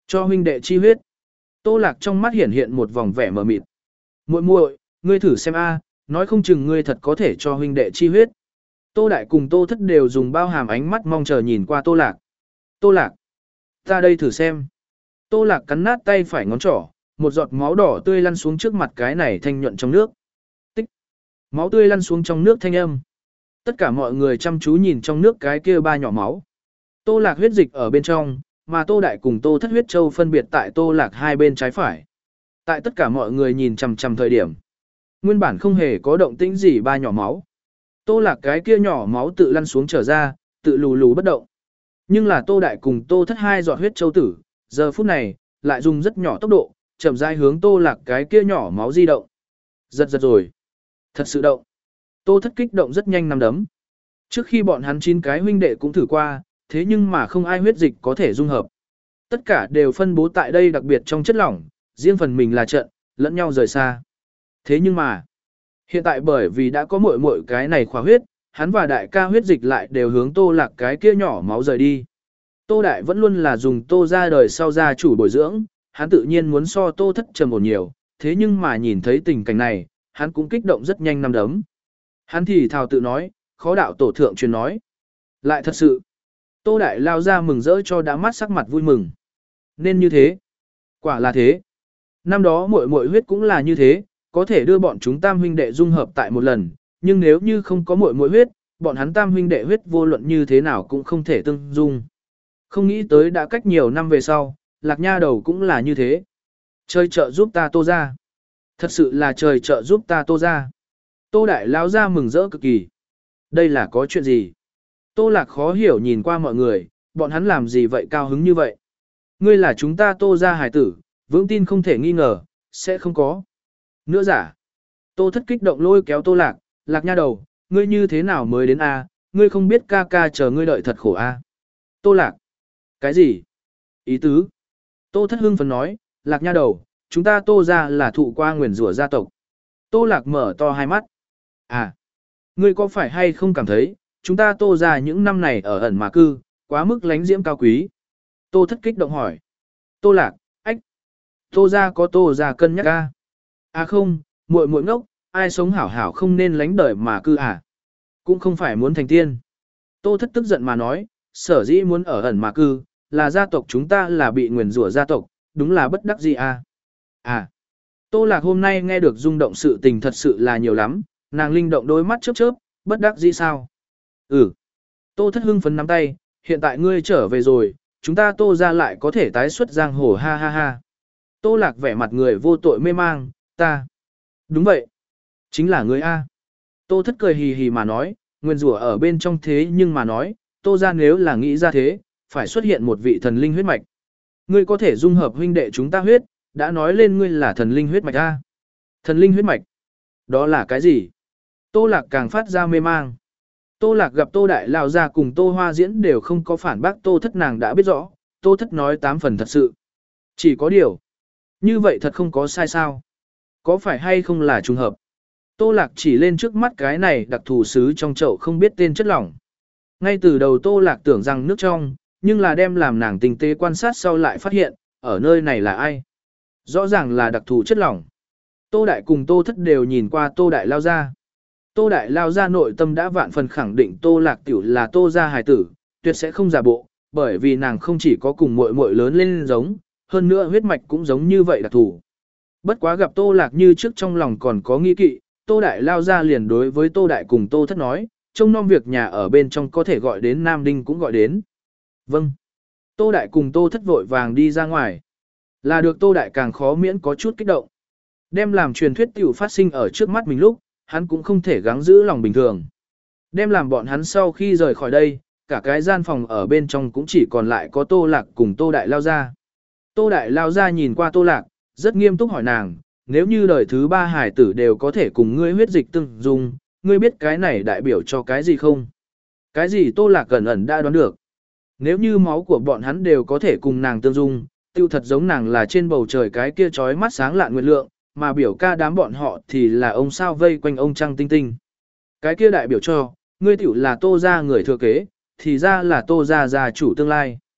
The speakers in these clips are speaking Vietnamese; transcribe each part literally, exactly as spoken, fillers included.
Cho huynh đệ chi huyết. Tô Lạc trong mắt hiển hiện một vòng vẻ mờ mịt. Muội muội, ngươi thử xem a, nói không chừng ngươi thật có thể cho huynh đệ chi huyết. Tô Đại cùng Tô Thất đều dùng bao hàm ánh mắt mong chờ nhìn qua Tô Lạc. Tô Lạc, ta đây thử xem. Tô Lạc cắn nát tay phải ngón trỏ, một giọt máu đỏ tươi lăn xuống trước mặt cái này thanh nhuận trong nước. Tích. Máu tươi lăn xuống trong nước thanh âm. Tất cả mọi người chăm chú nhìn trong nước cái kia ba nhỏ máu. Tô Lạc huyết dịch ở bên trong, mà Tô Đại cùng Tô Thất huyết châu phân biệt tại Tô Lạc hai bên trái phải. Tại tất cả mọi người nhìn chằm chằm thời điểm, nguyên bản không hề có động tĩnh gì ba nhỏ máu. Tô Lạc cái kia nhỏ máu tự lăn xuống trở ra, tự lù lù bất động. Nhưng là Tô Đại cùng Tô Thất hai giọt huyết châu tử, giờ phút này, lại dùng rất nhỏ tốc độ, chậm rãi hướng Tô Lạc cái kia nhỏ máu di động. Giật giật rồi. Thật sự động. Tô Thất kích động rất nhanh nắm đấm. Trước khi bọn hắn chín cái huynh đệ cũng thử qua, thế nhưng mà không ai huyết dịch có thể dung hợp. Tất cả đều phân bố tại đây đặc biệt trong chất lỏng, riêng phần mình là trận, lẫn nhau rời xa. Thế nhưng mà, hiện tại bởi vì đã có muội muội cái này khóa huyết, hắn và đại ca huyết dịch lại đều hướng Tô Lạc cái kia nhỏ máu rời đi. Tô Đại vẫn luôn là dùng Tô ra đời sau gia chủ bồi dưỡng, hắn tự nhiên muốn so Tô Thất trầm ổn nhiều, thế nhưng mà nhìn thấy tình cảnh này, hắn cũng kích động rất nhanh năm đấm. Hắn thì thào tự nói, khó đạo tổ thượng truyền nói. Lại thật sự, Tô Đại lao ra mừng rỡ cho đã mắt sắc mặt vui mừng. Nên như thế. Quả là thế. Năm đó muội muội huyết cũng là như thế, có thể đưa bọn chúng tam huynh đệ dung hợp tại một lần, nhưng nếu như không có muội muội huyết, bọn hắn tam huynh đệ huyết vô luận như thế nào cũng không thể tương dung. Không nghĩ tới đã cách nhiều năm về sau, Lạc Nha đầu cũng là như thế. Trời trợ giúp ta Tô ra. Thật sự là trời trợ giúp ta Tô ra. Tô Đại lao ra mừng rỡ cực kỳ. Đây là có chuyện gì? Tô Lạc khó hiểu nhìn qua mọi người, bọn hắn làm gì vậy cao hứng như vậy? Ngươi là chúng ta Tô ra hải tử, vững tin không thể nghi ngờ, sẽ không có. Nữa giả. Tô Thất kích động lôi kéo Tô Lạc, Lạc Nha đầu, ngươi như thế nào mới đến a? Ngươi không biết ca ca chờ ngươi đợi thật khổ a. Tô Lạc. Cái gì? Ý tứ. Tô Thất hưng phấn nói, Lạc Nha đầu, chúng ta Tô ra là thụ qua nguyền rủa gia tộc. Tô Lạc mở to hai mắt. À, ngươi có phải hay không cảm thấy, chúng ta Tô ra những năm này ở ẩn mà cư, quá mức lánh diễm cao quý? Tô Thất kích động hỏi. Tô Lạc, ách. Tô ra có Tô ra cân nhắc a. À không, muội muội ngốc, ai sống hảo hảo không nên lánh đời mà cư à. Cũng không phải muốn thành tiên. Tô Thất tức giận mà nói, sở dĩ muốn ở ẩn mà cư, là gia tộc chúng ta là bị nguyền rủa gia tộc, đúng là bất đắc dĩ à. À, Tô Lạc hôm nay nghe được rung động sự tình thật sự là nhiều lắm, nàng linh động đôi mắt chớp chớp, bất đắc dĩ sao? Ừ. Tô Thất hưng phấn nắm tay, hiện tại ngươi trở về rồi, chúng ta Tô ra lại có thể tái xuất giang hồ ha ha ha. Tô Lạc vẻ mặt người vô tội mê mang, ta. Đúng vậy. Chính là ngươi A. Tô Thất cười hì hì mà nói, nguyên rủa ở bên trong thế nhưng mà nói, Tô ra nếu là nghĩ ra thế, phải xuất hiện một vị thần linh huyết mạch. Ngươi có thể dung hợp huynh đệ chúng ta huyết, đã nói lên ngươi là thần linh huyết mạch A. Thần linh huyết mạch. Đó là cái gì? Tô Lạc càng phát ra mê mang. Tô Lạc gặp Tô Đại lao ra cùng Tô Hoa Diễn đều không có phản bác Tô Thất, nàng đã biết rõ, Tô Thất nói tám phần thật sự. Chỉ có điều. Như vậy thật không có sai sao? Có phải hay không là trùng hợp? Tô Lạc chỉ lên trước mắt cái này đặc thù sứ trong chậu không biết tên chất lỏng. Ngay từ đầu Tô Lạc tưởng rằng nước trong, nhưng là đem làm nàng tinh tế quan sát sau lại phát hiện, ở nơi này là ai? Rõ ràng là đặc thù chất lỏng. Tô Đại cùng Tô Thất đều nhìn qua Tô Đại lao ra. Tô Đại lao ra nội tâm đã vạn phần khẳng định Tô Lạc tiểu là Tô gia hài tử, tuyệt sẽ không giả bộ, bởi vì nàng không chỉ có cùng muội muội lớn lên giống, hơn nữa huyết mạch cũng giống như vậy đặc thù. Bất quá gặp Tô Lạc như trước trong lòng còn có nghi kỵ, Tô Đại lao ra liền đối với Tô Đại cùng Tô Thất nói, trông nom việc nhà ở bên trong có thể gọi đến Nam Đinh cũng gọi đến. Vâng. Tô Đại cùng Tô Thất vội vàng đi ra ngoài. Là được Tô Đại càng khó miễn có chút kích động. Đem làm truyền thuyết tiểu phát sinh ở trước mắt mình lúc, hắn cũng không thể gắng giữ lòng bình thường. Đem làm bọn hắn sau khi rời khỏi đây, cả cái gian phòng ở bên trong cũng chỉ còn lại có Tô Lạc cùng Tô Đại lao ra. Tô Đại lao ra nhìn qua Tô Lạc, rất nghiêm túc hỏi nàng, nếu như đời thứ ba hải tử đều có thể cùng ngươi huyết dịch tương dung, ngươi biết cái này đại biểu cho cái gì không? Cái gì Tô Lạc cẩn ẩn đã đoán được. Nếu như máu của bọn hắn đều có thể cùng nàng tương dung, tiêu thật giống nàng là trên bầu trời cái kia chói mắt sáng lạn nguyệt lượng, mà biểu ca đám bọn họ thì là ông sao vây quanh ông trăng tinh tinh. Cái kia đại biểu cho, ngươi tiểu là Tô gia người thừa kế, thì ra là Tô gia gia chủ tương lai.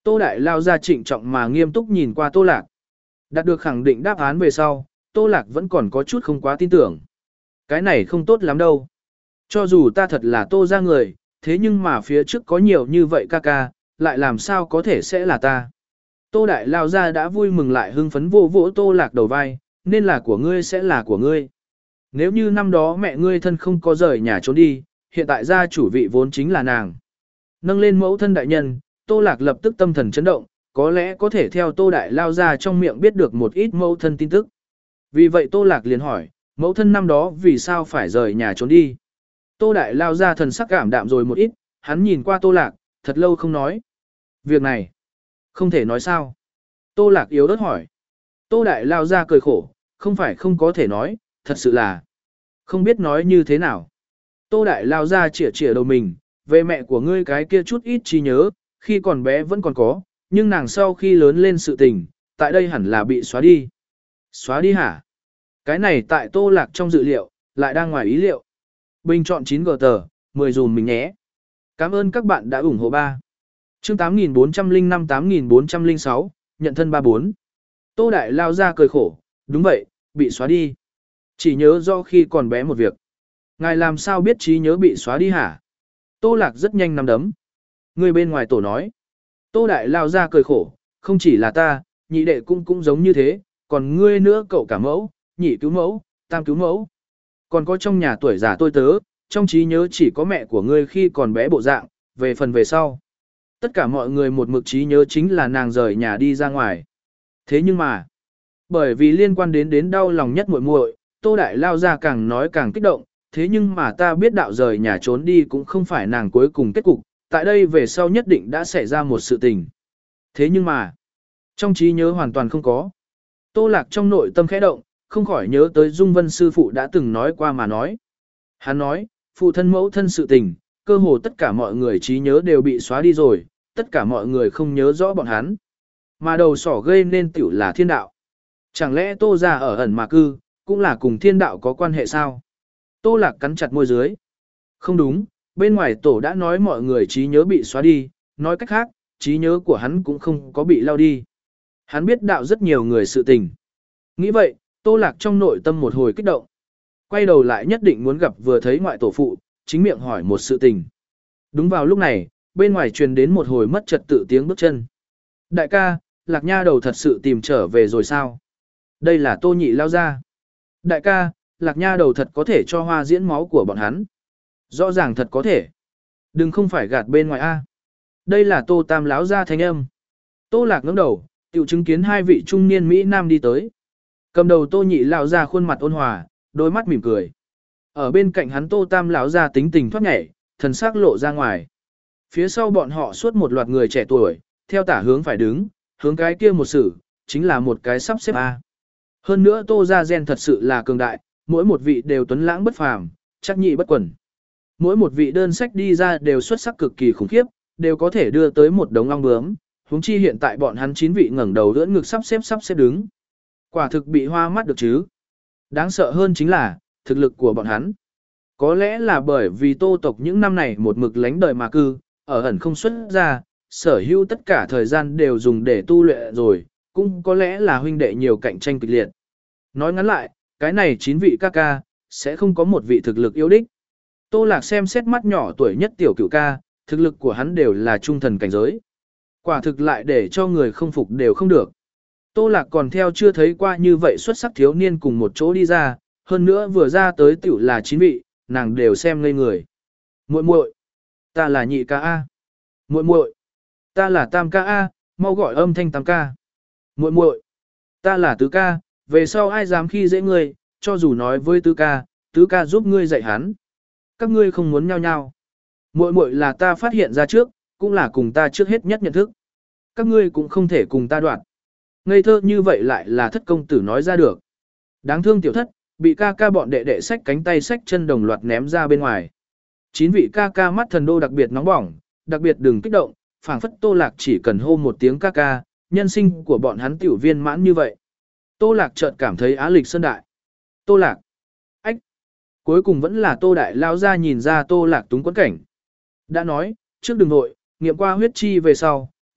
Tô Đại Lao ra trịnh trọng mà nghiêm túc nhìn qua Tô Lạc. Đạt được khẳng định đáp án về sau, Tô Lạc vẫn còn có chút không quá tin tưởng. Cái này không tốt lắm đâu. Cho dù ta thật là Tô ra người, thế nhưng mà phía trước có nhiều như vậy ca ca, lại làm sao có thể sẽ là ta. Tô Đại Lao ra đã vui mừng lại hưng phấn vô vỗ Tô Lạc đầu vai, nên là của ngươi sẽ là của ngươi. Nếu như năm đó mẹ ngươi thân không có rời nhà trốn đi, hiện tại gia chủ vị vốn chính là nàng. Nâng lên mẫu thân đại nhân, Tô Lạc lập tức tâm thần chấn động, có lẽ có thể theo Tô Đại Lao ra trong miệng biết được một ít mẫu thân tin tức. Vì vậy Tô Lạc liền hỏi, mẫu thân năm đó vì sao phải rời nhà trốn đi. Tô Đại Lao ra thần sắc cảm đạm rồi một ít, hắn nhìn qua Tô Lạc, thật lâu không nói. Việc này, không thể nói sao. Tô Lạc yếu ớt hỏi. Tô Đại Lao ra cười khổ, không phải không có thể nói, thật sự là không biết nói như thế nào. Tô Đại Lao ra chỉa chỉa đầu mình, về mẹ của ngươi cái kia chút ít trí nhớ, khi còn bé vẫn còn có, nhưng nàng sau khi lớn lên sự tình, tại đây hẳn là bị xóa đi. Xóa đi hả? Cái này tại Tô Lạc trong dự liệu, lại đang ngoài ý liệu. Bình chọn chín gờ tờ, mười dùm mình nhé. Cảm ơn các bạn đã ủng hộ ba. Chương tám nghìn bốn trăm lẻ năm tám nghìn bốn trăm lẻ sáu, nhận thân ba bốn. Tô Đại Lao ra cười khổ, đúng vậy, bị xóa đi. Chỉ nhớ do khi còn bé một việc. Ngài làm sao biết trí nhớ bị xóa đi hả? Tô Lạc rất nhanh nắm đấm. Người bên ngoài tổ nói. Tô Đại Lao ra cười khổ, không chỉ là ta, nhị đệ cũng cũng giống như thế, còn ngươi nữa cậu cả mẫu, nhị cứu mẫu, tam cứu mẫu. Còn có trong nhà tuổi già tôi tớ, trong trí nhớ chỉ có mẹ của ngươi khi còn bé bộ dạng, về phần về sau. Tất cả mọi người một mực trí nhớ chính là nàng rời nhà đi ra ngoài. Thế nhưng mà, bởi vì liên quan đến đến đau lòng nhất muội muội, Tô Đại Lao ra càng nói càng kích động, thế nhưng mà ta biết đạo rời nhà trốn đi cũng không phải nàng cuối cùng kết cục, tại đây về sau nhất định đã xảy ra một sự tình. Thế nhưng mà, trong trí nhớ hoàn toàn không có. Tô Lạc trong nội tâm khẽ động, không khỏi nhớ tới Dung Vân sư phụ đã từng nói qua mà nói. Hắn nói, phụ thân mẫu thân sự tình, cơ hồ tất cả mọi người trí nhớ đều bị xóa đi rồi, tất cả mọi người không nhớ rõ bọn hắn. Mà đầu sỏ gây nên tiểu là thiên đạo. Chẳng lẽ Tô ra ở ẩn mà cư, cũng là cùng thiên đạo có quan hệ sao? Tô Lạc cắn chặt môi dưới. Không đúng, bên ngoài tổ đã nói mọi người trí nhớ bị xóa đi, nói cách khác, trí nhớ của hắn cũng không có bị lao đi. Hắn biết đạo rất nhiều người sự tình. Nghĩ vậy, Tô Lạc trong nội tâm một hồi kích động. Quay đầu lại nhất định muốn gặp vừa thấy ngoại tổ phụ, chính miệng hỏi một sự tình. Đúng vào lúc này, bên ngoài truyền đến một hồi mất trật tự tiếng bước chân. Đại ca, Lạc Nha đầu thật sự tìm trở về rồi sao? Đây là Tô Nhị Lao ra. Đại ca, Lạc Nha đầu thật có thể cho hoa diễn máu của bọn hắn. Rõ ràng thật có thể. Đừng không phải gạt bên ngoài A. Đây là Tô Tam Láo ra thanh âm. Tô Lạc ngẩng đầu, tiểu chứng kiến hai vị trung niên Mỹ Nam đi tới. Cầm đầu Tô Nhị Lão ra khuôn mặt ôn hòa, đôi mắt mỉm cười. Ở bên cạnh hắn Tô Tam Lão ra tính tình thoát nhảy, thần sắc lộ ra ngoài. Phía sau bọn họ suốt một loạt người trẻ tuổi, theo tả hướng phải đứng, hướng cái kia một sử, chính là một cái sắp xếp A. Hơn nữa Tô gia gen thật sự là cường đại, mỗi một vị đều tuấn lãng bất phàm, chắc nhị bất quần. Mỗi một vị đơn sách đi ra đều xuất sắc cực kỳ khủng khiếp, đều có thể đưa tới một đống long bướm, huống chi hiện tại bọn hắn chín vị ngẩng đầu đỡ ngực sắp xếp sắp xếp đứng. Quả thực bị hoa mắt được chứ. Đáng sợ hơn chính là, thực lực của bọn hắn. Có lẽ là bởi vì Tô tộc những năm này một mực lánh đời mà cư, ở ẩn không xuất ra, sở hữu tất cả thời gian đều dùng để tu luyện rồi, cũng có lẽ là huynh đệ nhiều cạnh tranh kịch liệt. Nói ngắn lại, cái này chín vị ca ca, sẽ không có một vị thực lực yếu đích. Tô Lạc xem xét mắt nhỏ tuổi nhất tiểu cửu ca, thực lực của hắn đều là trung thần cảnh giới. Quả thực lại để cho người không phục đều không được. Tô Lạc còn theo chưa thấy qua như vậy xuất sắc thiếu niên cùng một chỗ đi ra, hơn nữa vừa ra tới tiểu là chín vị, nàng đều xem ngây người. Muội muội, ta là nhị ca A. Muội muội, ta là tam ca A, mau gọi âm thanh tam ca. Muội muội, ta là tứ ca, về sau ai dám khi dễ ngươi, cho dù nói với tứ ca, tứ ca giúp ngươi dạy hắn. Các ngươi không muốn nhau nhau. Muội muội là ta phát hiện ra trước, cũng là cùng ta trước hết nhất nhận thức. Các ngươi cũng không thể cùng ta đoạn. Ngây thơ như vậy lại là thất công tử nói ra được. Đáng thương tiểu thất, bị ca ca bọn đệ đệ xách cánh tay xách chân đồng loạt ném ra bên ngoài. Chín vị ca ca mắt thần đô đặc biệt nóng bỏng, đặc biệt đừng kích động, phảng phất Tô Lạc chỉ cần hô một tiếng ca ca, nhân sinh của bọn hắn tiểu viên mãn như vậy. Tô Lạc chợt cảm thấy á lịch sơn đại. Tô Lạc. Ách. Cuối cùng vẫn là Tô Đại Lao ra nhìn ra Tô Lạc túng quẫn cảnh. Đã nói, trước đường nội, nghiệm qua huyết chi về sau,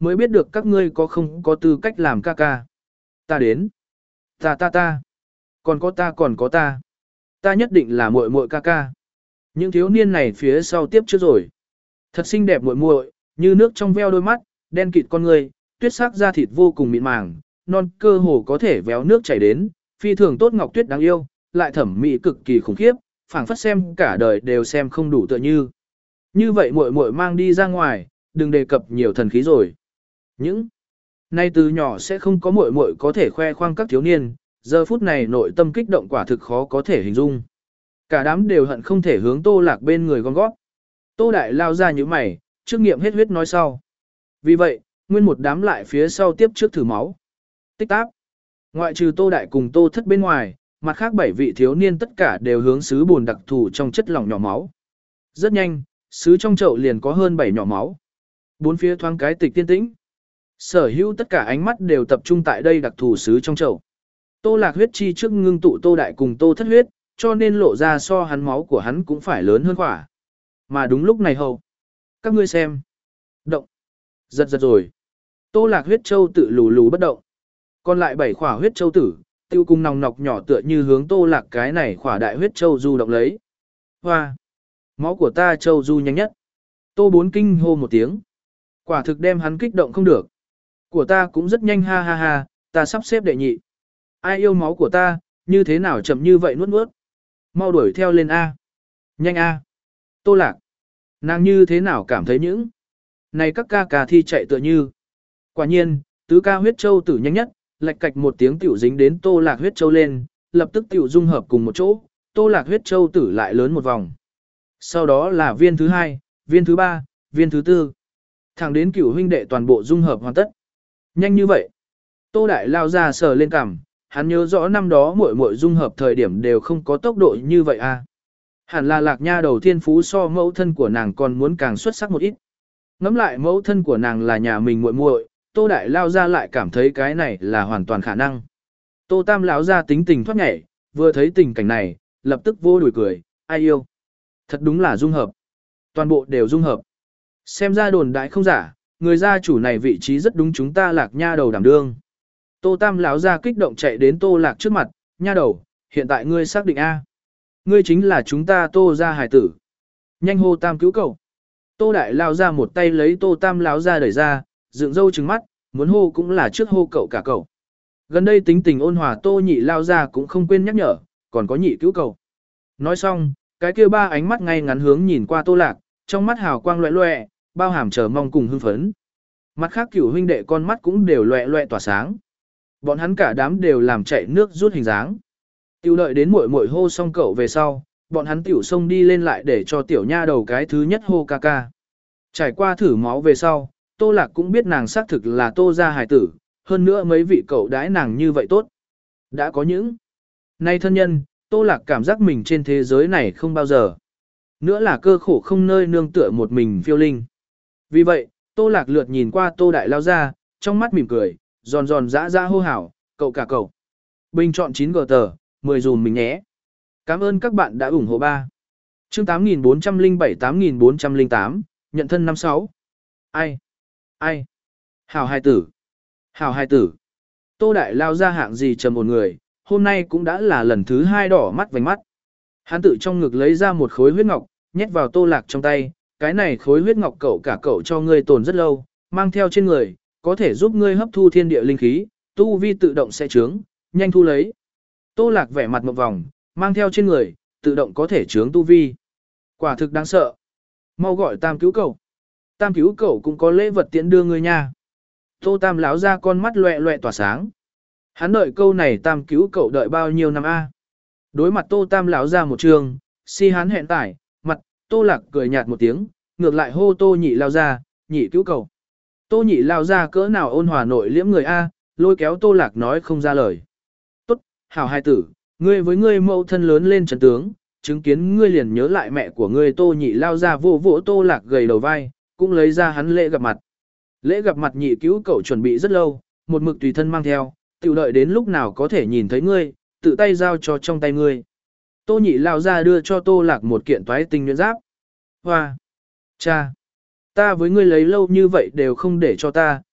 mới biết được các ngươi có không có tư cách làm ca ca. Ta đến. Ta ta ta. Còn có ta còn có ta. Ta nhất định là muội muội ca ca. Những thiếu niên này phía sau tiếp trước rồi. Thật xinh đẹp muội muội, như nước trong veo đôi mắt, đen kịt con người, tuyết sắc da thịt vô cùng mịn màng, non cơ hồ có thể véo nước chảy đến, phi thường tốt ngọc tuyết đáng yêu, lại thẩm mỹ cực kỳ khủng khiếp, phảng phất xem cả đời đều xem không đủ tựa như. Như vậy muội muội mang đi ra ngoài, đừng đề cập nhiều thần khí rồi. Những nay từ nhỏ sẽ không có muội muội có thể khoe khoang các thiếu niên, giờ phút này nội tâm kích động quả thực khó có thể hình dung. Cả đám đều hận không thể hướng Tô Lạc bên người gom gót. Tô Đại lao ra như mày, trước nghiệm hết huyết nói sau. Vì vậy, nguyên một đám lại phía sau tiếp trước thử máu. Tích táp. Ngoại trừ Tô Đại cùng Tô Thất bên ngoài, mặt khác bảy vị thiếu niên tất cả đều hướng sứ buồn đặc thù trong chất lỏng nhỏ máu. Rất nhanh, sứ trong chậu liền có hơn bảy nhỏ máu. Bốn phía thoáng cái tịch tiên tĩnh. Sở hữu tất cả ánh mắt đều tập trung tại đây đặc thù sứ trong chậu. Tô Lạc huyết chi trước ngưng tụ Tô Đại cùng Tô Thất huyết, cho nên lộ ra so hắn máu của hắn cũng phải lớn hơn khỏa. Mà đúng lúc này hầu. Các ngươi xem. Động. Giật giật rồi. Tô Lạc huyết châu tự lù lù bất động. Còn lại bảy khỏa huyết châu tử, tiêu cùng nòng nọc nhỏ tựa như hướng Tô Lạc cái này khỏa đại huyết châu du động lấy. Hoa. Máu của ta châu du nhanh nhất. Tô Bốn kinh hô một tiếng. Quả thực đem hắn kích động không được. Của ta cũng rất nhanh ha ha ha, ta sắp xếp đệ nhị. Ai yêu máu của ta, như thế nào chậm như vậy nuốt nuốt. Mau đuổi theo lên A. Nhanh A. Tô Lạc. Nàng như thế nào cảm thấy những. Này các ca ca thi chạy tựa như. Quả nhiên, tứ ca huyết châu tử nhanh nhất, lạch cạch một tiếng tiểu dính đến Tô Lạc huyết châu lên, lập tức tiểu dung hợp cùng một chỗ, Tô Lạc huyết châu tử lại lớn một vòng. Sau đó là viên thứ hai, viên thứ ba, viên thứ tư. Thẳng đến cửu huynh đệ toàn bộ dung hợp hoàn tất. Nhanh như vậy. Tô Đại lao ra sờ lên cằm, hắn nhớ rõ năm đó muội muội dung hợp thời điểm đều không có tốc độ như vậy à. Hẳn là Lạc Nha đầu thiên phú so mẫu thân của nàng còn muốn càng xuất sắc một ít. Ngắm lại mẫu thân của nàng là nhà mình muội muội, Tô Đại lao ra lại cảm thấy cái này là hoàn toàn khả năng. Tô Tam lão ra tính tình thoát nhảy, vừa thấy tình cảnh này, lập tức vô đùi cười, ai yêu. Thật đúng là dung hợp. Toàn bộ đều dung hợp. Xem ra đồn đại không giả, người gia chủ này vị trí rất đúng chúng ta Lạc Nha đầu đảm đương. Tô Tam lão ra kích động chạy đến Tô Lạc trước mặt, nha đầu, hiện tại ngươi xác định A. Ngươi chính là chúng ta Tô gia hải tử. Nhanh hô Tam cứu cậu. Tô Đại lao ra một tay lấy Tô Tam lão ra đẩy ra, dựng râu trừng mắt, muốn hô cũng là trước hô cậu cả cậu. Gần đây tính tình ôn hòa Tô Nhị lao ra cũng không quên nhắc nhở, còn có nhị cứu cậu. Nói xong, cái kia ba ánh mắt ngay ngắn hướng nhìn qua Tô Lạc, trong mắt hào quang loẹ loẹ, bao hàm chờ mong cùng hưng phấn. Mặt khác cửu huynh đệ con mắt cũng đều loẹ loẹ tỏa sáng. Bọn hắn cả đám đều làm chạy nước rút hình dáng. Tiểu đợi đến muội muội hô xong cậu về sau, bọn hắn tiểu xông đi lên lại để cho tiểu nha đầu cái thứ nhất hô ca ca. Trải qua thử máu về sau, Tô Lạc cũng biết nàng xác thực là Tô gia hài tử, hơn nữa mấy vị cậu đãi nàng như vậy tốt. Đã có những nay thân nhân, Tô Lạc cảm giác mình trên thế giới này không bao giờ. Nữa là cơ khổ không nơi nương tựa một mình phiêu linh. Vì vậy, Tô Lạc lượt nhìn qua Tô Đại lao ra, trong mắt mỉm cười, giòn giòn dã dã hô hào, cậu cả cậu. Bình chọn chín gờ tờ, mười dùm mình nhé. Cảm ơn các bạn đã ủng hộ ba. Chương tám nghìn bốn trăm lẻ bảy tám nghìn bốn trăm lẻ tám, nhận thân năm sáu. Ai? Ai? Hảo hài tử. Hảo hài tử. Tô Đại lao ra hạng gì trầm một người, hôm nay cũng đã là lần thứ hai đỏ mắt vành mắt. Hắn tự trong ngực lấy ra một khối huyết ngọc, nhét vào Tô Lạc trong tay, cái này khối huyết ngọc cậu cả cậu cho ngươi tồn rất lâu, mang theo trên người, có thể giúp ngươi hấp thu thiên địa linh khí, tu vi tự động sẽ trướng, nhanh thu lấy. Tô Lạc vẻ mặt một vòng, mang theo trên người, tự động có thể trướng tu vi. Quả thực đáng sợ. Mau gọi Tam cứu cậu. Tam cứu cậu cũng có lễ vật tiễn đưa ngươi nha. Tô Tam láo ra con mắt loẹ loẹ tỏa sáng. Hắn đợi câu này Tam cứu cậu đợi bao nhiêu năm a? Đối mặt Tô Tam láo ra một trường, si hắn hẹn tải, mặt, Tô Lạc cười nhạt một tiếng, ngược lại hô Tô Nhị lao ra, nhị cứu cậu. Tô Nhị lao ra cỡ nào ôn hòa nội liễm người a, lôi kéo Tô Lạc nói không ra lời. Tốt, hảo hai tử, ngươi với ngươi mẫu thân lớn lên trấn tướng, chứng kiến ngươi liền nhớ lại mẹ của ngươi. Tô Nhị lao ra vô vỗ Tô Lạc gầy đầu vai, cũng lấy ra hắn lễ gặp mặt. Lễ gặp mặt nhị cứu cậu chuẩn bị rất lâu, một mực tùy thân mang theo, tiểu đợi đến lúc nào có thể nhìn thấy ngươi, tự tay giao cho trong tay ngươi. Tô Nhị lao ra đưa cho Tô Lạc một kiện toái tinh nhuyễn giáp. Hoa! Cha! Ta với ngươi lấy lâu như vậy đều không để cho ta,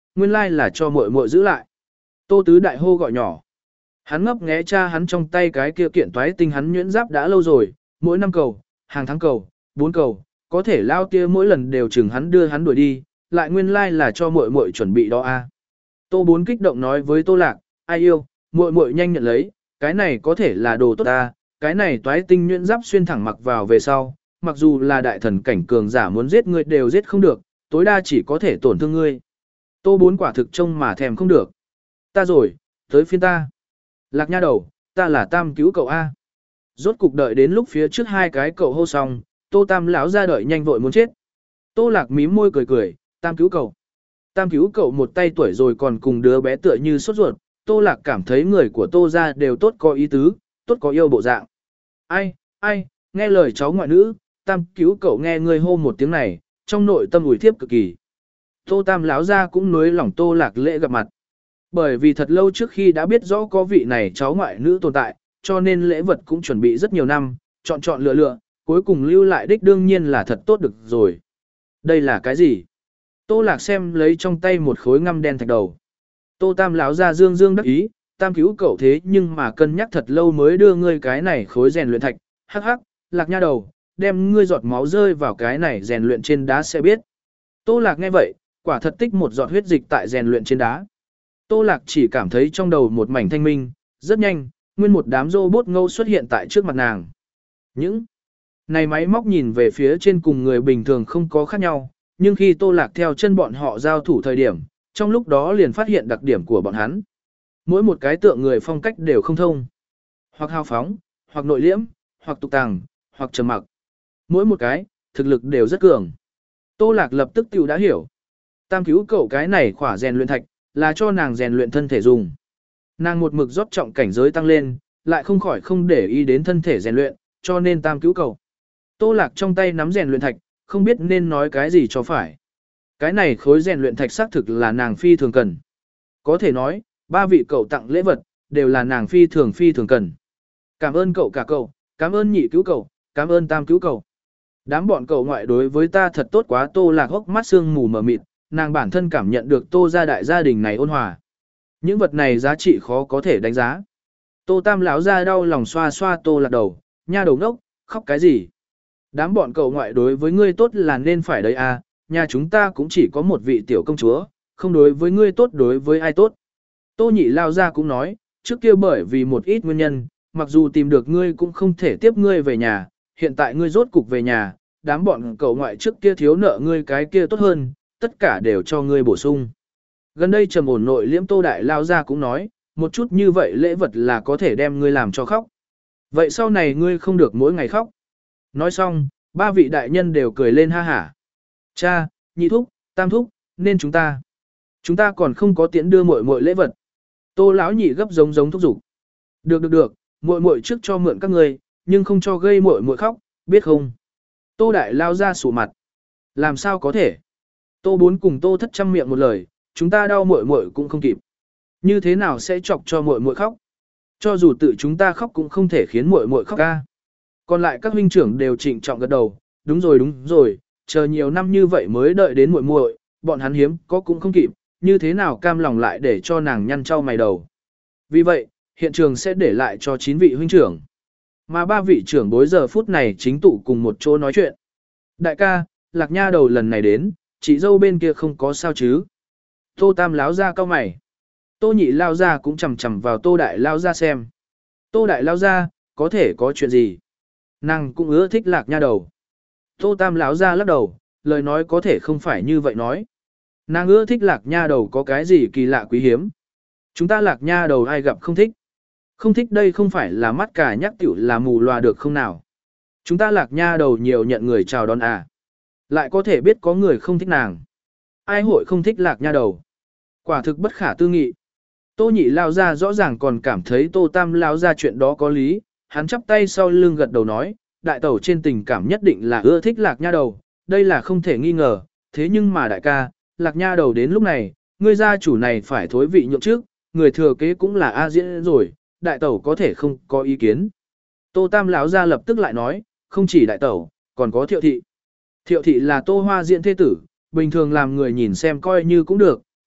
nguyên lai là cho muội muội giữ lại. Tô Tứ Đại hô gọi nhỏ. Hắn ngấp nghé cha hắn trong tay cái kia kiện toái tinh hắn nhuyễn giáp đã lâu rồi, mỗi năm cầu, hàng tháng cầu, bốn cầu, có thể lao tia mỗi lần đều chừng hắn đưa hắn đuổi đi, lại nguyên lai là cho muội muội chuẩn bị đó a. Tô Bốn kích động nói với Tô Lạc, ai yêu, muội muội nhanh nhận lấy, cái này có thể là đồ tốt ta, cái này toái tinh nhuyễn giáp xuyên thẳng mặc vào về sau, mặc dù là đại thần cảnh cường giả muốn giết ngươi đều giết không được, tối đa chỉ có thể tổn thương ngươi. Tô Bốn quả thực trông mà thèm không được. Ta rồi, tới phiên ta. Lạc nha đầu, ta là Tam cứu cậu A. Rốt cục đợi đến lúc phía trước hai cái cậu hô xong, Tô Tam lão ra đợi nhanh vội muốn chết. Tô Lạc mím môi cười cười, Tam cứu cậu. Tam cứu cậu một tay tuổi rồi còn cùng đứa bé tựa như sốt ruột, Tô Lạc cảm thấy người của Tô ra đều tốt có ý tứ, tốt có yêu bộ dạng. Ai, ai, nghe lời cháu ngoại nữ, Tam cứu cậu nghe người hô một tiếng này, trong nội tâm ủi thiếp cực kỳ. Tô Tam lão ra cũng nối lòng Tô Lạc lễ gặp mặt. Bởi vì thật lâu trước khi đã biết rõ có vị này cháu ngoại nữ tồn tại, cho nên lễ vật cũng chuẩn bị rất nhiều năm, chọn chọn lựa lựa, cuối cùng lưu lại đích đương nhiên là thật tốt được rồi. Đây là cái gì? Tô Lạc xem lấy trong tay một khối ngăm đen thạch đầu. Tô Tam lão ra dương dương đắc ý, Tam cứu cậu thế nhưng mà cân nhắc thật lâu mới đưa ngươi cái này khối rèn luyện thạch, hắc hắc, Lạc nha đầu, đem ngươi giọt máu rơi vào cái này rèn luyện trên đá sẽ biết. Tô Lạc nghe vậy, quả thật tích một giọt huyết dịch tại rèn luyện trên đá. Tô Lạc chỉ cảm thấy trong đầu một mảnh thanh minh, rất nhanh, nguyên một đám robot ngâu xuất hiện tại trước mặt nàng. Những này máy móc nhìn về phía trên cùng người bình thường không có khác nhau, nhưng khi Tô Lạc theo chân bọn họ giao thủ thời điểm, trong lúc đó liền phát hiện đặc điểm của bọn hắn. Mỗi một cái tượng người phong cách đều không thông. Hoặc hào phóng, hoặc nội liễm, hoặc tục tàng, hoặc trầm mặc. Mỗi một cái, thực lực đều rất cường. Tô Lạc lập tức tiểu đã hiểu. Tam cứu cậu cái này khỏa rèn luyện thạch, là cho nàng rèn luyện thân thể dùng. Nàng một mực rót trọng cảnh giới tăng lên, lại không khỏi không để ý đến thân thể rèn luyện, cho nên Tam cứu cậu. Tô Lạc trong tay nắm rèn luyện thạch, không biết nên nói cái gì cho phải. Cái này khối rèn luyện thạch xác thực là nàng phi thường cần. Có thể nói, ba vị cậu tặng lễ vật, đều là nàng phi thường phi thường cần. Cảm ơn cậu cả cậu, cảm ơn nhị cứu cậu, cảm ơn Tam cứu cậu. Đám bọn cậu ngoại đối với ta thật tốt quá. Tô Lạc hốc mắt sương mù mờ mịt, nàng bản thân cảm nhận được Tô gia đại gia đình này ôn hòa. Những vật này giá trị khó có thể đánh giá. Tô Tam lão ra đau lòng xoa xoa Tô Lạc đầu, nha đầu ngốc, khóc cái gì? Đám bọn cậu ngoại đối với ngươi tốt là nên phải đấy à, nhà chúng ta cũng chỉ có một vị tiểu công chúa, không đối với ngươi tốt đối với ai tốt. Tô nhị lao ra cũng nói, trước kia bởi vì một ít nguyên nhân, mặc dù tìm được ngươi cũng không thể tiếp ngươi về nhà, hiện tại ngươi rốt cục về nhà, đám bọn cậu ngoại trước kia thiếu nợ ngươi cái kia tốt hơn, tất cả đều cho ngươi bổ sung. Gần đây trầm ổn nội liễm Tô đại lao ra cũng nói, một chút như vậy lễ vật là có thể đem ngươi làm cho khóc. Vậy sau này ngươi không được mỗi ngày khóc. Nói xong, ba vị đại nhân đều cười lên ha hả. Cha, nhị thúc, tam thúc, nên chúng ta. Chúng ta còn không có tiễn đưa muội muội lễ vật. Tô lão nhị gấp giống giống thúc giục. Được được được, muội muội trước cho mượn các ngươi, nhưng không cho gây muội muội khóc, biết không? Tô đại lao ra sụ mặt. Làm sao có thể? Tô Bốn cùng Tô Thất trăm miệng một lời, chúng ta đau muội muội cũng không kịp. Như thế nào sẽ chọc cho muội muội khóc? Cho dù tự chúng ta khóc cũng không thể khiến muội muội khóc ca. Còn lại các huynh trưởng đều trịnh trọng gật đầu, đúng rồi đúng rồi, chờ nhiều năm như vậy mới đợi đến muội muội, bọn hắn hiếm có cũng không kịp, như thế nào cam lòng lại để cho nàng nhăn trao mày đầu. Vì vậy, hiện trường sẽ để lại cho chín vị huynh trưởng. Mà ba vị trưởng bối giờ phút này chính tụ cùng một chỗ nói chuyện. Đại ca, Lạc nha đầu lần này đến, chị dâu bên kia không có sao chứ? Tô Tam láo ra cao mày. Tô nhị lao ra cũng chầm chầm vào Tô đại lao ra xem. Tô đại lao ra, có thể có chuyện gì? Nàng cũng ưa thích Lạc nha đầu. Tô Tam láo ra lắc đầu, lời nói có thể không phải như vậy nói. Nàng ưa thích Lạc nha đầu có cái gì kỳ lạ quý hiếm. Chúng ta Lạc nha đầu ai gặp không thích. Không thích đây không phải là mắt cả nhắc tiểu là mù loà được không nào. Chúng ta Lạc nha đầu nhiều nhận người chào đón à. Lại có thể biết có người không thích nàng. Ai hội không thích Lạc nha đầu. Quả thực bất khả tư nghị. Tô nhị lao ra rõ ràng còn cảm thấy Tô Tam lao ra chuyện đó có lý. Hắn chắp tay sau lưng gật đầu nói, đại tẩu trên tình cảm nhất định là ưa thích Lạc nha đầu. Đây là không thể nghi ngờ. Thế nhưng mà đại ca, Lạc nha đầu đến lúc này, ngươi gia chủ này phải thối vị nhượng trước. Người thừa kế cũng là A Diễn rồi. Đại tẩu có thể không có ý kiến. Tô Tam lão ra lập tức lại nói, không chỉ đại tẩu, còn có Thiệu thị. Thiệu thị là Tô Hoa Diễn thế tử, bình thường làm người nhìn xem coi như cũng được,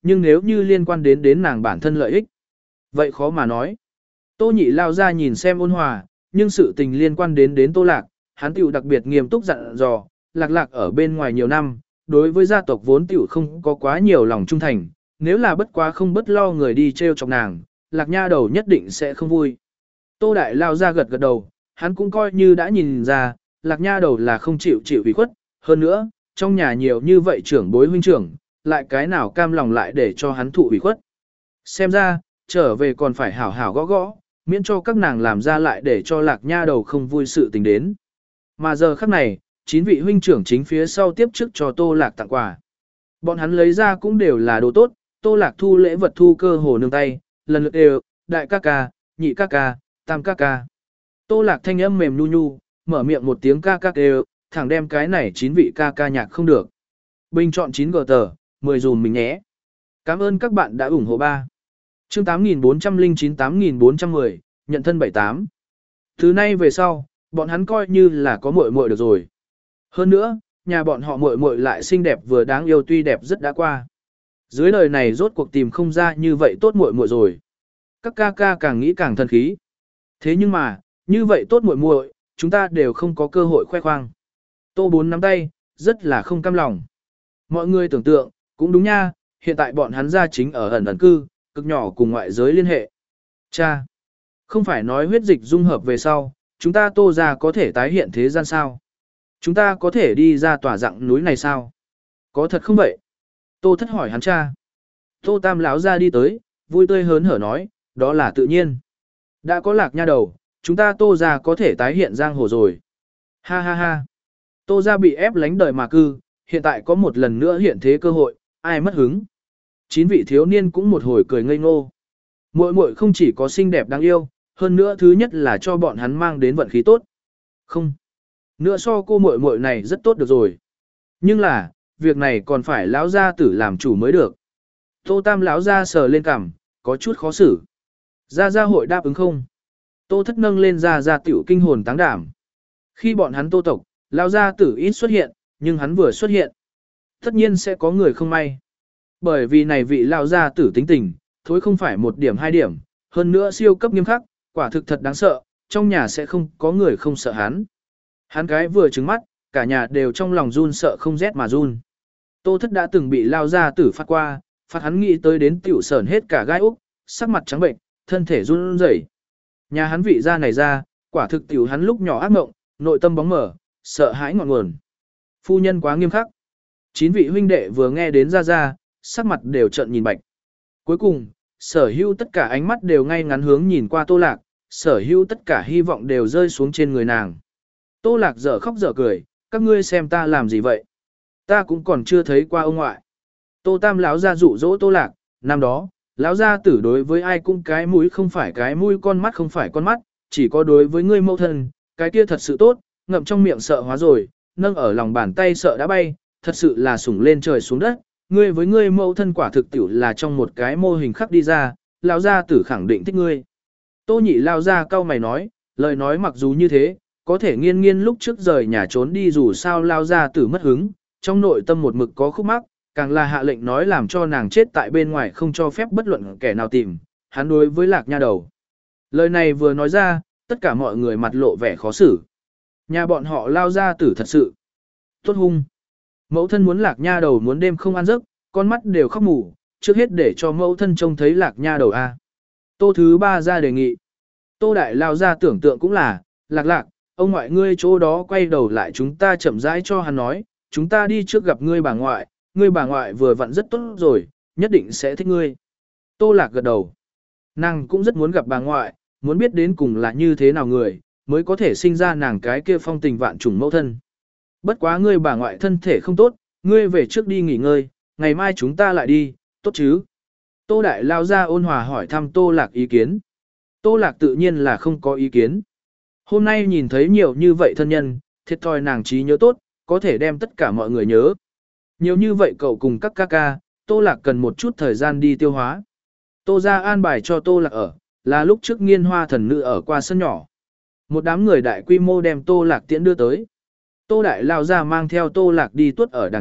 nhưng nếu như liên quan đến đến nàng bản thân lợi ích, vậy khó mà nói. Tô nhị lao ra nhìn xem ôn hòa, nhưng sự tình liên quan đến đến Tô Lạc, hắn tiểu đặc biệt nghiêm túc dặn dò, Lạc Lạc ở bên ngoài nhiều năm, đối với gia tộc vốn tiểu không có quá nhiều lòng trung thành, nếu là bất quá không bất lo người đi treo chọc nàng, Lạc nha đầu nhất định sẽ không vui. Tô đại lao ra gật gật đầu, hắn cũng coi như đã nhìn ra, Lạc nha đầu là không chịu chịu ủy khuất, hơn nữa, trong nhà nhiều như vậy trưởng bối huynh trưởng, lại cái nào cam lòng lại để cho hắn thụ ủy khuất. Xem ra, trở về còn phải hảo hảo gõ gõ, miễn cho các nàng làm ra lại để cho Lạc nha đầu không vui sự tình đến. Mà giờ khắc này, chín vị huynh trưởng chính phía sau tiếp trước cho Tô Lạc tặng quà. Bọn hắn lấy ra cũng đều là đồ tốt, Tô Lạc thu lễ vật thu cơ hồ nương tay, lần lượt đều, đại ca ca, nhị ca ca, tam ca ca. Tô Lạc thanh âm mềm nhu nhu, mở miệng một tiếng ca ca đều, thẳng đem cái này chín vị ca ca nhạc không được. Bình chọn chín gờ tờ, mười dùm mình nhé. Cảm ơn các bạn đã ủng hộ ba. Chương tám nghìn bốn trăm lẻ chín tám nghìn bốn trăm mười, nhận thân bảy tám. Từ nay về sau, bọn hắn coi như là có muội muội được rồi. Hơn nữa, nhà bọn họ muội muội lại xinh đẹp vừa đáng yêu tuy đẹp rất đã qua. Dưới đời này rốt cuộc tìm không ra như vậy tốt muội muội rồi. Các ca ca càng nghĩ càng thân khí. Thế nhưng mà, như vậy tốt muội muội, chúng ta đều không có cơ hội khoe khoang. Tô Bốn nắm tay, rất là không cam lòng. Mọi người tưởng tượng, cũng đúng nha, hiện tại bọn hắn gia chính ở ẩn ẩn cư, cực nhỏ cùng ngoại giới liên hệ. Cha, không phải nói huyết dịch dung hợp về sau, chúng ta Tô gia có thể tái hiện thế gian sao? Chúng ta có thể đi ra tỏa dạng núi này sao? Có thật không vậy? Tô Thất hỏi hắn cha. Tô Tam lão ra đi tới, vui tươi hớn hở nói, đó là tự nhiên. Đã có Lạc nha đầu, chúng ta Tô gia có thể tái hiện giang hồ rồi. Ha ha ha. Tô gia bị ép lánh đời mà cư, hiện tại có một lần nữa hiện thế cơ hội, ai mất hứng. Chín vị thiếu niên cũng một hồi cười ngây ngô. Muội muội không chỉ có xinh đẹp đáng yêu, hơn nữa thứ nhất là cho bọn hắn mang đến vận khí tốt. Không. Nữa so cô muội muội này rất tốt được rồi. Nhưng là, việc này còn phải lão gia tử làm chủ mới được. Tô Tam lão gia sờ lên cằm, có chút khó xử. Gia gia hội đáp ứng không? Tô Thất nâng lên gia gia tiểu kinh hồn táng đảm. Khi bọn hắn Tô tộc, lão gia tử ít xuất hiện, nhưng hắn vừa xuất hiện, tất nhiên sẽ có người không may. Bởi vì này vị lão gia tử tính tình, thối không phải một điểm hai điểm, hơn nữa siêu cấp nghiêm khắc, quả thực thật đáng sợ, trong nhà sẽ không có người không sợ hắn. Hắn cái vừa trừng mắt, cả nhà đều trong lòng run sợ không rét mà run. Tô Thất đã từng bị lao gia tử phạt qua, phạt hắn nghĩ tới đến tiểu sởn hết cả gai úc, sắc mặt trắng bệnh, thân thể run rẩy. Nhà hắn vị gia này ra, quả thực tiểu hắn lúc nhỏ ác mộng, nội tâm bóng mở, sợ hãi ngọn nguồn. Phu nhân quá nghiêm khắc. Chín vị huynh đệ vừa nghe đến gia gia, sắc mặt đều trợn nhìn bạch. Cuối cùng, sở hữu tất cả ánh mắt đều ngay ngắn hướng nhìn qua Tô Lạc, sở hữu tất cả hy vọng đều rơi xuống trên người nàng. Tô Lạc dở khóc dở cười, các ngươi xem ta làm gì vậy? Ta cũng còn chưa thấy qua ông ngoại. Tô Tam lão gia dụ dỗ Tô Lạc, năm đó, lão gia tử đối với ai cũng cái mũi không phải cái mũi, con mắt không phải con mắt, chỉ có đối với ngươi mẫu thân, cái kia thật sự tốt, ngậm trong miệng sợ hóa rồi, nâng ở lòng bàn tay sợ đã bay, thật sự là sủng lên trời xuống đất. Ngươi với ngươi mẫu thân quả thực tiểu là trong một cái mô hình khắc đi ra, lão gia tử khẳng định thích ngươi. Tô nhị lao ra cau mày nói, lời nói mặc dù như thế, có thể nghiên nghiên lúc trước rời nhà trốn đi dù sao lao gia tử mất hứng, trong nội tâm một mực có khúc mắc, càng là hạ lệnh nói làm cho nàng chết tại bên ngoài không cho phép bất luận kẻ nào tìm, hắn đối với Lạc nha đầu. Lời này vừa nói ra, tất cả mọi người mặt lộ vẻ khó xử. Nhà bọn họ lao gia tử thật sự tốt hung. Mẫu thân muốn Lạc nha đầu muốn đêm không ăn giấc, con mắt đều khóc mù, trước hết để cho mẫu thân trông thấy Lạc nha đầu a. Tô thứ ba ra đề nghị. Tô đại lao ra tưởng tượng cũng là, Lạc Lạc, ông ngoại ngươi chỗ đó quay đầu lại chúng ta chậm rãi cho hắn nói, chúng ta đi trước gặp ngươi bà ngoại, ngươi bà ngoại vừa vặn rất tốt rồi, nhất định sẽ thích ngươi. Tô Lạc gật đầu. Nàng cũng rất muốn gặp bà ngoại, muốn biết đến cùng là như thế nào người, mới có thể sinh ra nàng cái kia phong tình vạn trùng mẫu thân. Bất quá ngươi bà ngoại thân thể không tốt, ngươi về trước đi nghỉ ngơi, ngày mai chúng ta lại đi, tốt chứ? Tô đại lao ra ôn hòa hỏi thăm Tô Lạc ý kiến. Tô Lạc tự nhiên là không có ý kiến. Hôm nay nhìn thấy nhiều như vậy thân nhân, thiệt thòi nàng trí nhớ tốt, có thể đem tất cả mọi người nhớ. Nhiều như vậy cậu cùng các ca ca, Tô Lạc cần một chút thời gian đi tiêu hóa. Tô ra an bài cho Tô Lạc ở, là lúc trước nghiên hoa thần nữ ở qua sân nhỏ. Một đám người đại quy mô đem Tô Lạc tiễn đưa tới. Tô đại lao ra mang theo Tô Lạc đi tuốt ở đằng trước,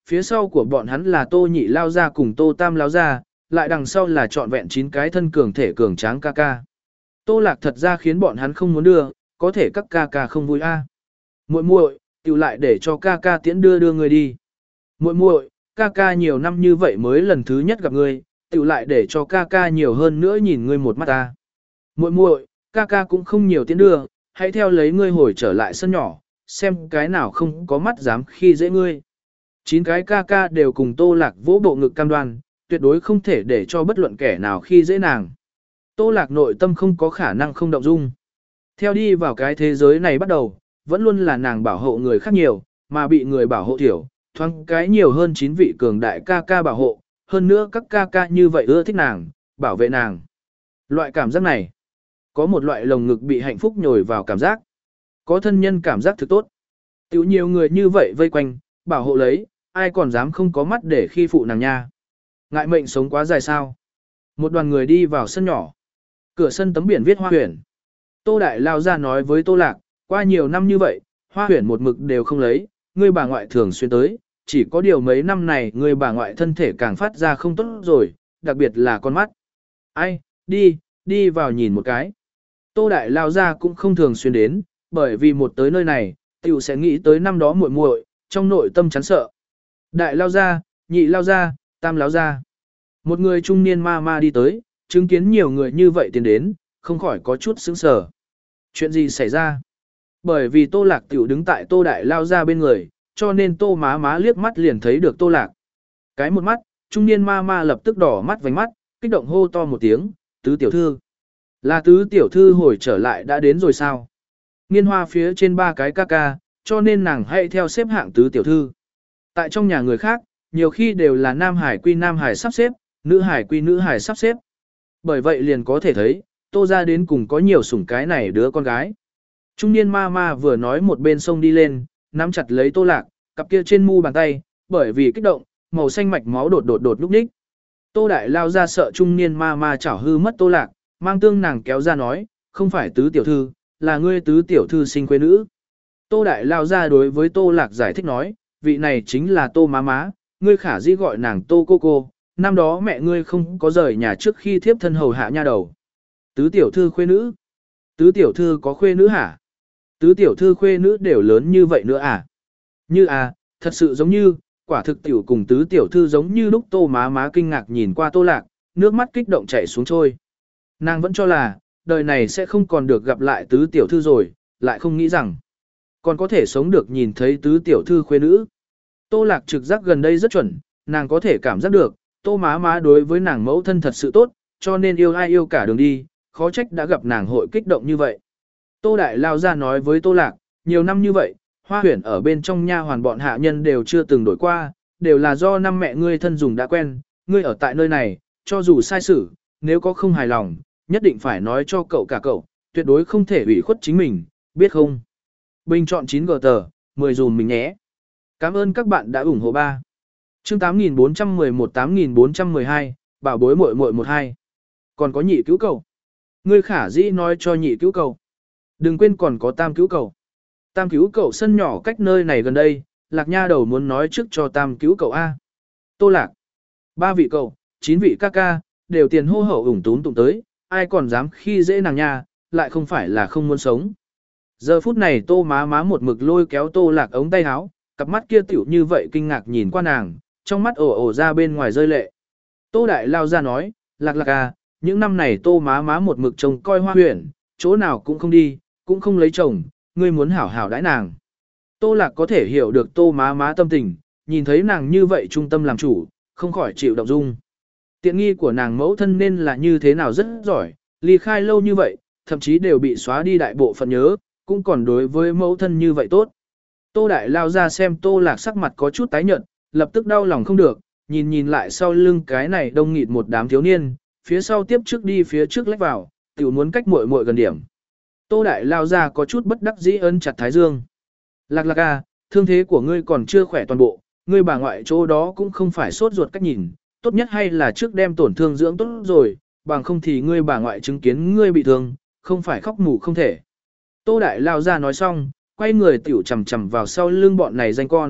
phía sau của bọn hắn là Tô Nhị lao ra cùng Tô Tam lao ra, lại đằng sau là trọn vẹn chín cái thân cường thể cường tráng ca ca. Tô Lạc thật ra khiến bọn hắn không muốn đưa, có thể các ca ca không vui a. À. Muội muội, tiểu lại để cho ca ca tiễn đưa đưa người đi. Muội muội, ca ca nhiều năm như vậy mới lần thứ nhất gặp ngươi, tiểu lại để cho ca ca nhiều hơn nữa nhìn ngươi một mắt ta. Muội muội, ca ca cũng không nhiều tiễn đưa, hãy theo lấy ngươi hồi trở lại sân nhỏ, xem cái nào không có mắt dám khi dễ ngươi. Chín cái ca ca đều cùng Tô Lạc vỗ bộ ngực cam đoan, tuyệt đối không thể để cho bất luận kẻ nào khi dễ nàng. Tô Lạc nội tâm không có khả năng không động dung. Theo đi vào cái thế giới này bắt đầu, vẫn luôn là nàng bảo hộ người khác nhiều, mà bị người bảo hộ thiểu, thoáng cái nhiều hơn chín vị cường đại ca ca bảo hộ, hơn nữa các ca ca như vậy ưa thích nàng, bảo vệ nàng. Loại cảm giác này, có một loại lồng ngực bị hạnh phúc nhồi vào cảm giác, có thân nhân cảm giác thực tốt. Tiểu nhiều người như vậy vây quanh, bảo hộ lấy, ai còn dám không có mắt để khi phụ nàng nha. Ngại mệnh sống quá dài sao. Một đoàn người đi vào sân nhỏ. Cửa sân tấm biển viết Hoa Huyền. Tô Đại lao ra nói với Tô Lạc, qua nhiều năm như vậy, Hoa Huyền một mực đều không lấy, người bà ngoại thường xuyên tới, chỉ có điều mấy năm này người bà ngoại thân thể càng phát ra không tốt rồi, đặc biệt là con mắt. Ai, đi, đi vào nhìn một cái. Tô Đại lao ra cũng không thường xuyên đến, bởi vì một tới nơi này, tiểu sẽ nghĩ tới năm đó muội muội, trong nội tâm chán sợ. Đại lao ra, nhị lao ra, tam lao ra. Một người trung niên ma ma đi tới, chứng kiến nhiều người như vậy tiến đến, không khỏi có chút sững sờ. Chuyện gì xảy ra? Bởi vì Tô Lạc tiểu đứng tại Tô Đại lao ra bên người, cho nên Tô má má liếc mắt liền thấy được Tô Lạc. Cái một mắt, trung niên ma ma lập tức đỏ mắt vành mắt, kích động hô to một tiếng, tứ tiểu thư. Là tứ tiểu thư hồi trở lại đã đến rồi sao? Nghiên hoa phía trên ba cái ca ca, cho nên nàng hãy theo xếp hạng tứ tiểu thư. Tại trong nhà người khác, nhiều khi đều là nam hải quy nam hải sắp xếp, nữ hải quy nữ hải sắp xếp. Bởi vậy liền có thể thấy, Tô ra đến cùng có nhiều sủng cái này đứa con gái. Trung niên ma ma vừa nói một bên sông đi lên, nắm chặt lấy Tô Lạc, cặp kia trên mu bàn tay, bởi vì kích động, màu xanh mạch máu đột đột đột lúc ních. Tô Đại lao ra sợ trung niên ma ma chảo hư mất Tô Lạc, mang tương nàng kéo ra nói, không phải tứ tiểu thư, là ngươi tứ tiểu thư sinh quê nữ. Tô Đại lao ra đối với Tô Lạc giải thích nói, vị này chính là Tô má má, ngươi khả dĩ gọi nàng Tô cô cô, năm đó mẹ ngươi không có rời nhà trước khi thiếp thân hầu hạ nha đầu. Tứ tiểu thư khuê nữ. Tứ tiểu thư có khuê nữ hả? Tứ tiểu thư khuê nữ đều lớn như vậy nữa à? Như à, thật sự giống như, quả thực tiểu cùng tứ tiểu thư giống như lúc Tô má má kinh ngạc nhìn qua Tô Lạc, nước mắt kích động chảy xuống trôi. Nàng vẫn cho là, đời này sẽ không còn được gặp lại tứ tiểu thư rồi, lại không nghĩ rằng, còn có thể sống được nhìn thấy tứ tiểu thư khuê nữ. Tô Lạc trực giác gần đây rất chuẩn, nàng có thể cảm giác được, Tô má má đối với nàng mẫu thân thật sự tốt, cho nên yêu ai yêu cả đường đi, khó trách đã gặp nàng hội kích động như vậy. Tô Đại lao ra nói với Tô Lạc, nhiều năm như vậy, Hoa Huyền ở bên trong nha hoàn bọn hạ nhân đều chưa từng đổi qua, đều là do năm mẹ ngươi thân dùng đã quen, ngươi ở tại nơi này, cho dù sai sự, nếu có không hài lòng, nhất định phải nói cho cậu cả cậu, tuyệt đối không thể ủy khuất chính mình, biết không? Bình chọn chín gờ tờ, mười dùm mình nhé. Cảm ơn các bạn đã ủng hộ ba. Chương tám nghìn bốn trăm mười một tám nghìn bốn trăm mười hai, bảo bối muội muội một hai. Còn có nhị cứu cầu. Ngươi khả dĩ nói cho nhị cứu cầu. Đừng quên còn có tam cứu cầu. Tam cứu cầu sân nhỏ cách nơi này gần đây, Lạc nha đầu muốn nói trước cho tam cứu cầu A. Tô Lạc. Ba vị cầu, chín vị ca ca, đều tiền hô hậu ủng tún tụng tới, ai còn dám khi dễ nàng nha, lại không phải là không muốn sống. Giờ phút này Tô má má một mực lôi kéo Tô Lạc ống tay áo, cặp mắt kia tiểu như vậy kinh ngạc nhìn qua nàng, trong mắt ồ ồ ra bên ngoài rơi lệ. Tô Đại lao ra nói, Lạc Lạc à, những năm này Tô má má một mực trông coi Hoa Huyền, chỗ nào cũng không đi, cũng không lấy chồng, ngươi muốn hảo hảo đãi nàng. Tô Lạc có thể hiểu được Tô má má tâm tình, nhìn thấy nàng như vậy trung tâm làm chủ, không khỏi chịu động dung. Tiện nghi của nàng mẫu thân nên là như thế nào rất giỏi, ly khai lâu như vậy, thậm chí đều bị xóa đi đại bộ phận nhớ, cũng còn đối với mẫu thân như vậy tốt. Tô Đại lao ra xem Tô Lạc sắc mặt có chút tái nhợt, lập tức đau lòng không được, nhìn nhìn lại sau lưng cái này đông nghịt một đám thiếu niên, phía sau tiếp trước đi phía trước lách vào, tiểu muốn cách muội muội gần điểm. Tô Đại lao ra có chút bất đắc dĩ ấn chặt thái dương. Lạc Lạc à, thương thế của ngươi còn chưa khỏe toàn bộ, ngươi bà ngoại chỗ đó cũng không phải sốt ruột cách nhìn, tốt nhất hay là trước đem tổn thương dưỡng tốt rồi, bằng không thì ngươi bà ngoại chứng kiến ngươi bị thương, không phải khóc mù không thể. Tô Đại lao ra nói xong, quay người tiểu chầm chầm vào sau lưng bọn này danh con,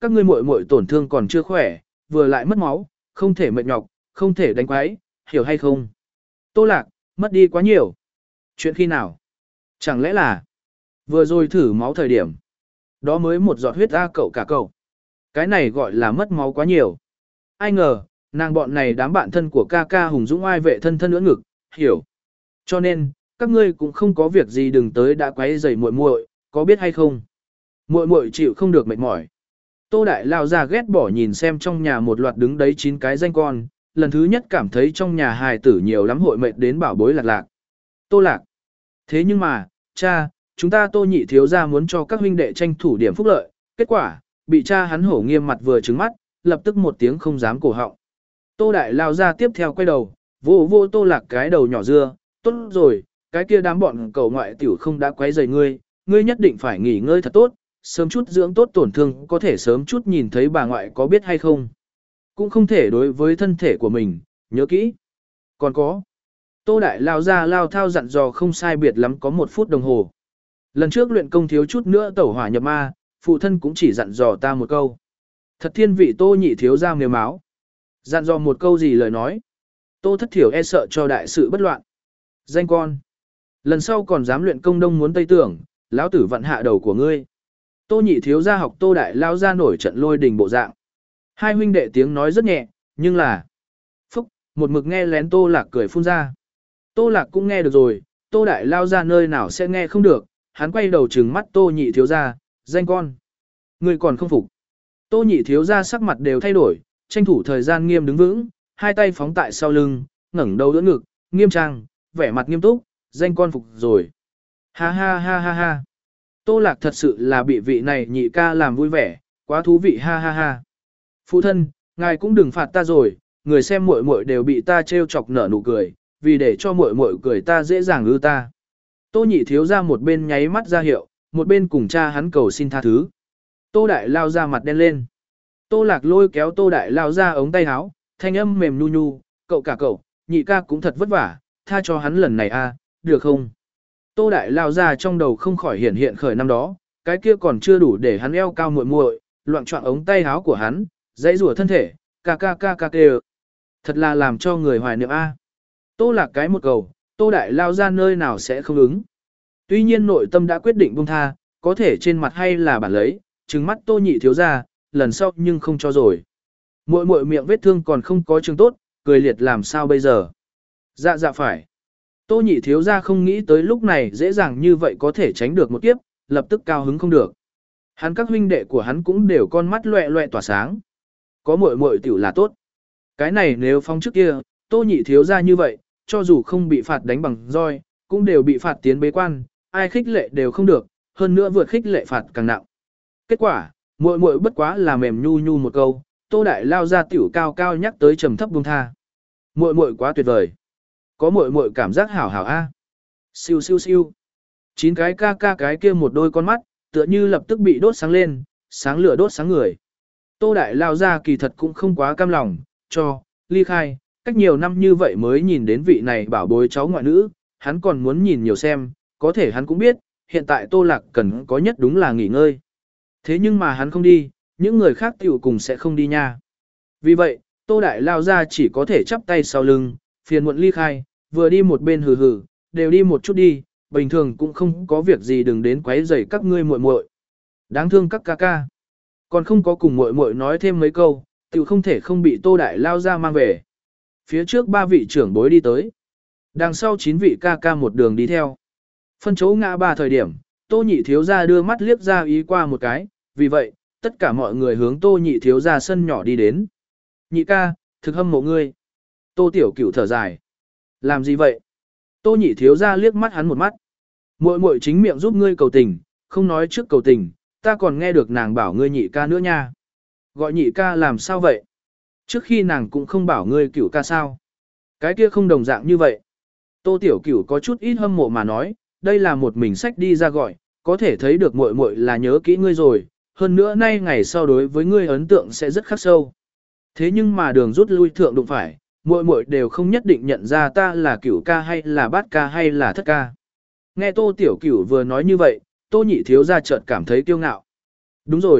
các ngươi muội muội tổn thương còn chưa khỏe, vừa lại mất máu, không thể mệt nhọc, không thể đánh quái, hiểu hay không? Tô Lạc, mất đi quá nhiều. Chuyện khi nào? Chẳng lẽ là vừa rồi thử máu thời điểm. Đó mới một giọt huyết ra cậu cả cậu. Cái này gọi là mất máu quá nhiều. Ai ngờ, nàng bọn này đám bạn thân của ca ca hùng dũng ai vệ thân thân ưỡn ngực, hiểu. Cho nên, các ngươi cũng không có việc gì đừng tới đã quấy rầy muội muội, có biết hay không? Muội muội chịu không được mệt mỏi. Tô Đại lao ra ghét bỏ nhìn xem trong nhà một loạt đứng đấy chín cái danh con, lần thứ nhất cảm thấy trong nhà hài tử nhiều lắm hội mệt đến bảo bối lạc lạc. Tô Lạc. Thế nhưng mà, cha, chúng ta Tô nhị thiếu gia muốn cho các huynh đệ tranh thủ điểm phúc lợi, kết quả, bị cha hắn hổ nghiêm mặt vừa trừng mắt, lập tức một tiếng không dám cổ họng. Tô Đại lao ra tiếp theo quay đầu, vô vô Tô Lạc cái đầu nhỏ dưa, tốt rồi, cái kia đám bọn cậu ngoại tiểu không đã quấy rầy ngươi, ngươi nhất định phải nghỉ ngơi thật tốt, sớm chút dưỡng tốt tổn thương có thể sớm chút nhìn thấy bà ngoại có biết hay không. Cũng không thể đối với thân thể của mình, nhớ kỹ. Còn có, Tô Đại lao ra lao thao dặn dò không sai biệt lắm có một phút đồng hồ. Lần trước luyện công thiếu chút nữa tẩu hỏa nhập ma, phụ thân cũng chỉ dặn dò ta một câu. Thật thiên vị Tô nhị thiếu ra mềm máu. Dặn dò một câu gì lời nói. Tô thất thiểu e sợ cho đại sự bất loạn. Danh con. Lần sau còn dám luyện công đông muốn tây tưởng, lão tử vặn hạ đầu của ngươi. Tô nhị thiếu gia học Tô Đại lao ra nổi trận lôi đình bộ dạng. Hai huynh đệ tiếng nói rất nhẹ, nhưng là phúc, một mực nghe lén Tô Lạc cười phun ra. Tô Lạc cũng nghe được rồi, Tô Đại lao ra nơi nào sẽ nghe không được, hắn quay đầu trừng mắt Tô nhị thiếu gia, danh con. Ngươi còn không phục. Tô nhị thiếu gia sắc mặt đều thay đổi, tranh thủ thời gian nghiêm đứng vững, hai tay phóng tại sau lưng, ngẩng đầu đỡ ngực, nghiêm trang, vẻ mặt nghiêm túc, danh con phục rồi. Ha ha ha ha ha. Tô Lạc thật sự là bị vị này nhị ca làm vui vẻ, quá thú vị ha ha ha. Phụ thân, ngài cũng đừng phạt ta rồi, người xem muội muội đều bị ta trêu chọc nở nụ cười, vì để cho muội muội cười ta dễ dàng ư ta. Tô nhị thiếu ra một bên nháy mắt ra hiệu, một bên cùng cha hắn cầu xin tha thứ. Tô Đại lao ra mặt đen lên. Tô Lạc lôi kéo Tô Đại lao ra ống tay áo, thanh âm mềm nhu nhu, cậu cả cậu, nhị ca cũng thật vất vả, tha cho hắn lần này a, được không? Tô Đại lao ra trong đầu không khỏi hiện hiện khởi năm đó, cái kia còn chưa đủ để hắn eo cao muội muội, loạn choạng ống tay áo của hắn, dãy rủa thân thể, ca ca ca ca kêu. Thật là làm cho người hoài niệm a. Tô Lạc cái một cầu, Tô Đại lao ra nơi nào sẽ không ứng. Tuy nhiên nội tâm đã quyết định buông tha, có thể trên mặt hay là bản lấy, trừng mắt Tô nhị thiếu ra, lần sau nhưng không cho rồi. Muội muội miệng vết thương còn không có chứng tốt, cười liệt làm sao bây giờ? Dạ dạ phải. Tô nhị thiếu ra không nghĩ tới lúc này dễ dàng như vậy có thể tránh được một kiếp, lập tức cao hứng không được. Hắn các huynh đệ của hắn cũng đều con mắt loẹ loẹ tỏa sáng. Có muội muội tiểu là tốt. Cái này nếu phong trước kia, Tô nhị thiếu ra như vậy, cho dù không bị phạt đánh bằng roi, cũng đều bị phạt tiến bế quan, ai khích lệ đều không được, hơn nữa vượt khích lệ phạt càng nặng. Kết quả, muội muội bất quá là mềm nhu nhu một câu, Tô Đại lao ra tiểu cao cao nhắc tới trầm thấp buông tha. Muội muội quá tuyệt vời. Có muội muội cảm giác hảo hảo a. Siêu siêu siêu. Chín cái ca ca cái kia một đôi con mắt, tựa như lập tức bị đốt sáng lên, sáng lửa đốt sáng người. Tô Đại lao ra kỳ thật cũng không quá cam lòng, cho, ly khai, cách nhiều năm như vậy mới nhìn đến vị này bảo bối cháu ngoại nữ, hắn còn muốn nhìn nhiều xem, có thể hắn cũng biết, hiện tại Tô Lạc cần có nhất đúng là nghỉ ngơi. Thế nhưng mà hắn không đi, những người khác tiểu cùng sẽ không đi nha. Vì vậy, Tô Đại lao ra chỉ có thể chắp tay sau lưng, phiền muộn ly khai, vừa đi một bên hừ hừ, đều đi một chút đi, bình thường cũng không có việc gì đừng đến quấy rầy các ngươi muội muội. Đáng thương các ca ca. Còn không có cùng muội muội nói thêm mấy câu, tiểu không thể không bị Tô Đại lao ra mang về. Phía trước ba vị trưởng bối đi tới. Đằng sau chín vị ca ca một đường đi theo. Phân chỗ ngã ba thời điểm, Tô nhị thiếu ra đưa mắt liếc ra ý qua một cái, vì vậy, tất cả mọi người hướng Tô nhị thiếu ra sân nhỏ đi đến. Nhị ca, thực hâm mộ ngươi. Tô tiểu cửu thở dài. Làm gì vậy? Tô nhị thiếu ra liếc mắt hắn một mắt. Muội muội chính miệng giúp ngươi cầu tình, không nói trước cầu tình, ta còn nghe được nàng bảo ngươi nhị ca nữa nha. Gọi nhị ca làm sao vậy? Trước khi nàng cũng không bảo ngươi cửu ca sao? Cái kia không đồng dạng như vậy. Tô tiểu cửu có chút ít hâm mộ mà nói, đây là một mình sách đi ra gọi, có thể thấy được muội muội là nhớ kỹ ngươi rồi, hơn nữa nay ngày sau đối với ngươi ấn tượng sẽ rất khắc sâu. Thế nhưng mà đường rút lui thượng đụng phải, muội muội đều không nhất định nhận ra ta là cửu ca hay là bát ca hay là thất ca. Nghe Tô tiểu cửu vừa nói như vậy, Tô nhị thiếu ra chợt cảm thấy kiêu ngạo. Đúng rồi,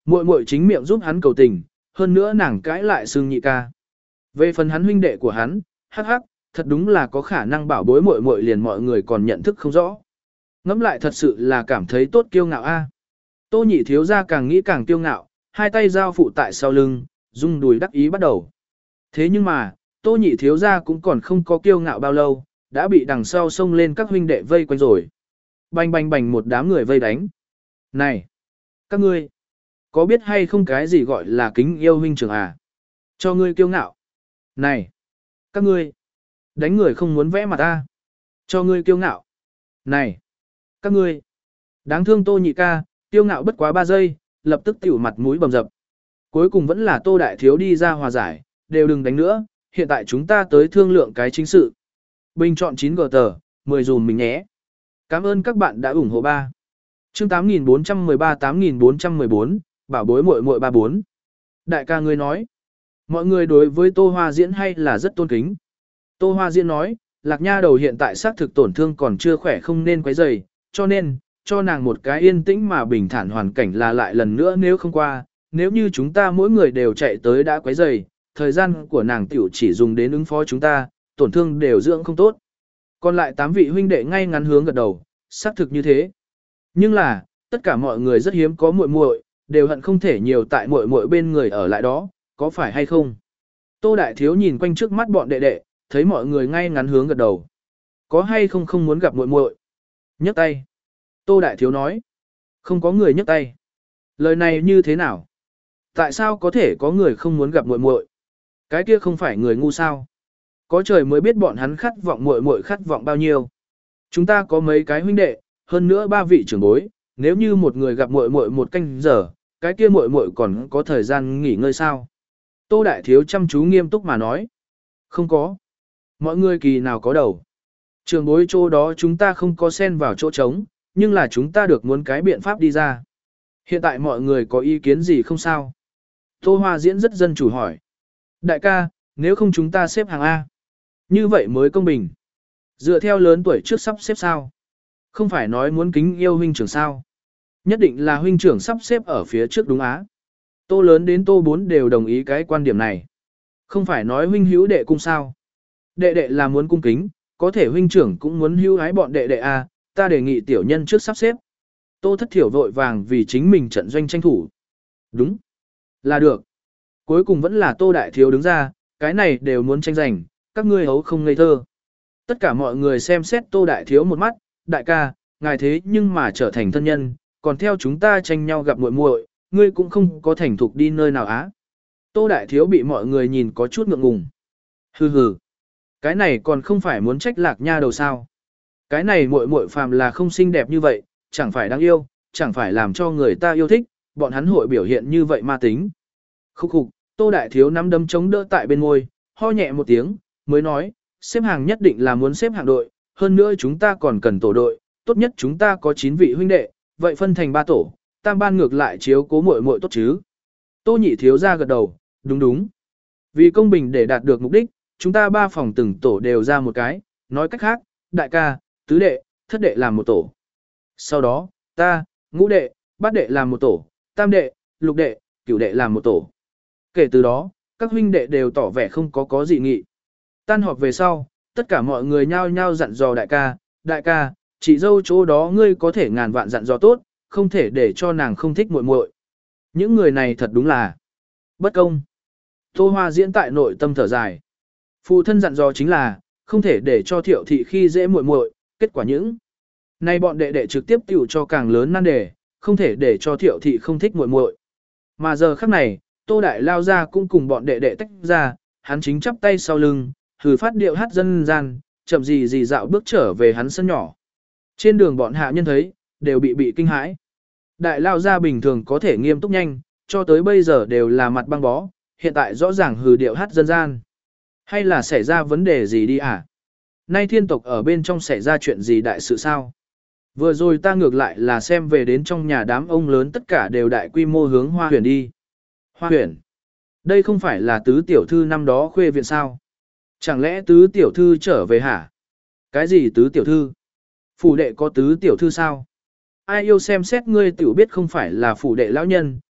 Muội muội chính miệng giúp hắn cầu tình, hơn nữa nàng cãi lại xương nhị ca. Về phần hắn huynh đệ của hắn, hắc hắc, thật đúng là có khả năng bảo bối muội muội liền mọi người còn nhận thức không rõ. Ngẫm lại thật sự là cảm thấy tốt kiêu ngạo a. Tô nhị thiếu gia càng nghĩ càng kiêu ngạo, hai tay giao phụ tại sau lưng, rung đùi đắc ý bắt đầu. Thế nhưng mà, tô nhị thiếu gia cũng còn không có kiêu ngạo bao lâu, đã bị đằng sau xông lên các huynh đệ vây quanh rồi. Bành bành bành một đám người vây đánh. Này! Các ngươi! Có biết hay không cái gì gọi là kính yêu huynh trưởng à? Cho ngươi kiêu ngạo. Này! Các ngươi! Đánh người không muốn vẽ mặt ta. Cho ngươi kiêu ngạo. Này! Các ngươi! Đáng thương tô nhị ca, kiêu ngạo bất quá ba giây, lập tức tiểu mặt mũi bầm dập. Cuối cùng vẫn là tô đại thiếu đi ra hòa giải, đều đừng đánh nữa, hiện tại chúng ta tới thương lượng cái chính sự. Bình chọn chín gờ tờ, mười dùm mình nhé. Cảm ơn các bạn đã ủng hộ ba. Chương tám nghìn bốn trăm mười ba tám nghìn bốn trăm mười bốn, bảo bối muội muội ba bốn. Đại ca ngươi nói, mọi người đối với Tô Hoa Diễn hay là rất tôn kính. Tô Hoa Diễn nói, Lạc Nha đầu hiện tại xác thực tổn thương còn chưa khỏe không nên quấy rầy, cho nên, cho nàng một cái yên tĩnh mà bình thản hoàn cảnh là lại lần nữa nếu không qua, nếu như chúng ta mỗi người đều chạy tới đã quấy rầy, thời gian của nàng tiểu chỉ dùng đến ứng phó chúng ta, tổn thương đều dưỡng không tốt. Còn lại tám vị huynh đệ ngay ngắn hướng gật đầu, xác thực như thế. Nhưng là, tất cả mọi người rất hiếm có muội muội, đều hận không thể nhiều tại muội muội bên người ở lại đó, có phải hay không? Tô Đại Thiếu nhìn quanh trước mắt bọn đệ đệ, thấy mọi người ngay ngắn hướng gật đầu. Có hay không không muốn gặp muội muội? Nhấc tay. Tô Đại Thiếu nói. Không có người nhấc tay. Lời này như thế nào? Tại sao có thể có người không muốn gặp muội muội? Cái kia không phải người ngu sao? Có trời mới biết bọn hắn khát vọng muội muội khát vọng bao nhiêu. Chúng ta có mấy cái huynh đệ, hơn nữa ba vị trưởng bối, nếu như một người gặp muội muội một canh giờ, cái kia muội muội còn có thời gian nghỉ ngơi sao? Tô Đại Thiếu chăm chú nghiêm túc mà nói. Không có. Mọi người kỳ nào có đầu. Trưởng bối chỗ đó chúng ta không có xen vào chỗ trống, nhưng là chúng ta được muốn cái biện pháp đi ra. Hiện tại mọi người có ý kiến gì không sao? Tô Hoa Diễn rất dân chủ hỏi. Đại ca, nếu không chúng ta xếp hàng A. Như vậy mới công bình. Dựa theo lớn tuổi trước sắp xếp sao? Không phải nói muốn kính yêu huynh trưởng sao? Nhất định là huynh trưởng sắp xếp ở phía trước đúng á. Tô lớn đến tô bốn đều đồng ý cái quan điểm này. Không phải nói huynh hữu đệ cung sao? Đệ đệ là muốn cung kính, có thể huynh trưởng cũng muốn hữu ái bọn đệ đệ A, ta đề nghị tiểu nhân trước sắp xếp. Tô Thất Thiểu vội vàng vì chính mình trận doanh tranh thủ. Đúng. Là được. Cuối cùng vẫn là Tô Đại Thiếu đứng ra, cái này đều muốn tranh giành, các ngươi hấu không ngây thơ. Tất cả mọi người xem xét Tô Đại Thiếu một mắt, đại ca, ngài thế nhưng mà trở thành thân nhân, còn theo chúng ta tranh nhau gặp muội muội, ngươi cũng không có thành thục đi nơi nào á. Tô Đại Thiếu bị mọi người nhìn có chút ngượng ngùng. Hừ hừ. Cái này còn không phải muốn trách Lạc Nha đầu sao. Cái này muội muội phàm là không xinh đẹp như vậy, chẳng phải đáng yêu, chẳng phải làm cho người ta yêu thích, bọn hắn hội biểu hiện như vậy ma tính. Khúc khục, Tô Đại Thiếu nắm đấm chống đỡ tại bên môi, ho nhẹ một tiếng, mới nói, xếp hàng nhất định là muốn xếp hạng đội, hơn nữa chúng ta còn cần tổ đội, tốt nhất chúng ta có chín vị huynh đệ, vậy phân thành ba tổ, tam ban ngược lại chiếu cố muội muội tốt chứ. Tô Nhị Thiếu ra gật đầu, đúng đúng. Vì công bình để đạt được mục đích, chúng ta ba phòng từng tổ đều ra một cái, nói cách khác, đại ca, tứ đệ, thất đệ làm một tổ. Sau đó, ta, ngũ đệ, bát đệ làm một tổ, tam đệ, lục đệ, cửu đệ làm một tổ. Kể từ đó, các huynh đệ đều tỏ vẻ không có có dị nghị. Tan họp về sau, tất cả mọi người nhao nhao dặn dò đại ca, đại ca, chị dâu chỗ đó ngươi có thể ngàn vạn dặn dò tốt, không thể để cho nàng không thích muội muội. Những người này thật đúng là bất công. Tô Hoa Diễn tại nội tâm thở dài. Phụ thân dặn dò chính là, không thể để cho Thiệu thị khi dễ muội muội, kết quả những nay bọn đệ đệ trực tiếp tiểu cho càng lớn nan đề, không thể để cho Thiệu thị không thích muội muội. Mà giờ khắc này, Tô Đại lao ra cũng cùng bọn đệ đệ tách ra, hắn chính chắp tay sau lưng, hừ phát điệu hát dân gian, chậm gì gì dạo bước trở về hắn sân nhỏ. Trên đường bọn hạ nhân thấy, đều bị bị kinh hãi. Đại lao ra bình thường có thể nghiêm túc nhanh, cho tới bây giờ đều là mặt băng bó, hiện tại rõ ràng hừ điệu hát dân gian. Hay là xảy ra vấn đề gì đi à? Nay thiên tộc ở bên trong xảy ra chuyện gì đại sự sao? Vừa rồi ta ngược lại là xem về đến trong nhà đám ông lớn tất cả đều đại quy mô hướng Hoa Huyền đi. Hoa Huyền? Đây không phải là tứ tiểu thư năm đó khuê viện sao? Chẳng lẽ tứ tiểu thư trở về hả? Cái gì tứ tiểu thư? Phủ đệ có tứ tiểu thư sao? Ai yêu xem xét ngươi tiểu biết không phải là phủ đệ lão nhân,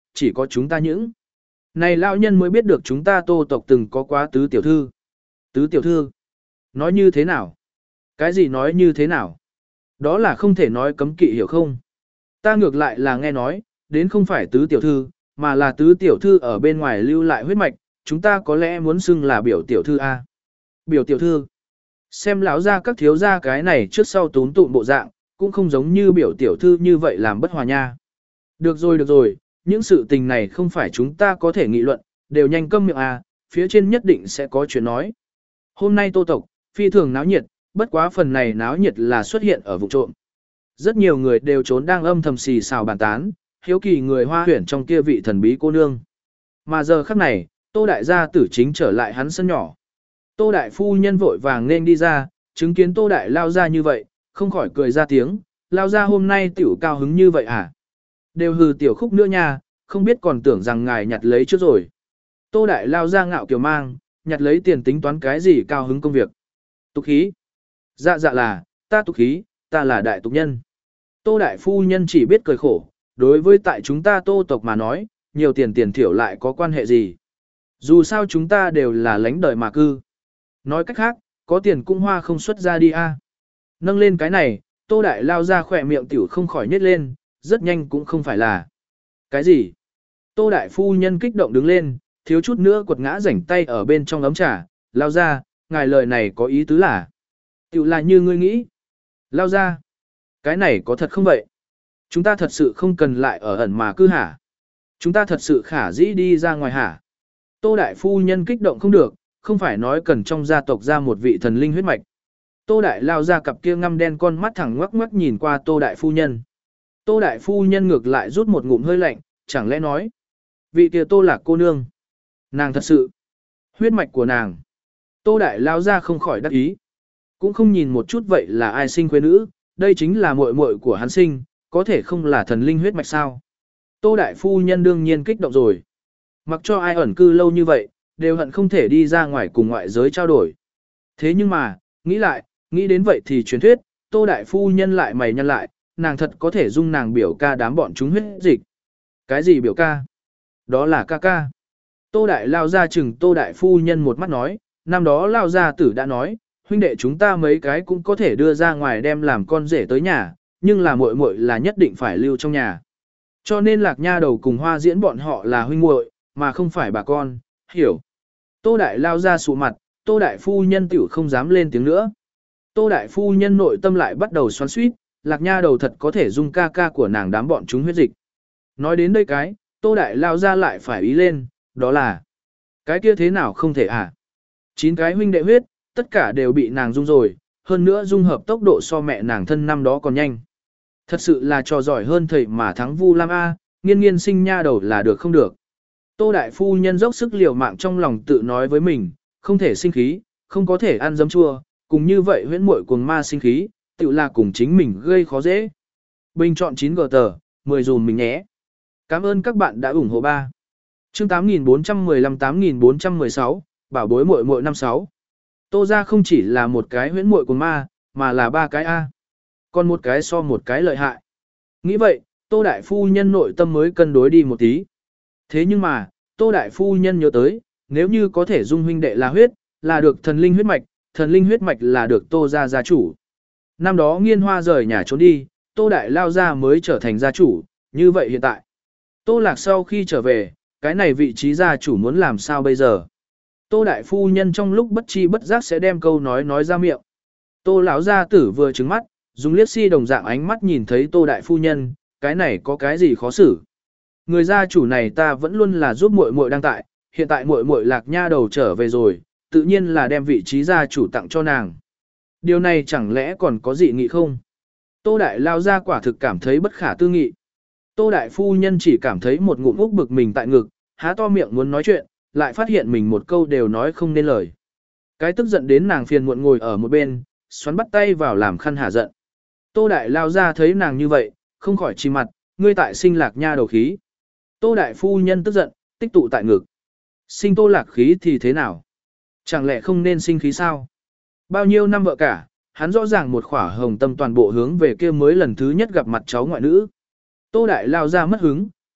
chỉ có chúng ta những. Này lão nhân mới biết được chúng ta Tô tộc từng có quá tứ tiểu thư. Tứ tiểu thư? Nói như thế nào? Cái gì nói như thế nào? Đó là không thể nói cấm kỵ hiểu không? Ta ngược lại là nghe nói, đến không phải tứ tiểu thư, mà là tứ tiểu thư ở bên ngoài lưu lại huyết mạch, chúng ta có lẽ muốn xưng là biểu tiểu thư A. Biểu tiểu thư. Xem lão ra các thiếu gia cái này trước sau tún tụm bộ dạng, cũng không giống như biểu tiểu thư như vậy làm bất hòa nha. Được rồi được rồi, những sự tình này không phải chúng ta có thể nghị luận, đều nhanh câm miệng A, phía trên nhất định sẽ có chuyện nói. Hôm nay Tô tộc, phi thường náo nhiệt, bất quá phần này náo nhiệt là xuất hiện ở vụ trộm. Rất nhiều người đều trốn đang âm thầm xì xào bàn tán, hiếu kỳ người hoa huyển trong kia vị thần bí cô nương. Mà giờ khắc này, Tô đại gia tử chính trở lại hắn sân nhỏ. Tô đại phu nhân vội vàng nên đi ra, chứng kiến Tô đại lao ra như vậy, không khỏi cười ra tiếng, lao ra hôm nay tiểu cao hứng như vậy à? Đều hừ tiểu khúc nữa nha, không biết còn tưởng rằng ngài nhặt lấy trước rồi. Tô đại lao ra ngạo kiều mang, nhặt lấy tiền tính toán cái gì cao hứng công việc. Tục khí. Dạ dạ là, ta tục khí, ta là đại tục nhân. Tô đại phu nhân chỉ biết cười khổ, đối với tại chúng ta Tô tộc mà nói, nhiều tiền tiền thiểu lại có quan hệ gì. Dù sao chúng ta đều là lãnh đời mà cư. Nói cách khác, có tiền cũng hoa không xuất ra đi a. Nâng lên cái này, Tô đại lao ra khỏe miệng tiểu không khỏi nhếch lên, rất nhanh cũng không phải là. Cái gì? Tô đại phu nhân kích động đứng lên, thiếu chút nữa quật ngã rảnh tay ở bên trong ấm trà, lao ra, ngài lời này có ý tứ là. Tiểu là như ngươi nghĩ. Lao ra. Cái này có thật không vậy? Chúng ta thật sự không cần lại ở ẩn mà cư hả? Chúng ta thật sự khả dĩ đi ra ngoài hả? Tô đại phu nhân kích động không được, không phải nói cần trong gia tộc ra một vị thần linh huyết mạch. Tô đại lao ra cặp kia ngăm đen con mắt thẳng ngoắc ngoắc nhìn qua tô đại phu nhân. Tô đại phu nhân ngược lại rút một ngụm hơi lạnh, chẳng lẽ nói. Vị kia tô lạc cô nương. Nàng thật sự. Huyết mạch của nàng. Tô đại lao ra không khỏi đắc ý. Cũng không nhìn một chút vậy là ai sinh quê nữ, đây chính là muội muội của hắn sinh, có thể không là thần linh huyết mạch sao. Tô đại phu nhân đương nhiên kích động rồi. Mặc cho ai ẩn cư lâu như vậy, đều hận không thể đi ra ngoài cùng ngoại giới trao đổi. Thế nhưng mà, nghĩ lại, nghĩ đến vậy thì truyền thuyết, Tô đại phu nhân lại mày nhăn lại, nàng thật có thể dung nàng biểu ca đám bọn chúng huyết dịch. Cái gì biểu ca? Đó là ca ca. Tô đại lao ra chừng Tô đại phu nhân một mắt nói, năm đó lao gia tử đã nói, huynh đệ chúng ta mấy cái cũng có thể đưa ra ngoài đem làm con rể tới nhà, nhưng là muội muội là nhất định phải lưu trong nhà. Cho nên Lạc Nha đầu cùng Hoa Diễn bọn họ là huynh muội, mà không phải bà con, hiểu. Tô đại lao ra sụ mặt, Tô đại phu nhân tiểu không dám lên tiếng nữa. Tô đại phu nhân nội tâm lại bắt đầu xoắn xuýt, Lạc Nha đầu thật có thể dung ca ca của nàng đám bọn chúng huyết dịch. Nói đến đây cái, Tô đại lao ra lại phải ý lên, đó là cái kia thế nào không thể à? Chín cái huynh đệ huyết, tất cả đều bị nàng dung rồi, hơn nữa dung hợp tốc độ so mẹ nàng thân năm đó còn nhanh. Thật sự là trò giỏi hơn thầy mà thắng Vu Lam A, nghiên nghiên sinh nha đầu là được không được. Tô đại phu nhân dốc sức liều mạng trong lòng tự nói với mình, không thể sinh khí, không có thể ăn dấm chua, cùng như vậy huyễn muội cuồng ma sinh khí, tự là cùng chính mình gây khó dễ. Bình chọn chín gờ tờ, mười dùm mình nhé. Cảm ơn các bạn đã ủng hộ ba. Chương tám nghìn bốn trăm mười lăm tám nghìn bốn trăm mười sáu, bảo bối muội muội năm sáu. Tô ra không chỉ là một cái huyễn muội cuồng ma, mà là ba cái A. Còn một cái so một cái lợi hại. Nghĩ vậy, Tô đại phu nhân nội tâm mới cân đối đi một tí. Thế nhưng mà, Tô đại phu nhân nhớ tới, nếu như có thể dung huynh đệ là huyết, là được thần linh huyết mạch, thần linh huyết mạch là được Tô gia gia chủ. Năm đó Nghiên Hoa rời nhà trốn đi, Tô đại lao gia mới trở thành gia chủ, như vậy hiện tại. Tô Lạc sau khi trở về, cái này vị trí gia chủ muốn làm sao bây giờ? Tô đại phu nhân trong lúc bất chi bất giác sẽ đem câu nói nói ra miệng. Tô lão gia tử vừa trừng mắt, dùng liếc si đồng dạng ánh mắt nhìn thấy Tô đại phu nhân, cái này có cái gì khó xử? Người gia chủ này ta vẫn luôn là giúp muội muội đang tại, hiện tại muội muội Lạc Nha đầu trở về rồi, tự nhiên là đem vị trí gia chủ tặng cho nàng. Điều này chẳng lẽ còn có dị nghị không? Tô đại lao gia quả thực cảm thấy bất khả tư nghị. Tô đại phu nhân chỉ cảm thấy một ngụm úc bực mình tại ngực, há to miệng muốn nói chuyện, lại phát hiện mình một câu đều nói không nên lời. Cái tức giận đến nàng phiền muộn ngồi ở một bên, xoắn bắt tay vào làm khăn hả giận. Tô đại lao ra thấy nàng như vậy, không khỏi chi mặt, ngươi tại sinh Lạc Nha đầu khí. Tô đại phu nhân tức giận, tích tụ tại ngực. Sinh Tô Lạc khí thì thế nào? Chẳng lẽ không nên sinh khí sao? Bao nhiêu năm vợ cả, hắn rõ ràng một khỏa hồng tâm toàn bộ hướng về kia mới lần thứ nhất gặp mặt cháu ngoại nữ. Tô đại lao ra mất hứng,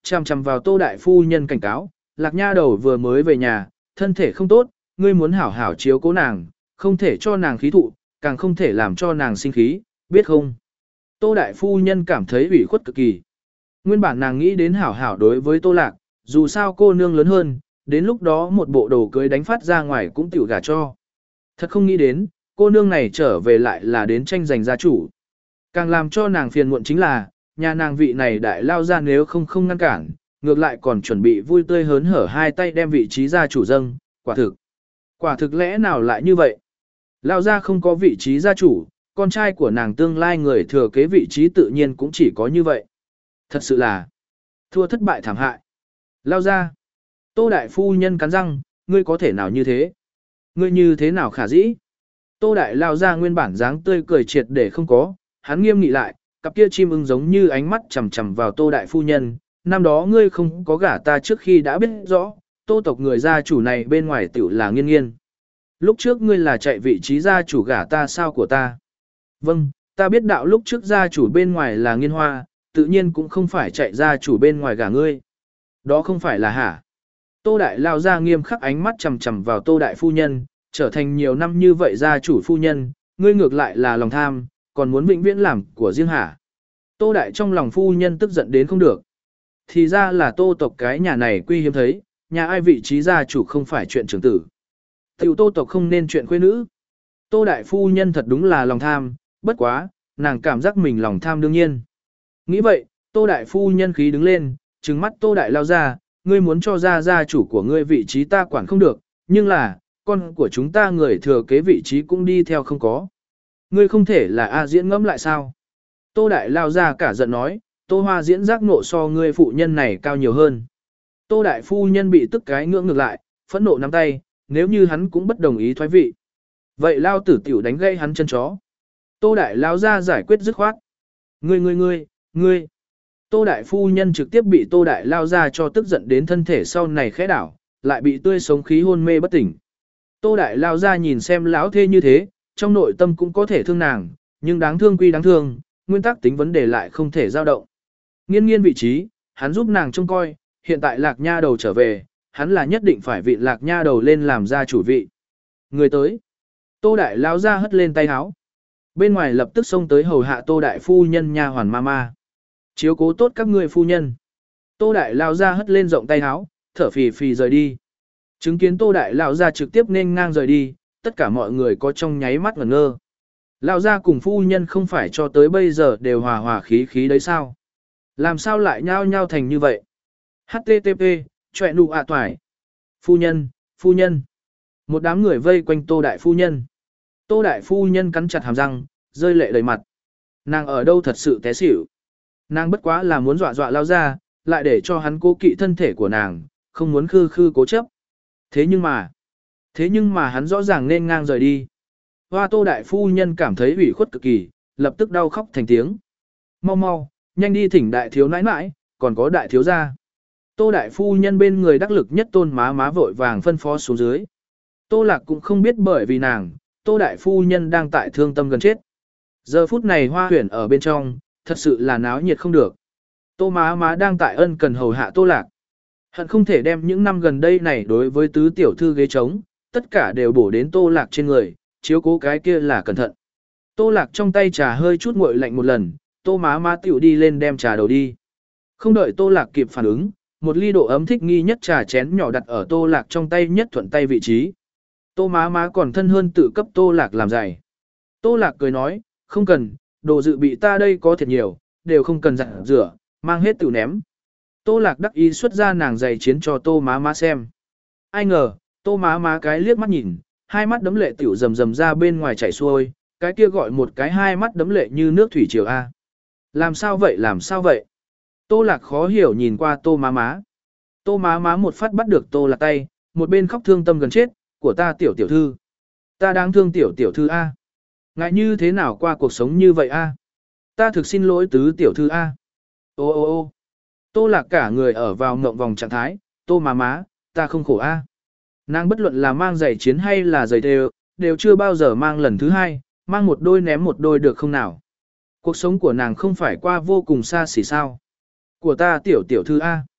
chằm chằm vào Tô đại phu nhân cảnh cáo, Lạc nha đầu vừa mới về nhà, thân thể không tốt, ngươi muốn hảo hảo chiếu cố nàng, không thể cho nàng khí thụ, càng không thể làm cho nàng sinh khí, biết không? Tô đại phu nhân cảm thấy ủy khuất cực kỳ. Nguyên bản nàng nghĩ đến hảo hảo đối với Tô Lạc, dù sao cô nương lớn hơn, đến lúc đó một bộ đồ cưới đánh phát ra ngoài cũng tiểu gả cho. Thật không nghĩ đến, cô nương này trở về lại là đến tranh giành gia chủ. Càng làm cho nàng phiền muộn chính là, nhà nàng vị này đại lao ra nếu không không ngăn cản, ngược lại còn chuẩn bị vui tươi hớn hở hai tay đem vị trí gia chủ dâng, quả thực. Quả thực lẽ nào lại như vậy? Lao ra không có vị trí gia chủ, con trai của nàng tương lai người thừa kế vị trí tự nhiên cũng chỉ có như vậy. Thật sự là thua thất bại thảm hại. Lao ra. Tô đại phu nhân cắn răng, ngươi có thể nào như thế? Ngươi như thế nào khả dĩ? Tô đại lao ra nguyên bản dáng tươi cười triệt để không có, hắn nghiêm nghị lại, cặp kia chim ưng giống như ánh mắt chằm chằm vào Tô đại phu nhân, năm đó ngươi không có gả ta trước khi đã biết rõ, Tô tộc người gia chủ này bên ngoài tiểu là Nghiên Nghiên. Lúc trước ngươi là chạy vị trí gia chủ gả ta sao của ta? Vâng, ta biết đạo lúc trước gia chủ bên ngoài là Nghiên Hoa, tự nhiên cũng không phải chạy gia chủ bên ngoài gả ngươi. Đó không phải là hả? Tô đại lao ra nghiêm khắc ánh mắt chằm chằm vào Tô đại phu nhân, trở thành nhiều năm như vậy gia chủ phu nhân, ngươi ngược lại là lòng tham, còn muốn vĩnh viễn làm của riêng hả? Tô đại trong lòng phu nhân tức giận đến không được. Thì ra là Tô tộc cái nhà này quy hiếm thấy, nhà ai vị trí gia chủ không phải chuyện trưởng tử. Tiểu Tô tộc không nên chuyện khuê nữ. Tô đại phu nhân thật đúng là lòng tham, bất quá, nàng cảm giác mình lòng tham đương nhiên. Nghĩ vậy, Tô đại phu nhân khí đứng lên, trừng mắt Tô đại lao ra, ngươi muốn cho ra gia chủ của ngươi vị trí ta quản không được, nhưng là, con của chúng ta người thừa kế vị trí cũng đi theo không có. Ngươi không thể là A diễn ngẫm lại sao? Tô đại lao ra cả giận nói, Tô Hoa diễn giác ngộ so ngươi phụ nhân này cao nhiều hơn. Tô đại phu nhân bị tức cái ngưỡng ngược lại, phẫn nộ nắm tay, nếu như hắn cũng bất đồng ý thoái vị. Vậy lao tử tiểu đánh gây hắn chân chó. Tô đại lao ra giải quyết dứt khoát. Ngươi ngươi ngươi, ngươi. Tô đại phu nhân trực tiếp bị Tô đại lao ra cho tức giận đến thân thể sau này khẽ đảo, lại bị tươi sống khí hôn mê bất tỉnh. Tô đại lao ra nhìn xem lão thê như thế, trong nội tâm cũng có thể thương nàng, nhưng đáng thương quy đáng thương, nguyên tắc tính vấn đề lại không thể dao động. Nghiên nghiên vị trí, hắn giúp nàng trông coi, hiện tại lạc nha đầu trở về, hắn là nhất định phải vị lạc nha đầu lên làm gia chủ vị. Người tới. Tô đại lao ra hất lên tay háo. Bên ngoài lập tức xông tới hầu hạ Tô đại phu nhân nha hoàn mama. Chiếu cố tốt các ngươi phu nhân. Tô đại lao ra hất lên rộng tay háo, thở phì phì rời đi. Chứng kiến Tô đại lao ra trực tiếp nên ngang rời đi, tất cả mọi người có trong nháy mắt ngẩn ngơ. Lao ra cùng phu nhân không phải cho tới bây giờ đều hòa hòa khí khí đấy sao? Làm sao lại nhao nhao thành như vậy? hát tê tê pê, chọe nụ ạ toài. Phu nhân, phu nhân. Một đám người vây quanh Tô đại phu nhân. Tô đại phu nhân cắn chặt hàm răng, rơi lệ đầy mặt. Nàng ở đâu thật sự té xỉu. Nàng bất quá là muốn dọa dọa lao ra, lại để cho hắn cố kỵ thân thể của nàng, không muốn khư khư cố chấp. Thế nhưng mà, thế nhưng mà hắn rõ ràng nên ngang rời đi. Hoa Tô đại phu nhân cảm thấy ủy khuất cực kỳ, lập tức đau khóc thành tiếng. Mau mau, nhanh đi thỉnh đại thiếu nãi nãi, còn có đại thiếu gia. Tô đại phu nhân bên người đắc lực nhất Tôn má má vội vàng phân phó xuống dưới. Tô Lạc cũng không biết bởi vì nàng, Tô đại phu nhân đang tại thương tâm gần chết. Giờ phút này Hoa Huyền ở bên trong, thật sự là náo nhiệt không được. Tô má má đang tại ân cần hầu hạ Tô Lạc. Hận không thể đem những năm gần đây này đối với tứ tiểu thư ghế trống, tất cả đều bổ đến Tô Lạc trên người, chiếu cố cái kia là cẩn thận. Tô Lạc trong tay trà hơi chút nguội lạnh một lần, Tô má má tiểu đi lên đem trà đầu đi. Không đợi Tô Lạc kịp phản ứng, một ly độ ấm thích nghi nhất trà chén nhỏ đặt ở Tô Lạc trong tay nhất thuận tay vị trí. Tô má má còn thân hơn tự cấp Tô Lạc làm dày. Tô Lạc cười nói, không cần, đồ dự bị ta đây có thiệt nhiều, đều không cần giặt rửa, mang hết tự ném. Tô Lạc đắc ý xuất ra nàng giày chiến cho Tô má má xem. Ai ngờ, Tô má má cái liếc mắt nhìn, hai mắt đấm lệ tiểu rầm rầm ra bên ngoài chảy xuôi, cái kia gọi một cái hai mắt đấm lệ như nước thủy triều A. Làm sao vậy làm sao vậy? Tô Lạc khó hiểu nhìn qua Tô má má. Tô má má một phát bắt được Tô Lạc tay, một bên khóc thương tâm gần chết, của ta tiểu tiểu thư. Ta đáng thương tiểu tiểu thư A. Ngại như thế nào qua cuộc sống như vậy A? Ta thực xin lỗi tứ tiểu thư A. Ô ô ô Tô Lạc cả người ở vào ngộng vòng trạng thái, Tô má má, ta không khổ A. Nàng bất luận là mang giày chiến hay là giày đều, đều chưa bao giờ mang lần thứ hai, mang một đôi ném một đôi được không nào. Cuộc sống của nàng không phải qua vô cùng xa xỉ sao. Của ta tiểu tiểu thư A.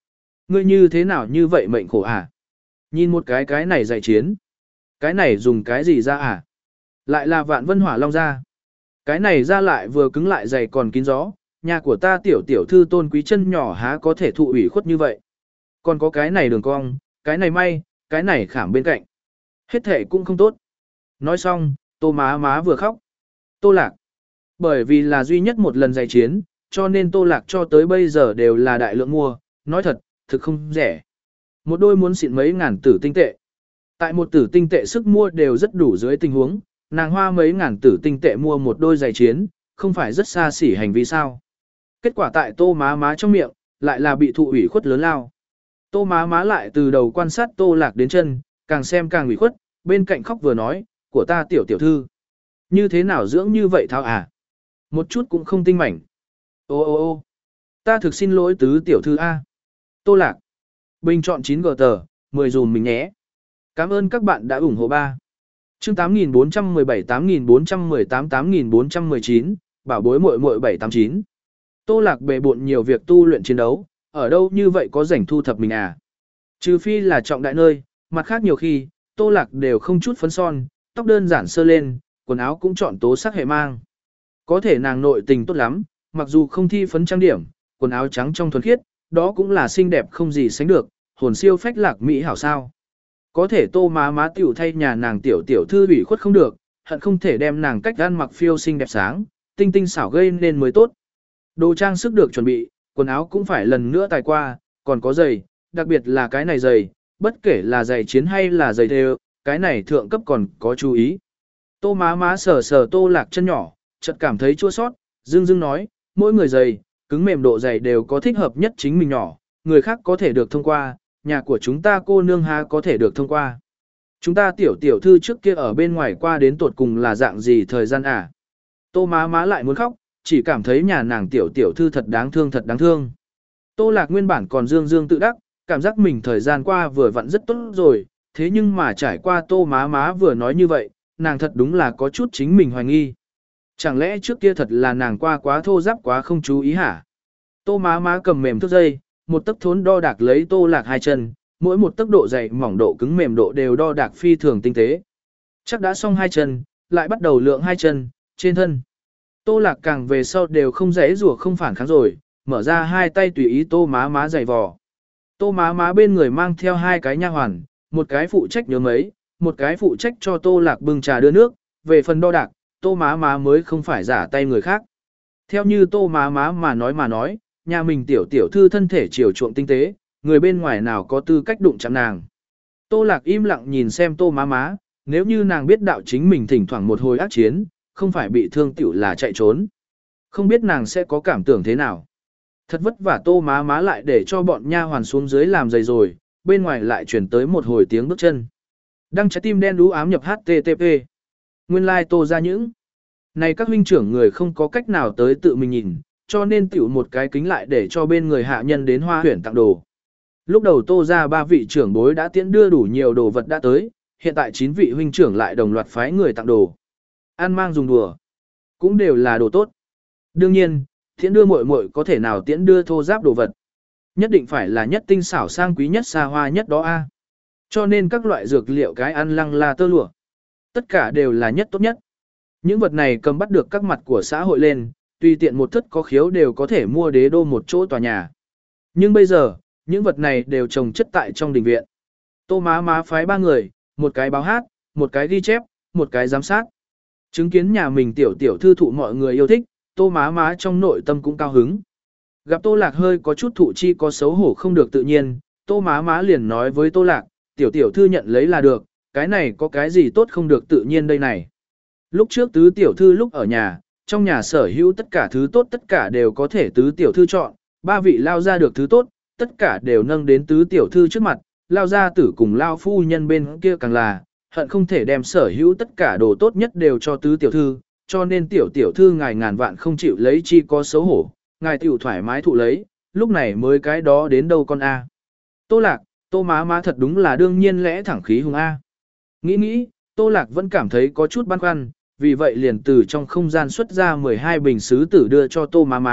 Ngươi như thế nào như vậy mệnh khổ à? Nhìn một cái cái này dạy chiến. Cái này dùng cái gì ra à? Lại là vạn vân hỏa long ra. Cái này ra lại vừa cứng lại dày còn kín gió, nhà của ta tiểu tiểu thư tôn quý chân nhỏ há có thể thụ ủy khuất như vậy. Còn có cái này đường cong, cái này may, cái này khảm bên cạnh. Hết thể cũng không tốt. Nói xong, tô má má vừa khóc. Tô lạc. Bởi vì là duy nhất một lần giày chiến, cho nên tô lạc cho tới bây giờ đều là đại lượng mua, nói thật, thực không rẻ. Một đôi muốn xịn mấy ngàn tử tinh tệ. Tại một tử tinh tệ sức mua đều rất đủ dưới tình huống, nàng hoa mấy ngàn tử tinh tệ mua một đôi giày chiến, không phải rất xa xỉ hành vi sao. Kết quả tại tô má má trong miệng, lại là bị thụ ủy khuất lớn lao. Tô má má lại từ đầu quan sát tô lạc đến chân, càng xem càng ủy khuất, bên cạnh khóc vừa nói, của ta tiểu tiểu thư. Như thế nào dưỡng như vậy thao à? Một chút cũng không tinh mảnh. Ô ô ô ta thực xin lỗi tứ tiểu thư A. Tô lạc. Bình chọn chín gờ tờ, mười dùm mình nhé. Cảm ơn các bạn đã ủng hộ ba. Chương tám nghìn bốn trăm mười bảy, tám nghìn bốn trăm mười tám, tám nghìn bốn trăm mười chín, bảo bối muội muội bảy tám chín. Tô lạc bề bộn nhiều việc tu luyện chiến đấu, ở đâu như vậy có rảnh thu thập mình à? Trừ phi là trọng đại nơi, mặt khác nhiều khi, tô lạc đều không chút phấn son, tóc đơn giản sơ lên, quần áo cũng chọn tố sắc hệ mang. Có thể nàng nội tình tốt lắm, mặc dù không thi phấn trang điểm, quần áo trắng trong thuần khiết, đó cũng là xinh đẹp không gì sánh được, hồn siêu phách lạc mỹ hảo sao. Có thể tô má má tiểu thay nhà nàng tiểu tiểu thư ủy khuất không được, hận không thể đem nàng cách ăn mặc phiêu xinh đẹp sáng, tinh tinh xảo gây nên mới tốt. Đồ trang sức được chuẩn bị, quần áo cũng phải lần nữa tài qua, còn có giày, đặc biệt là cái này giày, bất kể là giày chiến hay là giày thêu, cái này thượng cấp còn có chú ý. Tô má má sờ sờ tô lạc chân nhỏ, chợt cảm thấy chua sót, dương dương nói, mỗi người giày, cứng mềm độ giày đều có thích hợp nhất chính mình nhỏ, người khác có thể được thông qua, nhà của chúng ta cô nương há có thể được thông qua. Chúng ta tiểu tiểu thư trước kia ở bên ngoài qua đến tột cùng là dạng gì thời gian à? Tô má má lại muốn khóc, chỉ cảm thấy nhà nàng tiểu tiểu thư thật đáng thương thật đáng thương. Tô lạc nguyên bản còn dương dương tự đắc, cảm giác mình thời gian qua vừa vặn rất tốt rồi, thế nhưng mà trải qua tô má má vừa nói như vậy, nàng thật đúng là có chút chính mình hoài nghi. Chẳng lẽ trước kia thật là nàng qua quá thô giáp quá không chú ý hả? Tô má má cầm mềm thước dây, một tấc thốn đo đạc lấy tô lạc hai chân, mỗi một tấc độ dày mỏng độ cứng mềm độ đều đo đạc phi thường tinh tế. Chắc đã xong hai chân, lại bắt đầu lượng hai chân, trên thân. Tô lạc càng về sau đều không dễ rủa không phản kháng rồi, mở ra hai tay tùy ý tô má má giày vò. Tô má má bên người mang theo hai cái nha hoàn, một cái phụ trách nhớ mấy, một cái phụ trách cho tô lạc bưng trà đưa nước, về phần đo đạc, tô má má mới không phải giả tay người khác. Theo như tô má má mà nói mà nói, nhà mình tiểu tiểu thư thân thể chiều chuộng tinh tế, người bên ngoài nào có tư cách đụng chạm nàng. Tô lạc im lặng nhìn xem tô má má, nếu như nàng biết đạo chính mình thỉnh thoảng một hồi ác chiến, không phải bị thương tiểu là chạy trốn. Không biết nàng sẽ có cảm tưởng thế nào. Thật vất vả tô má má lại để cho bọn nha hoàn xuống dưới làm giày rồi, bên ngoài lại chuyển tới một hồi tiếng bước chân. Đăng trái tim đen đú ám nhập hát tê tê pê. Nguyên lai like tô ra những. Này các huynh trưởng người không có cách nào tới tự mình nhìn, cho nên tiểu một cái kính lại để cho bên người hạ nhân đến hoa huyển tặng đồ. Lúc đầu tô ra ba vị trưởng bối đã tiễn đưa đủ nhiều đồ vật đã tới, hiện tại chín vị huynh trưởng lại đồng loạt phái người tặng đồ. Ăn mang dùng đùa, cũng đều là đồ tốt. Đương nhiên, tiễn đưa muội muội có thể nào tiễn đưa thô giáp đồ vật. Nhất định phải là nhất tinh xảo sang quý nhất xa hoa nhất đó a. Cho nên các loại dược liệu cái ăn lăng là tơ lụa, tất cả đều là nhất tốt nhất. Những vật này cầm bắt được các mặt của xã hội lên, tùy tiện một thất có khiếu đều có thể mua đế đô một chỗ tòa nhà. Nhưng bây giờ, những vật này đều trồng chất tại trong đình viện. Tô má má phái ba người, một cái báo hát, một cái ghi chép, một cái giám sát. Chứng kiến nhà mình tiểu tiểu thư thụ mọi người yêu thích, tô má má trong nội tâm cũng cao hứng. Gặp tô lạc hơi có chút thụ chi có xấu hổ không được tự nhiên, tô má má liền nói với tô lạc, tiểu tiểu thư nhận lấy là được, cái này có cái gì tốt không được tự nhiên đây này. Lúc trước tứ tiểu thư lúc ở nhà, trong nhà sở hữu tất cả thứ tốt tất cả đều có thể tứ tiểu thư chọn, ba vị lao ra được thứ tốt, tất cả đều nâng đến tứ tiểu thư trước mặt, lao gia tử cùng lao phu nhân bên kia càng là, hận không thể đem sở hữu tất cả đồ tốt nhất đều cho tứ tiểu thư, cho nên tiểu tiểu thư ngài ngàn vạn không chịu lấy chi có xấu hổ, ngài tiểu thoải mái thụ lấy, lúc này mới cái đó đến đâu con a. Tô lạc, tô má má thật đúng là đương nhiên lẽ thẳng khí hùng a. Nghĩ nghĩ, tô lạc vẫn cảm thấy có chút băn khoăn, vì vậy liền từ trong không gian xuất ra mười hai bình sứ tử đưa cho tô má má,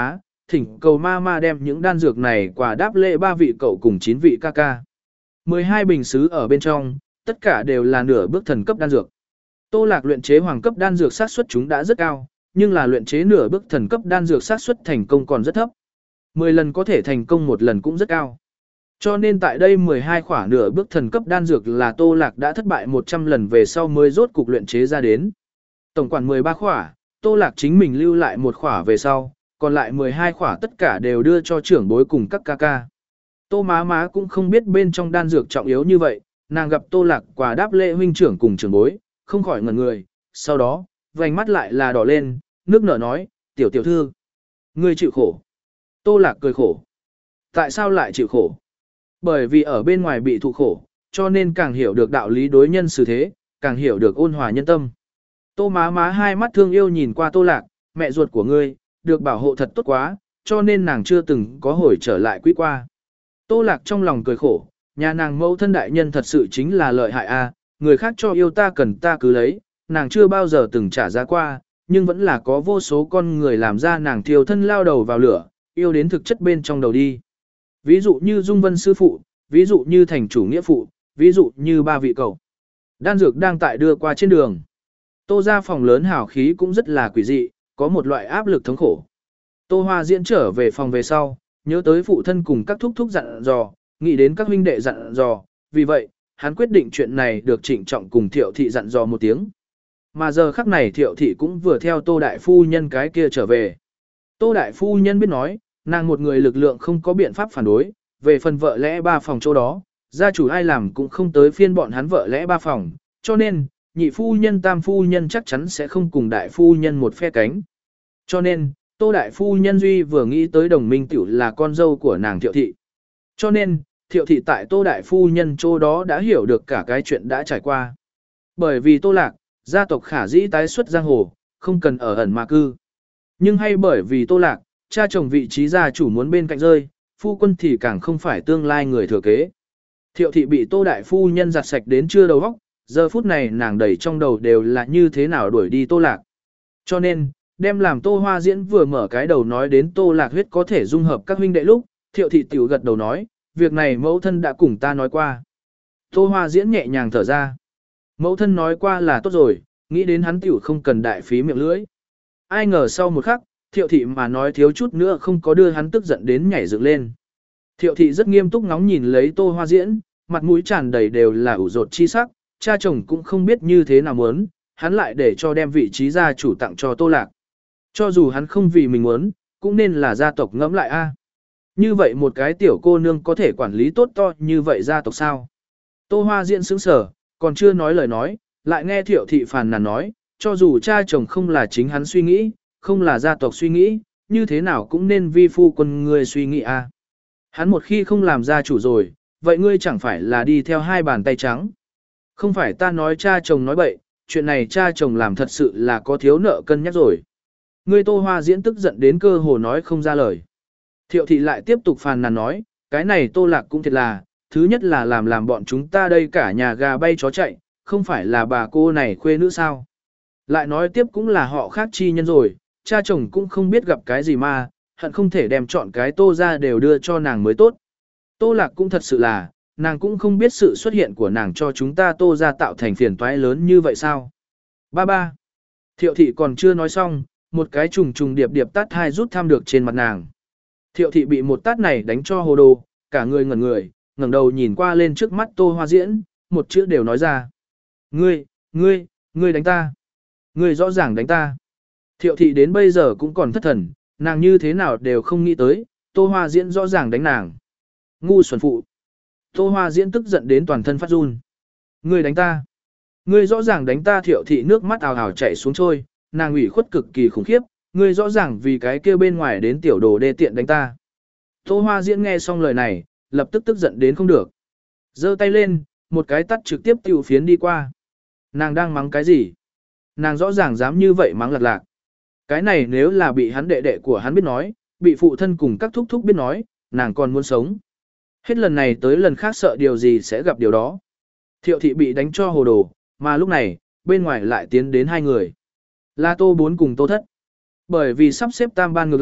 thỉnh cầu ma ma đem những đan dược này quả đáp lễ ba vị cậu cùng chín vị ca ca. mười hai bình sứ ở bên trong, tất cả đều là nửa bước thần cấp đan dược. Tô Lạc luyện chế hoàng cấp đan dược xác suất chúng đã rất cao, nhưng là luyện chế nửa bước thần cấp đan dược xác suất thành công còn rất thấp. mười lần có thể thành công một lần cũng rất cao. Cho nên tại đây mười hai khỏa nửa bước thần cấp đan dược là Tô Lạc đã thất bại một trăm lần về sau mới rốt cục luyện chế ra đến. Tổng quản mười ba khỏa, Tô Lạc chính mình lưu lại một khỏa về sau, còn lại mười hai khỏa tất cả đều đưa cho trưởng bối cùng các ca ca. Tô má má cũng không biết bên trong đan dược trọng yếu như vậy, nàng gặp Tô Lạc quả đáp lễ huynh trưởng cùng trưởng bối, không khỏi ngẩn người, sau đó, vành mắt lại là đỏ lên, nước nở nói, tiểu tiểu thư, ngươi chịu khổ. Tô Lạc cười khổ. Tại sao lại chịu khổ? Bởi vì ở bên ngoài bị thụ khổ, cho nên càng hiểu được đạo lý đối nhân xử thế, càng hiểu được ôn hòa nhân tâm. Tô má má hai mắt thương yêu nhìn qua Tô Lạc, mẹ ruột của ngươi, được bảo hộ thật tốt quá, cho nên nàng chưa từng có hồi trở lại quý qua. Tô Lạc trong lòng cười khổ, nhà nàng mẫu thân đại nhân thật sự chính là lợi hại a, người khác cho yêu ta cần ta cứ lấy, nàng chưa bao giờ từng trả giá qua, nhưng vẫn là có vô số con người làm ra nàng thiêu thân lao đầu vào lửa, yêu đến thực chất bên trong đầu đi. Ví dụ như Dung Vân sư phụ, ví dụ như thành chủ nghĩa phụ, ví dụ như ba vị cậu. Đan dược đang tại đưa qua trên đường. Tô ra phòng lớn hào khí cũng rất là quỷ dị, có một loại áp lực thống khổ. Tô Hoa diễn trở về phòng về sau, nhớ tới phụ thân cùng các thúc thúc dặn dò, nghĩ đến các huynh đệ dặn dò, vì vậy, hắn quyết định chuyện này được trịnh trọng cùng Thiệu thị dặn dò một tiếng. Mà giờ khắc này Thiệu thị cũng vừa theo Tô đại phu nhân cái kia trở về. Tô đại phu nhân biết nói, nàng một người lực lượng không có biện pháp phản đối, về phần vợ lẽ ba phòng chỗ đó, gia chủ ai làm cũng không tới phiên bọn hắn vợ lẽ ba phòng, cho nên, nhị phu nhân tam phu nhân chắc chắn sẽ không cùng đại phu nhân một phe cánh. Cho nên, Tô đại phu nhân duy vừa nghĩ tới đồng minh tiểu là con dâu của nàng Thiệu thị. Cho nên, Thiệu thị tại Tô đại phu nhân chỗ đó đã hiểu được cả cái chuyện đã trải qua. Bởi vì Tô Lạc, gia tộc khả dĩ tái xuất giang hồ, không cần ở ẩn mà cư. Nhưng hay bởi vì Tô Lạc, cha chồng vị trí gia chủ muốn bên cạnh rơi, phu quân thì càng không phải tương lai người thừa kế. Thiệu thị bị Tô đại phu nhân giặt sạch đến chưa đầu óc, giờ phút này nàng đầy trong đầu đều là như thế nào đuổi đi Tô Lạc. Cho nên, đem làm Tô Hoa diễn vừa mở cái đầu nói đến Tô Lạc huyết có thể dung hợp các huynh đệ lúc, Thiệu thị tiểu gật đầu nói, việc này mẫu thân đã cùng ta nói qua. Tô Hoa diễn nhẹ nhàng thở ra. Mẫu thân nói qua là tốt rồi, nghĩ đến hắn tiểu không cần đại phí miệng lưỡi. Ai ngờ sau một khắc, Thiệu thị mà nói thiếu chút nữa không có đưa hắn tức giận đến nhảy dựng lên. Thiệu thị rất nghiêm túc ngóng nhìn lấy Tô Hoa diễn, mặt mũi tràn đầy đều là ủ rột chi sắc, cha chồng cũng không biết như thế nào muốn, hắn lại để cho đem vị trí gia chủ tặng cho Tô Lạc. Cho dù hắn không vì mình muốn, cũng nên là gia tộc ngẫm lại a. Như vậy một cái tiểu cô nương có thể quản lý tốt to như vậy gia tộc sao? Tô Hoa diễn sững sờ, còn chưa nói lời nói, lại nghe Thiệu thị phàn nàn nói, cho dù cha chồng không là chính hắn suy nghĩ, không là gia tộc suy nghĩ, như thế nào cũng nên vi phu quân ngươi suy nghĩ a. Hắn một khi không làm gia chủ rồi, vậy ngươi chẳng phải là đi theo hai bàn tay trắng. Không phải ta nói cha chồng nói bậy, chuyện này cha chồng làm thật sự là có thiếu nợ cân nhắc rồi. Ngươi Tô Hoa diễn tức giận đến cơ hồ nói không ra lời. Thiệu thị lại tiếp tục phàn nàn nói, cái này Tô Lạc cũng thiệt là, thứ nhất là làm làm bọn chúng ta đây cả nhà gà bay chó chạy, không phải là bà cô này khuê nữ sao. Lại nói tiếp cũng là họ khác chi nhân rồi, cha chồng cũng không biết gặp cái gì mà, hận không thể đem chọn cái Tô ra đều đưa cho nàng mới tốt. Tô Lạc cũng thật sự là, nàng cũng không biết sự xuất hiện của nàng cho chúng ta Tô ra tạo thành phiền toái lớn như vậy sao. Ba ba. Thiệu thị còn chưa nói xong, một cái trùng trùng điệp điệp tát hai rút tham được trên mặt nàng. Thiệu thị bị một tát này đánh cho hồ đồ, cả người ngẩn người, ngẩng đầu nhìn qua lên trước mắt Tô Hoa diễn, một chữ đều nói ra. Ngươi, ngươi, ngươi đánh ta. Ngươi rõ ràng đánh ta. Thiệu thị đến bây giờ cũng còn thất thần, nàng như thế nào đều không nghĩ tới, Tô Hoa diễn rõ ràng đánh nàng. Ngu xuẩn phụ. Tô Hoa diễn tức giận đến toàn thân phát run. Ngươi đánh ta. Ngươi rõ ràng đánh ta. Thiệu thị nước mắt ào ào chảy xuống trôi, nàng ủy khuất cực kỳ khủng khiếp, ngươi rõ ràng vì cái kia bên ngoài đến tiểu đồ đê tiện đánh ta. Tô Hoa diễn nghe xong lời này, lập tức tức giận đến không được. Giơ tay lên, một cái tắt trực tiếp tiêu phiến đi qua. Nàng đang mắng cái gì? Nàng rõ ràng dám như vậy mắng lạc lạc. Cái này nếu là bị hắn đệ đệ của hắn biết nói, bị phụ thân cùng các thúc thúc biết nói, nàng còn muốn sống. Hết lần này tới lần khác sợ điều gì sẽ gặp điều đó. Thiệu thị bị đánh cho hồ đồ, mà lúc này, bên ngoài lại tiến đến hai người. Là Tô Bốn cùng Tô Thất. Bởi vì sắp xếp tam ban ngược lại,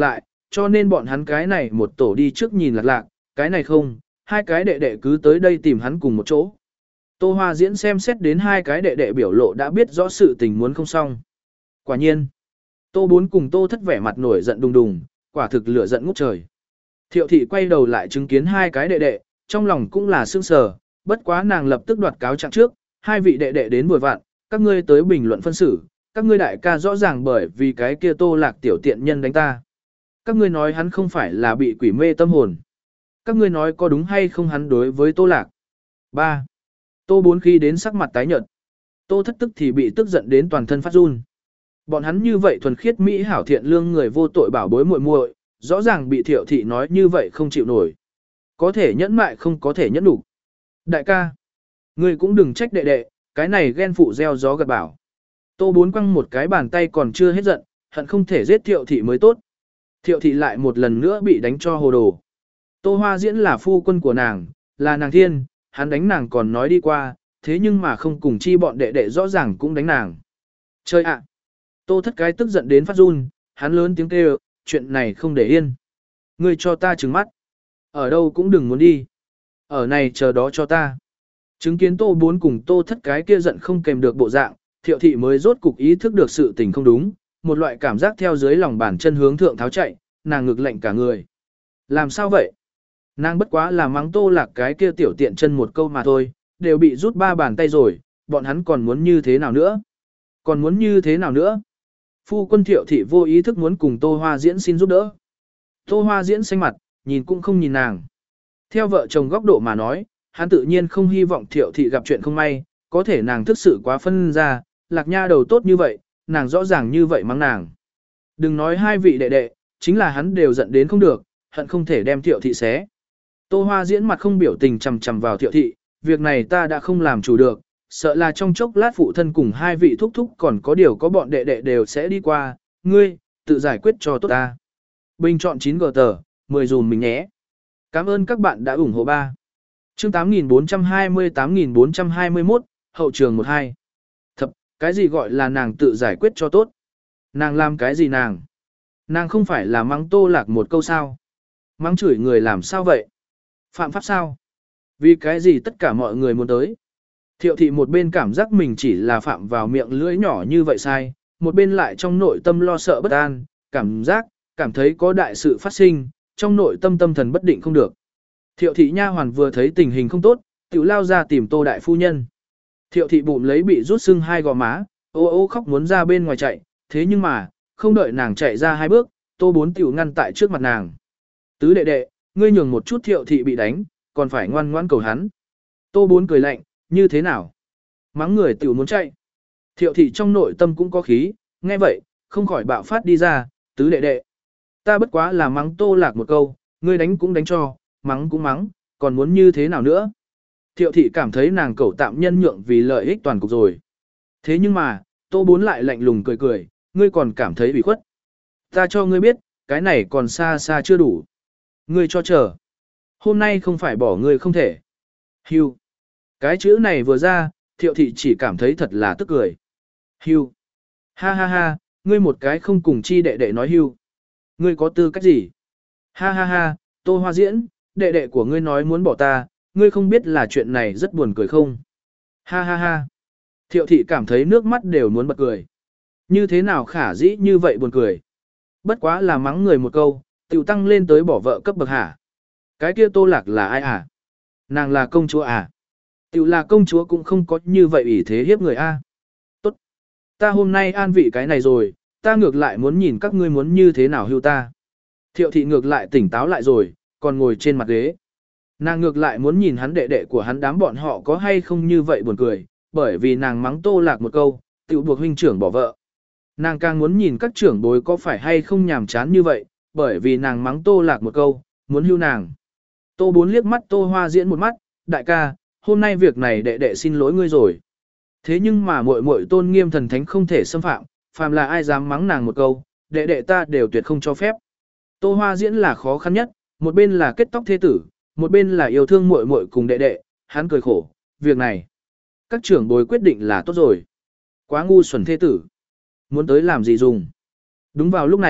cho nên bọn hắn cái này một tổ đi trước nhìn lạc lạc, cái này không, hai cái đệ đệ cứ tới đây tìm hắn cùng một chỗ. Tô Hoa Diễn xem xét đến hai cái đệ đệ biểu lộ đã biết rõ sự tình muốn không xong. Quả nhiên, Tô Bốn cùng Tô Thất vẻ mặt nổi giận đùng đùng, quả thực lửa giận ngút trời. Thiệu thị quay đầu lại chứng kiến hai cái đệ đệ, trong lòng cũng là sương sờ, bất quá nàng lập tức đoạt cáo trạng trước, hai vị đệ đệ đến vừa vặn, các ngươi tới bình luận phân xử, các ngươi đại ca rõ ràng bởi vì cái kia Tô Lạc tiểu tiện nhân đánh ta. Các ngươi nói hắn không phải là bị quỷ mê tâm hồn. Các ngươi nói có đúng hay không hắn đối với Tô Lạc. ba. Tô Bốn khi đến sắc mặt tái nhợt. Tô Thất tức thì bị tức giận đến toàn thân phát run. Bọn hắn như vậy thuần khiết mỹ hảo thiện lương người vô tội bảo bối muội muội, rõ ràng bị Thiệu thị nói như vậy không chịu nổi. Có thể nhẫn mại không có thể nhẫn đủ. Đại ca, ngươi cũng đừng trách đệ đệ, cái này ghen phụ gieo gió gặt bảo. Tô Bốn quăng một cái bàn tay còn chưa hết giận, hận không thể giết Thiệu thị mới tốt. Thiệu thị lại một lần nữa bị đánh cho hồ đồ. Tô Hoa Diễn là phu quân của nàng, là nàng thiên, hắn đánh nàng còn nói đi qua, thế nhưng mà không cùng chi bọn đệ đệ rõ ràng cũng đánh nàng. Chơi ạ! Tô Thất cái tức giận đến phát run, hắn lớn tiếng kêu, chuyện này không để yên. Ngươi cho ta trừng mắt. Ở đâu cũng đừng muốn đi. Ở này chờ đó cho ta. Chứng kiến Tô Bốn cùng Tô Thất cái kia giận không kèm được bộ dạng, Thiệu thị mới rốt cục ý thức được sự tình không đúng, một loại cảm giác theo dưới lòng bàn chân hướng thượng tháo chạy, nàng ngực lạnh cả người. Làm sao vậy? Nàng bất quá là mắng Tô Lạc cái kia tiểu tiện chân một câu mà thôi, đều bị rút ba bàn tay rồi, bọn hắn còn muốn như thế nào nữa? Còn muốn như thế nào nữa? Phu quân Thiệu thị vô ý thức muốn cùng Tô Hoa Diễn xin giúp đỡ. Tô Hoa Diễn xanh mặt, nhìn cũng không nhìn nàng. Theo vợ chồng góc độ mà nói, hắn tự nhiên không hy vọng Thiệu thị gặp chuyện không may, có thể nàng thức sự quá phân ra, Lạc nha đầu tốt như vậy, nàng rõ ràng như vậy mắng nàng. Đừng nói hai vị đệ đệ, chính là hắn đều giận đến không được, hận không thể đem Thiệu thị xé. Tô Hoa Diễn mặt không biểu tình chằm chằm vào Thiệu thị, việc này ta đã không làm chủ được, sợ là trong chốc lát phụ thân cùng hai vị thúc thúc còn có điều có bọn đệ đệ đều sẽ đi qua, ngươi, tự giải quyết cho tốt ta. Bình chọn chín G tờ, mười dùm mình nhé. Cảm ơn các bạn đã ủng hộ ba. Chương tám nghìn bốn trăm hai mươi tám nghìn bốn trăm hai mươi mốt, hậu trường mười hai. Thập, cái gì gọi là nàng tự giải quyết cho tốt? Nàng làm cái gì nàng? Nàng không phải là mắng Tô Lạc một câu sao? Mắng chửi người làm sao vậy? Phạm pháp sao? Vì cái gì tất cả mọi người muốn tới? Thiệu thị một bên cảm giác mình chỉ là phạm vào miệng lưỡi nhỏ như vậy sai, một bên lại trong nội tâm lo sợ bất an, cảm giác, cảm thấy có đại sự phát sinh, trong nội tâm tâm thần bất định không được. Thiệu thị nha hoàn vừa thấy tình hình không tốt, tiểu lao ra tìm Tô đại phu nhân. Thiệu thị bụng lấy bị rút sưng hai gò má, ô ô khóc muốn ra bên ngoài chạy, thế nhưng mà, không đợi nàng chạy ra hai bước, Tô Bốn tiểu ngăn tại trước mặt nàng. Tứ đệ đệ, ngươi nhường một chút Thiệu thị bị đánh, còn phải ngoan ngoãn cầu hắn. Tô Bốn cười lạnh, như thế nào? Mắng người tiểu muốn chạy. Thiệu thị trong nội tâm cũng có khí, nghe vậy, không khỏi bạo phát đi ra, tứ đệ đệ. Ta bất quá là mắng Tô Lạc một câu, ngươi đánh cũng đánh cho, mắng cũng mắng, còn muốn như thế nào nữa? Thiệu thị cảm thấy nàng cẩu tạm nhân nhượng vì lợi ích toàn cục rồi. Thế nhưng mà, Tô Bốn lại lạnh lùng cười cười, ngươi còn cảm thấy bị khuất. Ta cho ngươi biết, cái này còn xa xa chưa đủ. Ngươi cho chờ. Hôm nay không phải bỏ ngươi không thể. Hưu. Cái chữ này vừa ra, Thiệu thị chỉ cảm thấy thật là tức cười. Hưu. Ha ha ha, ngươi một cái không cùng chi đệ đệ nói hưu. Ngươi có tư cách gì? Ha ha ha, Tô Hoa Diễn, đệ đệ của ngươi nói muốn bỏ ta, ngươi không biết là chuyện này rất buồn cười không? Ha ha ha. Thiệu thị cảm thấy nước mắt đều muốn bật cười. Như thế nào khả dĩ như vậy buồn cười? Bất quá là mắng người một câu, tiểu tăng lên tới bỏ vợ cấp bậc hả? Cái kia Tô Lạc là ai à? Nàng là công chúa à? Tiểu là công chúa cũng không có như vậy ủy thế hiếp người a. Tốt. Ta hôm nay an vị cái này rồi, ta ngược lại muốn nhìn các ngươi muốn như thế nào hưu ta. Thiệu thị ngược lại tỉnh táo lại rồi, còn ngồi trên mặt ghế. Nàng ngược lại muốn nhìn hắn đệ đệ của hắn đám bọn họ có hay không như vậy buồn cười, bởi vì nàng mắng Tô Lạc một câu, tiểu buộc huynh trưởng bỏ vợ. Nàng càng muốn nhìn các trưởng bối có phải hay không nhàm chán như vậy, bởi vì nàng mắng Tô Lạc một câu, muốn hưu nàng. Tô Bốn liếc mắt Tô Hoa Diễn một mắt, đại ca, hôm nay việc này đệ đệ xin lỗi ngươi rồi. Thế nhưng mà muội muội tôn nghiêm thần thánh không thể xâm phạm, phàm là ai dám mắng nàng một câu, đệ đệ ta đều tuyệt không cho phép. Tô Hoa Diễn là khó khăn nhất, một bên là kết tóc thế tử, một bên là yêu thương muội muội cùng đệ đệ, hắn cười khổ, việc này. Các trưởng bối quyết định là tốt rồi. Quá ngu xuẩn thế tử. Muốn tới làm gì dùng. Đúng vào lúc này,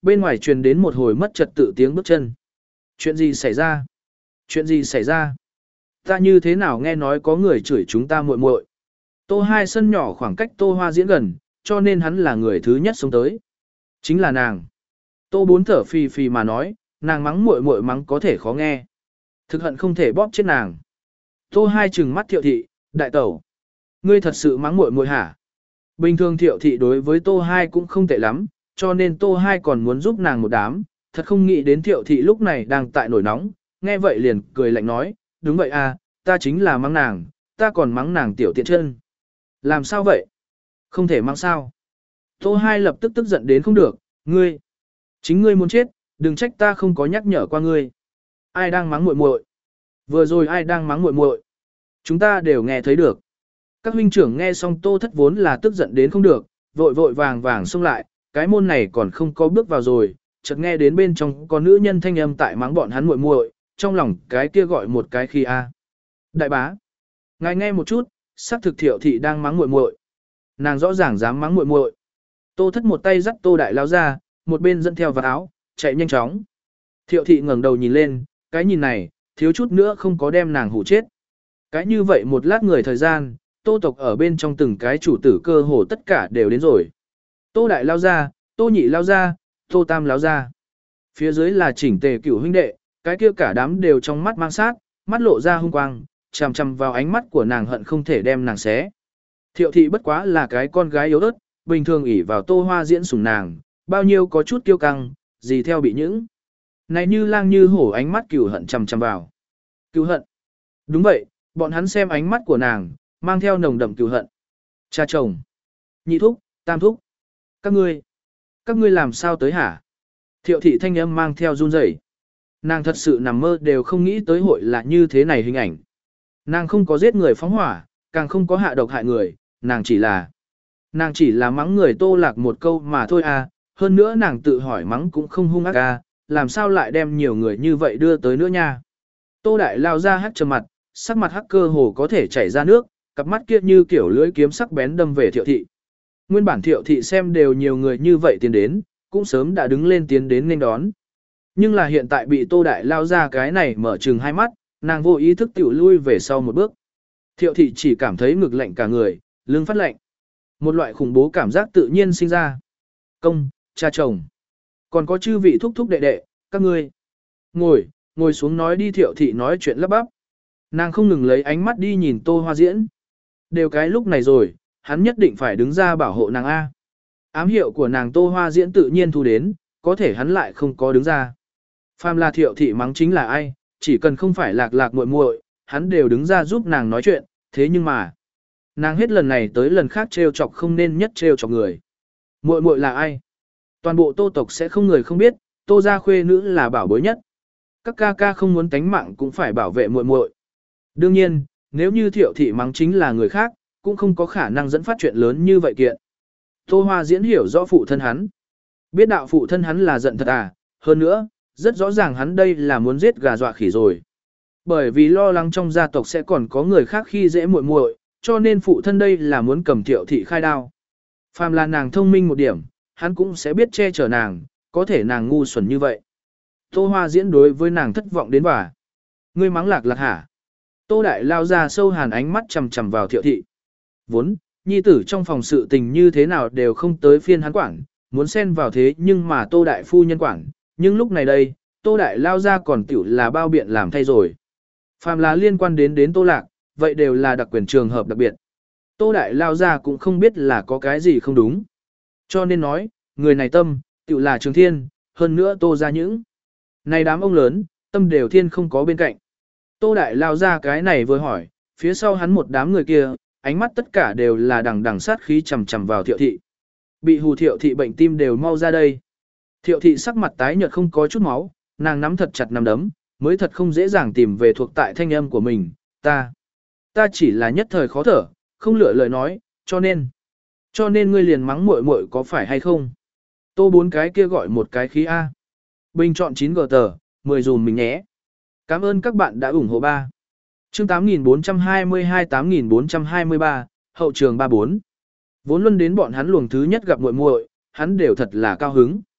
bên ngoài truyền đến một hồi mất trật tự tiếng bước chân. Chuyện gì xảy ra? Chuyện gì xảy ra? Ta như thế nào nghe nói có người chửi chúng ta muội muội? Tô Hai sân nhỏ khoảng cách Tô Hoa Diễn gần, cho nên hắn là người thứ nhất sống tới. Chính là nàng. Tô Bốn thở phì phì mà nói, nàng mắng muội muội mắng có thể khó nghe. Thực hận không thể bóp chết nàng. Tô Hai trừng mắt Thiệu Thị, đại tẩu. Ngươi thật sự mắng muội muội hả? Bình thường Thiệu Thị đối với Tô Hai cũng không tệ lắm, cho nên Tô Hai còn muốn giúp nàng một đám. Thật không nghĩ đến Thiệu Thị lúc này đang tại nổi nóng, nghe vậy liền cười lạnh nói, đúng vậy à, ta chính là mắng nàng, ta còn mắng nàng tiểu tiện chân. Làm sao vậy? Không thể mắng sao? Tô Hai lập tức tức giận đến không được, ngươi, chính ngươi muốn chết, đừng trách ta không có nhắc nhở qua ngươi. Ai đang mắng muội muội? Vừa rồi ai đang mắng muội muội? Chúng ta đều nghe thấy được. Các huynh trưởng nghe xong Tô Thất vốn là tức giận đến không được, vội vội vàng vàng xông lại, cái môn này còn không có bước vào rồi, chợt nghe đến bên trong có nữ nhân thanh âm tại mắng bọn hắn muội muội, trong lòng cái kia gọi một cái khi a. Đại bá, ngài nghe một chút, xác thực Thiệu Thị đang mắng muội muội. Nàng rõ ràng dám mắng muội muội. Tô Thất một tay dắt Tô Đại lao ra, một bên dẫn theo vào áo, chạy nhanh chóng. Thiệu Thị ngẩng đầu nhìn lên, cái nhìn này, thiếu chút nữa không có đem nàng hủ chết. Cái như vậy một lát người thời gian, Tô tộc ở bên trong từng cái chủ tử cơ hồ tất cả đều đến rồi. Tô Đại lao ra, Tô Nhị lao ra, Tô Tam lao ra. Phía dưới là chỉnh tề cửu huynh đệ, cái kia cả đám đều trong mắt mang sát, mắt lộ ra hung quang, chằm chằm vào ánh mắt của nàng hận không thể đem nàng xé. Thiệu Thị bất quá là cái con gái yếu ớt, bình thường ỷ vào Tô Hoa Diễn sủng nàng, bao nhiêu có chút kiêu căng, gì theo bị những. Này như lang như hổ ánh mắt cửu hận chằm chằm vào. Cửu hận. Đúng vậy, bọn hắn xem ánh mắt của nàng, mang theo nồng đậm cửu hận. Cha chồng, nhị thúc, tam thúc. Các ngươi, các ngươi làm sao tới hả? Thiệu Thị thanh âm mang theo run rẩy. Nàng thật sự nằm mơ đều không nghĩ tới hội là như thế này hình ảnh. Nàng không có giết người phóng hỏa, càng không có hạ độc hại người, nàng chỉ là nàng chỉ là mắng người Tô Lạc một câu mà thôi à, hơn nữa nàng tự hỏi mắng cũng không hung ác à, làm sao lại đem nhiều người như vậy đưa tới nữa nha. Tô Đại lao ra hắc trầm mặt, sắc mặt hắc cơ hồ có thể chảy ra nước, cặp mắt kia như kiểu lưỡi kiếm sắc bén đâm về Thiệu Thị. Nguyên bản Thiệu Thị xem đều nhiều người như vậy tiến đến, cũng sớm đã đứng lên tiến đến nên đón. Nhưng là hiện tại bị Tô Đại lao ra cái này mở trừng hai mắt, nàng vô ý thức tiểu lui về sau một bước. Thiệu Thị chỉ cảm thấy ngực lạnh cả người, lưng phát lạnh. Một loại khủng bố cảm giác tự nhiên sinh ra. Công, cha chồng, còn có chư vị thúc thúc đệ đệ, các ngươi. Ngồi, ngồi xuống nói đi. Thiệu Thị nói chuyện lắp bắp. Nàng không ngừng lấy ánh mắt đi nhìn Tô Hoa Diễn. Đều cái lúc này rồi, hắn nhất định phải đứng ra bảo hộ nàng A. Ám hiệu của nàng Tô Hoa Diễn tự nhiên thu đến, có thể hắn lại không có đứng ra. Phàm là Thiệu Thị mắng chính là ai, chỉ cần không phải Lạc Lạc muội muội, hắn đều đứng ra giúp nàng nói chuyện, thế nhưng mà, nàng hết lần này tới lần khác trêu chọc không nên nhất trêu chọc người. Muội muội là ai? Toàn bộ Tô tộc sẽ không người không biết, Tô gia khuê nữ là bảo bối nhất. Các ca ca không muốn tánh mạng cũng phải bảo vệ muội muội. Đương nhiên, nếu như Thiệu Thị mắng chính là người khác, cũng không có khả năng dẫn phát chuyện lớn như vậy kiện. Tô Hoa Diễn hiểu rõ phụ thân hắn. Biết đạo phụ thân hắn là giận thật à, hơn nữa, rất rõ ràng hắn đây là muốn giết gà dọa khỉ rồi. Bởi vì lo lắng trong gia tộc sẽ còn có người khác khi dễ muội muội, cho nên phụ thân đây là muốn cầm Thiệu Thị khai đao. Phàm là nàng thông minh một điểm, hắn cũng sẽ biết che chở nàng, có thể nàng ngu xuẩn như vậy. Tô Hoa Diễn đối với nàng thất vọng đến bà. Ngươi mắng Lạc Lạc hả? Tô Đại lao ra sâu hàn ánh mắt chằm chằm vào Thiệu Thị. Vốn, nhi tử trong phòng sự tình như thế nào đều không tới phiên hắn quản, muốn xen vào thế nhưng mà Tô Đại phu nhân quản, nhưng lúc này đây, Tô Đại lao ra còn tiểu là bao biện làm thay rồi. Phàm là liên quan đến đến Tô Lạc, vậy đều là đặc quyền trường hợp đặc biệt. Tô Đại lao ra cũng không biết là có cái gì không đúng. Cho nên nói, người này tâm, tiểu là trường thiên, hơn nữa Tô ra những. Này đám ông lớn, tâm đều thiên không có bên cạnh. Tô Đại lao ra cái này vừa hỏi, phía sau hắn một đám người kia, ánh mắt tất cả đều là đằng đằng sát khí chầm chầm vào Thiệu Thị. Bị hù Thiệu Thị bệnh tim đều mau ra đây. Thiệu Thị sắc mặt tái nhợt không có chút máu, nàng nắm thật chặt nắm đấm, mới thật không dễ dàng tìm về thuộc tại thanh âm của mình, ta. Ta chỉ là nhất thời khó thở, không lựa lời nói, cho nên. Cho nên ngươi liền mắng muội muội có phải hay không? Tô bốn cái kia gọi một cái khí A. Bình chọn chín g tờ, mười dùm mình nhé. Cảm ơn các bạn đã ủng hộ ba. Chương tám nghìn bốn trăm hai mươi hai tám nghìn bốn trăm hai mươi ba, hậu trường ba bốn. Vốn luôn đến bọn hắn luồng thứ nhất gặp muội muội, hắn đều thật là cao hứng.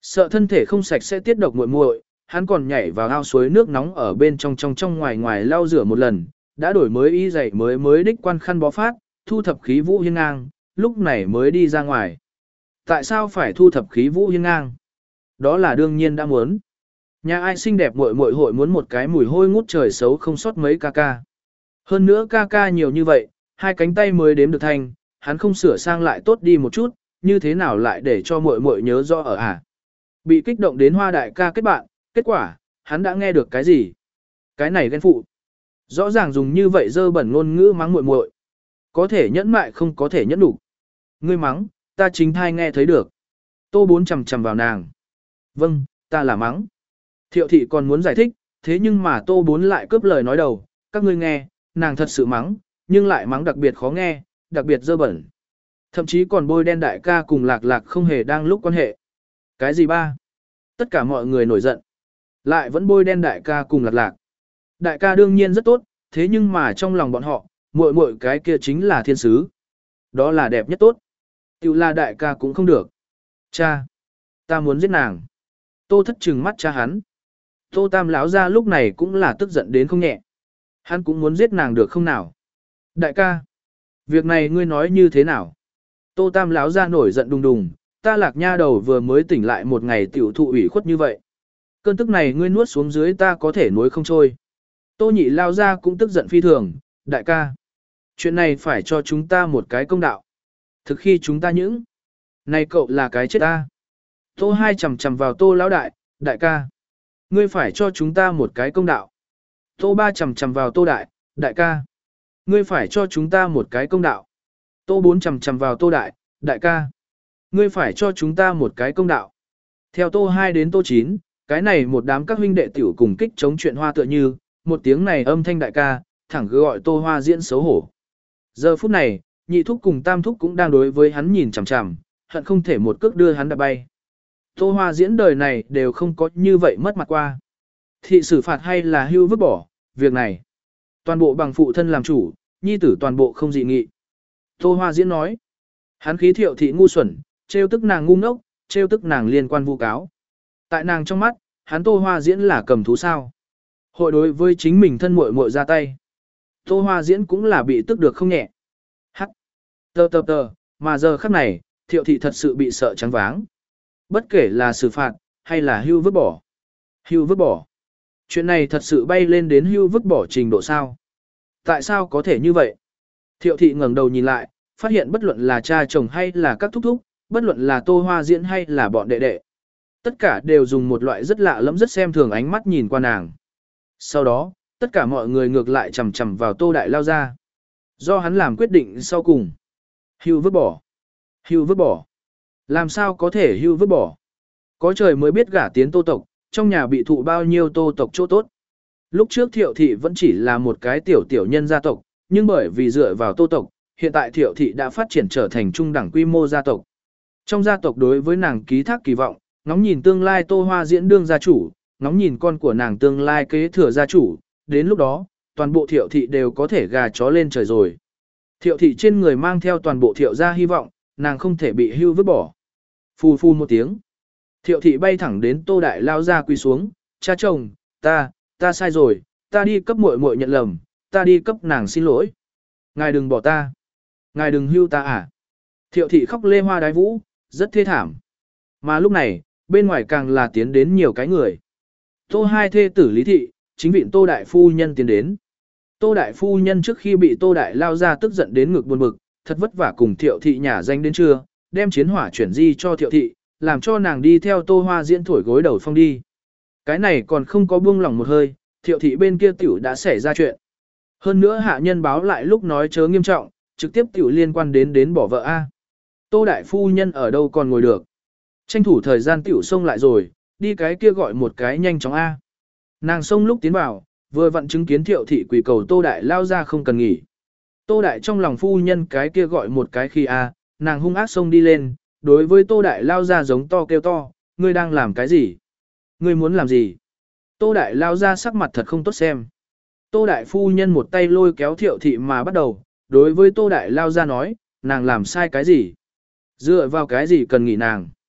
Sợ thân thể không sạch sẽ tiết độc muội muội, hắn còn nhảy vào ao suối nước nóng ở bên trong trong trong ngoài ngoài lau rửa một lần, đã đổi mới y giày mới mới đích quan khăn bó phát, thu thập khí vũ hiên ngang, lúc này mới đi ra ngoài. Tại sao phải thu thập khí vũ hiên ngang? Đó là đương nhiên đã muốn. Nhà ai xinh đẹp muội muội hội muốn một cái mùi hôi ngút trời xấu không sót mấy ca ca. Hơn nữa ca ca nhiều như vậy, hai cánh tay mới đếm được thành, hắn không sửa sang lại tốt đi một chút, như thế nào lại để cho muội muội nhớ rõ ở à? Bị kích động đến Hoa đại ca kết bạn, kết quả, hắn đã nghe được cái gì? Cái này ghen phụ. Rõ ràng dùng như vậy dơ bẩn ngôn ngữ mắng muội muội. Có thể nhẫn mại không có thể nhẫn đủ. Ngươi mắng, ta chính thai nghe thấy được. Tô bốn chầm chầm vào nàng. Vâng, ta là mắng. Thiệu thị còn muốn giải thích, thế nhưng mà tô bốn lại cướp lời nói đầu. Các ngươi nghe, nàng thật sự mắng, nhưng lại mắng đặc biệt khó nghe, đặc biệt dơ bẩn. Thậm chí còn bôi đen đại ca cùng lạc lạc không hề đang lúc quan hệ. Cái gì ba? Tất cả mọi người nổi giận. Lại vẫn bôi đen đại ca cùng lạc lạc. Đại ca đương nhiên rất tốt, thế nhưng mà trong lòng bọn họ, muội muội cái kia chính là thiên sứ. Đó là đẹp nhất tốt. Tiểu là đại ca cũng không được. Cha, ta muốn giết nàng. Tô thất trừng mắt cha hắn. Tô tam lão ra lúc này cũng là tức giận đến không nhẹ. Hắn cũng muốn giết nàng được không nào? Đại ca, việc này ngươi nói như thế nào? Tô tam lão ra nổi giận đùng đùng, ta lạc nha đầu vừa mới tỉnh lại một ngày tiểu thụ ủy khuất như vậy. Cơn tức này ngươi nuốt xuống dưới ta có thể nuối không trôi. Tô nhị lao ra cũng tức giận phi thường, đại ca. Chuyện này phải cho chúng ta một cái công đạo. Thực khi chúng ta những. Này cậu là cái chết ta. Tô hai chầm chầm vào tô lão đại, đại ca. Ngươi phải cho chúng ta một cái công đạo. Tô ba chầm chầm vào tô đại, đại ca. Ngươi phải cho chúng ta một cái công đạo. Tô bốn chầm chầm vào tô đại, đại ca. Ngươi phải cho chúng ta một cái công đạo. Theo tô hai đến tô chín, cái này một đám các huynh đệ tiểu cùng kích chống chuyện hoa tựa như, một tiếng này âm thanh đại ca, thẳng cứ gọi tô hoa diễn xấu hổ. Giờ phút này, nhị thúc cùng tam thúc cũng đang đối với hắn nhìn chằm chằm, hận không thể một cước đưa hắn đạp bay. Tô hoa diễn đời này đều không có như vậy mất mặt qua. Thị xử phạt hay là hưu vứt bỏ, việc này. Toàn bộ bằng phụ thân làm chủ, nhi tử toàn bộ không dị nghị. Tô hoa diễn nói, hắn khí thiệu thị ngu xuẩn, trêu tức nàng ngu ngốc, trêu tức nàng liên quan vu cáo. Tại nàng trong mắt, hắn tô hoa diễn là cầm thú sao. Hội đối với chính mình thân muội muội ra tay. Tô hoa diễn cũng là bị tức được không nhẹ. Hắc. Tờ tờ tờ, mà giờ khắc này, thiệu thị thật sự bị sợ trắng váng. Bất kể là xử phạt, hay là hưu vứt bỏ. Hưu vứt bỏ. Chuyện này thật sự bay lên đến hưu vứt bỏ trình độ sao. Tại sao có thể như vậy? Thiệu thị ngẩng đầu nhìn lại, phát hiện bất luận là cha chồng hay là các thúc thúc, bất luận là tô hoa diễn hay là bọn đệ đệ. Tất cả đều dùng một loại rất lạ lẫm rất xem thường ánh mắt nhìn qua nàng. Sau đó, tất cả mọi người ngược lại chầm chầm vào tô đại lao ra. Do hắn làm quyết định sau cùng. Hưu vứt bỏ. Hưu vứt bỏ. Làm sao có thể hưu vứt bỏ? Có trời mới biết gả tiến tô tộc, trong nhà bị thụ bao nhiêu tô tộc chỗ tốt. Lúc trước thiệu thị vẫn chỉ là một cái tiểu tiểu nhân gia tộc, nhưng bởi vì dựa vào tô tộc, hiện tại thiệu thị đã phát triển trở thành trung đẳng quy mô gia tộc. Trong gia tộc đối với nàng ký thác kỳ vọng, ngóng nhìn tương lai tô hoa diễn đương gia chủ, ngóng nhìn con của nàng tương lai kế thừa gia chủ, đến lúc đó, toàn bộ thiệu thị đều có thể gà chó lên trời rồi. Thiệu thị trên người mang theo toàn bộ thiệu gia hy vọng, nàng không thể bị hưu vứt bỏ. Phù phù một tiếng. Thiệu thị bay thẳng đến tô đại lao ra quỳ xuống, cha chồng, ta, ta sai rồi, ta đi cấp muội muội nhận lầm, ta đi cấp nàng xin lỗi. Ngài đừng bỏ ta. Ngài đừng hưu ta à. Thiệu thị khóc lê hoa đái vũ, rất thê thảm. Mà lúc này, bên ngoài càng là tiến đến nhiều cái người. Tô hai thê tử Lý Thị, chính viện Tô Đại Phu Nhân tiến đến. Tô Đại Phu Nhân trước khi bị Tô Đại lao ra tức giận đến ngực buồn bực, thật vất vả cùng Thiệu Thị nhả danh đến trưa, đem chiến hỏa chuyển di cho Thiệu Thị, làm cho nàng đi theo Tô Hoa diễn thổi gối đầu phong đi. Cái này còn không có buông lỏng một hơi, Thiệu Thị bên kia tiểu đã xảy ra chuyện. Hơn nữa hạ nhân báo lại lúc nói chớ nghiêm trọng, trực tiếp tiểu liên quan đến đến bỏ vợ A. Tô Đại Phu Nhân ở đâu còn ngồi được. Tranh thủ thời gian tiểu xông lại rồi, đi cái kia gọi một cái nhanh chóng A. Nàng xông lúc tiến vào, vừa vặn chứng kiến Thiệu Thị quỳ cầu Tô Đại lao ra không cần nghỉ. Tô Đại trong lòng phu nhân cái kia gọi một cái khi A, nàng hung ác xông đi lên, đối với Tô Đại lao ra giống to kêu to, ngươi đang làm cái gì? Ngươi muốn làm gì? Tô Đại lao ra sắc mặt thật không tốt xem. Tô Đại phu nhân một tay lôi kéo Thiệu Thị mà bắt đầu, đối với Tô Đại lao ra nói, nàng làm sai cái gì? Dựa vào cái gì cần nghỉ nàng?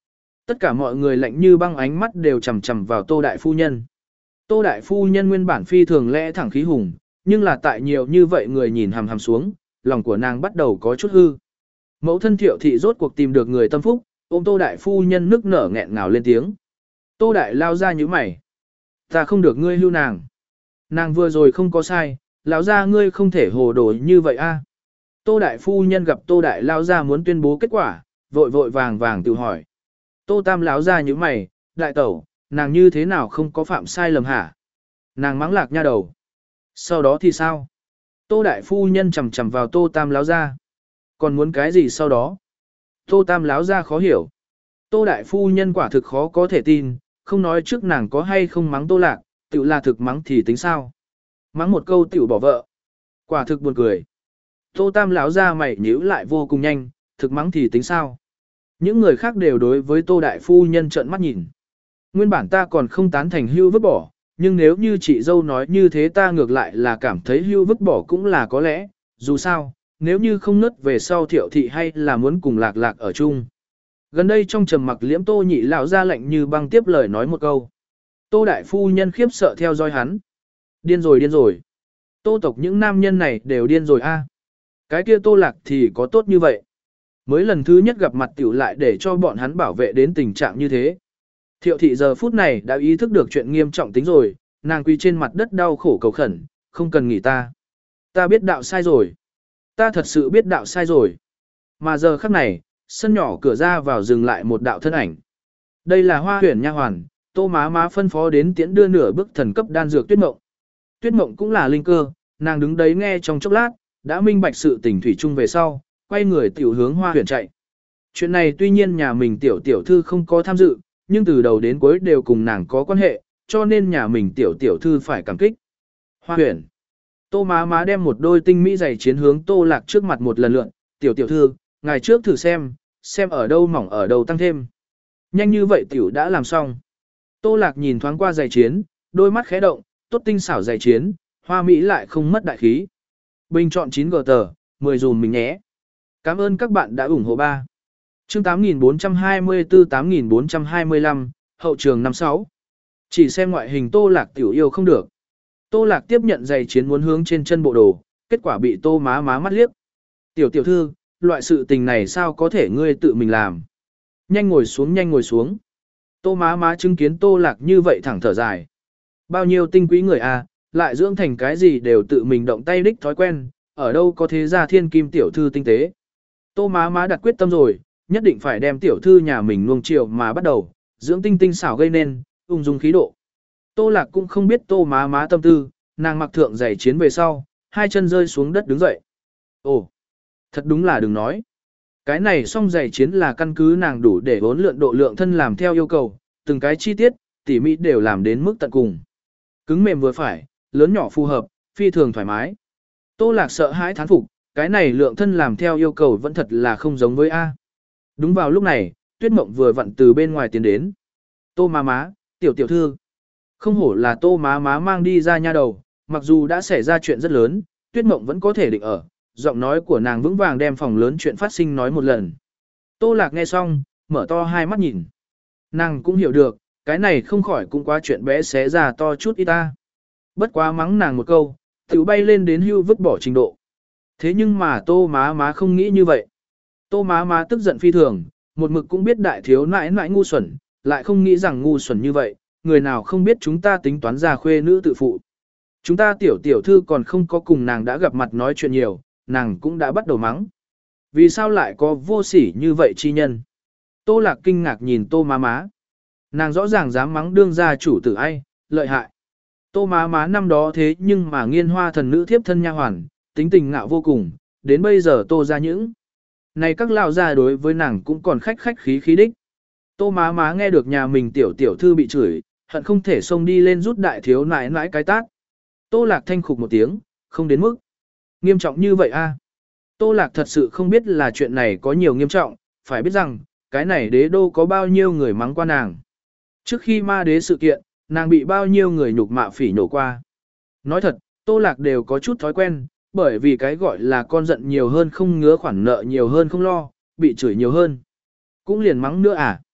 Tất cả mọi người lạnh như băng ánh mắt đều chằm chằm vào Tô đại phu nhân. Tô đại phu nhân nguyên bản phi thường lẽ thẳng khí hùng, nhưng là tại nhiều như vậy người nhìn hằm hằm xuống, lòng của nàng bắt đầu có chút hư. Mẫu thân Thiệu thị rốt cuộc tìm được người tâm phúc, ôm Tô đại phu nhân nức nở nghẹn ngào lên tiếng. Tô đại lao ra như mày. Ta không được ngươi hưu nàng. Nàng vừa rồi không có sai, lão gia ngươi không thể hồ đồ như vậy a. Tô đại phu nhân gặp Tô đại lao ra muốn tuyên bố kết quả, vội vội vàng vàng tự hỏi. Tô tam lão ra như mày, đại tẩu, nàng như thế nào không có phạm sai lầm hả? Nàng mắng lạc nha đầu. Sau đó thì sao? Tô đại phu nhân chầm chầm vào tô tam lão ra. Còn muốn cái gì sau đó? Tô tam lão ra khó hiểu. Tô đại phu nhân quả thực khó có thể tin, không nói trước nàng có hay không mắng tô lạc, tự là thực mắng thì tính sao? Mắng một câu tiểu bỏ vợ. Quả thực buồn cười. Tô tam lão ra mày nhíu lại vô cùng nhanh, thực mắng thì tính sao? Những người khác đều đối với tô đại phu nhân trợn mắt nhìn. Nguyên bản ta còn không tán thành hưu vứt bỏ, nhưng nếu như chị dâu nói như thế ta ngược lại là cảm thấy hưu vứt bỏ cũng là có lẽ, dù sao, nếu như không nứt về sau Thiệu thị hay là muốn cùng lạc lạc ở chung. Gần đây trong trầm mặc liễm tô nhị lão ra lệnh như băng tiếp lời nói một câu. Tô đại phu nhân khiếp sợ theo dõi hắn. Điên rồi điên rồi. Tô tộc những nam nhân này đều điên rồi a. Cái kia tô lạc thì có tốt như vậy. Mới lần thứ nhất gặp mặt tiểu lại để cho bọn hắn bảo vệ đến tình trạng như thế. Thiệu thị giờ phút này đã ý thức được chuyện nghiêm trọng tính rồi, nàng quỳ trên mặt đất đau khổ cầu khẩn, không cần nghỉ ta. Ta biết đạo sai rồi. Ta thật sự biết đạo sai rồi. Mà giờ khắc này, sân nhỏ cửa ra vào dừng lại một đạo thân ảnh. Đây là Hoa Huyền nha hoàn, Tô má má phân phó đến tiễn đưa nửa bước thần cấp đan dược Tuyết Mộng. Tuyết Mộng cũng là linh cơ, nàng đứng đấy nghe trong chốc lát, đã minh bạch sự tình thủy chung về sau, quay người tiểu hướng Hoa Huyền chạy. Chuyện này tuy nhiên nhà mình tiểu tiểu thư không có tham dự, nhưng từ đầu đến cuối đều cùng nàng có quan hệ, cho nên nhà mình tiểu tiểu thư phải cảm kích. Hoa Huyền. Tô má má đem một đôi tinh mỹ giày chiến hướng Tô Lạc trước mặt một lần lượn, tiểu tiểu thư, ngày trước thử xem, xem ở đâu mỏng ở đâu tăng thêm. Nhanh như vậy tiểu đã làm xong. Tô Lạc nhìn thoáng qua giày chiến, đôi mắt khẽ động, tốt tinh xảo giày chiến, hoa mỹ lại không mất đại khí. Bình chọn chín gờ tờ, mười dùm mình nhé. Cảm ơn các bạn đã ủng hộ ba. Chương tám nghìn bốn trăm hai mươi tư tám nghìn bốn trăm hai mươi lăm, hậu trường năm sáu. Chỉ xem ngoại hình Tô Lạc tiểu yêu không được. Tô Lạc tiếp nhận giày chiến muốn hướng trên chân bộ đồ, kết quả bị Tô má má mắt liếc. Tiểu tiểu thư, loại sự tình này sao có thể ngươi tự mình làm. Nhanh ngồi xuống nhanh ngồi xuống. Tô má má chứng kiến Tô Lạc như vậy thẳng thở dài. Bao nhiêu tinh quý người à, lại dưỡng thành cái gì đều tự mình động tay đích thói quen, ở đâu có thế gia thiên kim tiểu thư tinh tế. Tô má má đặt quyết tâm rồi, nhất định phải đem tiểu thư nhà mình nuông chiều mà bắt đầu, dưỡng tinh tinh xảo gây nên, ung dung khí độ. Tô Lạc cũng không biết Tô má má tâm tư, nàng mặc thượng giày chiến về sau, hai chân rơi xuống đất đứng dậy. Ồ, thật đúng là đừng nói. Cái này song giày chiến là căn cứ nàng đủ để vốn lượn độ lượng thân làm theo yêu cầu, từng cái chi tiết, tỉ mỹ đều làm đến mức tận cùng. Cứng mềm vừa phải, lớn nhỏ phù hợp, phi thường thoải mái. Tô Lạc sợ hãi thán phục, cái này lượng thân làm theo yêu cầu vẫn thật là không giống với A. Đúng vào lúc này, Tuyết Mộng vừa vặn từ bên ngoài tiến đến. Tô má má, tiểu tiểu thư. Không hổ là Tô má má mang đi ra nha đầu, mặc dù đã xảy ra chuyện rất lớn, Tuyết Mộng vẫn có thể định ở, giọng nói của nàng vững vàng đem phòng lớn chuyện phát sinh nói một lần. Tô Lạc nghe xong, mở to hai mắt nhìn. Nàng cũng hiểu được, cái này không khỏi cũng quá chuyện bé xé ra to chút ít ta. Bất quá mắng nàng một câu, tiểu bay lên đến hưu vứt bỏ trình độ. Thế nhưng mà Tô má má không nghĩ như vậy. Tô má má tức giận phi thường, một mực cũng biết đại thiếu nãi nãi ngu xuẩn, lại không nghĩ rằng ngu xuẩn như vậy, người nào không biết chúng ta tính toán ra khuê nữ tự phụ. Chúng ta tiểu tiểu thư còn không có cùng nàng đã gặp mặt nói chuyện nhiều, nàng cũng đã bắt đầu mắng. Vì sao lại có vô sỉ như vậy chi nhân? Tô Lạc kinh ngạc nhìn Tô má má. Nàng rõ ràng dám mắng đương gia chủ tử ai, lợi hại. Tô má má năm đó thế nhưng mà nghiên hoa thần nữ thiếp thân nha hoàn, tính tình ngạo vô cùng, đến bây giờ Tô ra những. Này các lão gia đối với nàng cũng còn khách khách khí khí đích. Tô má má nghe được nhà mình tiểu tiểu thư bị chửi, hận không thể xông đi lên rút đại thiếu nãi nãi cái tát. Tô Lạc thanh khục một tiếng, không đến mức nghiêm trọng như vậy a. Tô Lạc thật sự không biết là chuyện này có nhiều nghiêm trọng, phải biết rằng, cái này đế đô có bao nhiêu người mắng qua nàng. Trước khi ma đế sự kiện, nàng bị bao nhiêu người nhục mạ phỉ nhổ qua. Nói thật, Tô Lạc đều có chút thói quen, bởi vì cái gọi là con giận nhiều hơn không ngứa khoản nợ nhiều hơn không lo, bị chửi nhiều hơn. Cũng liền mắng nữa à.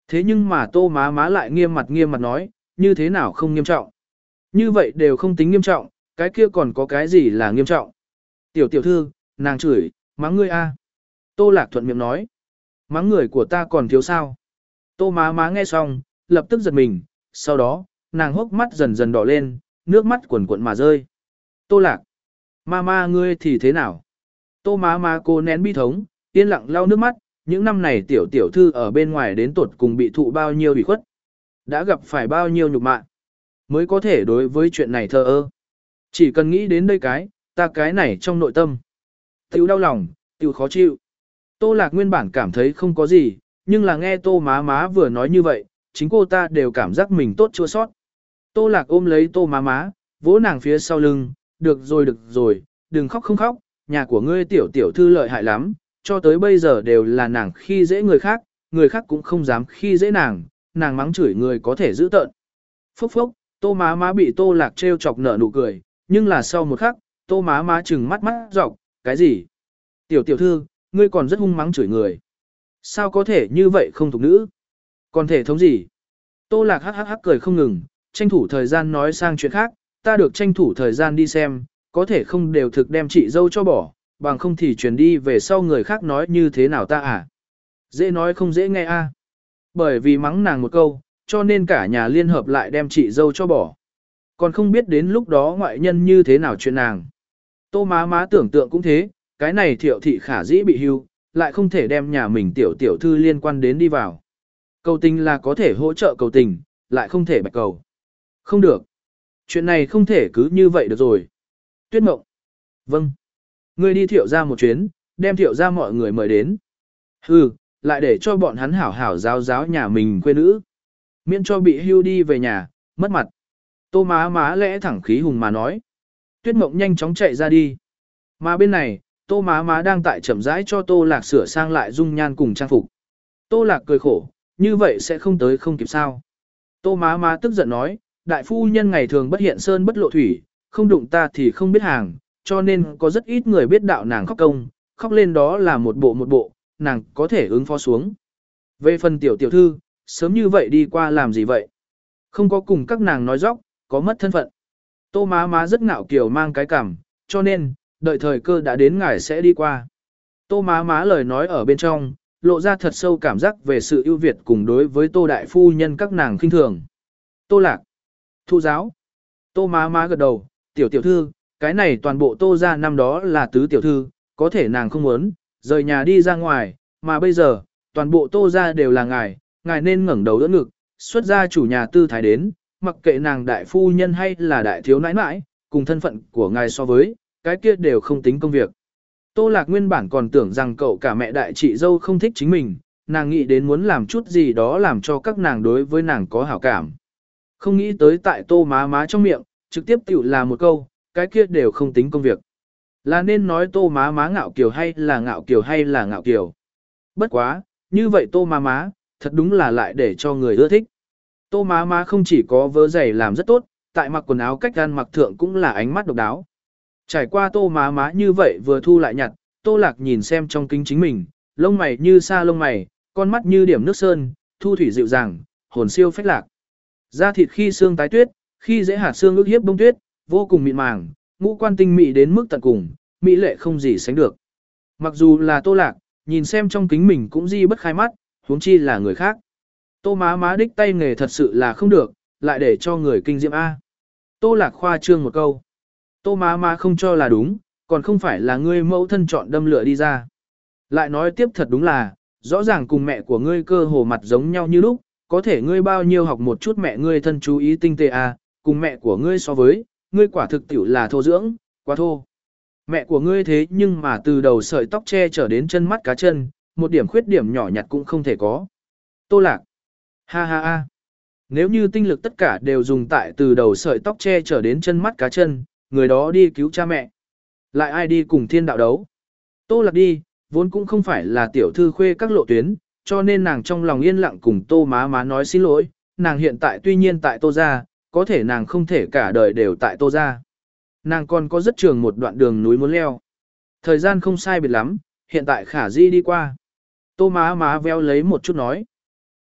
Thế nhưng mà tô má má lại nghiêm mặt nghiêm mặt nói, như thế nào không nghiêm trọng. Như vậy đều không tính nghiêm trọng, cái kia còn có cái gì là nghiêm trọng. Tiểu tiểu thư, nàng chửi, mắng ngươi a. Tô Lạc thuận miệng nói, mắng người của ta còn thiếu sao. Tô má má nghe xong, lập tức giật mình, sau đó, nàng hốc mắt dần dần đỏ lên, nước mắt quần cuộn mà rơi. Tô Lạc, ma ma ngươi thì thế nào? Tô má má cô nén bi thống, yên lặng lau nước mắt, những năm này tiểu tiểu thư ở bên ngoài đến tuột cùng bị thụ bao nhiêu bị khuất. Đã gặp phải bao nhiêu nhục mạ, mới có thể đối với chuyện này thờ ơ. Chỉ cần nghĩ đến đây cái, ta cái này trong nội tâm. Tiểu đau lòng, tiểu khó chịu. Tô Lạc nguyên bản cảm thấy không có gì, nhưng là nghe tô má má vừa nói như vậy, chính cô ta đều cảm giác mình tốt chua sót. Tô Lạc ôm lấy tô má má, vỗ nàng phía sau lưng, được rồi được rồi, đừng khóc không khóc, nhà của ngươi tiểu tiểu thư lợi hại lắm, cho tới bây giờ đều là nàng khi dễ người khác, người khác cũng không dám khi dễ nàng, nàng mắng chửi người có thể giữ tợn. Phốc phốc, tô má má bị tô Lạc trêu chọc nở nụ cười, nhưng là sau một khắc, tô má má trừng mắt mắt dọc, cái gì? Tiểu tiểu thư, ngươi còn rất hung mắng chửi người. Sao có thể như vậy không thuộc nữ? Còn thể thống gì? Tô Lạc hắc hắc hắc cười không ngừng, tranh thủ thời gian nói sang chuyện khác, ta được tranh thủ thời gian đi xem, có thể không đều thực đem chị dâu cho bỏ, bằng không thì chuyển đi về sau người khác nói như thế nào ta à? Dễ nói không dễ nghe a. À? Bởi vì mắng nàng một câu, cho nên cả nhà liên hợp lại đem chị dâu cho bỏ. Còn không biết đến lúc đó ngoại nhân như thế nào chuyện nàng. Tô má má tưởng tượng cũng thế, cái này thiệu thị khả dĩ bị hưu, lại không thể đem nhà mình tiểu tiểu thư liên quan đến đi vào. Cầu tình là có thể hỗ trợ cầu tình, lại không thể bạch cầu. Không được. Chuyện này không thể cứ như vậy được rồi. Tuyết Mộng. Vâng. Ngươi đi thiệu ra một chuyến, đem thiệu ra mọi người mời đến. Hừ, lại để cho bọn hắn hảo hảo giáo giáo nhà mình quê nữ. Miễn cho bị hưu đi về nhà, mất mặt. Tô má má lẽ thẳng khí hùng mà nói. Tuyết Mộng nhanh chóng chạy ra đi. Mà bên này, Tô má má đang tại chậm rãi cho Tô Lạc sửa sang lại dung nhan cùng trang phục. Tô Lạc cười khổ, như vậy sẽ không tới không kịp sao. Tô má má tức giận nói, đại phu nhân ngày thường bất hiện sơn bất lộ thủy, không đụng ta thì không biết hàng, cho nên có rất ít người biết đạo nàng khóc công, khóc lên đó là một bộ một bộ, nàng có thể ứng phó xuống. Về phần tiểu tiểu thư, sớm như vậy đi qua làm gì vậy? Không có cùng các nàng nói dóc, có mất thân phận. Tô má má rất ngạo kiều mang cái cảm, cho nên, đợi thời cơ đã đến ngài sẽ đi qua. Tô má má lời nói ở bên trong, lộ ra thật sâu cảm giác về sự ưu việt cùng đối với tô đại phu nhân các nàng khinh thường. Tô Lạc. Thu giáo. Tô má má gật đầu, tiểu tiểu thư, cái này toàn bộ tô ra năm đó là tứ tiểu thư, có thể nàng không muốn, rời nhà đi ra ngoài, mà bây giờ, toàn bộ tô ra đều là ngài, ngài nên ngẩng đầu đỡ ngực, xuất ra chủ nhà tư thái đến, mặc kệ nàng đại phu nhân hay là đại thiếu nãi nãi, cùng thân phận của ngài so với, cái kia đều không tính công việc. Tô Lạc nguyên bản còn tưởng rằng cậu cả mẹ đại chị dâu không thích chính mình, nàng nghĩ đến muốn làm chút gì đó làm cho các nàng đối với nàng có hảo cảm. Không nghĩ tới tại tô má má trong miệng, trực tiếp tiểu là một câu, cái kia đều không tính công việc. Là nên nói tô má má ngạo kiều hay là ngạo kiều hay là ngạo kiều. Bất quá, như vậy tô má má, thật đúng là lại để cho người ưa thích. Tô má má không chỉ có vớ giày làm rất tốt, tại mặc quần áo cách ăn mặc thượng cũng là ánh mắt độc đáo. Trải qua tô má má như vậy vừa thu lại nhặt, Tô Lạc nhìn xem trong kính chính mình, lông mày như sa lông mày, con mắt như điểm nước sơn, thu thủy dịu dàng, hồn siêu phách lạc. Da thịt khi xương tái tuyết, khi dễ hạt xương ước hiếp bông tuyết, vô cùng mịn màng, ngũ quan tinh mị đến mức tận cùng, mỹ lệ không gì sánh được. Mặc dù là Tô Lạc, nhìn xem trong kính mình cũng di bất khai mắt, huống chi là người khác. Tô má má đích tay nghề thật sự là không được, lại để cho người kinh diệm A. Tô Lạc khoa trương một câu. Tô má má không cho là đúng, còn không phải là ngươi mẫu thân chọn đâm lửa đi ra. Lại nói tiếp thật đúng là, rõ ràng cùng mẹ của ngươi cơ hồ mặt giống nhau như lúc, có thể ngươi bao nhiêu học một chút mẹ ngươi thân chú ý tinh tế à, cùng mẹ của ngươi so với, ngươi quả thực tiểu là thô dưỡng, quá thô. Mẹ của ngươi thế nhưng mà từ đầu sợi tóc che trở đến chân mắt cá chân, một điểm khuyết điểm nhỏ nhặt cũng không thể có. Tô Lạc. Ha ha ha. Nếu như tinh lực tất cả đều dùng tại từ đầu sợi tóc che trở đến chân mắt cá chân, người đó đi cứu cha mẹ. Lại ai đi cùng thiên đạo đấu? Tô Lạc đi, vốn cũng không phải là tiểu thư khuê các lộ tuyến, cho nên nàng trong lòng yên lặng cùng tô má má nói xin lỗi. Nàng hiện tại tuy nhiên tại tô gia, có thể nàng không thể cả đời đều tại tô gia. Nàng còn có rất trường một đoạn đường núi muốn leo. Thời gian không sai biệt lắm, hiện tại khả di đi qua. Tô má má veo lấy một chút nói.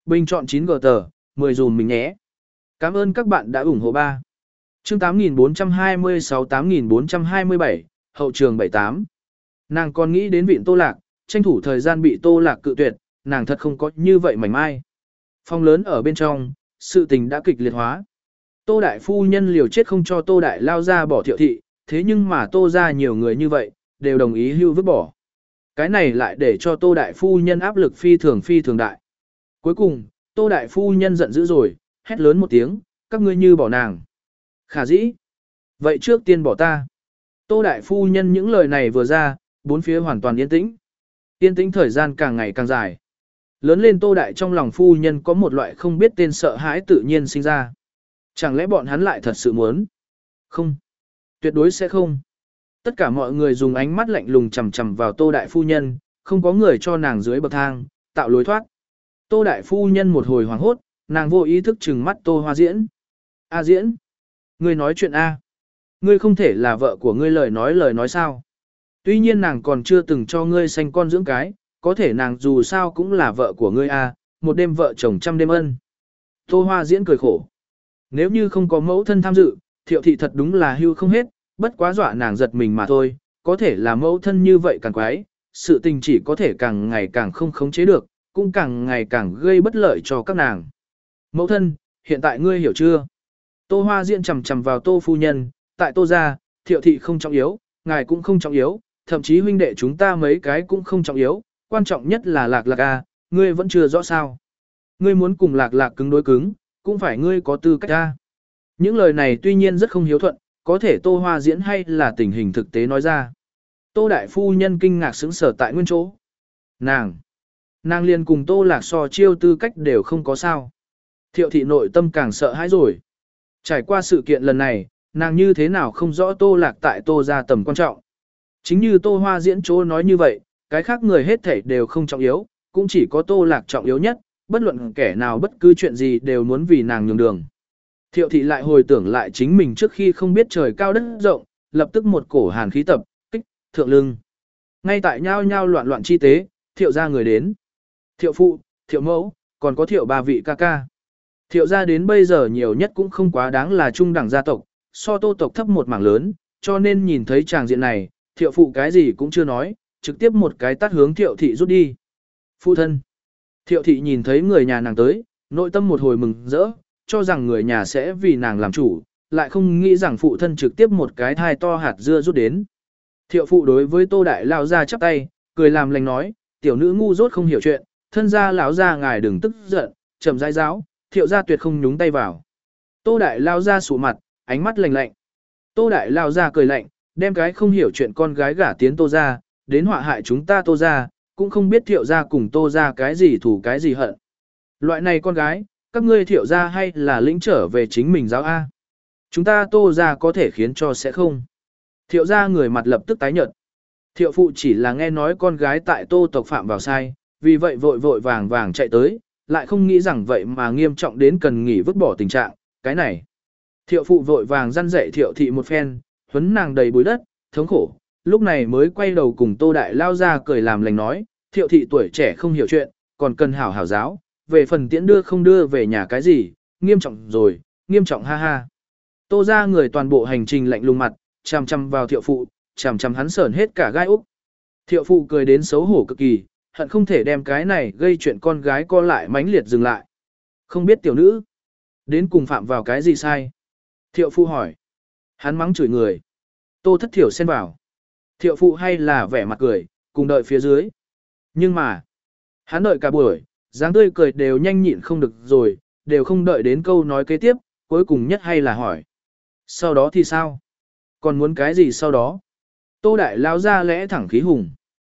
Bình chọn chín gờ tờ, mười dùm mình nhé. Cảm ơn các bạn đã ủng hộ ba. Chương tám nghìn bốn trăm hai mươi sáu tám nghìn bốn trăm hai mươi bảy, hậu trường bảy tám. Nàng còn nghĩ đến vịn Tô Lạc, tranh thủ thời gian bị Tô Lạc cự tuyệt, nàng thật không có như vậy mảnh mai. Phòng lớn ở bên trong, sự tình đã kịch liệt hóa. Tô đại phu nhân liều chết không cho Tô đại lao ra bỏ Thiệu thị, thế nhưng mà Tô ra nhiều người như vậy, đều đồng ý hưu vứt bỏ. Cái này lại để cho Tô đại phu nhân áp lực phi thường phi thường đại. Cuối cùng, Tô đại phu nhân giận dữ rồi, hét lớn một tiếng, các ngươi như bỏ nàng. Khả dĩ. Vậy trước tiên bỏ ta. Tô đại phu nhân những lời này vừa ra, bốn phía hoàn toàn yên tĩnh. Yên tĩnh thời gian càng ngày càng dài. Lớn lên Tô đại trong lòng phu nhân có một loại không biết tên sợ hãi tự nhiên sinh ra. Chẳng lẽ bọn hắn lại thật sự muốn? Không. Tuyệt đối sẽ không. Tất cả mọi người dùng ánh mắt lạnh lùng chằm chằm vào Tô đại phu nhân, không có người cho nàng dưới bậc thang, tạo lối thoát. Tô đại phu nhân một hồi hoảng hốt, nàng vô ý thức trừng mắt Tô Hoa Diễn. A Diễn, ngươi nói chuyện A. Ngươi không thể là vợ của ngươi lời nói lời nói sao. Tuy nhiên nàng còn chưa từng cho ngươi sanh con dưỡng cái, có thể nàng dù sao cũng là vợ của ngươi A, một đêm vợ chồng trăm đêm ân. Tô Hoa Diễn cười khổ. Nếu như không có mẫu thân tham dự, Thiệu thị thật đúng là hưu không hết, bất quá dọa nàng giật mình mà thôi, có thể là mẫu thân như vậy càng quái, sự tình chỉ có thể càng ngày càng không khống chế được, cũng càng ngày càng gây bất lợi cho các nàng. Mẫu thân, hiện tại ngươi hiểu chưa? Tô Hoa Diễn chầm chầm vào Tô phu nhân, tại Tô gia, Thiệu thị không trọng yếu, ngài cũng không trọng yếu, thậm chí huynh đệ chúng ta mấy cái cũng không trọng yếu, quan trọng nhất là Lạc Lạc a, ngươi vẫn chưa rõ sao? Ngươi muốn cùng Lạc Lạc cứng đối cứng, cũng phải ngươi có tư cách a. Những lời này tuy nhiên rất không hiếu thuận, có thể Tô Hoa Diễn hay là tình hình thực tế nói ra. Tô đại phu nhân kinh ngạc sững sờ tại nguyên chỗ. Nàng, nàng liền cùng Tô Lạc so chiêu tư cách đều không có sao. Thiệu thị nội tâm càng sợ hãi rồi. Trải qua sự kiện lần này, nàng như thế nào không rõ Tô Lạc tại Tô gia tầm quan trọng. Chính như Tô Hoa Diễn chỗ nói như vậy, cái khác người hết thảy đều không trọng yếu, cũng chỉ có Tô Lạc trọng yếu nhất, bất luận kẻ nào bất cứ chuyện gì đều muốn vì nàng nhường đường. Thiệu thị lại hồi tưởng lại chính mình trước khi không biết trời cao đất rộng, lập tức một cổ hàn khí tập, kích, thượng lưng. Ngay tại nhao nhao loạn loạn chi tế, thiệu gia người đến. Thiệu phụ, thiệu mẫu, còn có thiệu ba vị ca ca. Thiệu gia đến bây giờ nhiều nhất cũng không quá đáng là trung đẳng gia tộc, so Tô tộc thấp một mảng lớn, cho nên nhìn thấy tràng diện này, thiệu phụ cái gì cũng chưa nói, trực tiếp một cái tát hướng thiệu thị rút đi. Phụ thân. Thiệu thị nhìn thấy người nhà nàng tới, nội tâm một hồi mừng rỡ, cho rằng người nhà sẽ vì nàng làm chủ, lại không nghĩ rằng phụ thân trực tiếp một cái thai to hạt dưa rút đến. Thiệu phụ đối với Tô đại lao ra chắp tay, cười làm lành nói, tiểu nữ ngu dốt không hiểu chuyện, thân gia lão gia ngài đừng tức giận, chậm rãi giáo, thiệu gia tuyệt không nhúng tay vào. Tô đại lao ra sụ mặt, ánh mắt lạnh lạnh. Tô đại lao ra cười lạnh, đem cái không hiểu chuyện con gái gả tiến Tô gia, đến họa hại chúng ta Tô gia, cũng không biết thiệu gia cùng Tô gia cái gì thủ cái gì hận. Loại này con gái, các ngươi thiệu gia hay là lĩnh trở về chính mình giáo A. Chúng ta Tô gia có thể khiến cho sẽ không. Thiệu gia người mặt lập tức tái nhợt. Thiệu phụ chỉ là nghe nói con gái tại Tô tộc phạm vào sai, vì vậy vội vội vàng vàng chạy tới, lại không nghĩ rằng vậy mà nghiêm trọng đến cần nghỉ vứt bỏ tình trạng, cái này. Thiệu phụ vội vàng răn dạy thiệu thị một phen, huấn nàng đầy bụi đất, thống khổ, lúc này mới quay đầu cùng Tô đại lao ra cười làm lành nói, thiệu thị tuổi trẻ không hiểu chuyện, còn cần hảo hảo giáo, về phần tiễn đưa không đưa về nhà cái gì, nghiêm trọng rồi, nghiêm trọng ha ha. Tô ra người toàn bộ hành trình lạnh lùng mặt, chằm chằm vào thiệu phụ, chằm chằm hắn sởn hết cả gai úc. Thiệu phụ cười đến xấu hổ cực kỳ, hận không thể đem cái này gây chuyện con gái co lại mãnh liệt dừng lại. Không biết tiểu nữ, đến cùng phạm vào cái gì sai? Thiệu phụ hỏi. Hắn mắng chửi người. Tô thất thiểu xen vào. Thiệu phụ hay là vẻ mặt cười, cùng đợi phía dưới. Nhưng mà, hắn đợi cả buổi, dáng tươi cười đều nhanh nhịn không được rồi, đều không đợi đến câu nói kế tiếp, cuối cùng nhất hay là hỏi. Sau đó thì sao? Còn muốn cái gì sau đó? Tô đại lao ra lẽ thẳng khí hùng.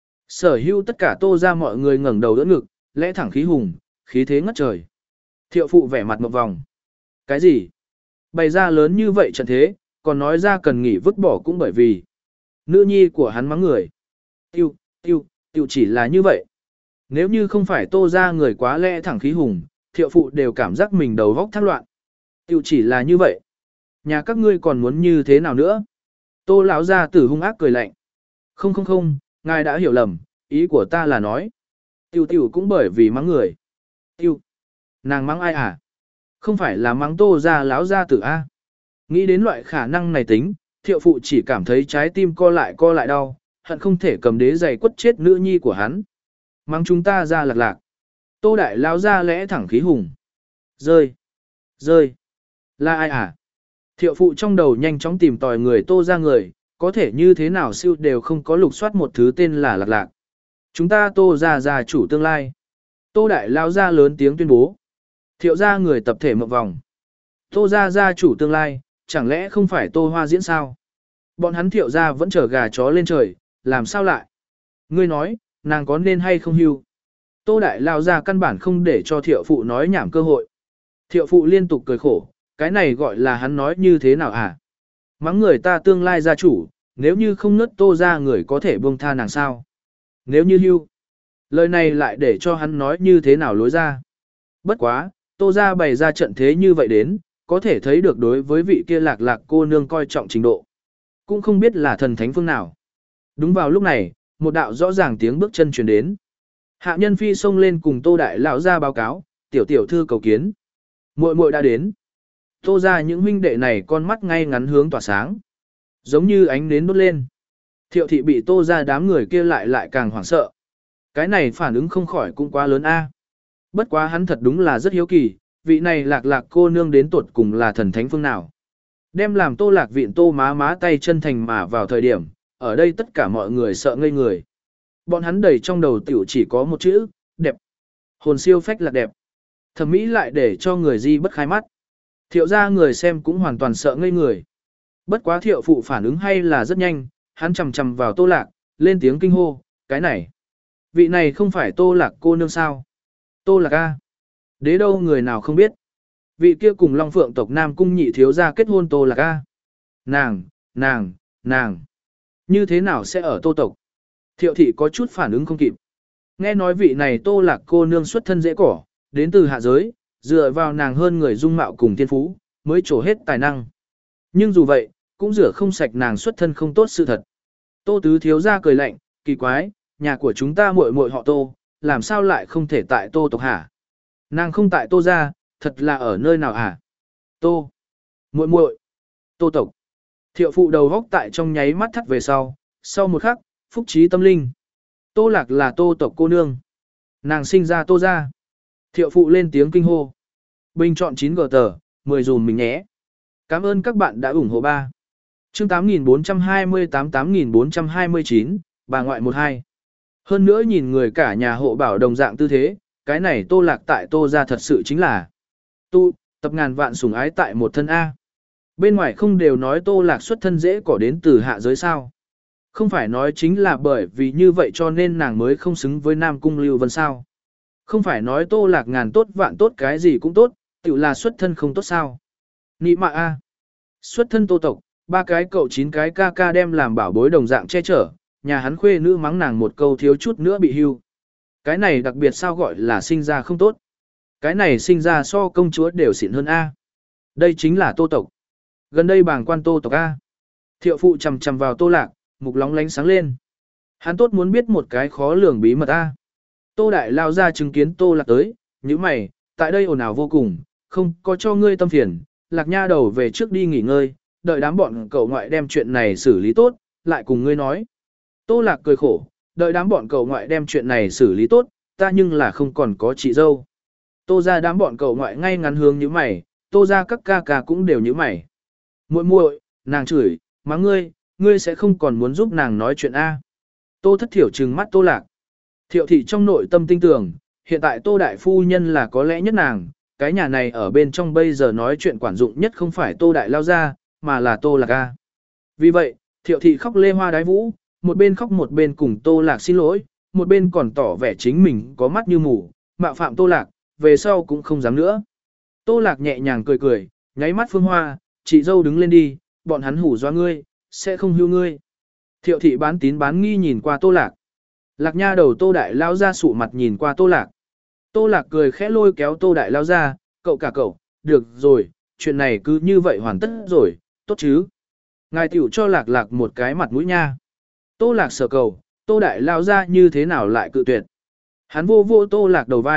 Sở hữu tất cả Tô ra mọi người ngẩng đầu đỡ ngực, lẽ thẳng khí hùng, khí thế ngất trời. Thiệu phụ vẻ mặt một vòng. Cái gì? Bày ra lớn như vậy trận thế, còn nói ra cần nghỉ vứt bỏ cũng bởi vì nữ nhi của hắn mắng người. Tiêu, tiêu, tiêu chỉ là như vậy. Nếu như không phải Tô ra người quá lẽ thẳng khí hùng, thiệu phụ đều cảm giác mình đầu vóc thác loạn. Tiêu chỉ là như vậy. Nhà các ngươi còn muốn như thế nào nữa? Tô lão gia tử hung ác cười lạnh. Không không không, ngài đã hiểu lầm, ý của ta là nói. Tiêu tiêu cũng bởi vì mắng người. Tiêu. Nàng mắng ai à? Không phải là mắng tô ra láo ra tử A. Nghĩ đến loại khả năng này tính, thiệu phụ chỉ cảm thấy trái tim co lại co lại đau, hận không thể cầm đế giày quất chết nữ nhi của hắn. Mắng chúng ta ra lạc lạc. Tô đại lao ra lẽ thẳng khí hùng. Rơi. Rơi. Là ai à? Thiệu phụ trong đầu nhanh chóng tìm tòi người tô ra người, có thể như thế nào siêu đều không có lục soát một thứ tên là lạc lạc. Chúng ta tô ra gia chủ tương lai. Tô đại lao ra lớn tiếng tuyên bố. Thiệu ra người tập thể một vòng. Tô ra gia chủ tương lai, chẳng lẽ không phải tô hoa diễn sao? Bọn hắn thiệu ra vẫn chở gà chó lên trời, làm sao lại? Ngươi nói, nàng có nên hay không hưu? Tô đại lao ra căn bản không để cho thiệu phụ nói nhảm cơ hội. Thiệu phụ liên tục cười khổ, cái này gọi là hắn nói như thế nào hả? Mắng người ta tương lai gia chủ, nếu như không nứt tô ra người có thể buông tha nàng sao? Nếu như hưu, lời này lại để cho hắn nói như thế nào lối ra? Bất quá, tô ra bày ra trận thế như vậy đến, có thể thấy được đối với vị kia lạc lạc cô nương coi trọng trình độ. Cũng không biết là thần thánh phương nào. Đúng vào lúc này, một đạo rõ ràng tiếng bước chân truyền đến. Hạ nhân phi xông lên cùng tô đại lão ra báo cáo, tiểu tiểu thư cầu kiến. Muội muội đã đến. Tô ra những huynh đệ này con mắt ngay ngắn hướng tỏa sáng. Giống như ánh nến đốt lên. Thiệu thị bị tô ra đám người kia lại lại càng hoảng sợ. Cái này phản ứng không khỏi cũng quá lớn a. Bất quá hắn thật đúng là rất hiếu kỳ, vị này lạc lạc cô nương đến tuột cùng là thần thánh phương nào. Đem làm tô lạc viện tô má má tay chân thành mà vào thời điểm, ở đây tất cả mọi người sợ ngây người. Bọn hắn đầy trong đầu tiểu chỉ có một chữ, đẹp. Hồn siêu phách lạc đẹp. Thẩm mỹ lại để cho người di bất khai mắt. Thiệu ra người xem cũng hoàn toàn sợ ngây người. Bất quá thiệu phụ phản ứng hay là rất nhanh, hắn chầm chầm vào tô lạc, lên tiếng kinh hô, cái này. Vị này không phải tô lạc cô nương sao? Tô lạc a. Đế đâu người nào không biết. Vị kia cùng Long Phượng tộc Nam Cung nhị thiếu gia kết hôn tô lạc a. Nàng, nàng, nàng. Như thế nào sẽ ở tô tộc? Thiệu thị có chút phản ứng không kịp. Nghe nói vị này tô lạc cô nương xuất thân dễ cỏ, đến từ hạ giới, dựa vào nàng hơn người dung mạo cùng thiên phú, mới trổ hết tài năng. Nhưng dù vậy, cũng rửa không sạch nàng xuất thân không tốt sự thật. Tô tứ thiếu gia cười lạnh, kỳ quái, nhà của chúng ta muội muội họ tô, làm sao lại không thể tại tô tộc hả? Nàng không tại tô gia, thật là ở nơi nào hả? Tô, muội muội, tô tộc. Thiệu phụ đầu góc tại trong nháy mắt thắt về sau, sau một khắc, phúc trí tâm linh. Tô lạc là tô tộc cô nương. Nàng sinh ra tô gia. Thiệu phụ lên tiếng kinh hô. Bình chọn chín gờ tờ, mười dùm mình nhé. Cảm ơn các bạn đã ủng hộ ba. Chương tám nghìn bốn trăm hai mươi tám tám nghìn bốn trăm hai mươi chín, bà ngoại một hai. Hơn nữa nhìn người cả nhà hộ bảo đồng dạng tư thế, cái này tô lạc tại tô gia thật sự chính là tu, tập ngàn vạn sủng ái tại một thân A. Bên ngoài không đều nói tô lạc xuất thân dễ cỏ đến từ hạ giới sao. Không phải nói chính là bởi vì như vậy cho nên nàng mới không xứng với Nam Cung Lưu Vân sao. Không phải nói tô lạc ngàn tốt vạn tốt cái gì cũng tốt, tự là xuất thân không tốt sao. Nị mạ A. Xuất thân tô tộc, ba cái cậu chín cái ca ca đem làm bảo bối đồng dạng che chở, nhà hắn khuê nữ mắng nàng một câu thiếu chút nữa bị hưu. Cái này đặc biệt sao gọi là sinh ra không tốt. Cái này sinh ra so công chúa đều xịn hơn A. Đây chính là tô tộc. Gần đây bảng quan tô tộc A. Thiệu phụ chầm chầm vào tô lạc, mục lóng lánh sáng lên. Hắn tốt muốn biết một cái khó lường bí mật A. Tô đại lao ra chứng kiến tô lạc tới, như mày, tại đây ồn ào vô cùng, không có cho ngươi tâm phiền, lạc nha đầu về trước đi nghỉ ngơi, đợi đám bọn cậu ngoại đem chuyện này xử lý tốt, lại cùng ngươi nói. Tô lạc cười khổ, đợi đám bọn cậu ngoại đem chuyện này xử lý tốt, ta nhưng là không còn có chị dâu. Tô ra đám bọn cậu ngoại ngay ngắn hướng như mày, tô ra các ca ca cũng đều như mày. Muội muội, nàng chửi, mắng ngươi, ngươi sẽ không còn muốn giúp nàng nói chuyện A. Tô thất thiểu trừng mắt tô lạc. Thiệu thị trong nội tâm tinh tưởng, hiện tại tô đại phu nhân là có lẽ nhất nàng, cái nhà này ở bên trong bây giờ nói chuyện quản dụng nhất không phải tô đại lao ra, mà là tô lạc A. Vì vậy, thiệu thị khóc lê hoa đái vũ, một bên khóc một bên cùng tô lạc xin lỗi, một bên còn tỏ vẻ chính mình có mắt như mù, mạo phạm tô lạc, về sau cũng không dám nữa. Tô lạc nhẹ nhàng cười cười, nháy mắt phương hoa, chị dâu đứng lên đi, bọn hắn hủ doa ngươi, sẽ không hưu ngươi. Thiệu thị bán tín bán nghi nhìn qua tô lạc. Lạc nha đầu tô đại lao ra sụ mặt nhìn qua tô lạc. Tô lạc cười khẽ lôi kéo tô đại lao ra, cậu cả cậu, được rồi, chuyện này cứ như vậy hoàn tất rồi, tốt chứ. Ngài tiểu cho lạc lạc một cái mặt mũi nha. Tô lạc sở cầu, tô đại lao ra như thế nào lại cự tuyệt. Hắn vô vô tô lạc đầu vai,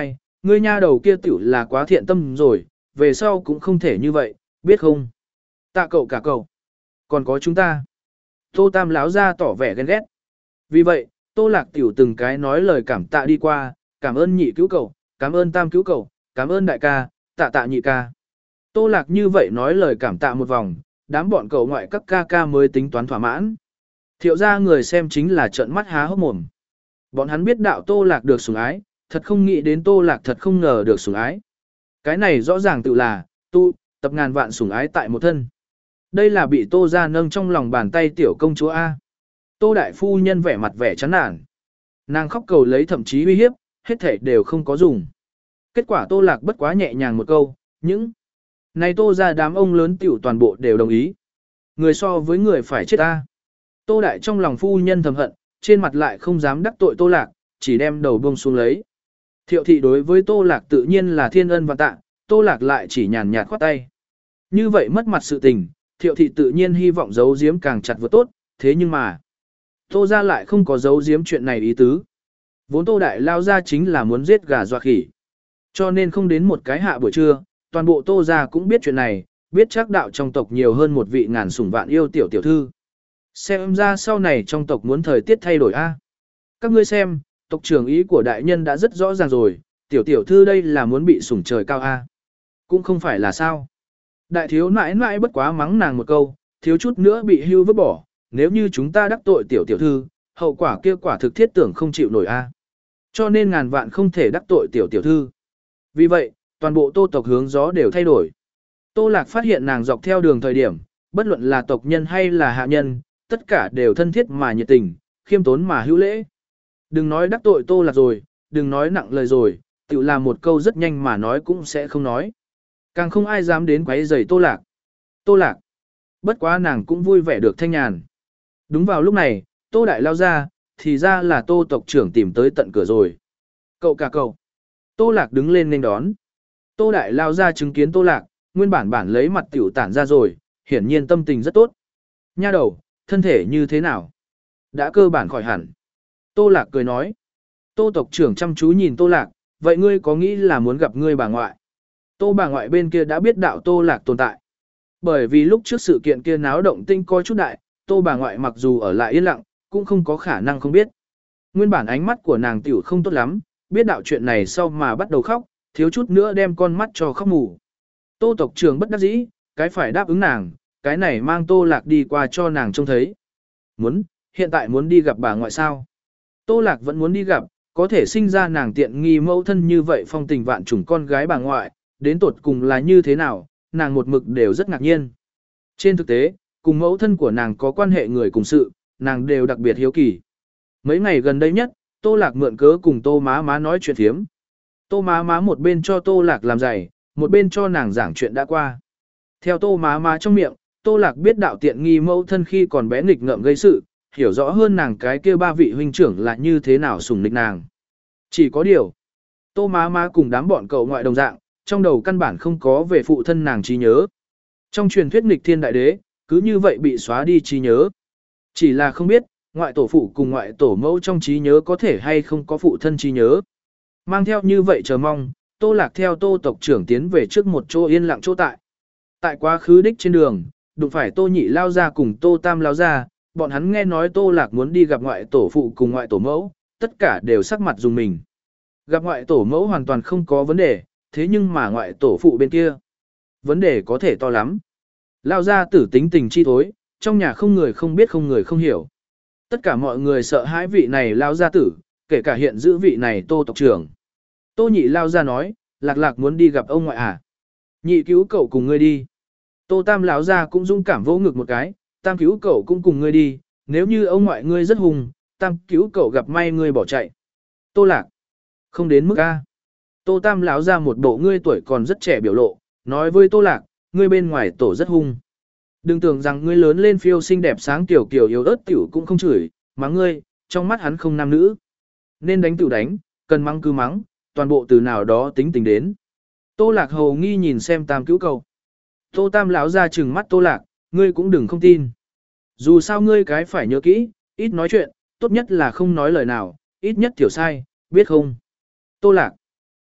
Ngươi nha đầu kia tiểu là quá thiện tâm rồi, về sau cũng không thể như vậy, biết không? Tạ cậu cả cậu. Còn có chúng ta. Tô Tam lão ra tỏ vẻ ghen ghét. Vì vậy, Tô Lạc tiểu từng cái nói lời cảm tạ đi qua, cảm ơn nhị cứu cậu, cảm ơn Tam cứu cậu, cảm ơn đại ca, tạ tạ nhị ca. Tô Lạc như vậy nói lời cảm tạ một vòng, đám bọn cậu ngoại các ca ca mới tính toán thỏa mãn. Thiệu ra người xem chính là trợn mắt há hốc mồm. Bọn hắn biết đạo Tô Lạc được sủng ái, thật không nghĩ đến Tô Lạc thật không ngờ được sủng ái. Cái này rõ ràng tự là, tu, tập ngàn vạn sủng ái tại một thân. Đây là bị Tô ra nâng trong lòng bàn tay tiểu công chúa A. Tô đại phu nhân vẻ mặt vẻ chán nản. Nàng khóc cầu lấy thậm chí uy hiếp, hết thể đều không có dùng. Kết quả Tô Lạc bất quá nhẹ nhàng một câu, những này Tô ra đám ông lớn tiểu toàn bộ đều đồng ý. Người so với người phải chết ta. Tô đại trong lòng phu nhân thầm hận, trên mặt lại không dám đắc tội Tô Lạc, chỉ đem đầu buông xuống lấy. Thiệu thị đối với Tô Lạc tự nhiên là thiên ân và tạ, Tô Lạc lại chỉ nhàn nhạt khoát tay. Như vậy mất mặt sự tình, Thiệu thị tự nhiên hy vọng giấu giếm càng chặt vừa tốt, thế nhưng mà Tô ra lại không có giấu giếm chuyện này ý tứ. Vốn Tô đại lao ra chính là muốn giết gà dọa khỉ. Cho nên không đến một cái hạ buổi trưa, toàn bộ Tô ra cũng biết chuyện này, biết chắc đạo trong tộc nhiều hơn một vị ngàn sủng vạn yêu tiểu tiểu thư. Xem ra sau này trong tộc muốn thời tiết thay đổi a. Các ngươi xem, tộc trưởng ý của đại nhân đã rất rõ ràng rồi, tiểu tiểu thư đây là muốn bị sủng trời cao a. Cũng không phải là sao. Đại thiếu nãi nãi bất quá mắng nàng một câu, thiếu chút nữa bị hưu vứt bỏ, nếu như chúng ta đắc tội tiểu tiểu thư, hậu quả kia quả thực thiết tưởng không chịu nổi a. Cho nên ngàn vạn không thể đắc tội tiểu tiểu thư. Vì vậy, toàn bộ Tô tộc hướng gió đều thay đổi. Tô Lạc phát hiện nàng dọc theo đường thời điểm, bất luận là tộc nhân hay là hạ nhân, tất cả đều thân thiết mà nhiệt tình, khiêm tốn mà hữu lễ. Đừng nói đắc tội Tô Lạc rồi, đừng nói nặng lời rồi, tự làm một câu rất nhanh mà nói cũng sẽ không nói. Càng không ai dám đến quấy rầy Tô Lạc. Tô Lạc. Bất quá nàng cũng vui vẻ được thanh nhàn. Đúng vào lúc này, Tô Đại lao ra, thì ra là Tô tộc trưởng tìm tới tận cửa rồi. Cậu cả cậu. Tô Lạc đứng lên nên đón. Tô Đại lao ra chứng kiến Tô Lạc, nguyên bản bản lấy mặt tiểu tản ra rồi, hiển nhiên tâm tình rất tốt. Nha đầu, thân thể như thế nào? Đã cơ bản khỏi hẳn. Tô Lạc cười nói. Tô tộc trưởng chăm chú nhìn Tô Lạc, vậy ngươi có nghĩ là muốn gặp ngươi bà ngoại? Tô bà ngoại bên kia đã biết đạo Tô Lạc tồn tại. Bởi vì lúc trước sự kiện kia náo động tinh coi chút đại, Tô bà ngoại mặc dù ở lại yên lặng, cũng không có khả năng không biết. Nguyên bản ánh mắt của nàng tiểu không tốt lắm, biết đạo chuyện này sau mà bắt đầu khóc, thiếu chút nữa đem con mắt cho khóc mù. Tô tộc trưởng bất đắc dĩ, cái phải đáp ứng nàng, cái này mang Tô Lạc đi qua cho nàng trông thấy. Muốn, hiện tại muốn đi gặp bà ngoại sao? Tô Lạc vẫn muốn đi gặp, có thể sinh ra nàng tiện nghi mẫu thân như vậy phong tình vạn trùng con gái bà ngoại, đến tột cùng là như thế nào, nàng một mực đều rất ngạc nhiên. Trên thực tế, cùng mẫu thân của nàng có quan hệ người cùng sự, nàng đều đặc biệt hiếu kỳ. Mấy ngày gần đây nhất, Tô Lạc mượn cớ cùng Tô má má nói chuyện thiếm. Tô má má một bên cho Tô Lạc làm giày, một bên cho nàng giảng chuyện đã qua. Theo Tô má má trong miệng, Tô Lạc biết đạo tiện nghi mẫu thân khi còn bé nghịch ngợm gây sự, hiểu rõ hơn nàng cái kia ba vị huynh trưởng là như thế nào sủng nịch nàng. Chỉ có điều, Tô má má cùng đám bọn cậu ngoại đồng dạng, trong đầu căn bản không có về phụ thân nàng trí nhớ. Trong truyền thuyết nghịch thiên đại đế, cứ như vậy bị xóa đi trí nhớ. Chỉ là không biết, ngoại tổ phụ cùng ngoại tổ mẫu trong trí nhớ có thể hay không có phụ thân trí nhớ. Mang theo như vậy chờ mong, Tô Lạc theo Tô tộc trưởng tiến về trước một chỗ yên lặng chỗ tại. Tại quá khứ đích trên đường, đụng phải Tô nhị lao ra cùng Tô tam lao ra, bọn hắn nghe nói Tô Lạc muốn đi gặp ngoại tổ phụ cùng ngoại tổ mẫu, tất cả đều sắc mặt dùng mình. Gặp ngoại tổ mẫu hoàn toàn không có vấn đề, thế nhưng mà ngoại tổ phụ bên kia, vấn đề có thể to lắm. Lao ra tử tính tình chi thối, trong nhà không người không biết không người không hiểu. Tất cả mọi người sợ hãi vị này lao gia tử, kể cả hiện giữ vị này Tô tộc trưởng. Tô nhị lao ra nói, Lạc Lạc muốn đi gặp ông ngoại à. Nhị cứu cậu cùng ngươi đi. Tô tam lão ra cũng dũng cảm vỗ ngực một cái, tam cứu cậu cũng cùng ngươi đi, nếu như ông ngoại ngươi rất hùng, tam cứu cậu gặp may ngươi bỏ chạy. Tô Lạc, không đến mức a. Tô tam lão ra một bộ ngươi tuổi còn rất trẻ biểu lộ, nói với Tô Lạc, ngươi bên ngoài tổ rất hung. Đừng tưởng rằng ngươi lớn lên phiêu xinh đẹp sáng tiểu kiểu yếu ớt tiểu cũng không chửi, mắng ngươi, trong mắt hắn không nam nữ. Nên đánh tiểu đánh, cần mắng cứ mắng, toàn bộ từ nào đó tính tình đến. Tô Lạc hầu nghi nhìn xem tam cứu cậu. Tô tam lão ra trừng mắt Tô Lạc, ngươi cũng đừng không tin. Dù sao ngươi cái phải nhớ kỹ, ít nói chuyện, tốt nhất là không nói lời nào, ít nhất tiểu sai, biết không? Tô Lạc.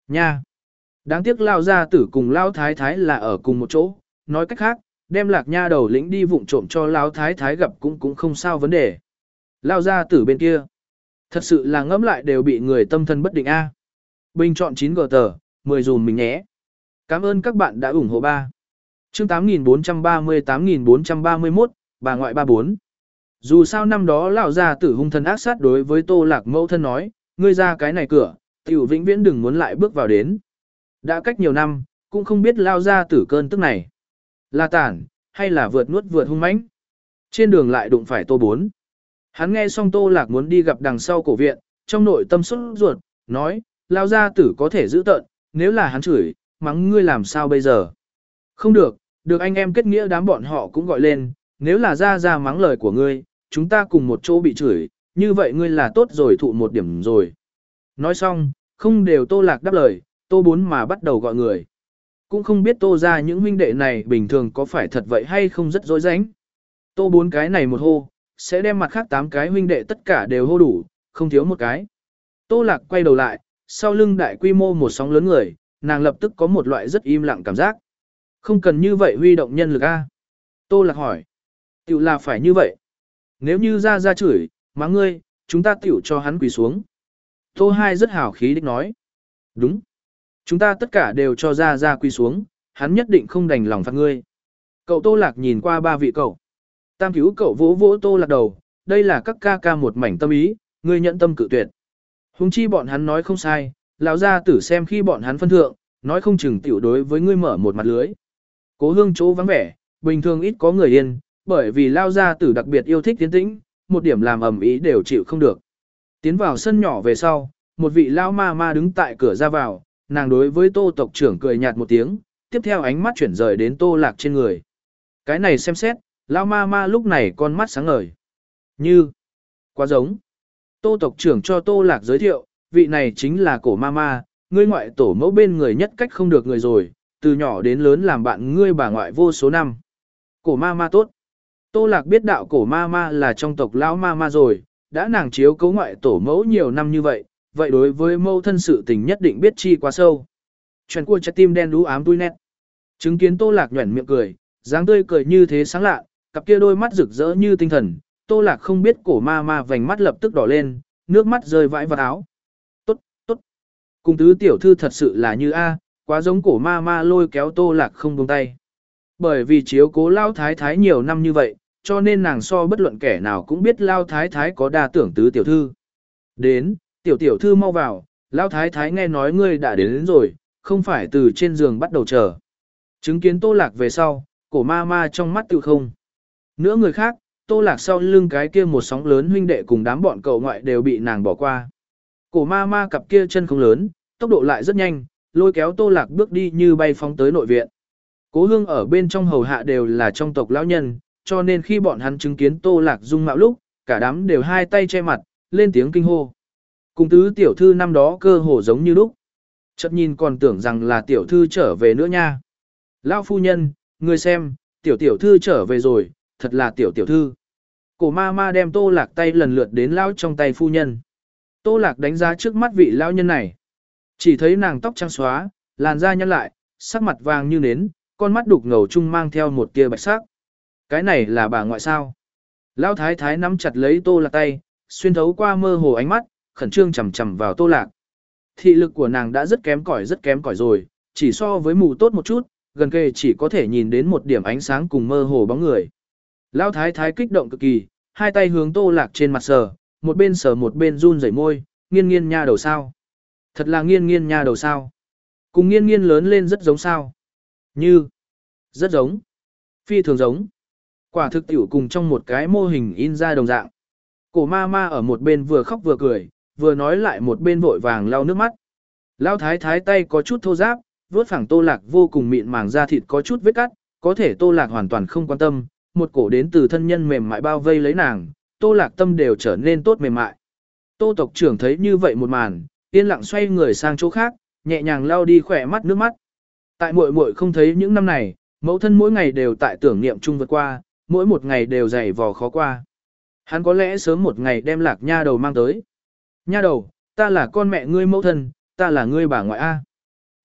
Nha! Đáng tiếc lao gia tử cùng lao thái thái là ở cùng một chỗ, nói cách khác, đem lạc nha đầu lĩnh đi vụng trộm cho lao thái thái gặp cũng cũng không sao vấn đề. Lao gia tử bên kia. Thật sự là ngẫm lại đều bị người tâm thần bất định A. Bình chọn chín g tờ, mười dùm mình nhé. Cảm ơn các bạn đã ủng hộ ba. Chương tám nghìn bốn trăm ba mươi tám nghìn bốn trăm ba mươi mốt, bà ngoại ba bốn. Dù sao năm đó lão gia tử hung thần ác sát đối với Tô Lạc mẫu thân nói, ngươi ra cái này cửa, tiểu vĩnh viễn đừng muốn lại bước vào đến. Đã cách nhiều năm, cũng không biết lao gia tử cơn tức này. Là tản, hay là vượt nuốt vượt hung mãnh. Trên đường lại đụng phải Tô Bốn. Hắn nghe xong Tô Lạc muốn đi gặp đằng sau cổ viện, trong nội tâm xuất ruột, nói, lao gia tử có thể giữ tận, nếu là hắn chửi, mắng ngươi làm sao bây giờ. Không được, được anh em kết nghĩa đám bọn họ cũng gọi lên, nếu là ra ra mắng lời của ngươi, chúng ta cùng một chỗ bị chửi, như vậy ngươi là tốt rồi thụ một điểm rồi. Nói xong, không đều Tô Lạc đáp lời, Tô Bốn mà bắt đầu gọi người. Cũng không biết Tô ra những huynh đệ này bình thường có phải thật vậy hay không rất dối ránh. Tô Bốn cái này một hô, sẽ đem mặt khác tám cái huynh đệ tất cả đều hô đủ, không thiếu một cái. Tô Lạc quay đầu lại, sau lưng đại quy mô một sóng lớn người, nàng lập tức có một loại rất im lặng cảm giác. Không cần như vậy huy động nhân lực a. Tô Lạc hỏi. Tiểu là phải như vậy. Nếu như ra ra chửi, mắng ngươi, chúng ta tiểu cho hắn quỳ xuống. Tô Hai rất hào khí đích nói. Đúng. Chúng ta tất cả đều cho ra ra quỳ xuống, hắn nhất định không đành lòng phạt ngươi. Cậu Tô Lạc nhìn qua ba vị cậu. Tam cứu cậu vỗ vỗ Tô Lạc đầu, đây là các ca ca một mảnh tâm ý, ngươi nhận tâm cự tuyệt. Hùng chi bọn hắn nói không sai, lão gia tử xem khi bọn hắn phân thượng, nói không chừng tiểu đối với ngươi mở một mặt lưới. Cố Hương chỗ vắng vẻ, bình thường ít có người yên, bởi vì lao gia tử đặc biệt yêu thích tiến tĩnh, một điểm làm ầm ĩ đều chịu không được. Tiến vào sân nhỏ về sau, một vị lao ma ma đứng tại cửa ra vào, nàng đối với Tô tộc trưởng cười nhạt một tiếng, tiếp theo ánh mắt chuyển rời đến Tô Lạc trên người. Cái này xem xét, lao ma ma lúc này con mắt sáng ngời. Như, quá giống. Tô tộc trưởng cho Tô Lạc giới thiệu, vị này chính là cổ ma ma, ngươi ngoại tổ mẫu bên người nhất cách không được người rồi, từ nhỏ đến lớn làm bạn ngươi bà ngoại vô số năm. Cổ ma ma tốt. Tô Lạc biết đạo cổ ma ma là trong tộc lão ma ma rồi, đã nàng chiếu cấu ngoại tổ mẫu nhiều năm như vậy, vậy đối với mâu thân sự tình nhất định biết chi quá sâu. Chuyện cua trái tim đen đú ám tui nét. Chứng kiến Tô Lạc nhuẩn miệng cười, dáng tươi cười như thế sáng lạ, cặp kia đôi mắt rực rỡ như tinh thần, Tô Lạc không biết cổ ma ma vành mắt lập tức đỏ lên, nước mắt rơi vãi vào áo. Tốt, tốt. Cùng tứ tiểu thư thật sự là như A, quá giống cổ ma ma lôi kéo Tô Lạc không buông tay. Bởi vì chiếu cố lao thái thái nhiều năm như vậy, cho nên nàng so bất luận kẻ nào cũng biết lao thái thái có đa tưởng tứ tiểu thư. Đến, tiểu tiểu thư mau vào, lao thái thái nghe nói ngươi đã đến, đến rồi, không phải từ trên giường bắt đầu chờ. Chứng kiến Tô Lạc về sau, cổ ma ma trong mắt tự không. Nữa người khác, Tô Lạc sau lưng cái kia một sóng lớn huynh đệ cùng đám bọn cậu ngoại đều bị nàng bỏ qua. Cổ ma ma cặp kia chân không lớn, tốc độ lại rất nhanh, lôi kéo Tô Lạc bước đi như bay phóng tới nội viện. Cố Hương ở bên trong hầu hạ đều là trong tộc lão nhân, cho nên khi bọn hắn chứng kiến Tô Lạc dung mạo lúc, cả đám đều hai tay che mặt, lên tiếng kinh hô. Cùng tứ tiểu thư năm đó cơ hồ giống như lúc. Chợt nhìn còn tưởng rằng là tiểu thư trở về nữa nha. Lão phu nhân, người xem, tiểu tiểu thư trở về rồi, thật là tiểu tiểu thư. Cổ ma ma đem Tô Lạc tay lần lượt đến lão trong tay phu nhân. Tô Lạc đánh giá trước mắt vị lão nhân này. Chỉ thấy nàng tóc trắng xóa, làn da nhăn lại, sắc mặt vàng như nến, con mắt đục ngầu chung mang theo một tia bạch sắc. Cái này là bà ngoại sao? Lão thái thái nắm chặt lấy Tô Lạc tay, xuyên thấu qua mơ hồ ánh mắt, khẩn trương chằm chằm vào Tô Lạc. Thị lực của nàng đã rất kém cỏi rất kém cỏi rồi, chỉ so với mù tốt một chút, gần kề chỉ có thể nhìn đến một điểm ánh sáng cùng mơ hồ bóng người. Lão thái thái kích động cực kỳ, hai tay hướng Tô Lạc trên mặt sờ, một bên sờ một bên run rẩy môi, nghiên nghiên nha đầu sao? Thật là nghiên nghiên nha đầu sao? Cùng nghiên nghiên lớn lên rất giống sao? Như, rất giống, phi thường giống. Quả thực tiểu cùng trong một cái mô hình in ra đồng dạng. Cổ ma ma ở một bên vừa khóc vừa cười, vừa nói lại một bên vội vàng lau nước mắt. Lão thái thái tay có chút thô ráp, vuốt phẳng Tô Lạc vô cùng mịn màng da thịt có chút vết cắt, có thể Tô Lạc hoàn toàn không quan tâm, một cổ đến từ thân nhân mềm mại bao vây lấy nàng, Tô Lạc tâm đều trở nên tốt mềm mại. Tô tộc trưởng thấy như vậy một màn, yên lặng xoay người sang chỗ khác, nhẹ nhàng lau đi khỏe mắt nước mắt. Tại muội muội không thấy những năm này, mẫu thân mỗi ngày đều tại tưởng niệm chung vượt qua, mỗi một ngày đều dày vò khó qua. Hắn có lẽ sớm một ngày đem Lạc nha đầu mang tới. Nha đầu, ta là con mẹ ngươi mẫu thân, ta là ngươi bà ngoại A.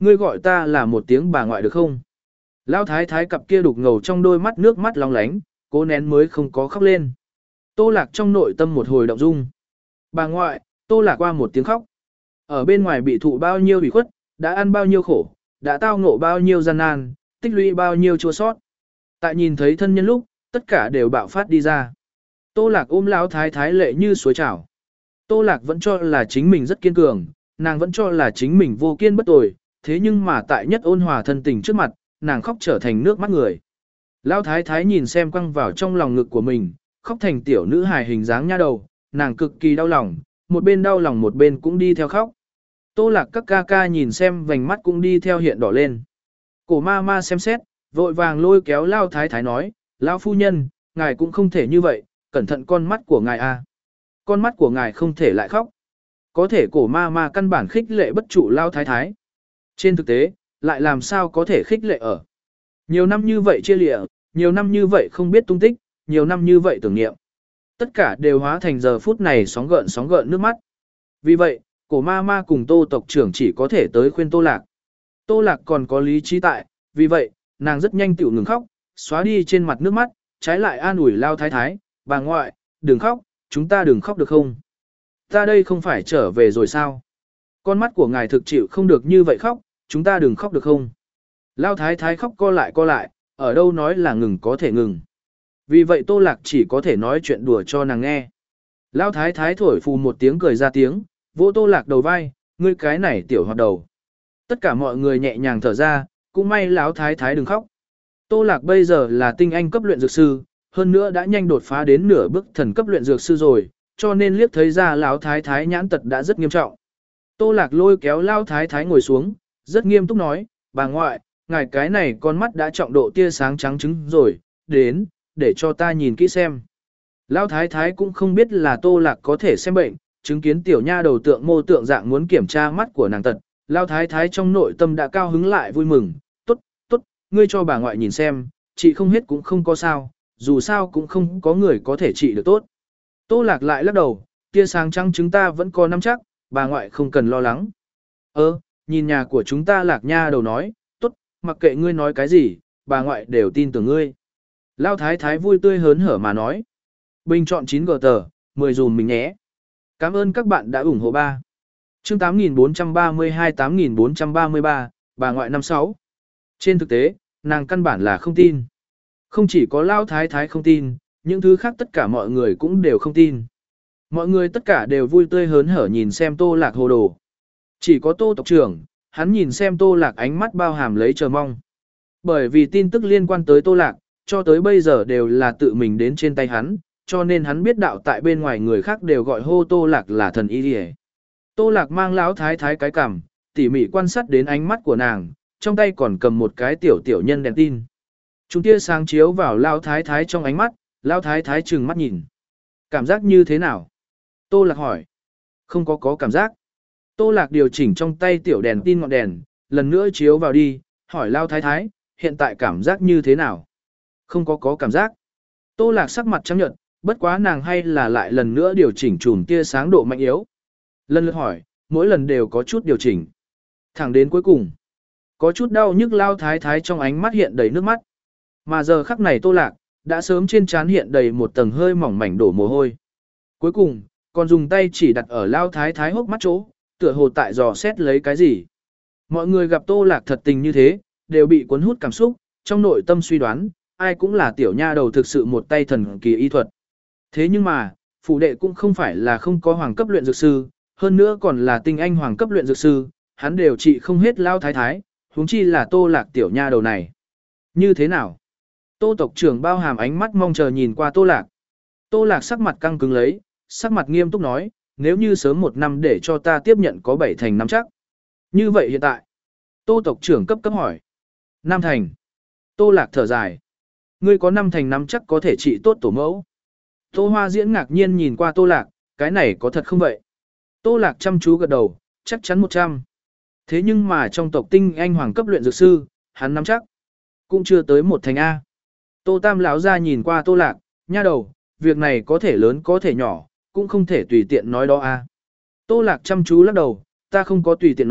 ngươi gọi ta là một tiếng bà ngoại được không? Lão thái thái cặp kia đục ngầu trong đôi mắt nước mắt long lánh, cố nén mới không có khóc lên. Tô Lạc trong nội tâm một hồi động dung. Bà ngoại, Tô Lạc qua một tiếng khóc. Ở bên ngoài bị thụ bao nhiêu bị khuất, đã ăn bao nhiêu khổ, đã tao ngộ bao nhiêu gian nan, tích lũy bao nhiêu chua sót. Tại nhìn thấy thân nhân lúc, tất cả đều bạo phát đi ra. Tô Lạc ôm lão thái thái lệ như suối trào. Tô Lạc vẫn cho là chính mình rất kiên cường, nàng vẫn cho là chính mình vô kiên bất tồi, thế nhưng mà tại nhất ôn hòa thân tình trước mặt, nàng khóc trở thành nước mắt người. Lão thái thái nhìn xem quăng vào trong lòng ngực của mình, khóc thành tiểu nữ hài hình dáng nha đầu, nàng cực kỳ đau lòng, một bên đau lòng một bên cũng đi theo khóc. Tô Lạc các ca ca nhìn xem vành mắt cũng đi theo hiện đỏ lên. Cổ ma ma xem xét, vội vàng lôi kéo Lão thái thái nói, Lão phu nhân, ngài cũng không thể như vậy, cẩn thận con mắt của ngài a. Con mắt của ngài không thể lại khóc. Có thể cổ ma ma căn bản khích lệ bất trụ Lão thái thái. Trên thực tế, lại làm sao có thể khích lệ ở. Nhiều năm như vậy chia lịa, nhiều năm như vậy không biết tung tích, nhiều năm như vậy tưởng niệm. Tất cả đều hóa thành giờ phút này sóng gợn sóng gợn nước mắt. Vì vậy, cổ ma ma cùng Tô tộc trưởng chỉ có thể tới khuyên Tô Lạc. Tô Lạc còn có lý trí tại, vì vậy, nàng rất nhanh tiểu ngừng khóc, xóa đi trên mặt nước mắt, trái lại an ủi Lao thái thái, bà ngoại, đừng khóc, chúng ta đừng khóc được không? Ta đây không phải trở về rồi sao? Con mắt của ngài thực chịu không được như vậy khóc, chúng ta đừng khóc được không? Lao thái thái khóc co lại co lại, ở đâu nói là ngừng có thể ngừng. Vì vậy Tô Lạc chỉ có thể nói chuyện đùa cho nàng nghe. Lao thái thái thổi phù một tiếng cười ra tiếng, vỗ Tô Lạc đầu vai, ngươi cái này tiểu hoạt đầu. Tất cả mọi người nhẹ nhàng thở ra, cũng may Lão thái thái đừng khóc. Tô Lạc bây giờ là tinh anh cấp luyện dược sư, hơn nữa đã nhanh đột phá đến nửa bước thần cấp luyện dược sư rồi, cho nên liếc thấy ra Lão thái thái nhãn tật đã rất nghiêm trọng. Tô Lạc lôi kéo Lão thái thái ngồi xuống, rất nghiêm túc nói, bà ngoại, ngài cái này con mắt đã trọng độ tia sáng trắng trứng rồi, đến, để cho ta nhìn kỹ xem. Lão thái thái cũng không biết là Tô Lạc có thể xem bệnh, chứng kiến tiểu nha đầu tượng mô tượng dạng muốn kiểm tra mắt của nàng tật, Lão thái thái trong nội tâm đã cao hứng lại vui mừng, tốt, tốt, ngươi cho bà ngoại nhìn xem, chị không hết cũng không có sao, dù sao cũng không có người có thể trị được tốt. Tô Lạc lại lắc đầu, tia sáng trắng chúng ta vẫn có nắm chắc, bà ngoại không cần lo lắng. Ơ, nhìn nhà của chúng ta Lạc nha đầu nói, tốt, mặc kệ ngươi nói cái gì, bà ngoại đều tin tưởng ngươi. Lão thái thái vui tươi hớn hở mà nói. Bình chọn chín gờ tờ, mười dùm mình nhé. Cảm ơn các bạn đã ủng hộ ba. Chương tám nghìn bốn trăm ba mươi hai tám nghìn bốn trăm ba mươi ba, bà ngoại năm sáu. Trên thực tế, nàng căn bản là không tin. Không chỉ có Lão thái thái không tin, những thứ khác tất cả mọi người cũng đều không tin. Mọi người tất cả đều vui tươi hớn hở nhìn xem Tô Lạc hồ đồ. Chỉ có Tô tộc trưởng, hắn nhìn xem Tô Lạc ánh mắt bao hàm lấy chờ mong. Bởi vì tin tức liên quan tới Tô Lạc, cho tới bây giờ đều là tự mình đến trên tay hắn, cho nên hắn biết đạo tại bên ngoài người khác đều gọi hô Tô Lạc là thần y điề. Tô Lạc mang Lão thái thái cái cằm, tỉ mỉ quan sát đến ánh mắt của nàng, trong tay còn cầm một cái tiểu tiểu nhân đèn tin. Chúng tia sáng chiếu vào Lão thái thái trong ánh mắt, Lão thái thái trừng mắt nhìn. Cảm giác như thế nào? Tô Lạc hỏi. Không có có cảm giác. Tô Lạc điều chỉnh trong tay tiểu đèn tin ngọn đèn, lần nữa chiếu vào đi, hỏi Lão thái thái, hiện tại cảm giác như thế nào? Không có có cảm giác. Tô Lạc sắc mặt trắng nhợt, bất quá nàng hay là lại lần nữa điều chỉnh chùm tia sáng độ mạnh yếu. Lần lượt hỏi, mỗi lần đều có chút điều chỉnh. Thẳng đến cuối cùng, có chút đau nhức Lão thái thái trong ánh mắt hiện đầy nước mắt. Mà giờ khắc này Tô Lạc, đã sớm trên trán hiện đầy một tầng hơi mỏng mảnh đổ mồ hôi. Cuối cùng, còn dùng tay chỉ đặt ở Lão thái thái hốc mắt chỗ, tựa hồ tại dò xét lấy cái gì. Mọi người gặp Tô Lạc thật tình như thế, đều bị cuốn hút cảm xúc, trong nội tâm suy đoán, ai cũng là tiểu nha đầu thực sự một tay thần kỳ y thuật. Thế nhưng mà, phủ đệ cũng không phải là không có hoàng cấp luyện dược sư, hơn nữa còn là tinh anh hoàng cấp luyện dược sư, hắn đều trị không hết Lão thái thái, huống chi là Tô Lạc tiểu nha đầu này. Như thế nào? Tô tộc trưởng bao hàm ánh mắt mong chờ nhìn qua Tô Lạc. Tô Lạc sắc mặt căng cứng lấy, sắc mặt nghiêm túc nói, nếu như sớm một năm để cho ta tiếp nhận có bảy thành năm chắc. Như vậy hiện tại, Tô tộc trưởng cấp cấp hỏi. Năm thành. Tô Lạc thở dài. Ngươi có năm thành năm chắc có thể trị tốt tổ mẫu. Tô Hoa Diễn ngạc nhiên nhìn qua Tô Lạc, cái này có thật không vậy? Tô Lạc chăm chú gật đầu, chắc chắn một trăm. Thế nhưng mà trong tộc tinh anh hoàng cấp luyện dược sư, hắn nắm chắc. Cũng chưa tới một thành A. Tô Tam lão ra nhìn qua Tô Lạc, nha đầu, việc này có thể lớn có thể nhỏ, cũng không thể tùy tiện nói đó A. Tô Lạc chăm chú lắc đầu, ta không có tùy tiện nói,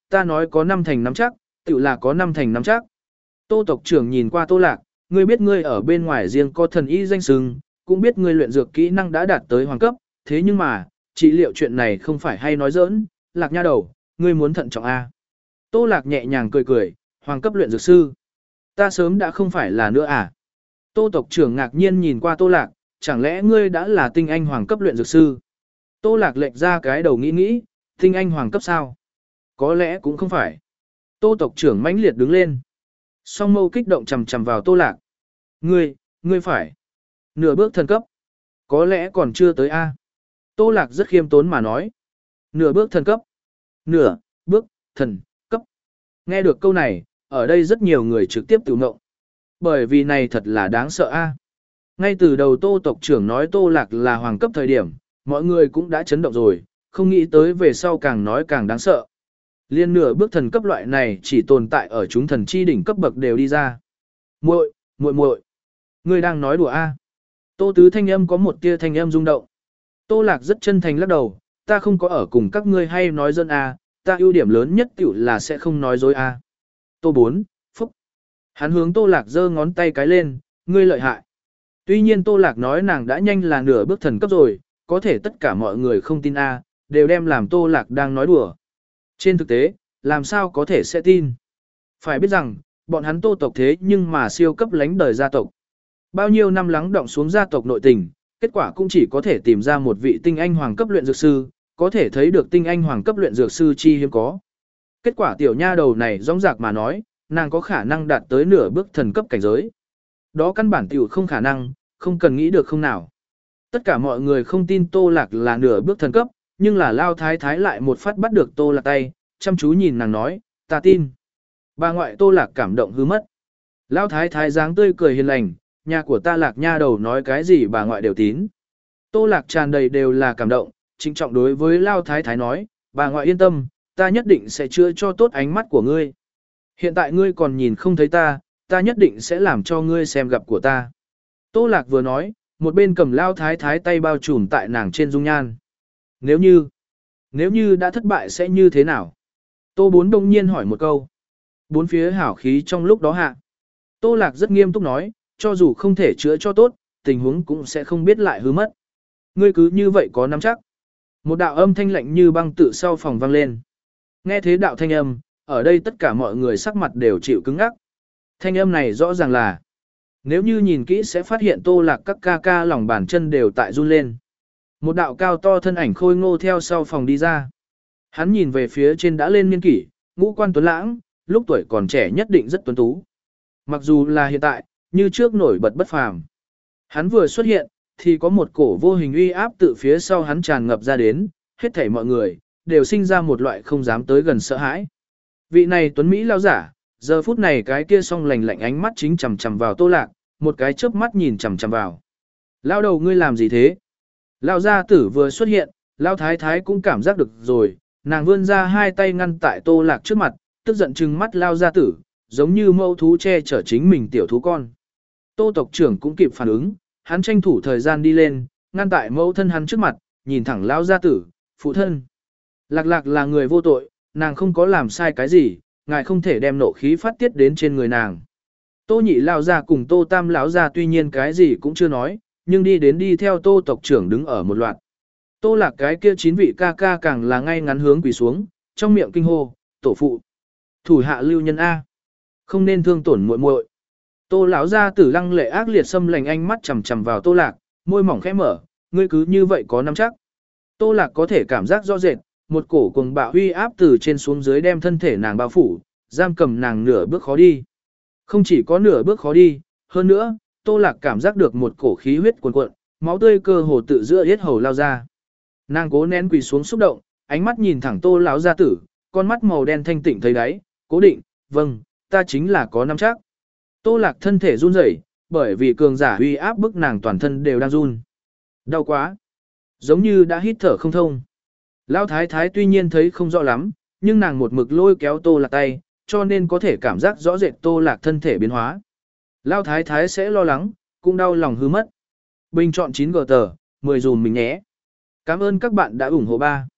ta nói có năm thành nắm chắc, tự là có năm thành nắm chắc. Tô tộc trưởng nhìn qua Tô Lạc, ngươi biết ngươi ở bên ngoài riêng có thần y danh sừng, cũng biết ngươi luyện dược kỹ năng đã đạt tới hoàng cấp, thế nhưng mà, trị liệu chuyện này không phải hay nói giỡn, Lạc nha đầu, ngươi muốn thận trọng a. Tô Lạc nhẹ nhàng cười cười, hoàng cấp luyện dược sư. Ta sớm đã không phải là nữa à? Tô tộc trưởng ngạc nhiên nhìn qua Tô Lạc, chẳng lẽ ngươi đã là tinh anh hoàng cấp luyện dược sư? Tô Lạc lệch ra cái đầu nghĩ nghĩ, tinh anh hoàng cấp sao? Có lẽ cũng không phải. Tô tộc trưởng mãnh liệt đứng lên. Song mâu kích động chầm chầm vào Tô Lạc. Ngươi, ngươi phải. Nửa bước thần cấp. Có lẽ còn chưa tới A. Tô Lạc rất khiêm tốn mà nói. Nửa bước thần cấp. Nửa, bước, thần, cấp. Nghe được câu này, ở đây rất nhiều người trực tiếp tự ngộng. Bởi vì này thật là đáng sợ A. Ngay từ đầu Tô tộc trưởng nói Tô Lạc là hoàng cấp thời điểm, mọi người cũng đã chấn động rồi, không nghĩ tới về sau càng nói càng đáng sợ. Liên nửa bước thần cấp loại này chỉ tồn tại ở chúng thần chi đỉnh cấp bậc đều đi ra. Muội, muội muội, ngươi đang nói đùa a? Tô Tứ thanh âm có một tia thanh âm rung động. Tô Lạc rất chân thành lắc đầu, ta không có ở cùng các ngươi hay nói dân a, ta ưu điểm lớn nhất tiểu là sẽ không nói dối a. Tô Bốn, phúc. Hắn hướng Tô Lạc giơ ngón tay cái lên, ngươi lợi hại. Tuy nhiên Tô Lạc nói nàng đã nhanh là nửa bước thần cấp rồi, có thể tất cả mọi người không tin a, đều đem làm Tô Lạc đang nói đùa. Trên thực tế, làm sao có thể sẽ tin. Phải biết rằng, bọn hắn Tô tộc thế nhưng mà siêu cấp lánh đời gia tộc. Bao nhiêu năm lắng động xuống gia tộc nội tình, kết quả cũng chỉ có thể tìm ra một vị tinh anh hoàng cấp luyện dược sư, có thể thấy được tinh anh hoàng cấp luyện dược sư chi hiếm có. Kết quả tiểu nha đầu này rõng rạc mà nói, nàng có khả năng đạt tới nửa bước thần cấp cảnh giới. Đó căn bản tiểu không khả năng, không cần nghĩ được không nào. Tất cả mọi người không tin Tô Lạc là nửa bước thần cấp, nhưng là Lao Thái Thái lại một phát bắt được Tô Lạc tay, chăm chú nhìn nàng nói, ta tin. Bà ngoại Tô Lạc cảm động hư mất. Lao Thái Thái dáng tươi cười hiền lành, nhà của ta Lạc nha đầu nói cái gì bà ngoại đều tín. Tô Lạc tràn đầy đều là cảm động, trịnh trọng đối với Lao Thái Thái nói, bà ngoại yên tâm, ta nhất định sẽ chữa cho tốt ánh mắt của ngươi. Hiện tại ngươi còn nhìn không thấy ta, ta nhất định sẽ làm cho ngươi xem gặp của ta. Tô Lạc vừa nói, một bên cầm Lao Thái Thái tay bao trùm tại nàng trên dung nhan. Nếu như, nếu như đã thất bại sẽ như thế nào? Tô Bốn đông nhiên hỏi một câu. Bốn phía hảo khí trong lúc đó hạ. Tô Lạc rất nghiêm túc nói, cho dù không thể chữa cho tốt, tình huống cũng sẽ không biết lại hư mất. Ngươi cứ như vậy có nắm chắc. Một đạo âm thanh lạnh như băng tự sau phòng vang lên. Nghe thế đạo thanh âm, ở đây tất cả mọi người sắc mặt đều chịu cứng ngắc. Thanh âm này rõ ràng là, nếu như nhìn kỹ sẽ phát hiện Tô Lạc các ca ca lòng bàn chân đều tại run lên. Một đạo cao to thân ảnh khôi ngô theo sau phòng đi ra. Hắn nhìn về phía trên đã lên niên kỷ, ngũ quan tuấn lãng, lúc tuổi còn trẻ nhất định rất tuấn tú. Mặc dù là hiện tại, như trước nổi bật bất phàm. Hắn vừa xuất hiện, thì có một cổ vô hình uy áp từ phía sau hắn tràn ngập ra đến, hết thảy mọi người, đều sinh ra một loại không dám tới gần sợ hãi. Vị này tuấn Mỹ lao giả, giờ phút này cái kia song lành lạnh ánh mắt chính chằm chằm vào Tô Lạc, một cái chớp mắt nhìn chằm chằm vào. Lao đầu ngươi làm gì thế? Lao gia tử vừa xuất hiện, Lao thái thái cũng cảm giác được rồi, nàng vươn ra hai tay ngăn tại Tô Lạc trước mặt, tức giận trừng mắt Lao gia tử, giống như mâu thú che chở chính mình tiểu thú con. Tô tộc trưởng cũng kịp phản ứng, hắn tranh thủ thời gian đi lên, ngăn tại mẫu thân hắn trước mặt, nhìn thẳng Lao gia tử, phụ thân. Lạc Lạc là người vô tội, nàng không có làm sai cái gì, ngài không thể đem nộ khí phát tiết đến trên người nàng. Tô nhị Lao gia cùng Tô tam lão gia tuy nhiên cái gì cũng chưa nói, nhưng đi đến đi theo Tô tộc trưởng đứng ở một loạt. Tô Lạc cái kia chín vị ca ca càng là ngay ngắn hướng quỳ xuống, trong miệng kinh hô, tổ phụ, thủ hạ lưu nhân A. Không nên thương tổn muội muội. Tô lão gia tử lăng lệ ác liệt xâm lành ánh mắt chằm chằm vào Tô Lạc, môi mỏng khẽ mở, ngươi cứ như vậy có nắm chắc. Tô Lạc có thể cảm giác rõ rệt, một cổ cuồng bạo uy áp từ trên xuống dưới đem thân thể nàng bao phủ, giam cầm nàng nửa bước khó đi. Không chỉ có nửa bước khó đi, hơn nữa, Tô Lạc cảm giác được một cổ khí huyết cuồn cuộn, máu tươi cơ hồ tự giữa yết hầu lao ra. Nàng cố nén quỳ xuống xúc động, ánh mắt nhìn thẳng Tô lão gia tử, con mắt màu đen thanh tịnh thấy đáy, cố định, vâng, ta chính là có nắm chắc. Tô Lạc thân thể run rẩy, bởi vì cường giả uy áp bức nàng toàn thân đều đang run. Đau quá, giống như đã hít thở không thông. Lão thái thái tuy nhiên thấy không rõ lắm, nhưng nàng một mực lôi kéo Tô Lạc tay, cho nên có thể cảm giác rõ rệt Tô Lạc thân thể biến hóa. Lão thái thái sẽ lo lắng, cũng đau lòng hư mất. Bình chọn chín gờ tờ, mười dùm mình nhé. Cảm ơn các bạn đã ủng hộ ba.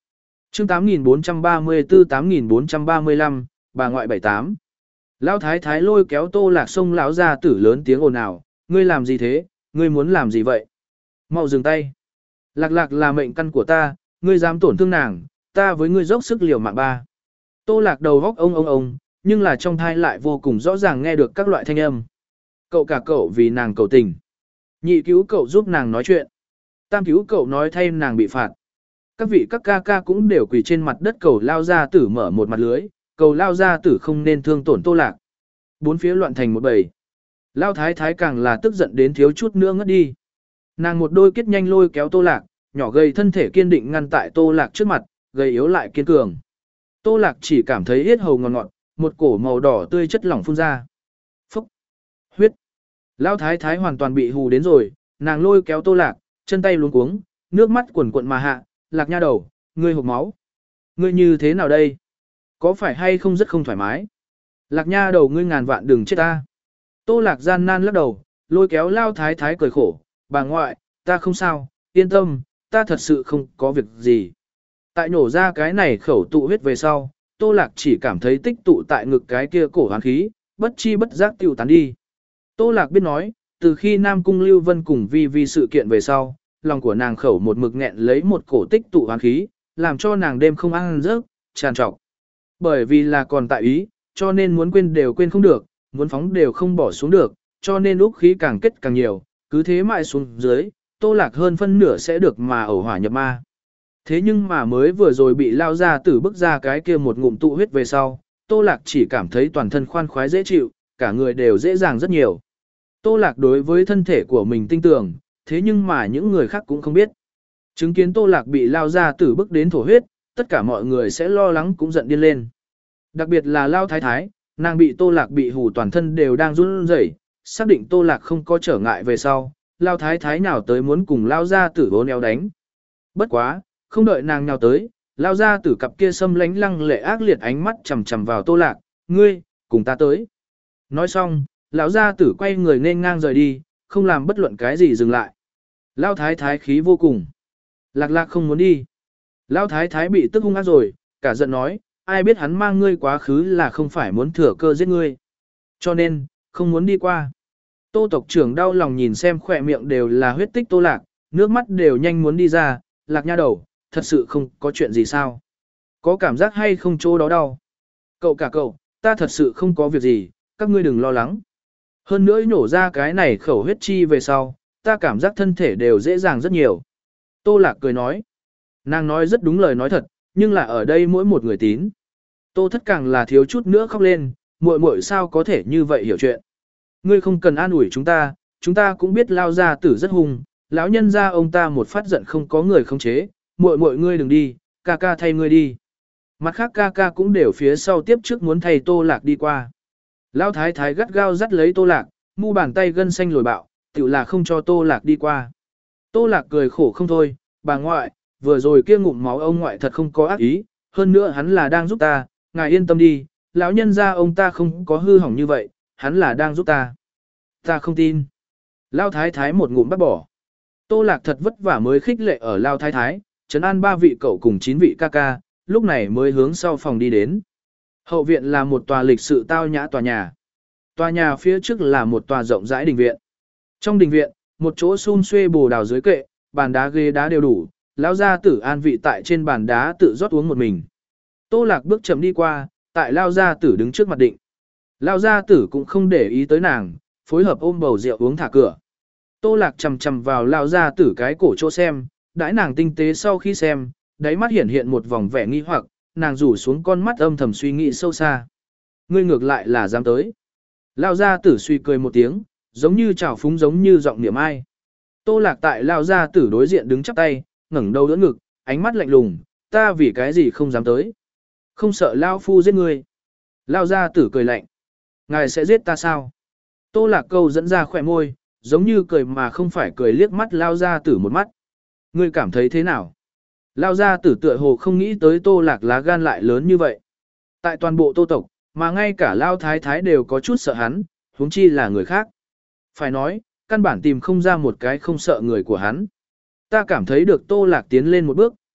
Chương tám nghìn bốn trăm ba mươi tư tám nghìn bốn trăm ba mươi lăm, bà ngoại bảy tám. Lão thái thái lôi kéo Tô Lạc xông lão gia tử lớn tiếng ồn ào, ngươi làm gì thế, ngươi muốn làm gì vậy? Mau dừng tay. Lạc lạc là mệnh căn của ta, ngươi dám tổn thương nàng, ta với ngươi dốc sức liều mạng ba. Tô Lạc đầu góc ông ông ông, nhưng là trong thai lại vô cùng rõ ràng nghe được các loại thanh âm. Cậu cả cậu vì nàng cầu tình. Nhị cứu cậu giúp nàng nói chuyện. Tam cứu cậu nói thay nàng bị phạt. Các vị các ca ca cũng đều quỳ trên mặt đất cầu lao gia tử mở một mặt lưới, cầu lao gia tử không nên thương tổn Tô Lạc. Bốn phía loạn thành một bầy. Lao thái thái càng là tức giận đến thiếu chút nữa ngất đi. Nàng một đôi kết nhanh lôi kéo Tô Lạc, nhỏ gầy thân thể kiên định ngăn tại Tô Lạc trước mặt, gầy yếu lại kiên cường. Tô Lạc chỉ cảm thấy yết hầu ngọt ngọt, một cổ màu đỏ tươi chất lỏng phun ra. Phúc! Huyết! Lao thái thái hoàn toàn bị hù đến rồi, nàng lôi kéo Tô Lạc, chân tay luống cuống, nước mắt quần quận mà hạ, Lạc nha đầu, ngươi hộc máu. Ngươi như thế nào đây? Có phải hay không rất không thoải mái? Lạc nha đầu ngươi ngàn vạn đừng chết ta. Tô Lạc gian nan lắc đầu, lôi kéo Lao thái thái cười khổ, bà ngoại, ta không sao, yên tâm, ta thật sự không có việc gì. Tại nổ ra cái này khẩu tụ huyết về sau, Tô Lạc chỉ cảm thấy tích tụ tại ngực cái kia cổ hoán khí, bất chi bất giác tiêu tán đi. Tô Lạc biết nói, từ khi Nam Cung Lưu Vân cùng vi vi sự kiện về sau, lòng của nàng khẩu một mực nghẹn lấy một cổ tích tụ hoán khí, làm cho nàng đêm không ăn giấc, tràn trọc. Bởi vì là còn tại ý, cho nên muốn quên đều quên không được, muốn phóng đều không bỏ xuống được, cho nên lúc khí càng kết càng nhiều, cứ thế mãi xuống dưới, Tô Lạc hơn phân nửa sẽ được mà ẩu hỏa nhập ma. Thế nhưng mà mới vừa rồi bị lao ra tử bức ra cái kia một ngụm tụ huyết về sau, Tô Lạc chỉ cảm thấy toàn thân khoan khoái dễ chịu, cả người đều dễ dàng rất nhiều. Tô Lạc đối với thân thể của mình tin tưởng, thế nhưng mà những người khác cũng không biết. Chứng kiến Tô Lạc bị lao ra tử bức đến thổ huyết, tất cả mọi người sẽ lo lắng cũng giận điên lên. Đặc biệt là lao thái thái, nàng bị Tô Lạc bị hù toàn thân đều đang run rẩy, xác định Tô Lạc không có trở ngại về sau, lao thái thái nào tới muốn cùng lao ra tử bố neo đánh. Bất quá, không đợi nàng nào tới, lao ra tử cặp kia xâm lánh lăng lệ ác liệt ánh mắt chằm chằm vào Tô Lạc, ngươi, cùng ta tới. Nói xong, lão gia tử quay người nên ngang rời đi, không làm bất luận cái gì dừng lại. Lao thái thái khí vô cùng. Lạc lạc không muốn đi. Lao thái thái bị tức hung ác rồi, cả giận nói, ai biết hắn mang ngươi quá khứ là không phải muốn thừa cơ giết ngươi. Cho nên, không muốn đi qua. Tô tộc trưởng đau lòng nhìn xem khỏe miệng đều là huyết tích Tô Lạc, nước mắt đều nhanh muốn đi ra, Lạc nha đầu, thật sự không có chuyện gì sao. Có cảm giác hay không chỗ đó đau. Cậu cả cậu, ta thật sự không có việc gì, các ngươi đừng lo lắng. Hơn nữa nhổ ra cái này khẩu huyết chi về sau, ta cảm giác thân thể đều dễ dàng rất nhiều. Tô Lạc cười nói. Nàng nói rất đúng lời nói thật, nhưng là ở đây mỗi một người tín. Tô thất càng là thiếu chút nữa khóc lên, muội muội sao có thể như vậy hiểu chuyện. Ngươi không cần an ủi chúng ta, chúng ta cũng biết lao ra tử rất hung, lão nhân ra ông ta một phát giận không có người khống chế, muội muội ngươi đừng đi, ca ca thay ngươi đi. Mặt khác ca ca cũng đều phía sau tiếp trước muốn thay Tô Lạc đi qua. Lão thái thái gắt gao dắt lấy Tô Lạc, mu bàn tay gân xanh lồi bạo, tự là không cho Tô Lạc đi qua. Tô Lạc cười khổ không thôi, bà ngoại, vừa rồi kia ngụm máu ông ngoại thật không có ác ý, hơn nữa hắn là đang giúp ta, ngài yên tâm đi, lão nhân ra ông ta không có hư hỏng như vậy, hắn là đang giúp ta. Ta không tin. Lão thái thái một ngụm bắt bỏ. Tô Lạc thật vất vả mới khích lệ ở Lão thái thái, trấn an ba vị cậu cùng chín vị ca ca, lúc này mới hướng sau phòng đi đến. Hậu viện là một tòa lịch sự tao nhã tòa nhà. Tòa nhà phía trước là một tòa rộng rãi đình viện. Trong đình viện, một chỗ xum xuê bồ đào dưới kệ, bàn đá ghế đá đều đủ, lão gia tử an vị tại trên bàn đá tự rót uống một mình. Tô Lạc bước chậm đi qua, tại lão gia tử đứng trước mặt định. Lão gia tử cũng không để ý tới nàng, phối hợp ôm bầu rượu uống thả cửa. Tô Lạc chầm chầm vào lão gia tử cái cổ chỗ xem, đãi nàng tinh tế sau khi xem, đáy mắt hiện hiện một vòng vẻ nghi hoặc, nàng rủ xuống con mắt âm thầm suy nghĩ sâu xa. Ngươi ngược lại là dám tới. Lão gia tử suy cười một tiếng, giống như trào phúng giống như giọng niệm ai. Tô Lạc tại lão gia tử đối diện đứng chắp tay, ngẩng đầu đỡ ngực, ánh mắt lạnh lùng, ta vì cái gì không dám tới. Không sợ lão phu giết ngươi. Lão gia tử cười lạnh. Ngài sẽ giết ta sao? Tô Lạc câu dẫn ra khỏe môi, giống như cười mà không phải cười liếc mắt lão gia tử một mắt. Ngươi cảm thấy thế nào? Lão gia tử tựa hồ không nghĩ tới Tô Lạc lá gan lại lớn như vậy. Tại toàn bộ Tô tộc, mà ngay cả Lão thái thái đều có chút sợ hắn, huống chi là người khác. Phải nói, căn bản tìm không ra một cái không sợ người của hắn. Ta cảm thấy được Tô Lạc tiến lên một bước,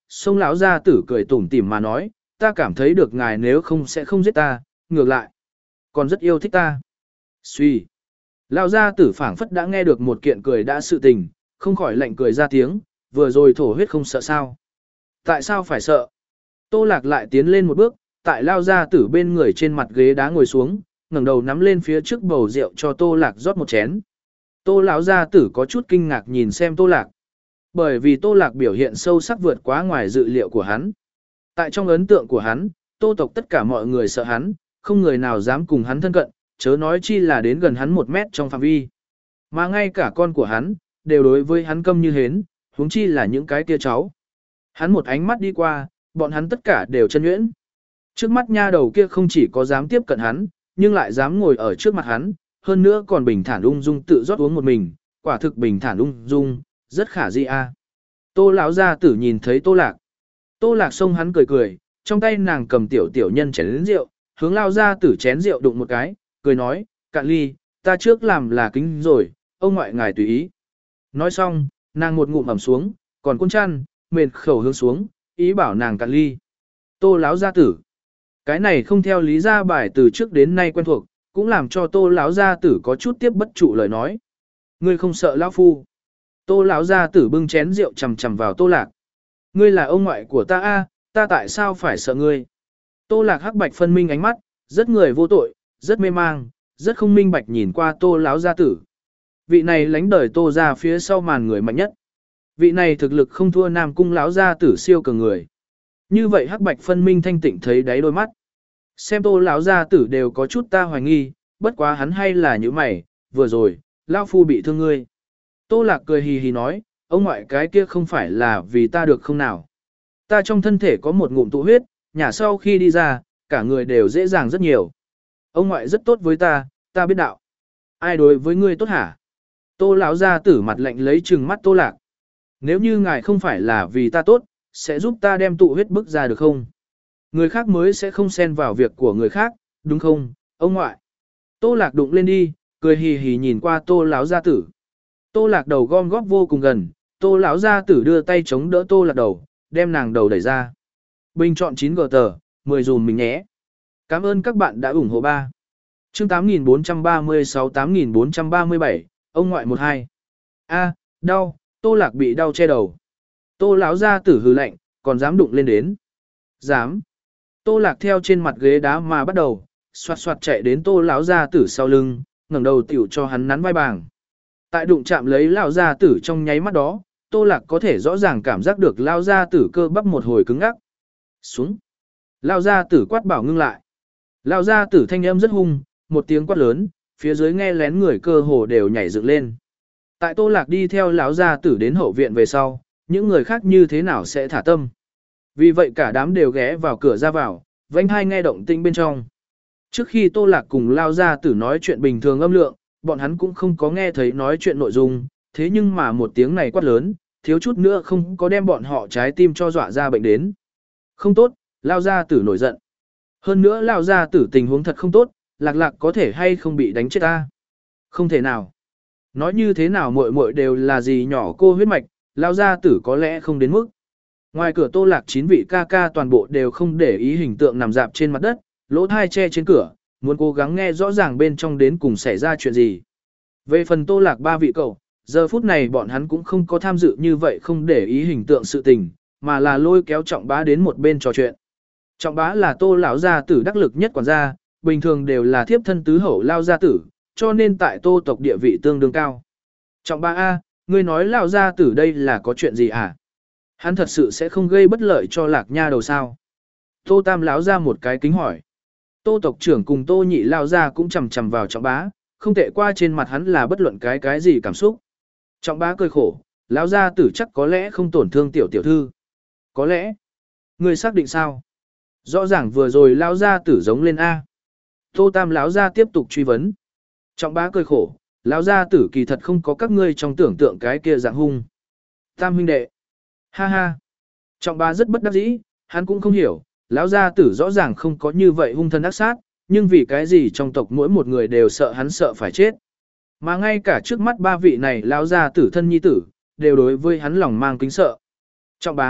sông lão gia tử cười tủm tỉm mà nói, ta cảm thấy được ngài nếu không sẽ không giết ta, ngược lại, còn rất yêu thích ta. Suy. Lão gia tử phảng phất đã nghe được một kiện cười đã sự tình, không khỏi lạnh cười ra tiếng, vừa rồi thổ huyết không sợ sao. Tại sao phải sợ? Tô Lạc lại tiến lên một bước, tại Lão gia tử bên người trên mặt ghế đá ngồi xuống, ngẩng đầu nắm lên phía trước bầu rượu cho Tô Lạc rót một chén. Tô lão gia tử có chút kinh ngạc nhìn xem Tô Lạc. Bởi vì Tô Lạc biểu hiện sâu sắc vượt quá ngoài dự liệu của hắn. Tại trong ấn tượng của hắn, Tô tộc tất cả mọi người sợ hắn, không người nào dám cùng hắn thân cận, chớ nói chi là đến gần hắn một mét trong phạm vi. Mà ngay cả con của hắn, đều đối với hắn câm như hến, huống chi là những cái kia cháu. Hắn một ánh mắt đi qua, bọn hắn tất cả đều chân nhuyễn. Trước mắt nha đầu kia không chỉ có dám tiếp cận hắn, nhưng lại dám ngồi ở trước mặt hắn, hơn nữa còn bình thản ung dung tự rót uống một mình, quả thực bình thản ung dung, rất khả di a. Tô lão gia tử nhìn thấy Tô Lạc. Tô Lạc xông hắn cười cười, trong tay nàng cầm tiểu tiểu nhân chén rượu, hướng lao gia tử chén rượu đụng một cái, cười nói, cạn ly, ta trước làm là kính rồi, ông ngoại ngài tùy ý. Nói xong, nàng một ngụm ẩm xuống, còn cuốn chăn, mền khẩu hướng xuống, ý bảo nàng cạn ly. Tô lão gia tử. Cái này không theo lý gia bài từ trước đến nay quen thuộc, cũng làm cho Tô lão gia tử có chút tiếp bất trụ lời nói. Ngươi không sợ lão phu? Tô lão gia tử bưng chén rượu chằm chằm vào Tô Lạc. Ngươi là ông ngoại của ta a, ta tại sao phải sợ ngươi? Tô Lạc hắc bạch phân minh ánh mắt, rất người vô tội, rất mê mang, rất không minh bạch nhìn qua Tô lão gia tử. Vị này lánh đời Tô gia phía sau màn người mạnh nhất. Vị này thực lực không thua Nam cung lão gia tử siêu cường người. Như vậy hắc bạch phân minh thanh tịnh thấy đáy đôi mắt. Xem Tô lão gia tử đều có chút ta hoài nghi, bất quá hắn hay là như mày, vừa rồi, lão phu bị thương ngươi. Tô Lạc cười hì hì nói, ông ngoại cái kia không phải là vì ta được không nào. Ta trong thân thể có một ngụm tụ huyết, nhả sau khi đi ra, cả người đều dễ dàng rất nhiều. Ông ngoại rất tốt với ta, ta biết đạo. Ai đối với ngươi tốt hả? Tô lão gia tử mặt lạnh lấy trừng mắt Tô Lạc. Nếu như ngài không phải là vì ta tốt, sẽ giúp ta đem tụ huyết bức ra được không? Người khác mới sẽ không xen vào việc của người khác, đúng không, ông ngoại? Tô Lạc đụng lên đi, cười hì hì nhìn qua Tô lão gia tử. Tô Lạc đầu gom góp vô cùng gần, Tô lão gia tử đưa tay chống đỡ Tô Lạc đầu, đem nàng đầu đẩy ra. Bình chọn chín gờ tờ, mười dùm mình nhé. Cảm ơn các bạn đã ủng hộ ba. Chương tám nghìn bốn trăm ba mươi sáu tám nghìn bốn trăm ba mươi bảy, ông ngoại một hai. A, đau, Tô Lạc bị đau che đầu. Tô lão gia tử hừ lạnh, còn dám đụng lên đến. Dám. Tô Lạc theo trên mặt ghế đá mà bắt đầu, xoạt xoạt chạy đến Tô lão gia tử sau lưng, ngẩng đầu tiểu cho hắn nắn vai bàng. Tại đụng chạm lấy lão gia tử trong nháy mắt đó, Tô Lạc có thể rõ ràng cảm giác được lão gia tử cơ bắp một hồi cứng ngắc. Xuống. Lão gia tử quát bảo ngưng lại. Lão gia tử thanh âm rất hung, một tiếng quát lớn, phía dưới nghe lén người cơ hồ đều nhảy dựng lên. Tại Tô Lạc đi theo lão gia tử đến hậu viện về sau, những người khác như thế nào sẽ thả tâm. Vì vậy cả đám đều ghé vào cửa ra vào, vênh hai nghe động tĩnh bên trong. Trước khi Tô Lạc cùng lão gia tử nói chuyện bình thường âm lượng, bọn hắn cũng không có nghe thấy nói chuyện nội dung, thế nhưng mà một tiếng này quát lớn, thiếu chút nữa không có đem bọn họ trái tim cho dọa ra bệnh đến. Không tốt, lão gia tử nổi giận. Hơn nữa lão gia tử tình huống thật không tốt, Lạc Lạc có thể hay không bị đánh chết ta? Không thể nào. Nói như thế nào muội muội đều là gì nhỏ cô huyết mạch, lão gia tử có lẽ không đến mức. Ngoài cửa Tô Lạc chín vị ca ca toàn bộ đều không để ý hình tượng nằm dạp trên mặt đất, lỗ thai che trên cửa, muốn cố gắng nghe rõ ràng bên trong đến cùng xảy ra chuyện gì. Về phần Tô Lạc ba vị cậu, giờ phút này bọn hắn cũng không có tham dự như vậy không để ý hình tượng sự tình, mà là lôi kéo Trọng Bá đến một bên trò chuyện. Trọng Bá là Tô lão gia tử đắc lực nhất quản gia, bình thường đều là thiếp thân tứ hậu lao gia tử, cho nên tại Tô tộc địa vị tương đương cao. Trọng Bá A, ngươi nói lao gia tử đây là có chuyện gì à? Hắn thật sự sẽ không gây bất lợi cho Lạc Nha đầu sao? Tô Tam lão ra một cái kính hỏi. Tô tộc trưởng cùng Tô nhị lao ra cũng chầm chầm vào Trọng Bá, không tệ qua trên mặt hắn là bất luận cái cái gì cảm xúc. Trọng Bá cười khổ, lão gia tử chắc có lẽ không tổn thương tiểu tiểu thư. Có lẽ. Ngươi xác định sao? Rõ ràng vừa rồi lão gia tử giống lên A. Tô Tam lão gia tiếp tục truy vấn. Trọng Bá cười khổ, lão gia tử kỳ thật không có các ngươi trong tưởng tượng cái kia dạng hung. Tam huynh đệ. Ha ha. Trọng Bá rất bất đắc dĩ, hắn cũng không hiểu, lão gia tử rõ ràng không có như vậy hung thân ác sát, nhưng vì cái gì trong tộc mỗi một người đều sợ hắn sợ phải chết. Mà ngay cả trước mắt ba vị này lão gia tử thân nhi tử, đều đối với hắn lòng mang kính sợ. Trọng Bá,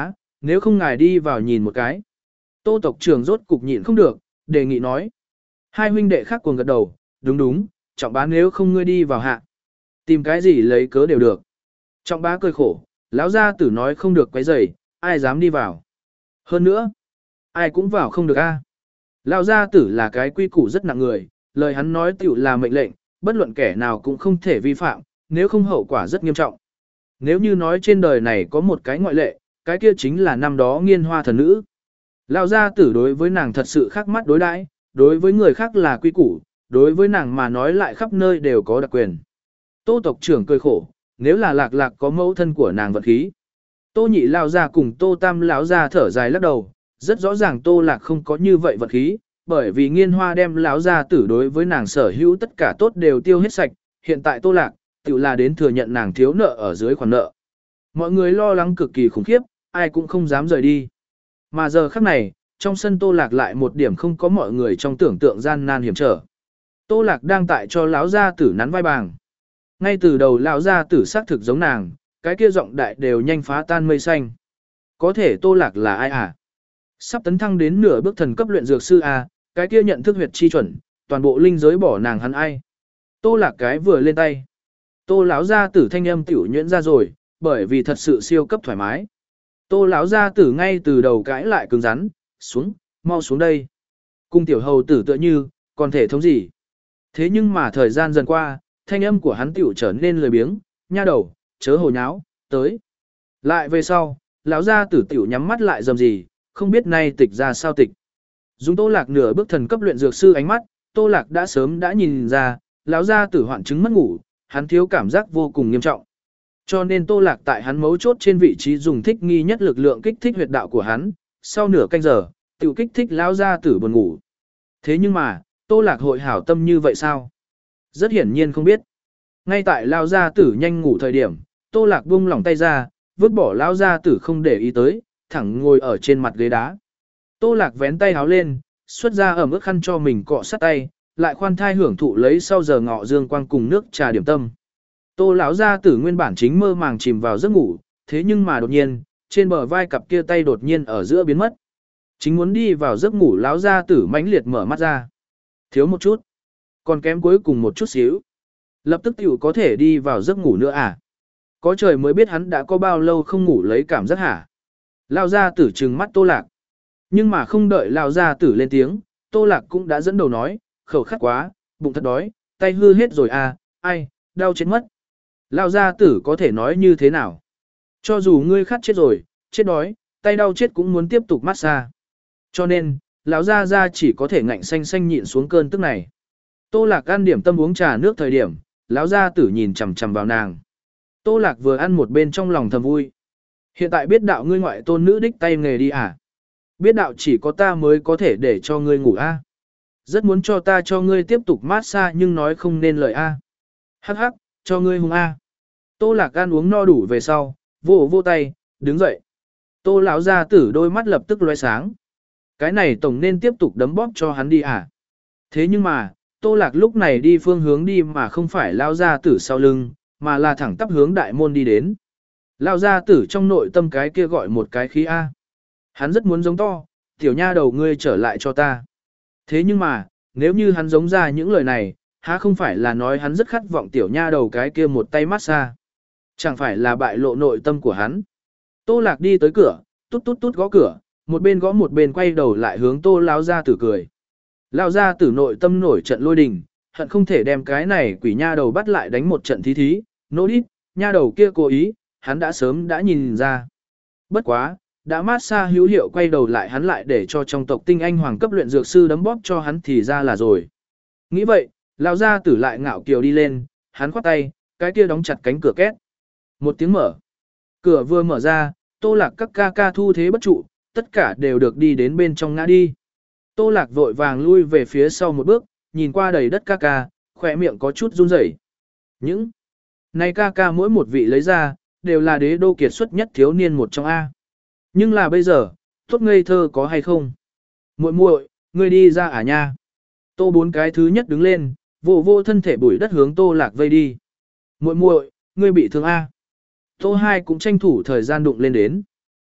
nếu không ngài đi vào nhìn một cái. Tô tộc trưởng rốt cục nhịn không được, đề nghị nói. Hai huynh đệ khác cuồng gật đầu, đúng đúng, trọng bá nếu không ngươi đi vào hạ. Tìm cái gì lấy cớ đều được. Trọng bá cười khổ, lão gia tử nói không được quấy rầy, ai dám đi vào. Hơn nữa, ai cũng vào không được a. Lão gia tử là cái quy củ rất nặng người, lời hắn nói tiểu là mệnh lệnh, bất luận kẻ nào cũng không thể vi phạm, nếu không hậu quả rất nghiêm trọng. Nếu như nói trên đời này có một cái ngoại lệ, cái kia chính là năm đó nghiên hoa thần nữ. Lão gia tử đối với nàng thật sự khác mắt đối đãi, đối với người khác là quy củ, đối với nàng mà nói lại khắp nơi đều có đặc quyền. Tô tộc trưởng cười khổ, nếu là lạc lạc có mẫu thân của nàng vật khí. Tô nhị lão gia cùng tô tam lão gia thở dài lắc đầu, rất rõ ràng tô lạc không có như vậy vật khí, bởi vì nghiên hoa đem lão gia tử đối với nàng sở hữu tất cả tốt đều tiêu hết sạch, hiện tại tô lạc, tự là đến thừa nhận nàng thiếu nợ ở dưới khoản nợ. Mọi người lo lắng cực kỳ khủng khiếp, ai cũng không dám rời đi. Mà giờ khắc này, trong sân tô lạc lại một điểm không có mọi người trong tưởng tượng gian nan hiểm trở. Tô lạc đang tại cho lão gia tử nắn vai bàng. Ngay từ đầu lão gia tử xác thực giống nàng, cái kia giọng đại đều nhanh phá tan mây xanh. Có thể tô lạc là ai à? Sắp tấn thăng đến nửa bước thần cấp luyện dược sư A, cái kia nhận thức huyệt chi chuẩn, toàn bộ linh giới bỏ nàng hắn ai. Tô lạc cái vừa lên tay. Tô lão gia tử thanh âm tiểu nhuyễn ra rồi, bởi vì thật sự siêu cấp thoải mái. Tô lão gia tử ngay từ đầu cãi lại cứng rắn, xuống, mau xuống đây. Cung tiểu hầu tử tựa như, còn thể thống gì. Thế nhưng mà thời gian dần qua, thanh âm của hắn tiểu trở nên lười biếng, nha đầu, chớ hồ nháo, tới. Lại về sau, lão gia tử tiểu nhắm mắt lại dầm gì, không biết nay tịch ra sao tịch. Dùng Tô Lạc nửa bước thần cấp luyện dược sư ánh mắt, Tô Lạc đã sớm đã nhìn ra, lão gia tử hoạn chứng mất ngủ, hắn thiếu cảm giác vô cùng nghiêm trọng. Cho nên Tô Lạc tại hắn mấu chốt trên vị trí dùng thích nghi nhất lực lượng kích thích huyệt đạo của hắn, sau nửa canh giờ, tiểu kích thích lão gia tử buồn ngủ. Thế nhưng mà, Tô Lạc hội hảo tâm như vậy sao? Rất hiển nhiên không biết. Ngay tại lão gia tử nhanh ngủ thời điểm, Tô Lạc buông lỏng tay ra, vứt bỏ lão gia tử không để ý tới, thẳng ngồi ở trên mặt ghế đá. Tô Lạc vén tay háo lên, xuất ra ẩm ướt khăn cho mình cọ sát tay, lại khoan thai hưởng thụ lấy sau giờ ngọ dương quang cùng nước trà điểm tâm. Tô lão gia tử nguyên bản chính mơ màng chìm vào giấc ngủ, thế nhưng mà đột nhiên, trên bờ vai cặp kia tay đột nhiên ở giữa biến mất. Chính muốn đi vào giấc ngủ lão gia tử mãnh liệt mở mắt ra. Thiếu một chút, còn kém cuối cùng một chút xíu. Lập tức tiểu có thể đi vào giấc ngủ nữa à? Có trời mới biết hắn đã có bao lâu không ngủ lấy cảm giác hả? Lão gia tử trừng mắt Tô Lạc. Nhưng mà không đợi lão gia tử lên tiếng, Tô Lạc cũng đã dẫn đầu nói, khẩu khát quá, bụng thật đói, tay hư hết rồi à, ai, đau chết mất. Lão gia tử có thể nói như thế nào? Cho dù ngươi khát chết rồi, chết đói, tay đau chết cũng muốn tiếp tục massage. Cho nên, lão gia gia chỉ có thể ngạnh xanh xanh nhịn xuống cơn tức này. Tô Lạc ăn điểm tâm uống trà nước thời điểm, lão gia tử nhìn chằm chằm vào nàng. Tô Lạc vừa ăn một bên trong lòng thầm vui. Hiện tại biết đạo ngươi ngoại tôn nữ đích tay nghề đi à? Biết đạo chỉ có ta mới có thể để cho ngươi ngủ a. À? Rất muốn cho ta cho ngươi tiếp tục massage nhưng nói không nên lời a. À? Hắc hắc, cho ngươi hung a. À? Tô Lạc ăn uống no đủ về sau, vô vô tay, đứng dậy. Tô lão gia tử đôi mắt lập tức lóe sáng. Cái này tổng nên tiếp tục đấm bóp cho hắn đi à? Thế nhưng mà, Tô Lạc lúc này đi phương hướng đi mà không phải lão gia tử sau lưng, mà là thẳng tắp hướng đại môn đi đến. Lão gia tử trong nội tâm cái kia gọi một cái khí a. Hắn rất muốn giống to, tiểu nha đầu ngươi trở lại cho ta. Thế nhưng mà, nếu như hắn giống ra những lời này, há không phải là nói hắn rất khát vọng tiểu nha đầu cái kia một tay massage. Chẳng phải là bại lộ nội tâm của hắn. Tô Lạc đi tới cửa, tút tút tút gõ cửa, một bên gõ một bên quay đầu lại hướng Tô lão gia tử cười. Lão gia tử nội tâm nổi trận lôi đình, hận không thể đem cái này quỷ nha đầu bắt lại đánh một trận thí thí, nỗ đít, nha đầu kia cố ý, hắn đã sớm đã nhìn ra. Bất quá, đã massage hữu hiệu quay đầu lại hắn lại để cho trong tộc tinh anh hoàng cấp luyện dược sư đấm bóp cho hắn thì ra là rồi. Nghĩ vậy, lão gia tử lại ngạo kiều đi lên, hắn khoát tay, cái kia đóng chặt cánh cửa két. Một tiếng mở. Cửa vừa mở ra, Tô Lạc các ca ca thu thế bất trụ, tất cả đều được đi đến bên trong ngã đi. Tô Lạc vội vàng lui về phía sau một bước, nhìn qua đầy đất ca ca, khỏe miệng có chút run rẩy. Những này ca ca mỗi một vị lấy ra, đều là đế đô kiệt xuất nhất thiếu niên một trong A. Nhưng là bây giờ, tốt ngây thơ có hay không? Muội muội, ngươi đi ra à nha? Tô bốn cái thứ nhất đứng lên, vô vô thân thể bụi đất hướng Tô Lạc vây đi. Muội muội, ngươi bị thương A. Tô hai cũng tranh thủ thời gian đụng lên đến.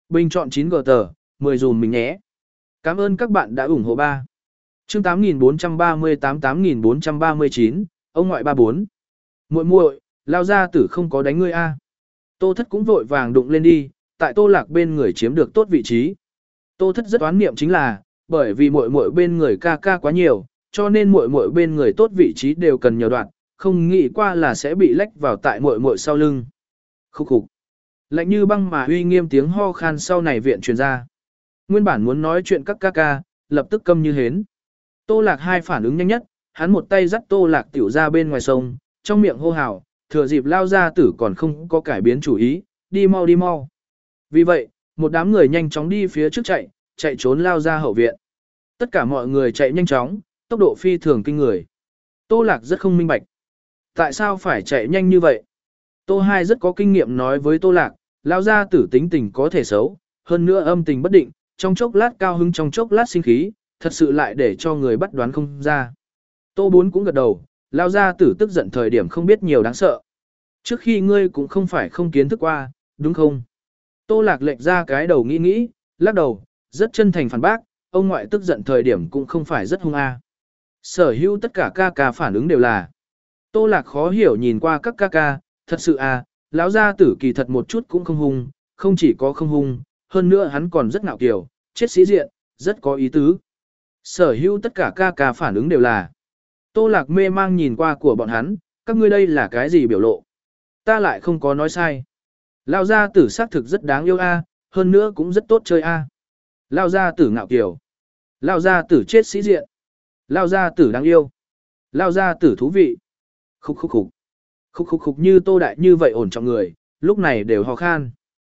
Bình chọn chín gờ tờ, mười dùm mình nhé. Cảm ơn các bạn đã ủng hộ ba. Chương tám nghìn bốn trăm ba mươi tám tám nghìn bốn trăm ba mươi chín, ông ngoại ba bốn. Muội muội, lao ra tử không có đánh ngươi a. Tô Thất cũng vội vàng đụng lên đi, tại Tô Lạc bên người chiếm được tốt vị trí. Tô Thất rất oán niệm chính là, bởi vì muội muội bên người ca ca quá nhiều, cho nên muội muội bên người tốt vị trí đều cần nhờ đoạn, không nghĩ qua là sẽ bị lách vào tại muội muội sau lưng. Khúc khục. Lạnh như băng mà uy nghiêm tiếng ho khan sau này viện truyền ra. Nguyên bản muốn nói chuyện các ca ca, lập tức câm như hến. Tô Lạc hai phản ứng nhanh nhất, hắn một tay dắt Tô Lạc tiểu ra bên ngoài sông, trong miệng hô hào, thừa dịp lao ra tử còn không có cải biến chủ ý, đi mau đi mau. Vì vậy, một đám người nhanh chóng đi phía trước chạy, chạy trốn lao ra hậu viện. Tất cả mọi người chạy nhanh chóng, tốc độ phi thường kinh người. Tô Lạc rất không minh bạch. Tại sao phải chạy nhanh như vậy? Tô Hai rất có kinh nghiệm nói với Tô Lạc, lao ra tử tính tình có thể xấu, hơn nữa âm tình bất định, trong chốc lát cao hứng trong chốc lát sinh khí, thật sự lại để cho người bắt đoán không ra. Tô Bốn cũng gật đầu, lao ra tử tức giận thời điểm không biết nhiều đáng sợ. Trước khi ngươi cũng không phải không kiến thức qua, đúng không? Tô Lạc lệch ra cái đầu nghĩ nghĩ, lắc đầu, rất chân thành phản bác, ông ngoại tức giận thời điểm cũng không phải rất hung a. Sở hữu tất cả ca ca phản ứng đều là. Tô Lạc khó hiểu nhìn qua các ca ca, thật sự à, lão gia tử kỳ thật một chút cũng không hung, không chỉ có không hung, hơn nữa hắn còn rất ngạo kiều, chết sĩ diện, rất có ý tứ. Sở hữu tất cả ca ca phản ứng đều là. Tô Lạc mê mang nhìn qua của bọn hắn, các ngươi đây là cái gì biểu lộ? Ta lại không có nói sai. Lão gia tử xác thực rất đáng yêu a, hơn nữa cũng rất tốt chơi a. Lão gia tử ngạo kiều. Lão gia tử chết sĩ diện. Lão gia tử đáng yêu. Lão gia tử thú vị. Khúc khúc khúc. Khúc khúc khúc như Tô Đại như vậy ổn trọng người, lúc này đều ho khan.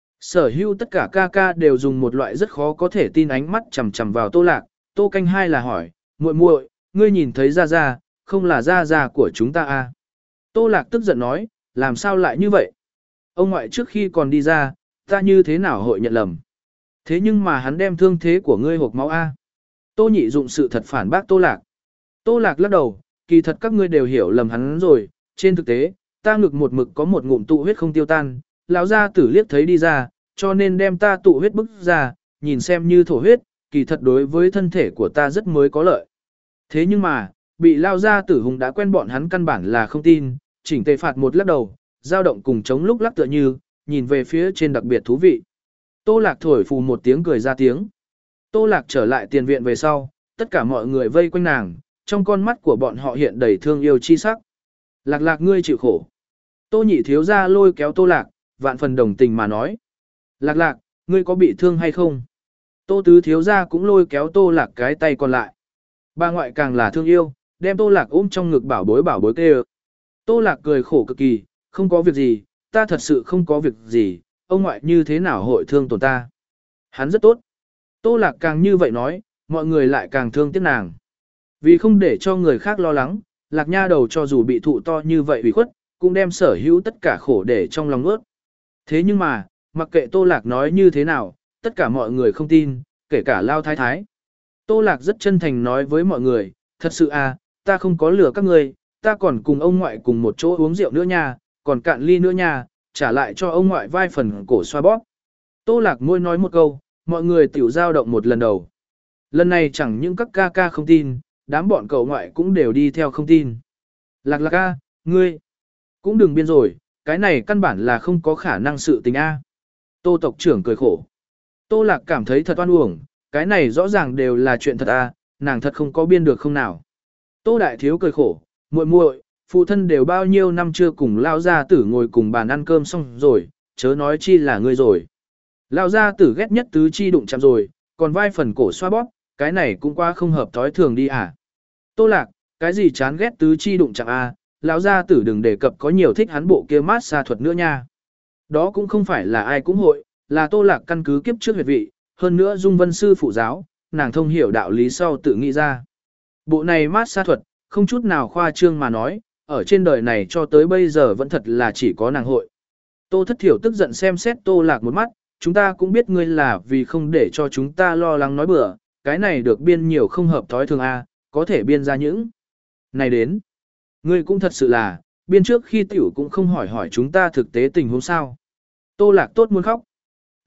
Sở hữu tất cả ca ca đều dùng một loại rất khó có thể tin ánh mắt chằm chằm vào Tô Lạc. Tô Canh Hai là hỏi, muội muội, ngươi nhìn thấy Gia Gia, không là Gia Gia của chúng ta à? Tô Lạc tức giận nói, làm sao lại như vậy? Ông ngoại trước khi còn đi ra, ta như thế nào hội nhận lầm? Thế nhưng mà hắn đem thương thế của ngươi hộp máu a. Tô Nhị dụng sự thật phản bác Tô Lạc. Tô Lạc lắc đầu, kỳ thật các ngươi đều hiểu lầm hắn rồi, trên thực tế, ta ngực một mực có một ngụm tụ huyết không tiêu tan, lão gia tử liếc thấy đi ra, cho nên đem ta tụ huyết bức ra, nhìn xem như thổ huyết, kỳ thật đối với thân thể của ta rất mới có lợi. Thế nhưng mà, bị lao gia tử hùng đã quen bọn hắn căn bản là không tin, chỉnh tề phạt một lắc đầu, dao động cùng chống lúc lắc tựa như, nhìn về phía trên đặc biệt thú vị. Tô Lạc thổi phù một tiếng cười ra tiếng. Tô Lạc trở lại tiền viện về sau, tất cả mọi người vây quanh nàng, trong con mắt của bọn họ hiện đầy thương yêu chi sắc. Lạc Lạc ngươi chịu khổ. Tô Nhị thiếu gia lôi kéo Tô Lạc, vạn phần đồng tình mà nói. Lạc Lạc, ngươi có bị thương hay không? Tô Tứ thiếu gia cũng lôi kéo Tô Lạc cái tay còn lại. Bà ngoại càng là thương yêu, đem Tô Lạc ôm trong ngực bảo bối bảo bối kêu. Tô Lạc cười khổ cực kỳ, không có việc gì, ta thật sự không có việc gì, ông ngoại như thế nào hội thương tổn ta. Hắn rất tốt. Tô Lạc càng như vậy nói, mọi người lại càng thương tiếc nàng. Vì không để cho người khác lo lắng, Lạc Nha đầu cho dù bị thụ to như vậy ủy khuất, cũng đem sở hữu tất cả khổ để trong lòng ướt. Thế nhưng mà, mặc kệ Tô Lạc nói như thế nào, tất cả mọi người không tin, kể cả Lao Thái Thái. Tô Lạc rất chân thành nói với mọi người, thật sự à, ta không có lừa các người, ta còn cùng ông ngoại cùng một chỗ uống rượu nữa nha, còn cạn ly nữa nha, trả lại cho ông ngoại vai phần cổ xoa bóp. Tô Lạc môi nói một câu, mọi người tiểu dao động một lần đầu. Lần này chẳng những các ca ca không tin, đám bọn cậu ngoại cũng đều đi theo không tin. Lạc Lạc ca, ngươi, cũng đừng biên rồi, cái này căn bản là không có khả năng sự tình a. Tô tộc trưởng cười khổ. Tô Lạc cảm thấy thật oan uổng, cái này rõ ràng đều là chuyện thật a, nàng thật không có biên được không nào. Tô Đại Thiếu cười khổ, muội muội, phụ thân đều bao nhiêu năm chưa cùng Lao gia tử ngồi cùng bàn ăn cơm xong rồi, chớ nói chi là ngươi rồi. Lao gia tử ghét nhất tứ chi đụng chạm rồi, còn vai phần cổ xoa bóp, cái này cũng qua không hợp thói thường đi à. Tô Lạc, cái gì chán ghét tứ chi đụng chạm a, lão gia tử đừng đề cập có nhiều thích hắn bộ kia mát xa thuật nữa nha. Đó cũng không phải là ai cũng hội, là Tô Lạc căn cứ kiếp trước huyệt vị, hơn nữa Dung Vân sư phụ giáo, nàng thông hiểu đạo lý sau tự nghĩ ra. Bộ này mát xa thuật, không chút nào khoa trương mà nói, ở trên đời này cho tới bây giờ vẫn thật là chỉ có nàng hội. Tô Thất Thiểu tức giận xem xét Tô Lạc một mắt, chúng ta cũng biết ngươi là vì không để cho chúng ta lo lắng nói bừa, cái này được biên nhiều không hợp thói thường a, có thể biên ra những. Này đến, ngươi cũng thật sự là, biên trước khi tiểu cũng không hỏi hỏi chúng ta thực tế tình huống sao. Tô Lạc tốt muốn khóc.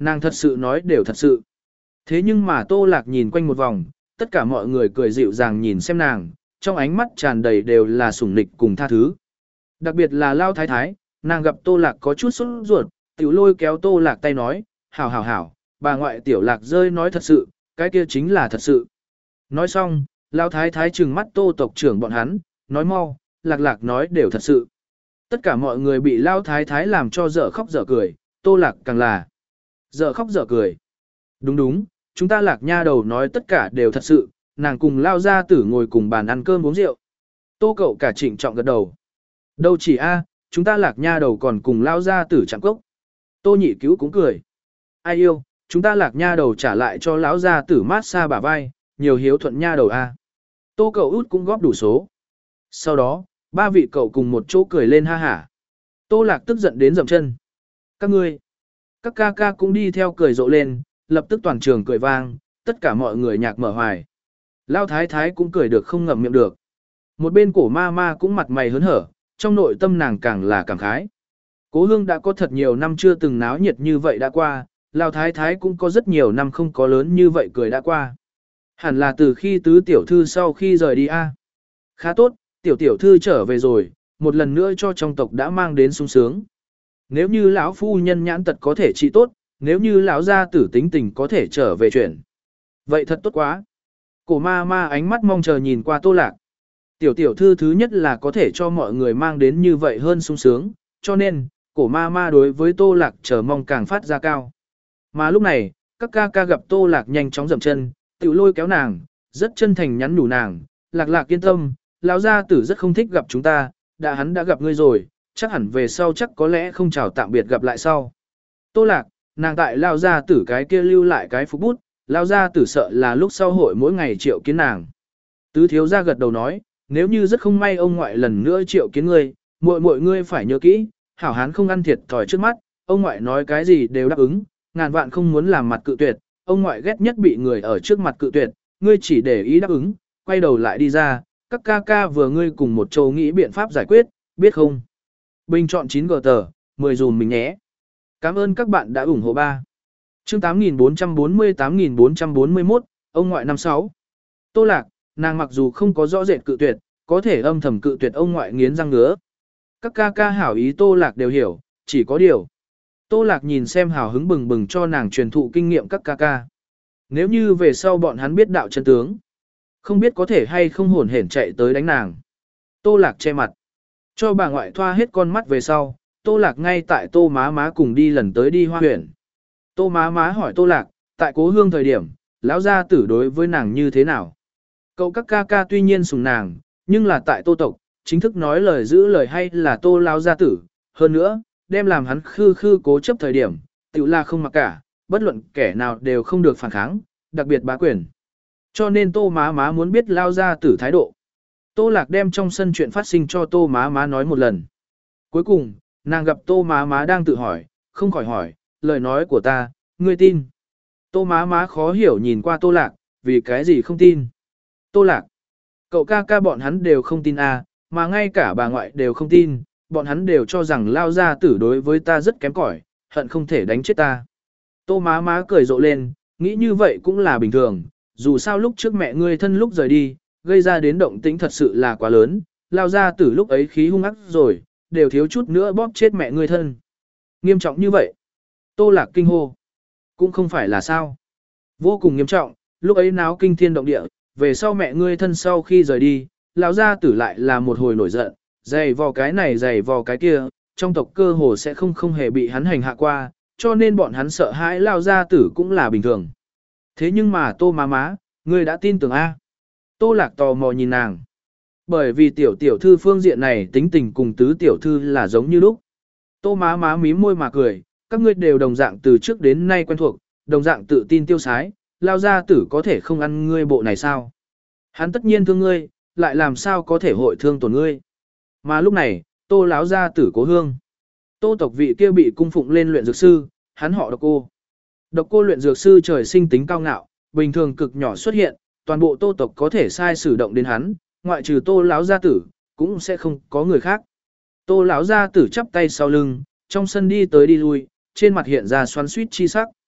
Nàng thật sự nói đều thật sự. Thế nhưng mà Tô Lạc nhìn quanh một vòng, tất cả mọi người cười dịu dàng nhìn xem nàng, trong ánh mắt tràn đầy đều là sủng nịch cùng tha thứ. Đặc biệt là Lao Thái Thái, nàng gặp Tô Lạc có chút sốt ruột, tiểu lôi kéo Tô Lạc tay nói, hảo hảo hảo, bà ngoại tiểu Lạc rơi nói thật sự, cái kia chính là thật sự. Nói xong, Lao Thái Thái trừng mắt Tô tộc trưởng bọn hắn, nói mau, Lạc Lạc nói đều thật sự. Tất cả mọi người bị Lao Thái Thái làm cho dở khóc dở cười, Tô Lạc càng là dở khóc dở cười. Đúng đúng, chúng ta Lạc nha đầu nói tất cả đều thật sự, nàng cùng Lao gia tử ngồi cùng bàn ăn cơm uống rượu. Tô cậu cả trịnh trọng gật đầu. Đâu chỉ a, chúng ta Lạc nha đầu còn cùng Lao gia tử chẳng cốc. Tô nhị cứu cũng cười. Ai yêu, chúng ta Lạc nha đầu trả lại cho lão gia tử mát xa bả vai, nhiều hiếu thuận nha đầu a. Tô cậu út cũng góp đủ số. Sau đó, ba vị cậu cùng một chỗ cười lên ha hả. Tô Lạc tức giận đến dậm chân. Các ngươi, các ca ca cũng đi theo cười rộ lên, lập tức toàn trường cười vang, tất cả mọi người nhạc mở hoài. Lao thái thái cũng cười được không ngậm miệng được. Một bên cổ ma ma cũng mặt mày hớn hở, trong nội tâm nàng càng là cảm khái. Cố Hương đã có thật nhiều năm chưa từng náo nhiệt như vậy đã qua, Lao thái thái cũng có rất nhiều năm không có lớn như vậy cười đã qua. Hẳn là từ khi tứ tiểu thư sau khi rời đi a. Khá tốt, tiểu tiểu thư trở về rồi, một lần nữa cho trong tộc đã mang đến sung sướng. Nếu như lão phu nhân nhãn tật có thể trị tốt, nếu như lão gia tử tính tình có thể trở về chuyển. Vậy thật tốt quá. Cổ ma ma ánh mắt mong chờ nhìn qua Tô Lạc. Tiểu tiểu thư thứ nhất là có thể cho mọi người mang đến như vậy hơn sung sướng, cho nên, cổ ma ma đối với Tô Lạc chờ mong càng phát ra cao. Mà lúc này, các ca ca gặp Tô Lạc nhanh chóng dậm chân, tự lôi kéo nàng, rất chân thành nhắn nhủ nàng, Lạc Lạc yên tâm, lão gia tử rất không thích gặp chúng ta, đã hắn đã gặp ngươi rồi, chắc hẳn về sau chắc có lẽ không chào tạm biệt gặp lại sau. Tô Lạc, nàng tại lão gia tử cái kia lưu lại cái phúc bút, lão gia tử sợ là lúc sau hội mỗi ngày triệu kiến nàng. Tứ thiếu gia gật đầu nói, nếu như rất không may ông ngoại lần nữa triệu kiến ngươi, muội muội ngươi phải nhớ kỹ, hảo hán không ăn thiệt thòi trước mắt, ông ngoại nói cái gì đều đáp ứng, ngàn vạn không muốn làm mặt cự tuyệt, ông ngoại ghét nhất bị người ở trước mặt cự tuyệt, ngươi chỉ để ý đáp ứng, quay đầu lại đi ra, các ca ca vừa ngươi cùng một châu nghĩ biện pháp giải quyết, biết không? Bình chọn chín gờ tờ, mười dùm mình nhé. Cảm ơn các bạn đã ủng hộ ba. Chương tám nghìn bốn trăm bốn mươi tám nghìn bốn trăm bốn mươi mốt, ông ngoại năm sáu. Tô Lạc, nàng mặc dù không có rõ rệt cự tuyệt, có thể âm thầm cự tuyệt ông ngoại nghiến răng ngứa. Các ca ca hảo ý Tô Lạc đều hiểu, chỉ có điều. Tô Lạc nhìn xem hào hứng bừng bừng cho nàng truyền thụ kinh nghiệm các ca ca. Nếu như về sau bọn hắn biết đạo chân tướng, không biết có thể hay không hồn hển chạy tới đánh nàng. Tô Lạc che mặt. Cho bà ngoại thoa hết con mắt về sau, Tô Lạc ngay tại Tô má má cùng đi lần tới đi Hoa huyện. Tô má má hỏi Tô Lạc, tại Cố Hương thời điểm, lão gia tử đối với nàng như thế nào? Cậu các ca ca tuy nhiên sùng nàng, nhưng là tại Tô tộc, chính thức nói lời giữ lời hay là Tô lão gia tử, hơn nữa, đem làm hắn khư khư cố chấp thời điểm, tự là không mặc cả, bất luận kẻ nào đều không được phản kháng, đặc biệt bá quyền. Cho nên Tô má má muốn biết lao gia tử thái độ. Tô Lạc đem trong sân chuyện phát sinh cho Tô má má nói một lần. Cuối cùng, nàng gặp Tô má má đang tự hỏi, không khỏi hỏi, lời nói của ta, ngươi tin. Tô má má khó hiểu nhìn qua Tô Lạc, vì cái gì không tin. Tô Lạc, cậu ca ca bọn hắn đều không tin à, mà ngay cả bà ngoại đều không tin, bọn hắn đều cho rằng lao gia tử đối với ta rất kém cỏi, hận không thể đánh chết ta. Tô má má cười rộ lên, nghĩ như vậy cũng là bình thường, dù sao lúc trước mẹ ngươi thân lúc rời đi, gây ra đến động tĩnh thật sự là quá lớn, lao gia tử lúc ấy khí hung ác rồi, đều thiếu chút nữa bóp chết mẹ ngươi thân. Nghiêm trọng như vậy. Tô Lạc kinh hô. Cũng không phải là sao. Vô cùng nghiêm trọng, lúc ấy náo kinh thiên động địa, về sau mẹ ngươi thân sau khi rời đi, lão gia tử lại là một hồi nổi giận, giày vò cái này giày vò cái kia, trong tộc cơ hồ sẽ không không hề bị hắn hành hạ qua, cho nên bọn hắn sợ hãi lao gia tử cũng là bình thường. Thế nhưng mà Tô má má, ngươi đã tin tưởng A. Tô Lạc tò mò nhìn nàng. Bởi vì tiểu tiểu thư phương diện này tính tình cùng tứ tiểu thư là giống như lúc. Tô má má mím môi mà cười, các ngươi đều đồng dạng từ trước đến nay quen thuộc, đồng dạng tự tin tiêu sái, lao gia tử có thể không ăn ngươi bộ này sao? Hắn tất nhiên thương ngươi, lại làm sao có thể hội thương tổn ngươi? Mà lúc này, Tô lão gia tử Cố Hương. Tô tộc vị kia bị cung phụng lên luyện dược sư, hắn họ Độc Cô. Độc Cô luyện dược sư trời sinh tính cao ngạo, bình thường cực nhỏ xuất hiện, toàn bộ Tô tộc có thể sai sử động đến hắn, ngoại trừ Tô lão gia tử, cũng sẽ không có người khác. Tô lão gia tử chắp tay sau lưng, trong sân đi tới đi lui, trên mặt hiện ra xoắn xuýt chi sắc.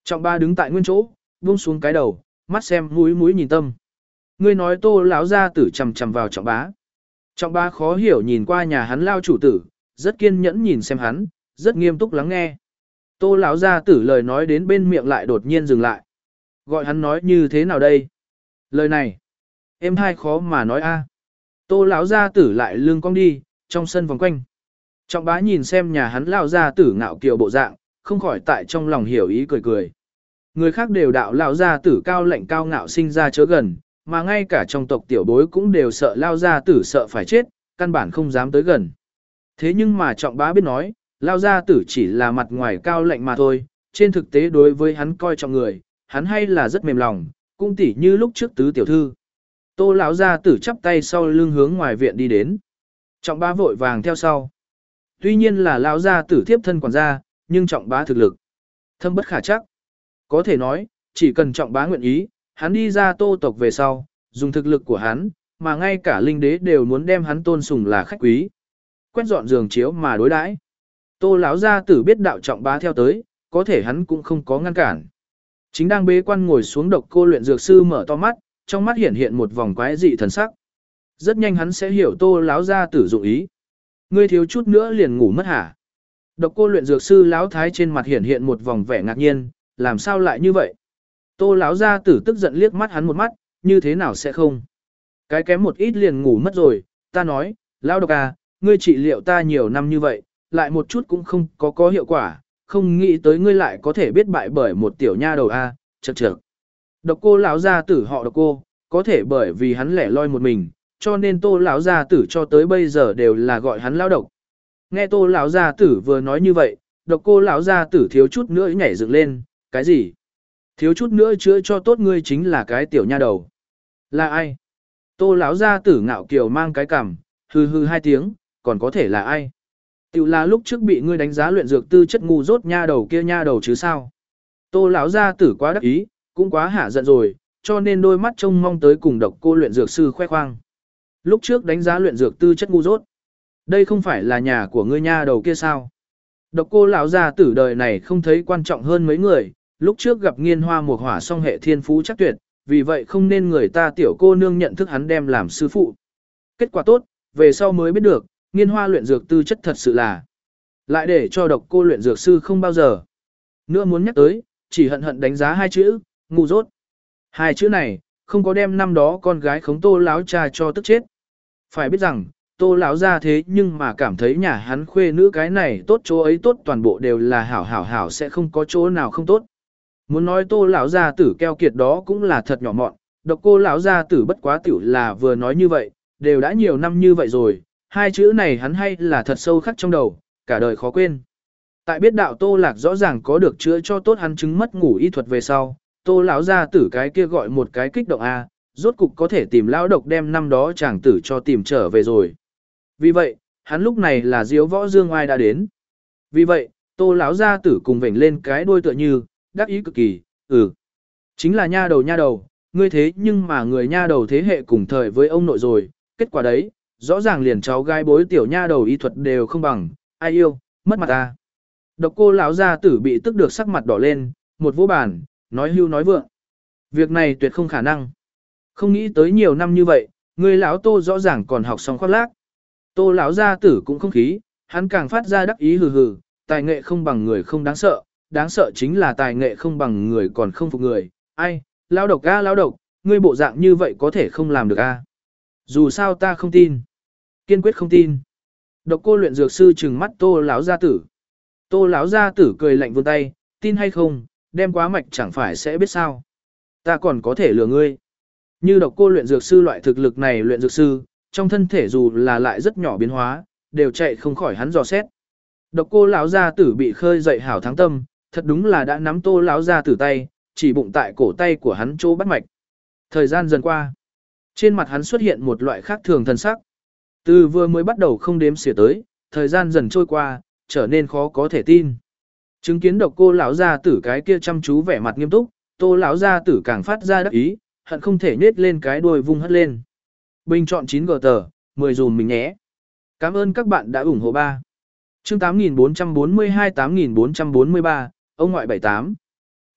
Trọng Bá đứng tại nguyên chỗ, buông xuống cái đầu, mắt xem mũi mũi nhìn tâm. Ngươi nói Tô lão gia tử chằm chằm vào Trọng Bá. Trọng Bá khó hiểu nhìn qua nhà hắn lao chủ tử, rất kiên nhẫn nhìn xem hắn, rất nghiêm túc lắng nghe. Tô lão gia tử lời nói đến bên miệng lại đột nhiên dừng lại. Gọi hắn nói như thế nào đây? Lời này, em hai khó mà nói a. Tô lão gia tử lại lưng cong đi, trong sân vòng quanh. Trọng Bá nhìn xem nhà hắn lão gia tử ngạo kiều bộ dạng, không khỏi tại trong lòng hiểu ý cười cười. Người khác đều đạo lão gia tử cao lạnh cao ngạo sinh ra chớ gần, mà ngay cả trong tộc tiểu bối cũng đều sợ lão gia tử sợ phải chết, căn bản không dám tới gần. Thế nhưng mà Trọng Bá biết nói, lão gia tử chỉ là mặt ngoài cao lạnh mà thôi, trên thực tế đối với hắn coi trọng người, hắn hay là rất mềm lòng, cũng tỉ như lúc trước tứ tiểu thư. Tô lão gia tử chắp tay sau lưng hướng ngoài viện đi đến. Trọng Bá vội vàng theo sau. Tuy nhiên là lão gia tử thiếp thân quản gia, nhưng Trọng Bá thực lực thâm bất khả chắc. Có thể nói, chỉ cần Trọng Bá nguyện ý, hắn đi ra Tô tộc về sau, dùng thực lực của hắn, mà ngay cả linh đế đều muốn đem hắn tôn sùng là khách quý. Quét dọn giường chiếu mà đối đãi. Tô lão gia tử biết đạo Trọng Bá theo tới, có thể hắn cũng không có ngăn cản. Chính đang bế quan ngồi xuống Độc Cô luyện dược sư mở to mắt, trong mắt hiện hiện một vòng quái dị thần sắc. Rất nhanh hắn sẽ hiểu Tô lão gia tử dụng ý. Ngươi thiếu chút nữa liền ngủ mất hả? Độc Cô luyện dược sư lão thái trên mặt hiện hiện một vòng vẻ ngạc nhiên, làm sao lại như vậy? Tô lão gia tử tức giận liếc mắt hắn một mắt, như thế nào sẽ không? Cái kém một ít liền ngủ mất rồi, ta nói, lão Độc à, ngươi trị liệu ta nhiều năm như vậy, lại một chút cũng không có có hiệu quả, không nghĩ tới ngươi lại có thể biết bại bởi một tiểu nha đầu a, chậc chậc. Độc Cô lão gia tử họ Độc Cô, có thể bởi vì hắn lẻ loi một mình, cho nên Tô lão gia tử cho tới bây giờ đều là gọi hắn lão Độc. Nghe Tô lão gia tử vừa nói như vậy, Độc Cô lão gia tử thiếu chút nữa nhảy dựng lên, cái gì? Thiếu chút nữa chữa cho tốt ngươi chính là cái tiểu nha đầu. Là ai? Tô lão gia tử ngạo kiều mang cái cằm, hừ hừ hai tiếng, còn có thể là ai? Tiểu là lúc trước bị ngươi đánh giá luyện dược tư chất ngu dốt nha đầu kia nha đầu chứ sao? Tô lão gia tử quá đắc ý, cũng quá hả giận rồi, cho nên đôi mắt trông mong tới cùng Độc Cô luyện dược sư khoe khoang. Lúc trước đánh giá luyện dược tư chất ngu dốt, đây không phải là nhà của ngươi nha đầu kia sao? Độc Cô lão gia tử đời này không thấy quan trọng hơn mấy người, lúc trước gặp Nghiên Hoa một hỏa song hệ thiên phú chắc tuyệt, vì vậy không nên người ta tiểu cô nương nhận thức hắn đem làm sư phụ. Kết quả tốt, về sau mới biết được, Nghiên Hoa luyện dược tư chất thật sự là lại để cho Độc Cô luyện dược sư không bao giờ nữa muốn nhắc tới, chỉ hận hận đánh giá hai chữ, ngu dốt. Hai chữ này, không có đem năm đó con gái khống Tô lão cha cho tức chết. Phải biết rằng, Tô lão gia thế nhưng mà cảm thấy nhà hắn khuê nữ cái này tốt chỗ ấy tốt toàn bộ đều là hảo hảo hảo sẽ không có chỗ nào không tốt. Muốn nói Tô lão gia tử keo kiệt đó cũng là thật nhỏ mọn, Độc Cô lão gia tử bất quá tiểu là vừa nói như vậy, đều đã nhiều năm như vậy rồi, hai chữ này hắn hay là thật sâu khắc trong đầu, cả đời khó quên. Tại biết đạo Tô Lạc rõ ràng có được chữa cho tốt hắn chứng mất ngủ y thuật về sau, Tô lão gia tử cái kia gọi một cái kích động a, rốt cục có thể tìm lão Độc đem năm đó chàng tử cho tìm trở về rồi. Vì vậy, hắn lúc này là Diếu Võ Dương Oai đã đến. Vì vậy, Tô lão gia tử cùng vểnh lên cái đuôi tựa như, đắc ý cực kỳ, ừ. Chính là nha đầu nha đầu, ngươi thế nhưng mà người nha đầu thế hệ cùng thời với ông nội rồi, kết quả đấy, rõ ràng liền cháu gái bối tiểu nha đầu y thuật đều không bằng, ai yêu, mất mặt ta. Độc Cô lão gia tử bị tức được sắc mặt đỏ lên, một vô bản, nói hưu nói vượng. Việc này tuyệt không khả năng. Không nghĩ tới nhiều năm như vậy, người lão Tô rõ ràng còn học xong khoác lác. Tô lão gia tử cũng không khí, hắn càng phát ra đắc ý hừ hừ, tài nghệ không bằng người không đáng sợ, đáng sợ chính là tài nghệ không bằng người còn không phục người. Ai, lão Độc a lão Độc, ngươi bộ dạng như vậy có thể không làm được a? Dù sao ta không tin, kiên quyết không tin. Độc Cô luyện dược sư trừng mắt Tô lão gia tử. Tô lão gia tử cười lạnh vươn tay, tin hay không, đem quá mạch chẳng phải sẽ biết sao? Ta còn có thể lừa ngươi. Như Độc Cô luyện dược sư loại thực lực này luyện dược sư, trong thân thể dù là lại rất nhỏ biến hóa, đều chạy không khỏi hắn dò xét. Độc Cô lão gia tử bị khơi dậy hảo thắng tâm, thật đúng là đã nắm Tô lão gia tử tay, chỉ bụng tại cổ tay của hắn chỗ bắt mạch. Thời gian dần qua, trên mặt hắn xuất hiện một loại khác thường thần sắc. Từ vừa mới bắt đầu không đếm xỉa tới, thời gian dần trôi qua, trở nên khó có thể tin. Chứng kiến Độc Cô lão gia tử cái kia chăm chú vẻ mặt nghiêm túc, Tô lão gia tử càng phát ra đắc ý, hận không thể nết lên cái đuôi vung hất lên. Bình chọn chín G tờ, mười dùm mình nhé. Cảm ơn các bạn đã ủng hộ ba. Chương tám nghìn bốn trăm bốn mươi hai tám nghìn bốn trăm bốn mươi ba, ông ngoại bảy tám.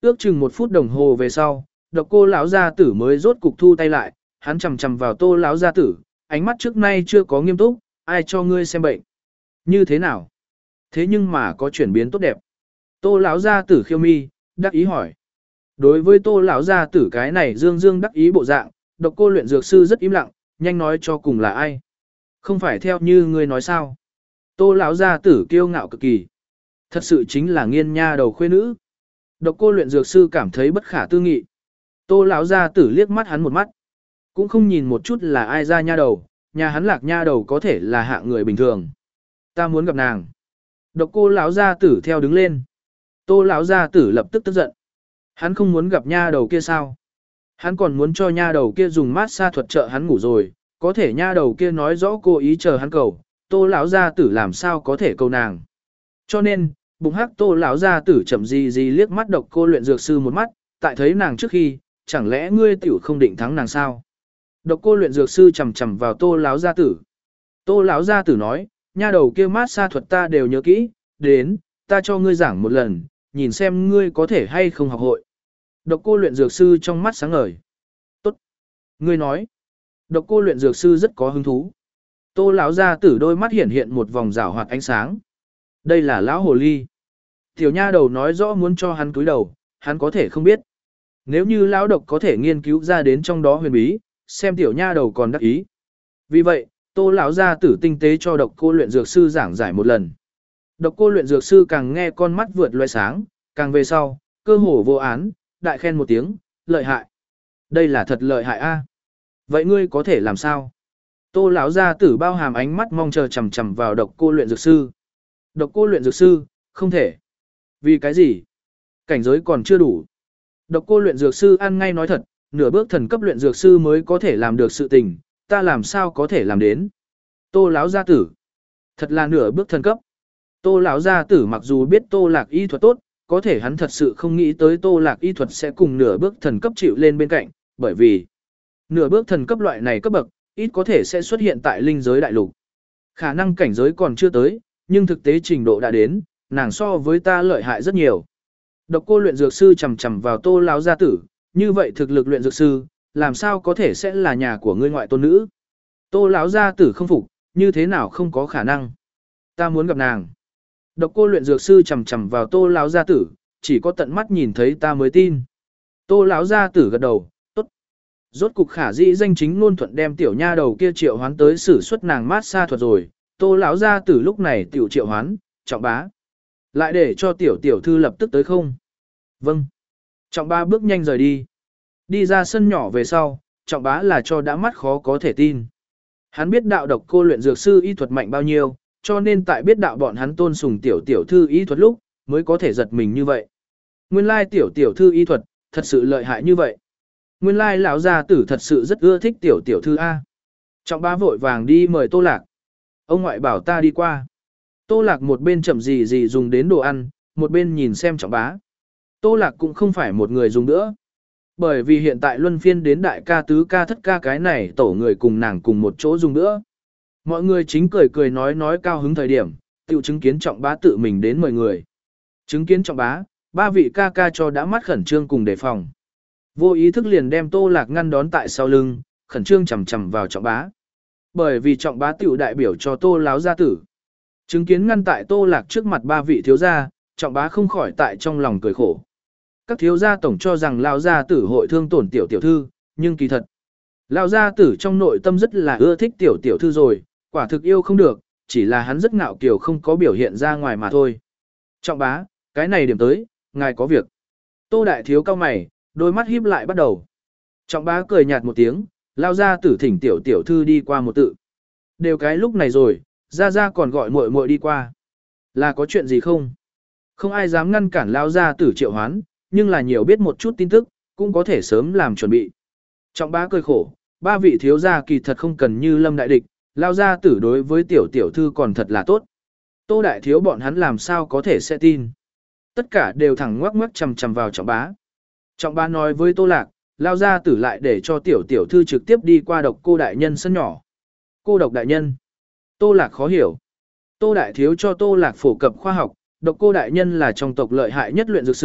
Ước chừng một phút đồng hồ về sau, độc cô lão gia tử mới rốt cục thu tay lại, hắn chằm chằm vào tô lão gia tử, ánh mắt trước nay chưa có nghiêm túc, ai cho ngươi xem bệnh? Như thế nào? Thế nhưng mà có chuyển biến tốt đẹp. Tô lão gia tử khiêu mi, đắc ý hỏi. Đối với tô lão gia tử cái này dương dương đắc ý bộ dạng, độc cô luyện dược sư rất im lặng, nhanh nói cho cùng là ai? Không phải theo như ngươi nói sao? Tô lão gia tử kiêu ngạo cực kỳ. Thật sự chính là nghiên nha đầu khuê nữ. Độc cô luyện dược sư cảm thấy bất khả tư nghị. Tô lão gia tử liếc mắt hắn một mắt, cũng không nhìn một chút là ai ra nha đầu, nhà hắn Lạc nha đầu có thể là hạng người bình thường. Ta muốn gặp nàng. Độc cô lão gia tử theo đứng lên. Tô lão gia tử lập tức tức giận. Hắn không muốn gặp nha đầu kia sao? Hắn còn muốn cho nha đầu kia dùng mát xa thuật trợ hắn ngủ rồi, có thể nha đầu kia nói rõ cô ý chờ hắn cầu, Tô lão gia tử làm sao có thể cầu nàng. Cho nên, bụng hắc Tô lão gia tử chậm gì gì liếc mắt độc cô luyện dược sư một mắt, tại thấy nàng trước khi, chẳng lẽ ngươi tiểu không định thắng nàng sao? Độc cô luyện dược sư chầm chầm vào Tô lão gia tử. Tô lão gia tử nói, nha đầu kia mát xa thuật ta đều nhớ kỹ, đến, ta cho ngươi giảng một lần, nhìn xem ngươi có thể hay không học hội. Độc cô luyện dược sư trong mắt sáng ngời. Tốt. Ngươi nói. Độc cô luyện dược sư rất có hứng thú. Tô lão gia tử đôi mắt hiện hiện một vòng rảo hoạt ánh sáng. Đây là lão hồ ly. Tiểu nha đầu nói rõ muốn cho hắn cúi đầu, hắn có thể không biết. Nếu như lão độc có thể nghiên cứu ra đến trong đó huyền bí, xem tiểu nha đầu còn đắc ý. Vì vậy, Tô lão gia tử tinh tế cho độc cô luyện dược sư giảng giải một lần. Độc cô luyện dược sư càng nghe con mắt vượt loé sáng, càng về sau, cơ hồ vô án, đại khen một tiếng, lợi hại. Đây là thật lợi hại a. Vậy ngươi có thể làm sao? Tô lão gia tử bao hàm ánh mắt mong chờ chằm chằm vào độc cô luyện dược sư. Độc cô luyện dược sư, không thể. Vì cái gì? Cảnh giới còn chưa đủ. Độc cô luyện dược sư ăn ngay nói thật, nửa bước thần cấp luyện dược sư mới có thể làm được sự tình, ta làm sao có thể làm đến? Tô lão gia tử, thật là nửa bước thần cấp. Tô lão gia tử mặc dù biết Tô Lạc y thuật tốt, có thể hắn thật sự không nghĩ tới Tô Lạc y thuật sẽ cùng nửa bước thần cấp chịu lên bên cạnh, bởi vì nửa bước thần cấp loại này cấp bậc, ít có thể sẽ xuất hiện tại linh giới đại lục. Khả năng cảnh giới còn chưa tới, nhưng thực tế trình độ đã đến, nàng so với ta lợi hại rất nhiều. Độc cô luyện dược sư chầm chầm vào Tô lão gia tử, như vậy thực lực luyện dược sư, làm sao có thể sẽ là nhà của ngươi ngoại tôn nữ? Tô lão gia tử không phục, như thế nào không có khả năng? Ta muốn gặp nàng. Độc cô luyện dược sư chầm chầm vào Tô lão gia tử, chỉ có tận mắt nhìn thấy ta mới tin. Tô lão gia tử gật đầu, tốt. Rốt cục khả dĩ danh chính ngôn thuận đem tiểu nha đầu kia triệu hoán tới sử xuất nàng mát xa thuật rồi. Tô lão gia tử lúc này tiểu triệu hoán, Trọng Bá. Lại để cho tiểu tiểu thư lập tức tới không? Vâng. Trọng Bá bước nhanh rời đi. Đi ra sân nhỏ về sau, Trọng Bá là cho đã mắt khó có thể tin. Hắn biết đạo độc cô luyện dược sư y thuật mạnh bao nhiêu, cho nên tại biết đạo bọn hắn tôn sùng tiểu tiểu thư y thuật lúc, mới có thể giật mình như vậy. Nguyên lai tiểu tiểu thư y thuật, thật sự lợi hại như vậy. Nguyên lai lão gia tử thật sự rất ưa thích tiểu tiểu thư A. Trọng Bá vội vàng đi mời Tô Lạc. Ông ngoại bảo ta đi qua. Tô Lạc một bên chậm gì gì dùng đến đồ ăn, một bên nhìn xem Trọng Bá. Tô Lạc cũng không phải một người dùng nữa. Bởi vì hiện tại luân phiên đến đại ca tứ ca thất ca cái này tổ người cùng nàng cùng một chỗ dùng nữa. Mọi người chính cười cười nói nói cao hứng thời điểm, tự chứng kiến Trọng Bá tự mình đến mời người. Chứng kiến Trọng Bá, ba vị ca ca cho đã mắt khẩn trương cùng đề phòng. Vô ý thức liền đem Tô Lạc ngăn đón tại sau lưng, khẩn trương chầm chầm vào Trọng Bá. Bởi vì Trọng Bá tiểu đại biểu cho Tô láo gia tử. Chứng kiến ngăn tại Tô Lạc trước mặt ba vị thiếu gia, Trọng Bá không khỏi tại trong lòng cười khổ. Các thiếu gia tổng cho rằng lão gia tử hội thương tổn tiểu tiểu thư, nhưng kỳ thật, lão gia tử trong nội tâm rất là ưa thích tiểu tiểu thư rồi, quả thực yêu không được, chỉ là hắn rất ngạo kiều không có biểu hiện ra ngoài mà thôi. Trọng Bá, cái này điểm tới, ngài có việc. Tô đại thiếu cao mày, đôi mắt híp lại bắt đầu. Trọng Bá cười nhạt một tiếng, lão gia tử thỉnh tiểu tiểu thư đi qua một tự. Đều cái lúc này rồi, gia gia còn gọi muội muội đi qua. Là có chuyện gì không? Không ai dám ngăn cản lão gia tử triệu hoán, nhưng là nhiều biết một chút tin tức, cũng có thể sớm làm chuẩn bị. Trọng Bá cười khổ, ba vị thiếu gia kỳ thật không cần như lâm đại địch, lao gia tử đối với tiểu tiểu thư còn thật là tốt. Tô đại thiếu bọn hắn làm sao có thể sẽ tin. Tất cả đều thẳng ngoắc ngoắc chầm chầm vào Trọng Bá. Trọng Bá nói với Tô Lạc, lao gia tử lại để cho tiểu tiểu thư trực tiếp đi qua độc cô đại nhân sân nhỏ. Cô độc đại nhân. Tô Lạc khó hiểu. Tô đại thiếu cho Tô Lạc phổ cập khoa học, độc cô đại nhân là trong tộc lợi hại nhất luyện dược sư,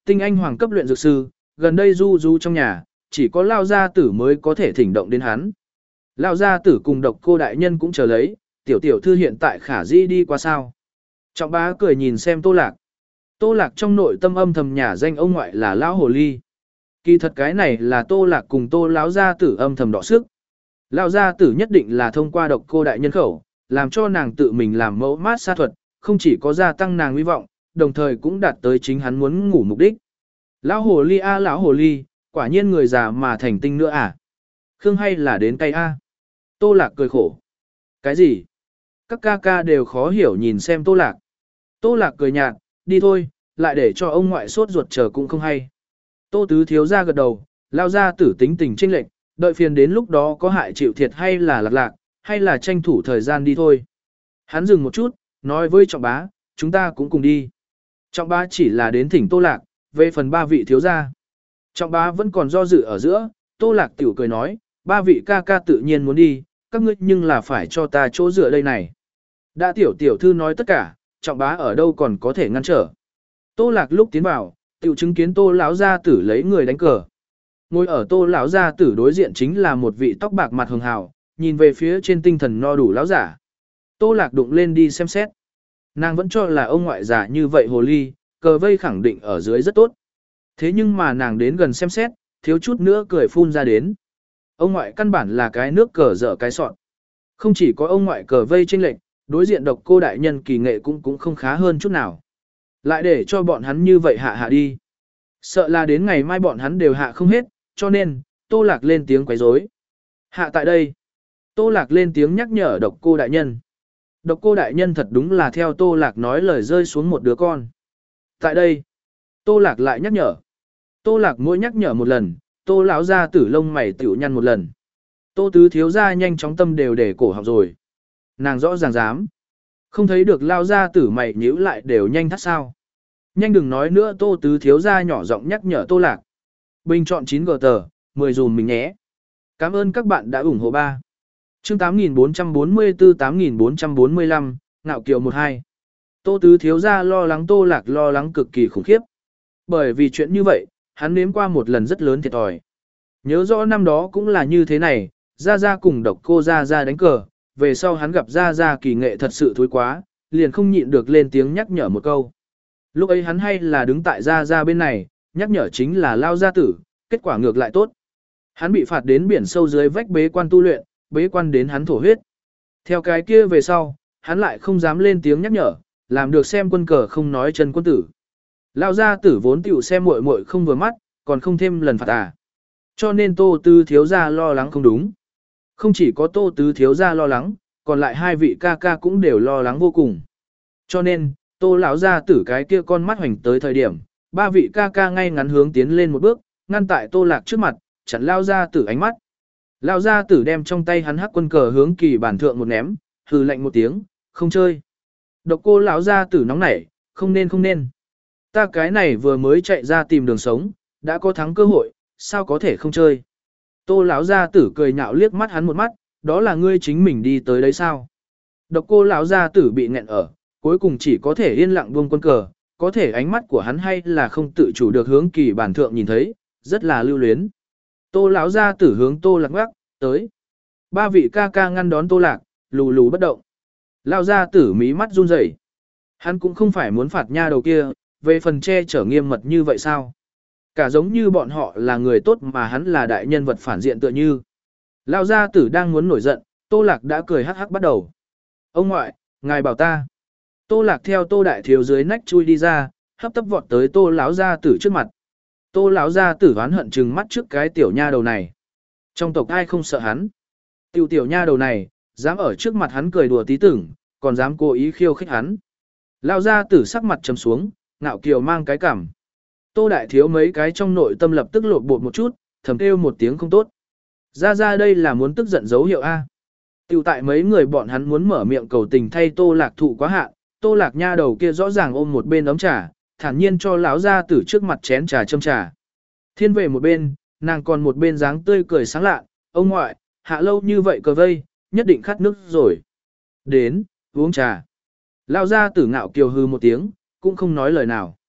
tinh anh hoàng cấp luyện dược sư, gần đây du du trong nhà, chỉ có Lao gia tử mới có thể thỉnh động đến hắn. Lao gia tử cùng độc cô đại nhân cũng chờ lấy, tiểu tiểu thư hiện tại khả dĩ đi qua sao. Trọng bá cười nhìn xem Tô Lạc. Tô Lạc trong nội tâm âm thầm nhà danh ông ngoại là Lão Hồ Ly. Kỳ thật cái này là Tô Lạc cùng Tô Lão gia tử âm thầm đọ sức. Lão gia tử nhất định là thông qua độc cô đại nhân khẩu, làm cho nàng tự mình làm mẫu mát xa thuật, không chỉ có gia tăng nàng hy vọng, đồng thời cũng đạt tới chính hắn muốn ngủ mục đích. Lão Hồ Ly a Lão Hồ Ly, quả nhiên người già mà thành tinh nữa à? Khương hay là đến tay a? Tô Lạc cười khổ. Cái gì? Các ca ca đều khó hiểu nhìn xem Tô Lạc. Tô Lạc cười nhạt, đi thôi, lại để cho ông ngoại sốt ruột chờ cũng không hay. Tô Tứ thiếu ra gật đầu, Lao ra tử tính tình chênh lệch, đợi phiền đến lúc đó có hại chịu thiệt hay là lạc lạc, hay là tranh thủ thời gian đi thôi. Hắn dừng một chút, nói với Trọng Bá, chúng ta cũng cùng đi. Trọng Bá chỉ là đến thỉnh Tô Lạc, về phần ba vị thiếu gia. Trọng Bá vẫn còn do dự ở giữa, Tô Lạc tiểu cười nói, ba vị ca ca tự nhiên muốn đi, các ngươi nhưng là phải cho ta chỗ dựa đây này. Đã tiểu tiểu thư nói tất cả, Trọng Bá ở đâu còn có thể ngăn trở. Tô Lạc lúc tiến vào, tiểu chứng kiến Tô lão gia tử lấy người đánh cờ. Ngồi ở Tô lão gia tử đối diện chính là một vị tóc bạc mặt hường hào, nhìn về phía trên tinh thần no đủ lão giả. Tô Lạc đụng lên đi xem xét. Nàng vẫn cho là ông ngoại giả như vậy hồ ly, cờ vây khẳng định ở dưới rất tốt. Thế nhưng mà nàng đến gần xem xét, thiếu chút nữa cười phun ra đến. Ông ngoại căn bản là cái nước cờ dở cái sọn. Không chỉ có ông ngoại cờ vây chênh lệch, đối diện độc cô đại nhân kỳ nghệ cũng cũng không khá hơn chút nào. Lại để cho bọn hắn như vậy hạ hạ đi. Sợ là đến ngày mai bọn hắn đều hạ không hết, cho nên, Tô Lạc lên tiếng quấy rối. Hạ tại đây. Tô Lạc lên tiếng nhắc nhở độc cô đại nhân. Độc cô đại nhân thật đúng là theo Tô Lạc nói lời rơi xuống một đứa con. Tại đây. Tô Lạc lại nhắc nhở. Tô Lạc mỗi nhắc nhở một lần, Tô lão gia tử lông mày tiểu nhăn một lần. Tô Tứ thiếu gia nhanh chóng tâm đều để cổ học rồi. Nàng rõ ràng dám. Không thấy được lao gia tử mày nhíu lại đều nhanh thắt sao. Nhanh đừng nói nữa, Tô Tứ thiếu gia nhỏ giọng nhắc nhở Tô Lạc. Bình chọn chín gờ tờ, mười dùm mình nhé. Cảm ơn các bạn đã ủng hộ ba. Chương tám nghìn bốn trăm bốn mươi tư tám nghìn bốn trăm bốn mươi lăm, Ngạo Kiều một hai. Tô Tứ thiếu gia lo lắng Tô Lạc lo lắng cực kỳ khủng khiếp. Bởi vì chuyện như vậy, hắn nếm qua một lần rất lớn thiệt thòi. Nhớ rõ năm đó cũng là như thế này, Gia Gia cùng độc cô Gia Gia đánh cờ, về sau hắn gặp Gia Gia kỳ nghệ thật sự thối quá, liền không nhịn được lên tiếng nhắc nhở một câu. Lúc ấy hắn hay là đứng tại Gia Gia bên này, nhắc nhở chính là Lao Gia Tử, kết quả ngược lại tốt. Hắn bị phạt đến biển sâu dưới vách bế quan tu luyện, bế quan đến hắn thổ huyết. Theo cái kia về sau, hắn lại không dám lên tiếng nhắc nhở, làm được xem quân cờ không nói chân quân tử. Lao Gia Tử vốn tiểu xem muội muội không vừa mắt, còn không thêm lần phạt à. Cho nên Tô Tứ thiếu gia lo lắng không đúng. Không chỉ có Tô Tứ thiếu gia lo lắng, còn lại hai vị ca ca cũng đều lo lắng vô cùng. Cho nên, Tô lão gia tử cái kia con mắt hoành tới thời điểm, ba vị ca ca ngay ngắn hướng tiến lên một bước, ngăn tại Tô Lạc trước mặt, chặn Lao gia tử ánh mắt. Lao gia tử đem trong tay hắn hắc quân cờ hướng kỳ bản thượng một ném, hừ lạnh một tiếng, không chơi. Độc cô lão gia tử nóng nảy, không nên không nên. Ta cái này vừa mới chạy ra tìm đường sống, đã có thắng cơ hội, sao có thể không chơi. Tô lão gia tử cười nhạo liếc mắt hắn một mắt, đó là ngươi chính mình đi tới đấy sao. Độc cô lão gia tử bị nghẹn ở, cuối cùng chỉ có thể yên lặng buông quân cờ, có thể ánh mắt của hắn hay là không tự chủ được hướng kỳ bản thượng nhìn thấy, rất là lưu luyến. Tô lão gia tử hướng Tô Lạc ngắc, tới. Ba vị ca ca ngăn đón Tô Lạc, lù lù bất động. Lão gia tử mí mắt run rẩy. Hắn cũng không phải muốn phạt nha đầu kia, về phần che chở nghiêm mật như vậy sao? Cả giống như bọn họ là người tốt mà hắn là đại nhân vật phản diện tựa như. Lão gia tử đang muốn nổi giận, Tô Lạc đã cười hắc hắc bắt đầu. Ông ngoại, ngài bảo ta. Tô Lạc theo Tô đại thiếu dưới nách chui đi ra, hấp tấp vọt tới Tô lão gia tử trước mặt. Tô lão gia tử oán hận trừng mắt trước cái tiểu nha đầu này. Trong tộc ai không sợ hắn? Tiểu tiểu nha đầu này, dám ở trước mặt hắn cười đùa tí tưởng, còn dám cố ý khiêu khích hắn. Lão gia tử sắc mặt trầm xuống, Ngạo Kiều mang cái cảm. Tô đại thiếu mấy cái trong nội tâm lập tức lột bột một chút, thầm kêu một tiếng không tốt. Ra ra đây là muốn tức giận dấu hiệu A. Tiểu tại mấy người bọn hắn muốn mở miệng cầu tình thay Tô Lạc thụ quá hạn, Tô Lạc nha đầu kia rõ ràng ôm một bên ấm trà, thản nhiên cho lão gia tử trước mặt chén trà châm trà. Thiên về một bên, nàng còn một bên dáng tươi cười sáng lạ, ông ngoại, hạ lâu như vậy cờ vây, nhất định khát nước rồi. Đến, uống trà. Lão gia tử Ngạo Kiều hư một tiếng, cũng không nói lời nào.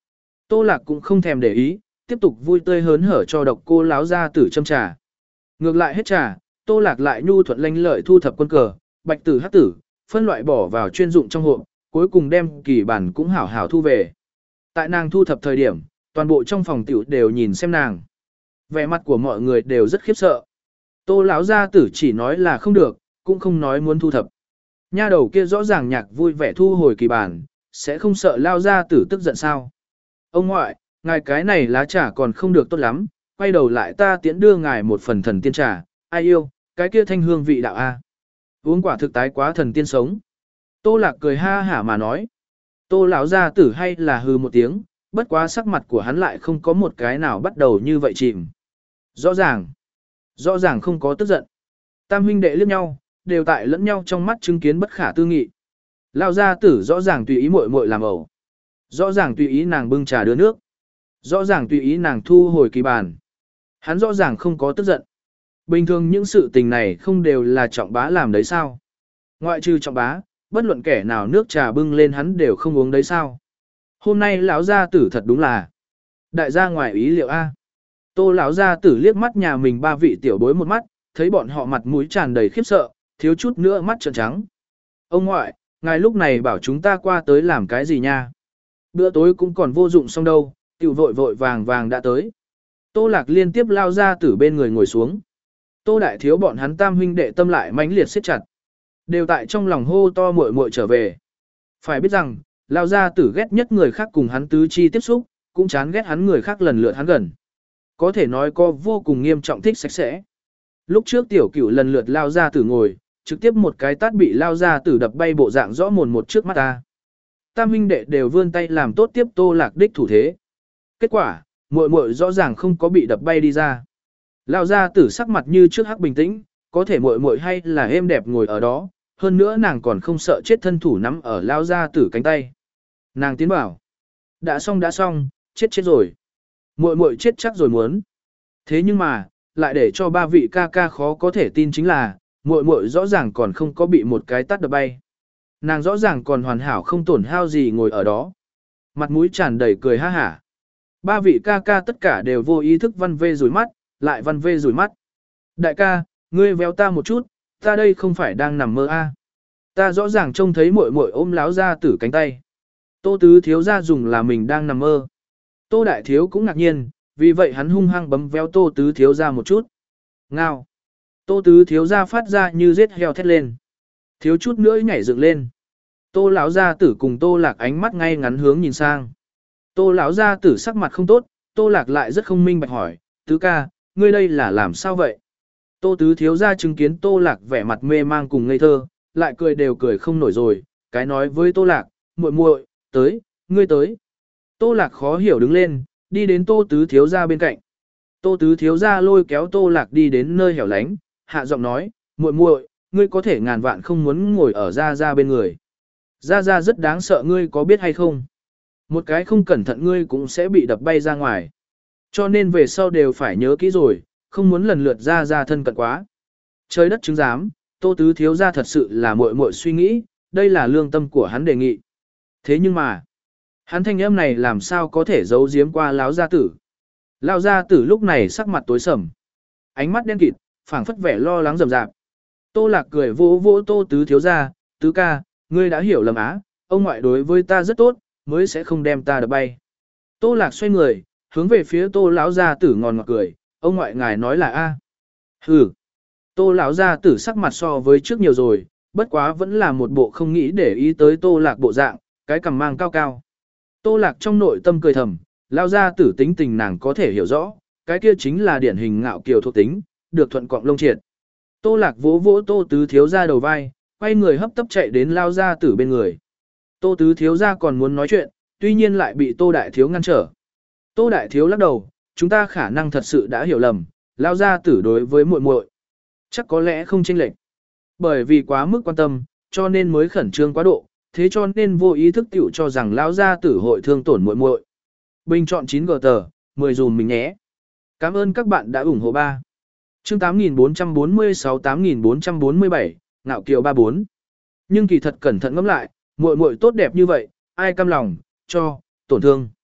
Tô Lạc cũng không thèm để ý, tiếp tục vui tươi hớn hở cho độc cô láo ra tử châm trà. Ngược lại hết trà, Tô Lạc lại nhu thuận lanh lợi thu thập quân cờ, bạch tử hắc tử, phân loại bỏ vào chuyên dụng trong hộp, cuối cùng đem kỳ bản cũng hảo hảo thu về. Tại nàng thu thập thời điểm, toàn bộ trong phòng tiểu đều nhìn xem nàng. Vẻ mặt của mọi người đều rất khiếp sợ. Tô lão gia tử chỉ nói là không được, cũng không nói muốn thu thập. Nha đầu kia rõ ràng nhạc vui vẻ thu hồi kỳ bản, sẽ không sợ lao gia tử tức giận sao. Ông ngoại, ngài cái này lá trà còn không được tốt lắm, quay đầu lại ta tiễn đưa ngài một phần thần tiên trà, ai yêu, cái kia thanh hương vị đạo a. Uống quả thực tái quá thần tiên sống. Tô Lạc cười ha hả mà nói. Tô lão gia tử hay là hừ một tiếng, bất quá sắc mặt của hắn lại không có một cái nào bắt đầu như vậy chìm. Rõ ràng, rõ ràng không có tức giận. Tam huynh đệ liếc nhau, đều tại lẫn nhau trong mắt chứng kiến bất khả tư nghị. Lão gia tử rõ ràng tùy ý muội muội làm ẩu. Rõ ràng tùy ý nàng bưng trà đưa nước. Rõ ràng tùy ý nàng thu hồi kỳ bàn. Hắn rõ ràng không có tức giận. Bình thường những sự tình này không đều là trọng bá làm đấy sao? Ngoại trừ trọng bá, bất luận kẻ nào nước trà bưng lên hắn đều không uống đấy sao? Hôm nay lão gia tử thật đúng là đại gia ngoài ý liệu a. Tô lão gia tử liếc mắt nhà mình ba vị tiểu bối một mắt, thấy bọn họ mặt mũi tràn đầy khiếp sợ, thiếu chút nữa mắt trợn trắng. Ông ngoại, ngài lúc này bảo chúng ta qua tới làm cái gì nha? Bữa tối cũng còn vô dụng xong đâu, tiểu vội vội vàng vàng đã tới. Tô Lạc liên tiếp lao ra từ bên người ngồi xuống. Tô Đại Thiếu bọn hắn tam huynh đệ tâm lại mãnh liệt siết chặt. Đều tại trong lòng hô to muội muội trở về. Phải biết rằng, lao ra tử ghét nhất người khác cùng hắn tứ chi tiếp xúc, cũng chán ghét hắn người khác lần lượt hắn gần. Có thể nói có vô cùng nghiêm trọng thích sạch sẽ. Lúc trước tiểu cửu lần lượt lao ra tử ngồi, trực tiếp một cái tát bị lao ra tử đập bay bộ dạng rõ mồn một trước mắt ta. Tam huynh đệ đều vươn tay làm tốt tiếp Tô Lạc đích thủ thế. Kết quả, muội muội rõ ràng không có bị đập bay đi ra. Lao ra tử sắc mặt như trước hắc bình tĩnh, có thể muội muội hay là êm đẹp ngồi ở đó, hơn nữa nàng còn không sợ chết thân thủ nắm ở lao ra tử cánh tay. Nàng tiến bảo, đã xong đã xong, chết chết rồi. Muội muội chết chắc rồi muốn. Thế nhưng mà, lại để cho ba vị ca ca khó có thể tin chính là, muội muội rõ ràng còn không có bị một cái tát đập bay. Nàng rõ ràng còn hoàn hảo không tổn hao gì ngồi ở đó. Mặt mũi tràn đầy cười ha hả. Ba vị ca ca tất cả đều vô ý thức văn vê rủi mắt, lại văn vê rủi mắt. Đại ca, ngươi véo ta một chút, ta đây không phải đang nằm mơ a. À. Ta rõ ràng trông thấy muội muội ôm láo ra tử cánh tay. Tô tứ thiếu ra dùng là mình đang nằm mơ. Tô đại thiếu cũng ngạc nhiên, vì vậy hắn hung hăng bấm véo tô tứ thiếu ra một chút. Ngao. Tô tứ thiếu ra phát ra như giết heo thét lên. Thiếu chút nữa nhảy dựng lên. Tô lão gia tử cùng Tô Lạc ánh mắt ngay ngắn hướng nhìn sang. Tô lão gia tử sắc mặt không tốt, Tô Lạc lại rất không minh bạch hỏi, tứ ca, ngươi đây là làm sao vậy? Tô tứ thiếu ra chứng kiến Tô Lạc vẻ mặt mê mang cùng ngây thơ, lại cười đều cười không nổi rồi, cái nói với Tô Lạc, muội muội, tới, ngươi tới. Tô Lạc khó hiểu đứng lên, đi đến Tô tứ thiếu ra bên cạnh. Tô tứ thiếu ra lôi kéo Tô Lạc đi đến nơi hẻo lánh, hạ giọng nói, muội muội, ngươi có thể ngàn vạn không muốn ngồi ở ra ra bên người. Ra ra rất đáng sợ ngươi có biết hay không? Một cái không cẩn thận ngươi cũng sẽ bị đập bay ra ngoài. Cho nên về sau đều phải nhớ kỹ rồi, không muốn lần lượt ra ra thân cận quá. Trời đất chứng giám, Tô tứ thiếu ra thật sự là muội muội suy nghĩ, đây là lương tâm của hắn đề nghị. Thế nhưng mà, hắn thanh âm này làm sao có thể giấu giếm qua lão gia tử. Lão gia tử lúc này sắc mặt tối sầm, ánh mắt đen kịt, phảng phất vẻ lo lắng rầm rạp. Tô Lạc cười vỗ vỗ Tô tứ thiếu ra, tứ ca, ngươi đã hiểu lầm á, ông ngoại đối với ta rất tốt, mới sẽ không đem ta đập bay. Tô Lạc xoay người, hướng về phía Tô lão gia tử ngòn ngọt cười, ông ngoại ngài nói là a. Hừ. Tô lão gia tử sắc mặt so với trước nhiều rồi, bất quá vẫn là một bộ không nghĩ để ý tới Tô Lạc bộ dạng, cái cằm mang cao cao. Tô Lạc trong nội tâm cười thầm, lão gia tử tính tình nàng có thể hiểu rõ, cái kia chính là điển hình ngạo kiều thuộc tính, được thuận cọng lông triệt. Tô Lạc vỗ vỗ Tô tứ thiếu ra đầu vai, quay người hấp tấp chạy đến lao gia tử bên người. Tô tứ thiếu ra còn muốn nói chuyện, tuy nhiên lại bị Tô đại thiếu ngăn trở. Tô đại thiếu lắc đầu, chúng ta khả năng thật sự đã hiểu lầm, lao gia tử đối với muội muội chắc có lẽ không chênh lệch. Bởi vì quá mức quan tâm, cho nên mới khẩn trương quá độ, thế cho nên vô ý thức tiểu cho rằng lao gia tử hội thương tổn muội muội. Bình chọn chín gờ tờ, mười dùm mình nhé. Cảm ơn các bạn đã ủng hộ ba. Chương tám nghìn bốn trăm bốn mươi sáu tám nghìn bốn trăm bốn mươi bảy, Ngạo Kiều ba bốn. Nhưng kỳ thật cẩn thận ngẫm lại, muội muội tốt đẹp như vậy, ai cam lòng cho tổn thương.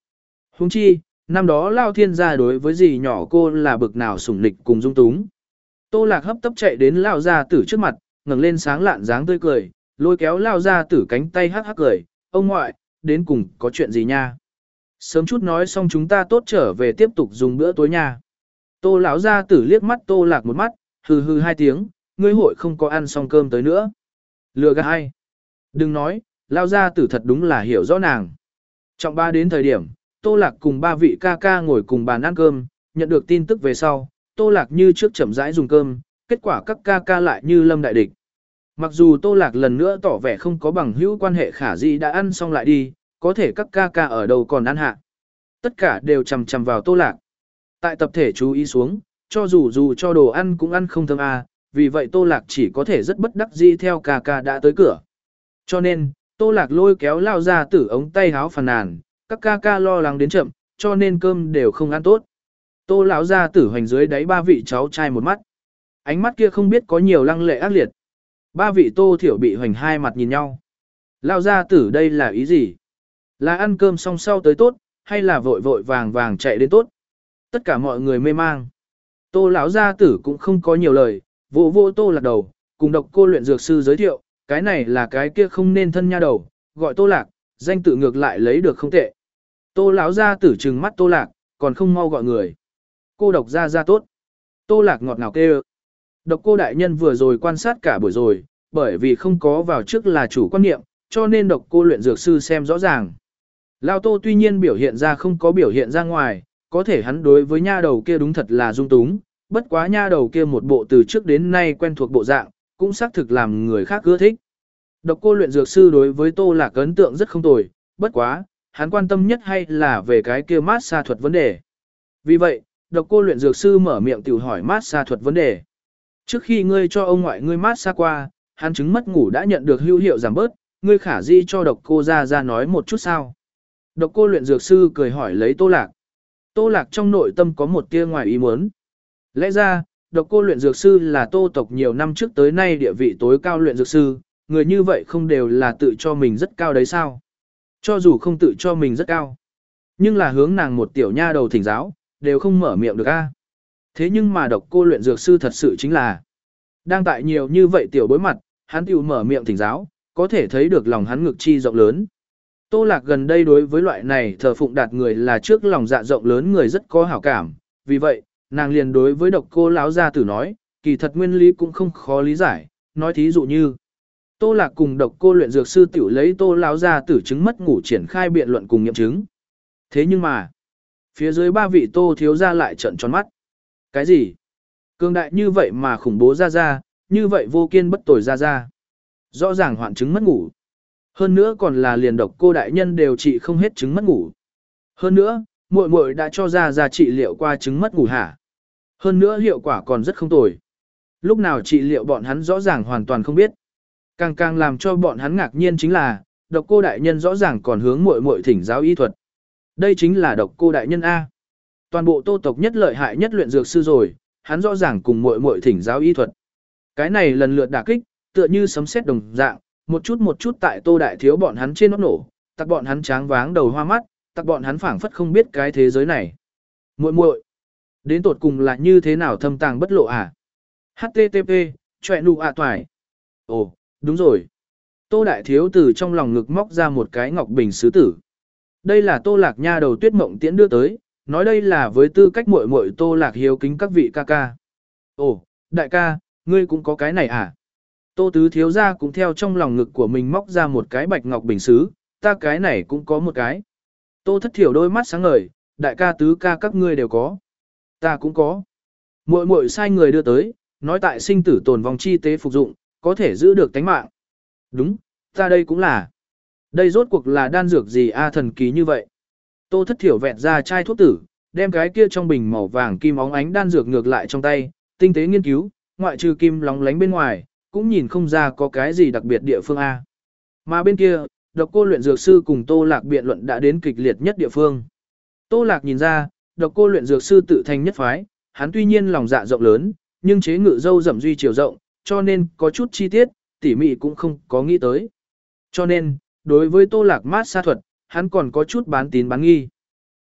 Huống chi, năm đó Lao Thiên gia đối với dì nhỏ cô là bực nào sủng nịch cùng dung túng. Tô Lạc hấp tấp chạy đến Lao gia tử trước mặt, ngẩng lên sáng lạn dáng tươi cười, lôi kéo Lao gia tử cánh tay hắc hắc cười, ông ngoại, đến cùng có chuyện gì nha? Sớm chút nói xong chúng ta tốt trở về tiếp tục dùng bữa tối nha. Tô lão gia tử liếc mắt Tô Lạc một mắt, hừ hừ hai tiếng, ngươi hội không có ăn xong cơm tới nữa. Lừa gạt hay? Đừng nói, Lao gia tử thật đúng là hiểu rõ nàng. Trọng ba đến thời điểm, Tô Lạc cùng ba vị ca ca ngồi cùng bàn ăn cơm, nhận được tin tức về sau, Tô Lạc như trước chậm rãi dùng cơm, kết quả các ca ca lại như lâm đại địch. Mặc dù Tô Lạc lần nữa tỏ vẻ không có bằng hữu quan hệ khả dĩ đã ăn xong lại đi, có thể các ca ca ở đâu còn ăn hạ. Tất cả đều chằm chằm vào Tô Lạc. Tại tập thể chú ý xuống, cho dù dù cho đồ ăn cũng ăn không thơm à, vì vậy Tô Lạc chỉ có thể rất bất đắc dĩ theo ca ca đã tới cửa. Cho nên, Tô Lạc lôi kéo Lao ra tử ống tay háo phàn nàn, các ca ca lo lắng đến chậm, cho nên cơm đều không ăn tốt. Tô lão ra tử hoành dưới đáy ba vị cháu trai một mắt. Ánh mắt kia không biết có nhiều lăng lệ ác liệt. Ba vị Tô Thiểu bị hoành hai mặt nhìn nhau. Lao ra tử đây là ý gì? Là ăn cơm xong sau tới tốt, hay là vội vội vàng vàng chạy đến tốt? Tất cả mọi người mê mang. Tô lão gia tử cũng không có nhiều lời, vô vô Tô Lạc đầu, cùng độc cô luyện dược sư giới thiệu, cái này là cái kia không nên thân nha đầu, gọi Tô Lạc, danh tự ngược lại lấy được không tệ. Tô lão gia tử trừng mắt Tô Lạc, còn không mau gọi người. Cô độc gia gia tốt. Tô Lạc ngọt ngào kêu. Độc cô đại nhân vừa rồi quan sát cả buổi rồi, bởi vì không có vào trước là chủ quan niệm, cho nên độc cô luyện dược sư xem rõ ràng. Lao Tô tuy nhiên biểu hiện ra không có biểu hiện ra ngoài, có thể hắn đối với nha đầu kia đúng thật là dung túng, bất quá nha đầu kia một bộ từ trước đến nay quen thuộc bộ dạng, cũng xác thực làm người khác ưa thích. Độc cô luyện dược sư đối với Tô Lạc ấn tượng rất không tồi, bất quá, hắn quan tâm nhất hay là về cái kia mát xa thuật vấn đề. Vì vậy, độc cô luyện dược sư mở miệng tiểu hỏi mát xa thuật vấn đề. Trước khi ngươi cho ông ngoại ngươi mát xa qua, hắn chứng mất ngủ đã nhận được hữu hiệu giảm bớt, ngươi khả di cho độc cô ra ra nói một chút sao. Độc cô luyện dược sư cười hỏi lấy Tô Lạc. Tô Lạc trong nội tâm có một tia ngoài ý muốn. Lẽ ra, độc cô luyện dược sư là Tô tộc nhiều năm trước tới nay địa vị tối cao luyện dược sư, người như vậy không đều là tự cho mình rất cao đấy sao? Cho dù không tự cho mình rất cao, nhưng là hướng nàng một tiểu nha đầu thỉnh giáo, đều không mở miệng được a. Thế nhưng mà độc cô luyện dược sư thật sự chính là đang tại nhiều như vậy tiểu bối mặt, hắn tiểu mở miệng thỉnh giáo, có thể thấy được lòng hắn ngực chi rộng lớn. Tô Lạc gần đây đối với loại này thờ phụng đạt người là trước lòng dạ rộng lớn người rất có hảo cảm, vì vậy, nàng liền đối với độc cô lão gia tử nói, kỳ thật nguyên lý cũng không khó lý giải, nói thí dụ như Tô Lạc cùng độc cô luyện dược sư tiểu lấy Tô lão gia tử chứng mất ngủ triển khai biện luận cùng nghiệm chứng. Thế nhưng mà, phía dưới ba vị Tô thiếu gia lại trợn tròn mắt. Cái gì? Cường đại như vậy mà khủng bố ra ra, như vậy vô kiên bất tồi ra ra. Rõ ràng hoạn chứng mất ngủ. Hơn nữa còn là liền độc cô đại nhân đều trị không hết chứng mất ngủ. Hơn nữa, muội muội đã cho ra ra trị liệu qua chứng mất ngủ hả? Hơn nữa hiệu quả còn rất không tồi. Lúc nào trị liệu bọn hắn rõ ràng hoàn toàn không biết. Càng càng làm cho bọn hắn ngạc nhiên chính là, độc cô đại nhân rõ ràng còn hướng muội muội thỉnh giáo y thuật. Đây chính là độc cô đại nhân A. Toàn bộ Tô tộc nhất lợi hại nhất luyện dược sư rồi, hắn rõ ràng cùng muội muội thỉnh giáo y thuật. Cái này lần lượt đả kích, tựa như sấm sét đồng dạng, một chút một chút tại Tô đại thiếu bọn hắn trên nó nổ, tặc bọn hắn tráng váng đầu hoa mắt, tặc bọn hắn phảng phất không biết cái thế giới này. Muội muội, đến tột cùng là như thế nào thâm tàng bất lộ à? hát tê tê pê, chọe nụ ạ toài. Ồ, đúng rồi. Tô đại thiếu từ trong lòng ngực móc ra một cái ngọc bình sứ tử. Đây là Tô Lạc nha đầu Tuyết Mộng Tiễn đưa tới, nói đây là với tư cách muội muội Tô Lạc hiếu kính các vị ca ca. Ồ, đại ca, ngươi cũng có cái này à? Tô tứ thiếu gia cũng theo trong lòng ngực của mình móc ra một cái bạch ngọc bình sứ, ta cái này cũng có một cái. Tô thất thiểu đôi mắt sáng ngời, đại ca tứ ca các ngươi đều có. Ta cũng có. Muội muội sai người đưa tới, nói tại sinh tử tồn vong chi tế phục dụng, có thể giữ được tánh mạng. Đúng, ta đây cũng là. Đây rốt cuộc là đan dược gì a thần kỳ như vậy. Tô thất thiểu vẹt ra chai thuốc tử, đem cái kia trong bình màu vàng kim óng ánh đan dược ngược lại trong tay, tinh tế nghiên cứu, ngoại trừ kim lóng lánh bên ngoài, cũng nhìn không ra có cái gì đặc biệt địa phương A. Mà bên kia, độc cô luyện dược sư cùng Tô Lạc biện luận đã đến kịch liệt nhất địa phương. Tô Lạc nhìn ra, độc cô luyện dược sư tự thành nhất phái, hắn tuy nhiên lòng dạ rộng lớn, nhưng chế ngự dâu dậm duy chiều rộng, cho nên có chút chi tiết, tỉ mỉ cũng không có nghĩ tới. Cho nên, đối với Tô Lạc mát xa thuật, hắn còn có chút bán tín bán nghi.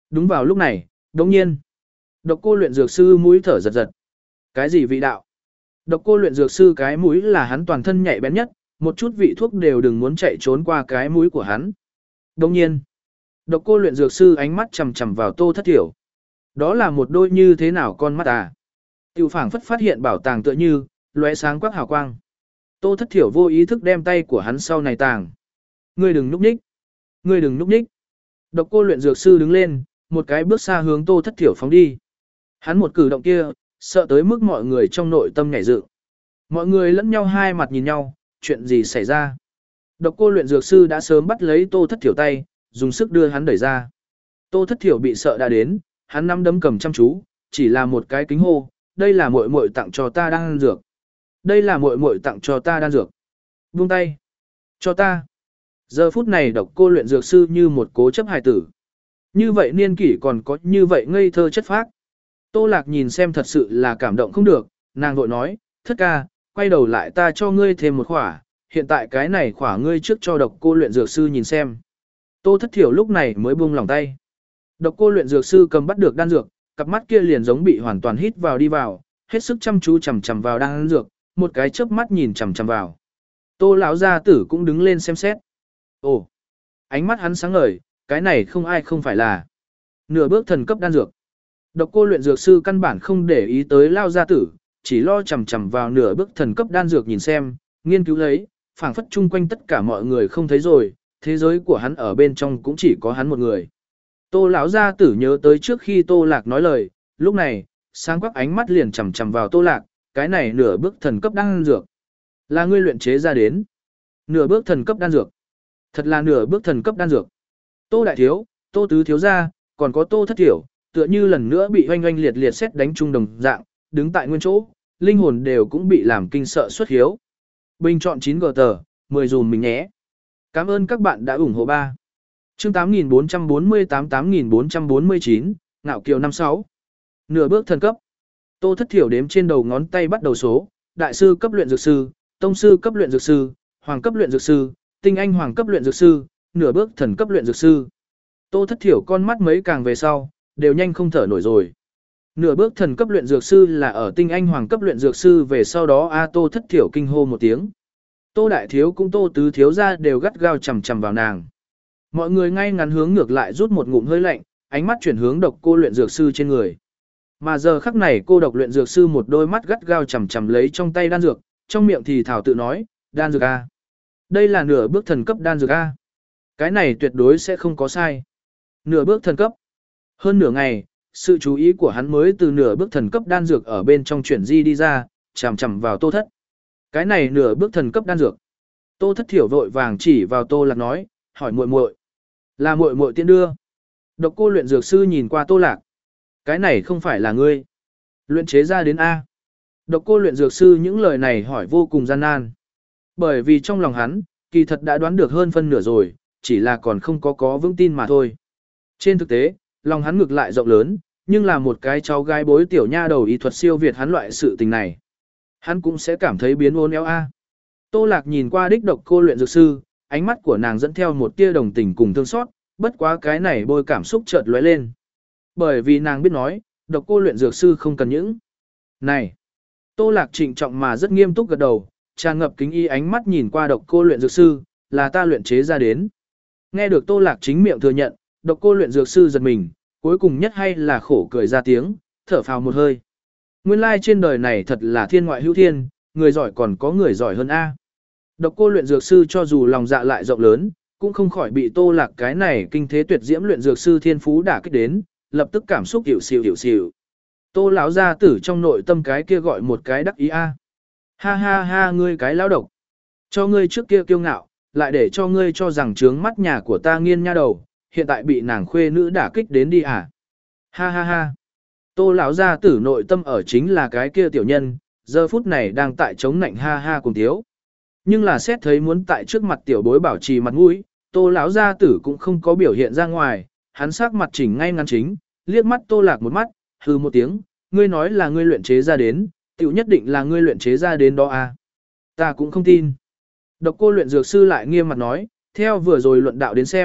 Đúng vào lúc này, đồng nhiên, độc cô luyện dược sư mũi thở giật giật. Cái gì vị đạo? Độc cô luyện dược sư cái mũi là hắn toàn thân nhạy bén nhất, một chút vị thuốc đều đừng muốn chạy trốn qua cái mũi của hắn. Đồng nhiên, độc cô luyện dược sư ánh mắt chằm chằm vào Tô Thất Thiểu. Đó là một đôi như thế nào con mắt à? Tiêu phảng phất phát hiện bảo tàng tựa như, lóe sáng quắc hào quang. Tô Thất Thiểu vô ý thức đem tay của hắn sau này tàng. Ngươi đừng núp nhích. Ngươi đừng núp nhích. Độc cô luyện dược sư đứng lên, một cái bước xa hướng Tô Thất Thiểu phóng đi. Hắn một cử động kia, sợ tới mức mọi người trong nội tâm nhảy dựng. Mọi người lẫn nhau hai mặt nhìn nhau, chuyện gì xảy ra? Độc cô luyện dược sư đã sớm bắt lấy Tô Thất Thiểu tay, dùng sức đưa hắn đẩy ra. Tô Thất Thiểu bị sợ đã đến, hắn nắm đấm cầm chăm chú, chỉ là một cái kính hô, đây là muội muội tặng cho ta đan dược. Đây là muội muội tặng cho ta đan dược. Buông tay. Cho ta. Giờ phút này độc cô luyện dược sư như một cố chấp hài tử. Như vậy niên kỷ còn có như vậy ngây thơ chất phác. Tô Lạc nhìn xem thật sự là cảm động không được, nàng vội nói, thất ca, quay đầu lại ta cho ngươi thêm một khỏa, hiện tại cái này khỏa ngươi trước cho độc cô luyện dược sư nhìn xem. Tô Thất Thiểu lúc này mới buông lòng tay. Độc cô luyện dược sư cầm bắt được đan dược, cặp mắt kia liền giống bị hoàn toàn hít vào đi vào, hết sức chăm chú chằm chằm vào đan dược, một cái chớp mắt nhìn chằm chằm vào. Tô lão gia tử cũng đứng lên xem xét. Ồ, ánh mắt hắn sáng ngời, cái này không ai không phải là nửa bước thần cấp đan dược. Độc cô luyện dược sư căn bản không để ý tới lao gia tử, chỉ lo chằm chằm vào nửa bước thần cấp đan dược nhìn xem, nghiên cứu lấy, phảng phất chung quanh tất cả mọi người không thấy rồi, thế giới của hắn ở bên trong cũng chỉ có hắn một người. Tô lão gia tử nhớ tới trước khi Tô Lạc nói lời, lúc này, sáng quắc ánh mắt liền chằm chằm vào Tô Lạc, cái này nửa bước thần cấp đan dược, là ngươi luyện chế ra đến. Nửa bước thần cấp đan dược. Thật là nửa bước thần cấp đan dược. Tô đại thiếu, Tô tứ thiếu gia, còn có Tô Thất Thiểu, tựa như lần nữa bị oanh oanh liệt liệt xét đánh trung đồng dạng, đứng tại nguyên chỗ, linh hồn đều cũng bị làm kinh sợ xuất hiếu. Bình chọn chín gờ tờ, mười dùm mình nhé. Cảm ơn các bạn đã ủng hộ ba. Chương tám nghìn bốn trăm bốn mươi tám tám nghìn bốn trăm bốn mươi chín, Ngạo Kiều năm sáu. Nửa bước thần cấp. Tô Thất Thiểu đếm trên đầu ngón tay bắt đầu số, đại sư cấp luyện dược sư, tông sư cấp luyện dược sư, hoàng cấp luyện dược sư, tinh anh hoàng cấp luyện dược sư, nửa bước thần cấp luyện dược sư. Tô Thất Thiểu con mắt mấy càng về sau, đều nhanh không thở nổi rồi. Nửa bước thần cấp luyện dược sư là ở tinh anh hoàng cấp luyện dược sư về sau đó A Tô Thất Thiểu kinh hô một tiếng. Tô đại thiếu cũng Tô tứ thiếu ra đều gắt gao chằm chằm vào nàng. Mọi người ngay ngắn hướng ngược lại rút một ngụm hơi lạnh, ánh mắt chuyển hướng độc cô luyện dược sư trên người. Mà giờ khắc này cô độc luyện dược sư một đôi mắt gắt gao chằm chằm lấy trong tay đan dược, trong miệng thì thảo tự nói, đan dược A. Đây là nửa bước thần cấp đan dược A. Cái này tuyệt đối sẽ không có sai. Nửa bước thần cấp. Hơn nửa ngày, sự chú ý của hắn mới từ nửa bước thần cấp đan dược ở bên trong chuyển di đi ra, chằm chằm vào Tô Thất. Cái này nửa bước thần cấp đan dược. Tô Thất Thiểu vội vàng chỉ vào Tô Lạc nói, hỏi muội muội, là muội muội tiên đưa. Độc cô luyện dược sư nhìn qua Tô Lạc. Cái này không phải là ngươi luyện chế ra đến A. Độc cô luyện dược sư những lời này hỏi vô cùng gian nan. Bởi vì trong lòng hắn, kỳ thật đã đoán được hơn phân nửa rồi, chỉ là còn không có có vững tin mà thôi. Trên thực tế, lòng hắn ngược lại rộng lớn, nhưng là một cái cháu gái bối tiểu nha đầu y thuật siêu việt hắn loại sự tình này. Hắn cũng sẽ cảm thấy biến ôn éo A. Tô Lạc nhìn qua đích độc cô luyện dược sư, ánh mắt của nàng dẫn theo một tia đồng tình cùng thương xót, bất quá cái này bôi cảm xúc chợt lóe lên. Bởi vì nàng biết nói, độc cô luyện dược sư không cần những. Này! Tô Lạc trịnh trọng mà rất nghiêm túc gật đầu, tràn ngập kính y ánh mắt nhìn qua độc cô luyện dược sư, là ta luyện chế ra đến. Nghe được Tô Lạc chính miệng thừa nhận, độc cô luyện dược sư giật mình, cuối cùng nhất hay là khổ cười ra tiếng, thở phào một hơi. Nguyên lai trên đời này thật là thiên ngoại hữu thiên, người giỏi còn có người giỏi hơn A. Độc cô luyện dược sư cho dù lòng dạ lại rộng lớn, cũng không khỏi bị Tô Lạc cái này kinh thế tuyệt diễm luyện dược sư thiên phú đả kích đến, lập tức cảm xúc hiểu xìu hiểu xìu. Tô lão gia tử trong nội tâm cái kia gọi một cái đắc ý A. Ha ha ha ngươi cái lão độc. Cho ngươi trước kia kiêu ngạo, lại để cho ngươi cho rằng trướng mắt nhà của ta nghiên nha đầu, hiện tại bị nàng khuê nữ đả kích đến đi à. Ha ha ha. Tô lão gia tử nội tâm ở chính là cái kia tiểu nhân, giờ phút này đang tại chống nạnh ha ha cùng thiếu. Nhưng là xét thấy muốn tại trước mặt tiểu bối bảo trì mặt mũi, Tô lão gia tử cũng không có biểu hiện ra ngoài, hắn sắc mặt chỉnh ngay ngắn chính, liếc mắt Tô Lạc một mắt, hừ một tiếng, ngươi nói là ngươi luyện chế ra đến, tiểu nhất định là ngươi luyện chế ra đến đó à. Ta cũng không tin. Độc cô luyện dược sư lại nghiêm mặt nói, theo vừa rồi luận đạo đến xem,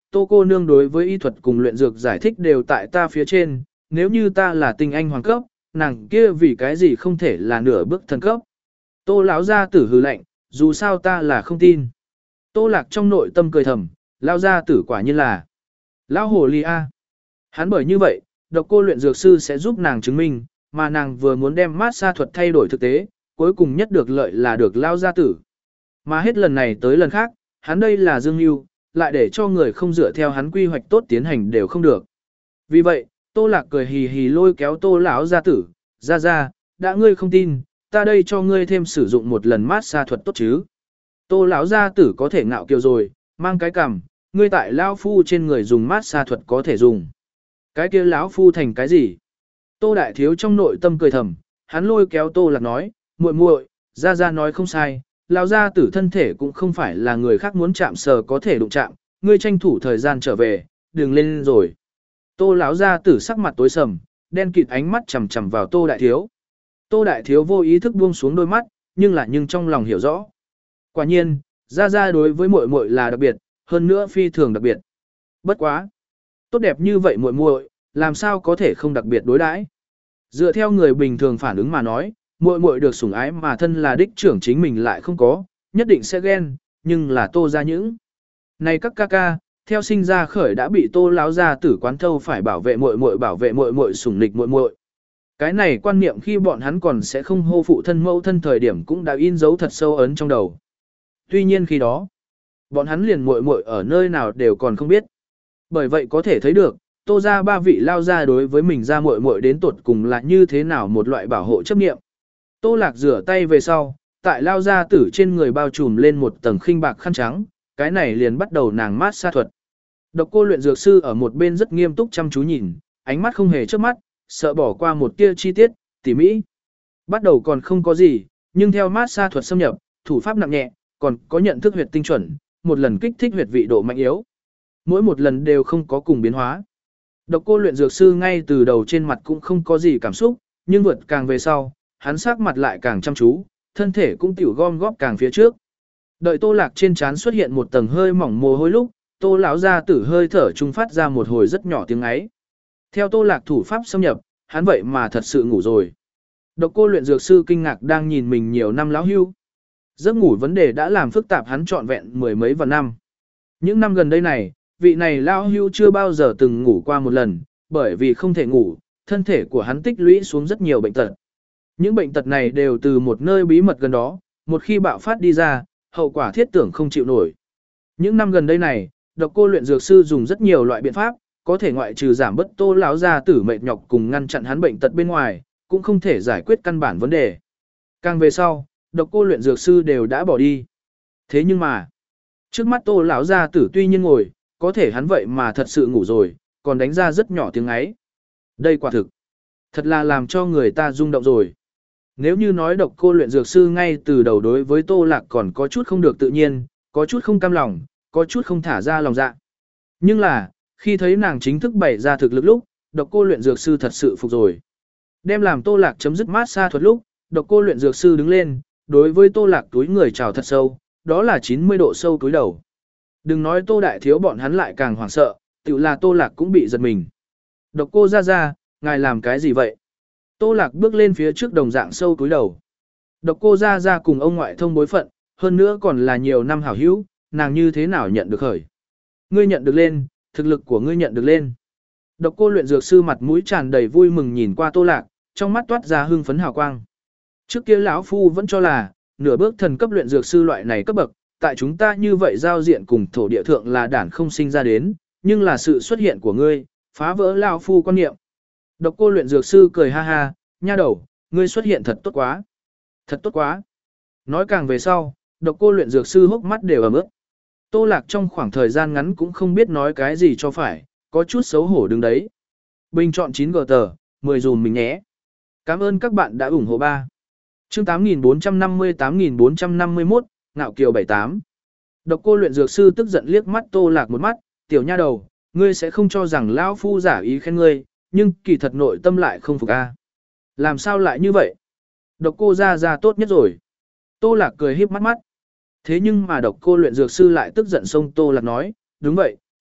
Tô cô nương đối với y thuật cùng luyện dược giải thích đều tại ta phía trên, nếu như ta là tinh anh hoàng cấp, nàng kia vì cái gì không thể là nửa bước thần cấp. Tô lão gia tử hừ lạnh, dù sao ta là không tin. Tô Lạc trong nội tâm cười thầm, lão gia tử quả nhiên là lão hồ ly a. Hắn bởi như vậy, độc cô luyện dược sư sẽ giúp nàng chứng minh, mà nàng vừa muốn đem mát xa thuật thay đổi thực tế, cuối cùng nhất được lợi là được lão gia tử. Mà hết lần này tới lần khác, hắn đây là dương mưu, lại để cho người không dựa theo hắn quy hoạch tốt tiến hành đều không được. Vì vậy, Tô Lạc cười hì hì lôi kéo Tô lão gia tử, ra ra, đã ngươi không tin, ta đây cho ngươi thêm sử dụng một lần mát xa thuật tốt chứ. Tô lão gia tử có thể ngạo kiều rồi, mang cái cằm, ngươi tại lão phu trên người dùng mát xa thuật có thể dùng. Cái kia lão phu thành cái gì? Tô đại thiếu trong nội tâm cười thầm, hắn lôi kéo Tô Lạc nói, muội muội, ra ra nói không sai, lão gia tử thân thể cũng không phải là người khác muốn chạm sờ có thể đụng chạm, ngươi tranh thủ thời gian trở về, đừng lên rồi. Tô lão gia tử sắc mặt tối sầm, đen kịt ánh mắt chằm chằm vào Tô đại thiếu. Tô đại thiếu vô ý thức buông xuống đôi mắt, nhưng là nhưng trong lòng hiểu rõ. Quả nhiên, gia gia đối với muội muội là đặc biệt, hơn nữa phi thường đặc biệt. Bất quá, tốt đẹp như vậy muội muội, làm sao có thể không đặc biệt đối đãi? Dựa theo người bình thường phản ứng mà nói, muội muội được sủng ái mà thân là đích trưởng chính mình lại không có, nhất định sẽ ghen, nhưng là Tô gia những. Này các ca ca, theo sinh ra khởi đã bị Tô lão gia tử quán thâu phải bảo vệ muội muội bảo vệ muội muội sủng nịch muội muội. Cái này quan niệm khi bọn hắn còn sẽ không hô phụ thân mẫu thân thời điểm cũng đã in dấu thật sâu ấn trong đầu. Tuy nhiên khi đó, bọn hắn liền muội muội ở nơi nào đều còn không biết. Bởi vậy có thể thấy được, Tô gia ba vị lao gia đối với mình ra muội muội đến tột cùng là như thế nào một loại bảo hộ chấp niệm. Tô Lạc rửa tay về sau, tại lao gia tử trên người bao trùm lên một tầng khinh bạc khăn trắng, cái này liền bắt đầu nàng mát xa thuật. Độc cô luyện dược sư ở một bên rất nghiêm túc chăm chú nhìn, ánh mắt không hề chớp mắt, sợ bỏ qua một tia chi tiết, tỉ mỹ. Bắt đầu còn không có gì, nhưng theo mát xa thuật xâm nhập, thủ pháp nặng nhẹ, còn có nhận thức huyệt tinh chuẩn, một lần kích thích huyệt vị độ mạnh yếu. Mỗi một lần đều không có cùng biến hóa. Độc cô luyện dược sư ngay từ đầu trên mặt cũng không có gì cảm xúc, nhưng vượt càng về sau, hắn sắc mặt lại càng chăm chú, thân thể cũng tiểu gom góp càng phía trước. Đợi Tô Lạc trên trán xuất hiện một tầng hơi mỏng mồ hôi lúc, Tô lão gia tử hơi thở trung phát ra một hồi rất nhỏ tiếng ấy. Theo Tô Lạc thủ pháp xâm nhập, hắn vậy mà thật sự ngủ rồi. Độc cô luyện dược sư kinh ngạc đang nhìn mình nhiều năm lão hưu. Giấc ngủ vấn đề đã làm phức tạp hắn trọn vẹn mười mấy vạn năm. Những năm gần đây này, vị này lão hưu chưa bao giờ từng ngủ qua một lần, bởi vì không thể ngủ, thân thể của hắn tích lũy xuống rất nhiều bệnh tật. Những bệnh tật này đều từ một nơi bí mật gần đó, một khi bạo phát đi ra, hậu quả thiết tưởng không chịu nổi. Những năm gần đây này, độc cô luyện dược sư dùng rất nhiều loại biện pháp, có thể ngoại trừ giảm bớt Tô lão gia tử mệt nhọc cùng ngăn chặn hắn bệnh tật bên ngoài, cũng không thể giải quyết căn bản vấn đề. Càng về sau, độc cô luyện dược sư đều đã bỏ đi. Thế nhưng mà, trước mắt Tô lão gia tử tuy nhiên ngồi, có thể hắn vậy mà thật sự ngủ rồi, còn đánh ra rất nhỏ tiếng ấy. Đây quả thực, thật là làm cho người ta rung động rồi. Nếu như nói độc cô luyện dược sư ngay từ đầu đối với Tô Lạc còn có chút không được tự nhiên, có chút không cam lòng, có chút không thả ra lòng dạ. Nhưng là, khi thấy nàng chính thức bày ra thực lực lúc, độc cô luyện dược sư thật sự phục rồi. Đem làm Tô Lạc chấm dứt mát xa thuật lúc, độc cô luyện dược sư đứng lên, đối với Tô Lạc túi người chào thật sâu, đó là chín mươi độ sâu túi đầu. Đừng nói Tô đại thiếu bọn hắn lại càng hoảng sợ, tự là Tô Lạc cũng bị giật mình. Độc cô ra ra, ngài làm cái gì vậy? Tô Lạc bước lên phía trước đồng dạng sâu túi đầu. Độc cô ra ra cùng ông ngoại thông bối phận, hơn nữa còn là nhiều năm hảo hữu, nàng như thế nào nhận được khởi. Ngươi nhận được lên, thực lực của ngươi nhận được lên. Độc cô luyện dược sư mặt mũi tràn đầy vui mừng nhìn qua Tô Lạc, trong mắt toát ra hưng phấn hào quang. Trước kia lão phu vẫn cho là, nửa bước thần cấp luyện dược sư loại này cấp bậc, tại chúng ta như vậy giao diện cùng thổ địa thượng là đản không sinh ra đến, nhưng là sự xuất hiện của ngươi, phá vỡ lão phu quan niệm. Độc cô luyện dược sư cười ha ha, nha đầu, ngươi xuất hiện thật tốt quá. Thật tốt quá. Nói càng về sau, độc cô luyện dược sư hốc mắt đều ẩm ướt. Tô Lạc trong khoảng thời gian ngắn cũng không biết nói cái gì cho phải, có chút xấu hổ đứng đấy. Bình chọn chín gờ tờ, mười dùm mình nhé. Cảm ơn các bạn đã ủng hộ ba. Chương tám nghìn bốn trăm năm mươi tám nghìn bốn trăm năm mươi mốt, Ngạo Kiều bảy tám. Độc cô luyện dược sư tức giận liếc mắt Tô Lạc một mắt, tiểu nha đầu, ngươi sẽ không cho rằng lão phu giả ý khen ngươi, nhưng kỳ thật nội tâm lại không phục a. Làm sao lại như vậy? Độc cô ra ra tốt nhất rồi. Tô Lạc cười híp mắt mắt. Thế nhưng mà độc cô luyện dược sư lại tức giận xông Tô Lạc nói, đúng vậy,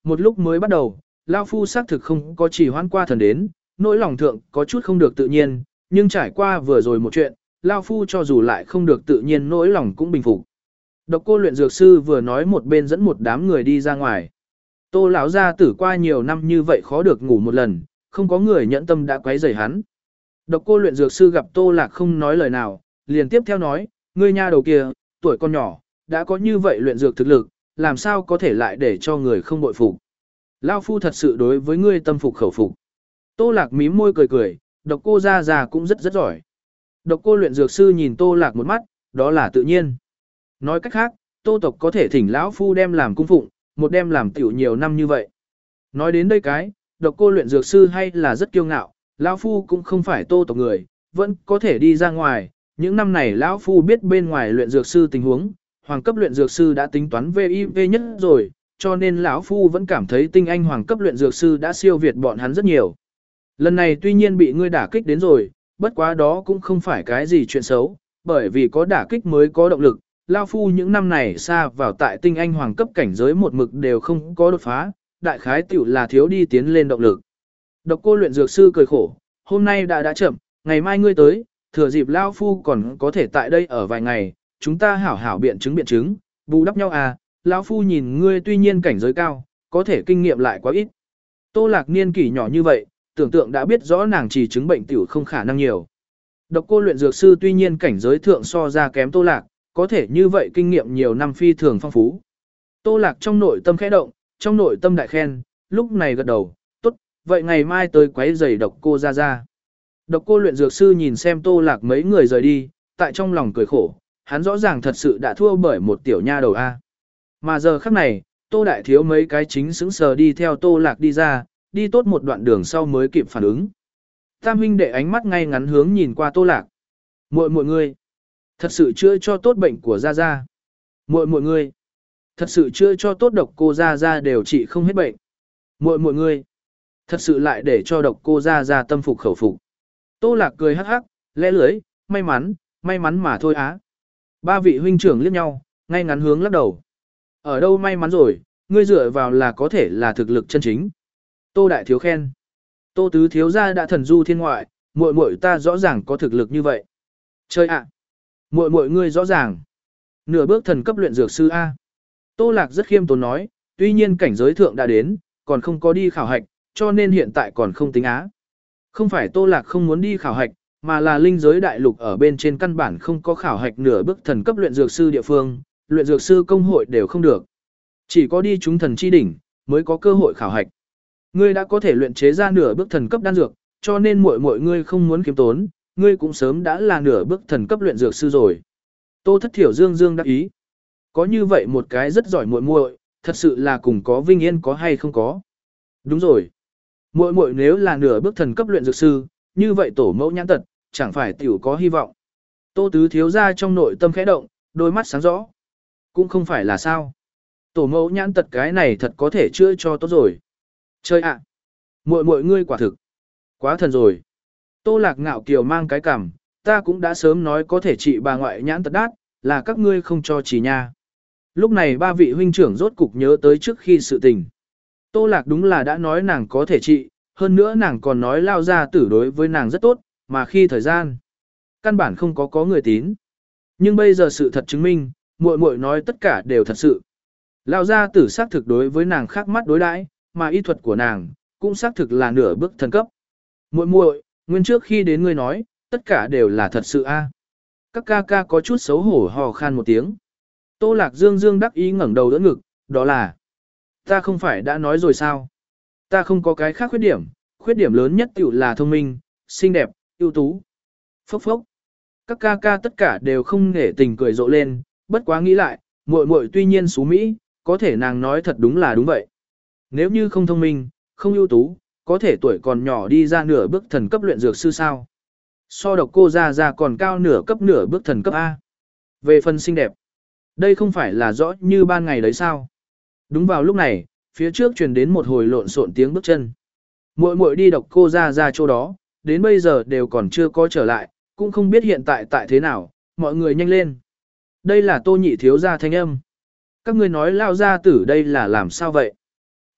Một lúc mới bắt đầu, Lao Phu xác thực không có chỉ hoãn qua thần đến, nỗi lòng thượng có chút không được tự nhiên, nhưng trải qua vừa rồi một chuyện, Lao Phu cho dù lại không được tự nhiên nỗi lòng cũng bình phục. Độc cô luyện dược sư vừa nói một bên dẫn một đám người đi ra ngoài. Tô lão gia tử qua nhiều năm như vậy khó được ngủ một lần, không có người nhẫn tâm đã quấy rầy hắn. Độc cô luyện dược sư gặp Tô Lạc không nói lời nào, liền tiếp theo nói, ngươi nha đầu kia, tuổi con nhỏ, đã có như vậy luyện dược thực lực, làm sao có thể lại để cho người không bội phục. Lao Phu thật sự đối với ngươi tâm phục khẩu phục. Tô Lạc mím môi cười cười, độc cô gia già cũng rất rất giỏi. Độc cô luyện dược sư nhìn Tô Lạc một mắt, đó là tự nhiên. Nói cách khác, Tô tộc có thể thỉnh lão Phu đem làm cung phụng, một đem làm tiểu nhiều năm như vậy. Nói đến đây cái, độc cô luyện dược sư hay là rất kiêu ngạo, lão Phu cũng không phải Tô tộc người, vẫn có thể đi ra ngoài. Những năm này lão Phu biết bên ngoài luyện dược sư tình huống, hoàng cấp luyện dược sư đã tính toán vê i vê nhất rồi, cho nên lão Phu vẫn cảm thấy tinh anh hoàng cấp luyện dược sư đã siêu việt bọn hắn rất nhiều. Lần này tuy nhiên bị ngươi đả kích đến rồi, bất quá đó cũng không phải cái gì chuyện xấu, bởi vì có đả kích mới có động lực. Lao Phu những năm này xa vào tại tinh anh hoàng cấp cảnh giới một mực đều không có đột phá, đại khái tiểu là thiếu đi tiến lên động lực. Độc cô luyện dược sư cười khổ, hôm nay đã đã chậm, ngày mai ngươi tới, thừa dịp Lao Phu còn có thể tại đây ở vài ngày, chúng ta hảo hảo biện chứng biện chứng, bù đắp nhau à, Lao Phu nhìn ngươi tuy nhiên cảnh giới cao, có thể kinh nghiệm lại quá ít. Tô Lạc niên kỷ nhỏ như vậy, tưởng tượng đã biết rõ nàng chỉ chứng bệnh tiểu không khả năng nhiều. Độc cô luyện dược sư tuy nhiên cảnh giới thượng so ra kém Tô Lạc, có thể như vậy kinh nghiệm nhiều năm phi thường phong phú. Tô Lạc trong nội tâm khẽ động, trong nội tâm đại khen, lúc này gật đầu, tốt, vậy ngày mai tới quấy giày độc cô ra ra. Độc cô luyện dược sư nhìn xem Tô Lạc mấy người rời đi, tại trong lòng cười khổ, hắn rõ ràng thật sự đã thua bởi một tiểu nha đầu A. Mà giờ khắc này, Tô Đại Thiếu mấy cái chính sững sờ đi theo Tô Lạc đi ra, đi tốt một đoạn đường sau mới kịp phản ứng. Tam huynh đệ ánh mắt ngay ngắn hướng nhìn qua Tô Lạc. Muội muội ngươi, thật sự chữa cho tốt bệnh của Gia Gia. Muội muội ngươi, thật sự chữa cho tốt độc cô Gia Gia đều trị không hết bệnh. Muội muội ngươi, thật sự lại để cho độc cô Gia Gia tâm phục khẩu phục. Tô Lạc cười hắc hắc, lẽ lưới, may mắn, may mắn mà thôi á. Ba vị huynh trưởng liếc nhau, ngay ngắn hướng lắc đầu. Ở đâu may mắn rồi, ngươi dựa vào là có thể là thực lực chân chính. Tô Đại Thiếu khen. Tô Tứ Thiếu gia đã thần du thiên ngoại, muội muội ta rõ ràng có thực lực như vậy. Chơi ạ. Muội muội ngươi rõ ràng. Nửa bước thần cấp luyện dược sư A. Tô Lạc rất khiêm tốn nói, tuy nhiên cảnh giới thượng đã đến, còn không có đi khảo hạch, cho nên hiện tại còn không tính á. Không phải Tô Lạc không muốn đi khảo hạch, mà là linh giới đại lục ở bên trên căn bản không có khảo hạch nửa bước thần cấp luyện dược sư địa phương, luyện dược sư công hội đều không được. Chỉ có đi chúng thần chi đỉnh, mới có cơ hội khảo hạch. Ngươi đã có thể luyện chế ra nửa bước thần cấp đan dược, cho nên muội muội ngươi không muốn kiếm tốn, ngươi cũng sớm đã là nửa bước thần cấp luyện dược sư rồi. Tô Thất Thiểu dương dương đắc ý. Có như vậy một cái rất giỏi muội muội, thật sự là cùng có vinh yên có hay không có. Đúng rồi. Muội muội nếu là nửa bước thần cấp luyện dược sư, như vậy tổ mẫu nhãn tật, chẳng phải tiểu có hy vọng. Tô Tứ Thiếu gia trong nội tâm khẽ động, đôi mắt sáng rõ. Cũng không phải là sao. Tổ mẫu nhãn tật cái này thật có thể chữa cho tốt rồi. Chơi ạ. Muội muội ngươi quả thực. Quá thần rồi. Tô Lạc ngạo kiều mang cái cằm, ta cũng đã sớm nói có thể trị bà ngoại nhãn tật đát, là các ngươi không cho chỉ nha. Lúc này ba vị huynh trưởng rốt cục nhớ tới trước khi sự tình. Tô Lạc đúng là đã nói nàng có thể trị, hơn nữa nàng còn nói lao ra tử đối với nàng rất tốt, mà khi thời gian, căn bản không có có người tín. Nhưng bây giờ sự thật chứng minh, muội muội nói tất cả đều thật sự. Lao ra tử xác thực đối với nàng khác mắt đối đãi, mà y thuật của nàng cũng xác thực là nửa bước thần cấp. Muội muội, nguyên trước khi đến ngươi nói, tất cả đều là thật sự a. Các ca ca có chút xấu hổ hò khan một tiếng. Tô Lạc dương dương đắc ý ngẩng đầu đỡ ngực, đó là, ta không phải đã nói rồi sao? Ta không có cái khác khuyết điểm, khuyết điểm lớn nhất tiểu là thông minh, xinh đẹp, ưu tú. Phốc phốc. Các ca ca tất cả đều không nể tình cười rộ lên, bất quá nghĩ lại, muội muội tuy nhiên xú mỹ, có thể nàng nói thật đúng là đúng vậy. Nếu như không thông minh, không ưu tú, có thể tuổi còn nhỏ đi ra nửa bước thần cấp luyện dược sư sao? So độc cô ra ra còn cao nửa cấp nửa bước thần cấp A. Về phần xinh đẹp, đây không phải là rõ như ban ngày đấy sao? Đúng vào lúc này, phía trước truyền đến một hồi lộn xộn tiếng bước chân. Muội muội đi độc cô ra ra chỗ đó, đến bây giờ đều còn chưa có trở lại, cũng không biết hiện tại tại thế nào, mọi người nhanh lên. Đây là Tô Nhị thiếu gia thanh âm. Các ngươi nói lao gia tử đây là làm sao vậy?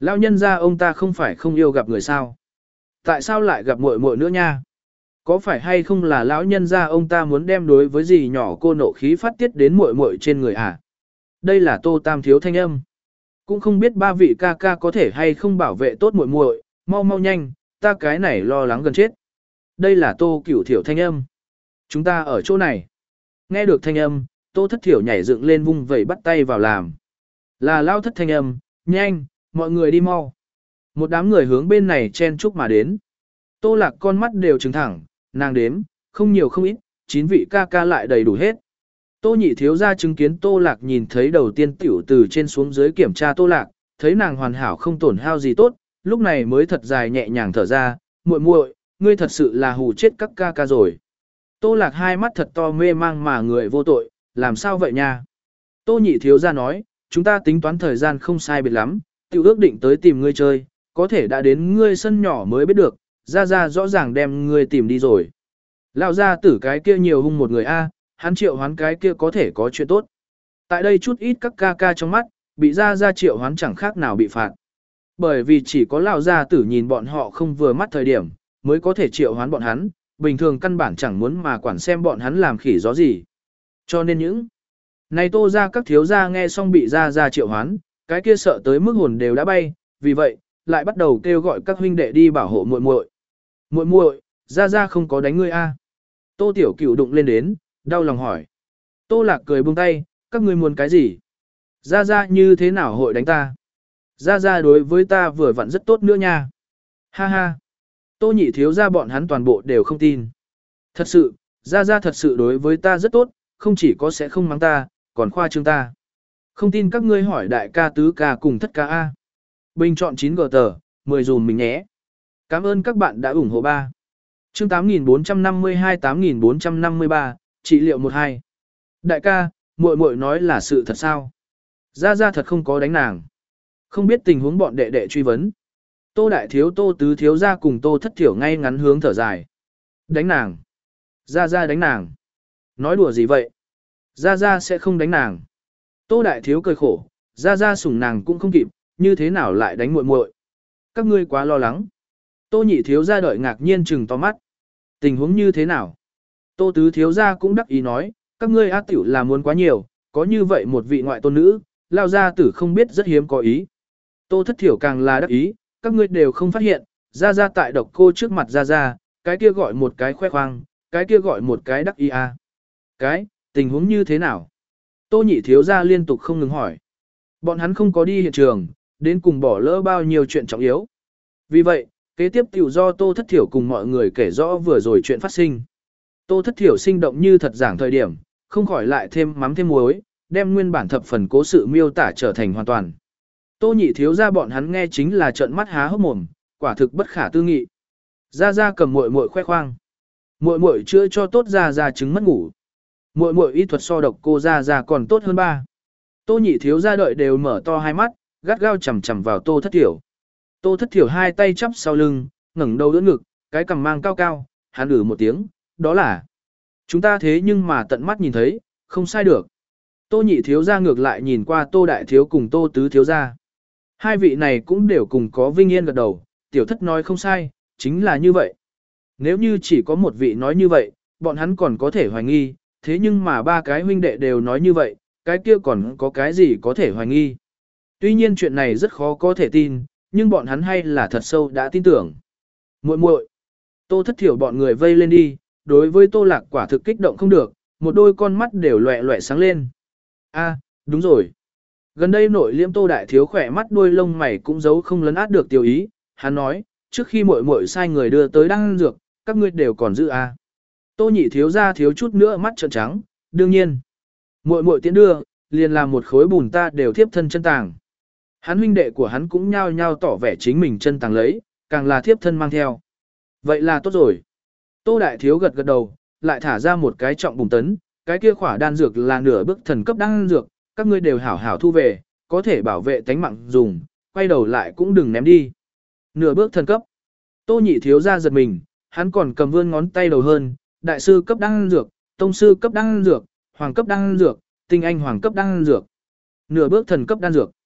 Lão nhân gia ông ta không phải không yêu gặp người sao? Tại sao lại gặp muội muội nữa nha? Có phải hay không là lão nhân gia ông ta muốn đem đối với gì nhỏ cô nộ khí phát tiết đến muội muội trên người à? Đây là Tô Tam thiếu thanh âm. Cũng không biết ba vị ca ca có thể hay không bảo vệ tốt muội muội, mau mau nhanh, ta cái này lo lắng gần chết. Đây là Tô Cửu Thiểu thanh âm. Chúng ta ở chỗ này. Nghe được thanh âm, Tô Thất Thiểu nhảy dựng lên vung vẩy bắt tay vào làm. Là lao thất thanh âm, nhanh, mọi người đi mau. Một đám người hướng bên này chen chúc mà đến. Tô Lạc con mắt đều trừng thẳng, nàng đếm, không nhiều không ít, chín vị ca ca lại đầy đủ hết. Tô Nhị thiếu gia chứng kiến Tô Lạc nhìn thấy đầu tiên tiểu từ trên xuống dưới kiểm tra Tô Lạc, thấy nàng hoàn hảo không tổn hao gì tốt, lúc này mới thật dài nhẹ nhàng thở ra, muội muội, ngươi thật sự là hù chết các ca ca rồi. Tô Lạc hai mắt thật to mê mang mà người vô tội, làm sao vậy nha? Tô Nhị thiếu gia nói, chúng ta tính toán thời gian không sai biệt lắm, tiểu ước định tới tìm ngươi chơi, có thể đã đến ngươi sân nhỏ mới biết được, ra ra rõ ràng đem ngươi tìm đi rồi. Lão gia tử cái kia nhiều hung một người a, hắn triệu hoán cái kia có thể có chuyện tốt. Tại đây chút ít các ca ca trong mắt, bị ra ra triệu hoán chẳng khác nào bị phạt. Bởi vì chỉ có lão gia tử nhìn bọn họ không vừa mắt thời điểm, mới có thể triệu hoán bọn hắn, bình thường căn bản chẳng muốn mà quản xem bọn hắn làm khỉ gió gì. Cho nên những này Tô ra các thiếu gia nghe xong bị ra ra triệu hoán, cái kia sợ tới mức hồn đều đã bay, vì vậy, lại bắt đầu kêu gọi các huynh đệ đi bảo hộ muội muội. Muội muội, ra ra không có đánh ngươi a? Tô Tiểu Cửu đụng lên đến, đau lòng hỏi. Tô Lạc cười buông tay, các ngươi muốn cái gì? Ra ra như thế nào hội đánh ta? Ra ra đối với ta vừa vặn rất tốt nữa nha. Ha ha. Tô Nhị thiếu gia bọn hắn toàn bộ đều không tin. Thật sự, ra ra thật sự đối với ta rất tốt, không chỉ có sẽ không mắng ta, còn khoa trương ta. Không tin các ngươi hỏi đại ca tứ ca cùng thất ca A. Bình chọn chín gờ tờ, mười dùm mình nhé. Cảm ơn các bạn đã ủng hộ ba. Chương tám nghìn bốn trăm năm mươi hai tám nghìn bốn trăm năm mươi ba, trị liệu một hai. Đại ca, muội muội nói là sự thật sao? Ra ra thật không có đánh nàng. Không biết tình huống bọn đệ đệ truy vấn. Tô đại thiếu Tô tứ thiếu ra cùng Tô thất thiểu ngay ngắn hướng thở dài. Đánh nàng. Ra ra đánh nàng. Nói đùa gì vậy? Ra ra sẽ không đánh nàng. Tô đại thiếu cười khổ, ra ra sủng nàng cũng không kịp, như thế nào lại đánh muội muội? Các ngươi quá lo lắng. Tô nhị thiếu ra đợi ngạc nhiên trừng to mắt. Tình huống như thế nào? Tô tứ thiếu ra cũng đắc ý nói, các ngươi á tiểu là muốn quá nhiều, có như vậy một vị ngoại tôn nữ, lao ra tử không biết rất hiếm có ý. Tô thất thiểu càng là đắc ý, các ngươi đều không phát hiện, ra ra tại độc cô trước mặt ra ra, cái kia gọi một cái khoe khoang, cái kia gọi một cái đắc ý à. Cái, tình huống như thế nào? Tô nhị thiếu ra liên tục không ngừng hỏi. Bọn hắn không có đi hiện trường, đến cùng bỏ lỡ bao nhiêu chuyện trọng yếu. Vì vậy, kế tiếp tiểu do Tô thất thiểu cùng mọi người kể rõ vừa rồi chuyện phát sinh. Tô thất thiểu sinh động như thật giảng thời điểm, không khỏi lại thêm mắm thêm muối, đem nguyên bản thập phần cố sự miêu tả trở thành hoàn toàn. Tô nhị thiếu ra bọn hắn nghe chính là trợn mắt há hốc mồm, quả thực bất khả tư nghị. Ra ra cầm muội muội khoe khoang. Muội muội chữa cho tốt ra ra chứng mất ngủ. Muội muội y thuật so độc cô ra ra còn tốt hơn ba. Tô nhị thiếu ra đợi đều mở to hai mắt, gắt gao chằm chằm vào Tô thất thiểu. Tô thất thiểu hai tay chắp sau lưng, ngẩng đầu đỡ ngực, cái cằm mang cao cao, hắn ử một tiếng, đó là chúng ta thế nhưng mà tận mắt nhìn thấy, không sai được. Tô nhị thiếu ra ngược lại nhìn qua Tô đại thiếu cùng Tô tứ thiếu ra. Hai vị này cũng đều cùng có vinh yên gật đầu, tiểu thất nói không sai, chính là như vậy. Nếu như chỉ có một vị nói như vậy, bọn hắn còn có thể hoài nghi, thế nhưng mà ba cái huynh đệ đều nói như vậy, cái kia còn có cái gì có thể hoài nghi. Tuy nhiên chuyện này rất khó có thể tin, nhưng bọn hắn hay là thật sâu đã tin tưởng. Muội muội, Tô thất thiểu bọn người vây lên đi, đối với Tô lạc quả thực kích động không được, một đôi con mắt đều loẹ loẹ sáng lên. A, đúng rồi. Gần đây nội liễm Tô đại thiếu khỏe mắt đuôi lông mày cũng giấu không lấn át được tiêu ý, hắn nói, trước khi muội muội sai người đưa tới đan dược, các ngươi đều còn giữ a. Tô nhị thiếu ra thiếu chút nữa mắt trợn trắng, đương nhiên. Muội muội tiến đưa, liền làm một khối bùn ta đều thiếp thân chân tàng. Hắn huynh đệ của hắn cũng nhao nhao tỏ vẻ chính mình chân tàng lấy, càng là thiếp thân mang theo. Vậy là tốt rồi. Tô đại thiếu gật gật đầu, lại thả ra một cái trọng bùn tấn, cái kia khỏa đan dược là nửa bước thần cấp đan dược, các ngươi đều hảo hảo thu về, có thể bảo vệ tánh mạng dùng, quay đầu lại cũng đừng ném đi. Nửa bước thần cấp. Tô nhị thiếu ra giật mình, hắn còn cầm vươn ngón tay đầu hơn, đại sư cấp đan dược, tông sư cấp đan dược, hoàng cấp đan dược, tinh anh hoàng cấp đan dược. Nửa bước thần cấp đan dược.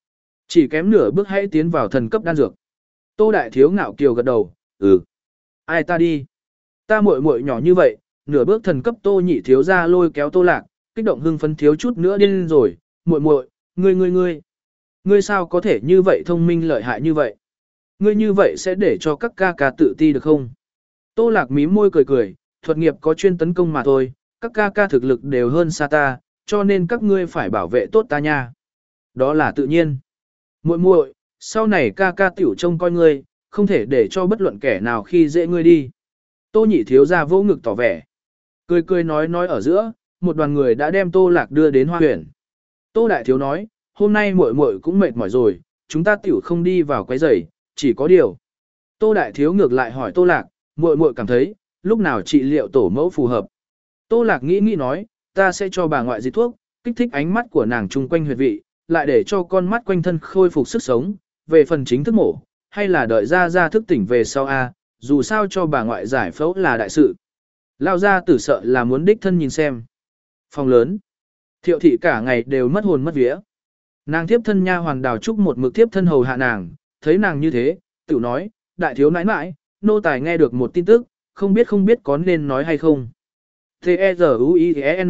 Chỉ kém nửa bước hãy tiến vào thần cấp đan dược. Tô Đại Thiếu ngạo kiều gật đầu, ừ. Ai ta đi? Ta muội muội nhỏ như vậy, nửa bước thần cấp Tô Nhị Thiếu ra lôi kéo Tô Lạc, kích động hưng phấn thiếu chút nữa điên rồi, muội muội, ngươi ngươi ngươi. Ngươi sao có thể như vậy thông minh lợi hại như vậy? Ngươi như vậy sẽ để cho các ca ca tự ti được không? Tô Lạc mím môi cười cười, thuật nghiệp có chuyên tấn công mà thôi, các ca ca thực lực đều hơn xa ta, cho nên các ngươi phải bảo vệ tốt ta nha. Đó là tự nhiên. Muội muội, sau này ca ca tiểu trông coi ngươi, không thể để cho bất luận kẻ nào khi dễ ngươi đi. Tô Nhị Thiếu ra vô ngực tỏ vẻ. Cười cười nói nói ở giữa, một đoàn người đã đem Tô Lạc đưa đến Hoa Huyền. Tô Đại Thiếu nói, hôm nay muội muội cũng mệt mỏi rồi, chúng ta tiểu không đi vào quấy rầy, chỉ có điều. Tô Đại Thiếu ngược lại hỏi Tô Lạc, muội muội cảm thấy, lúc nào trị liệu tổ mẫu phù hợp. Tô Lạc nghĩ nghĩ nói, ta sẽ cho bà ngoại dịch thuốc, kích thích ánh mắt của nàng chung quanh huyệt vị, lại để cho con mắt quanh thân khôi phục sức sống, về phần chính thức mổ, hay là đợi ra ra thức tỉnh về sau a, dù sao cho bà ngoại giải phẫu là đại sự. Lao ra tử sợ là muốn đích thân nhìn xem. Phòng lớn. Thiệu thị cả ngày đều mất hồn mất vía. Nàng thiếp thân nha hoàn Đào Trúc một mực thiếp thân hầu hạ nàng, thấy nàng như thế, tự nói, đại thiếu nãi nãi, nô tài nghe được một tin tức, không biết không biết có nên nói hay không. T-E-Z-U-I-E-N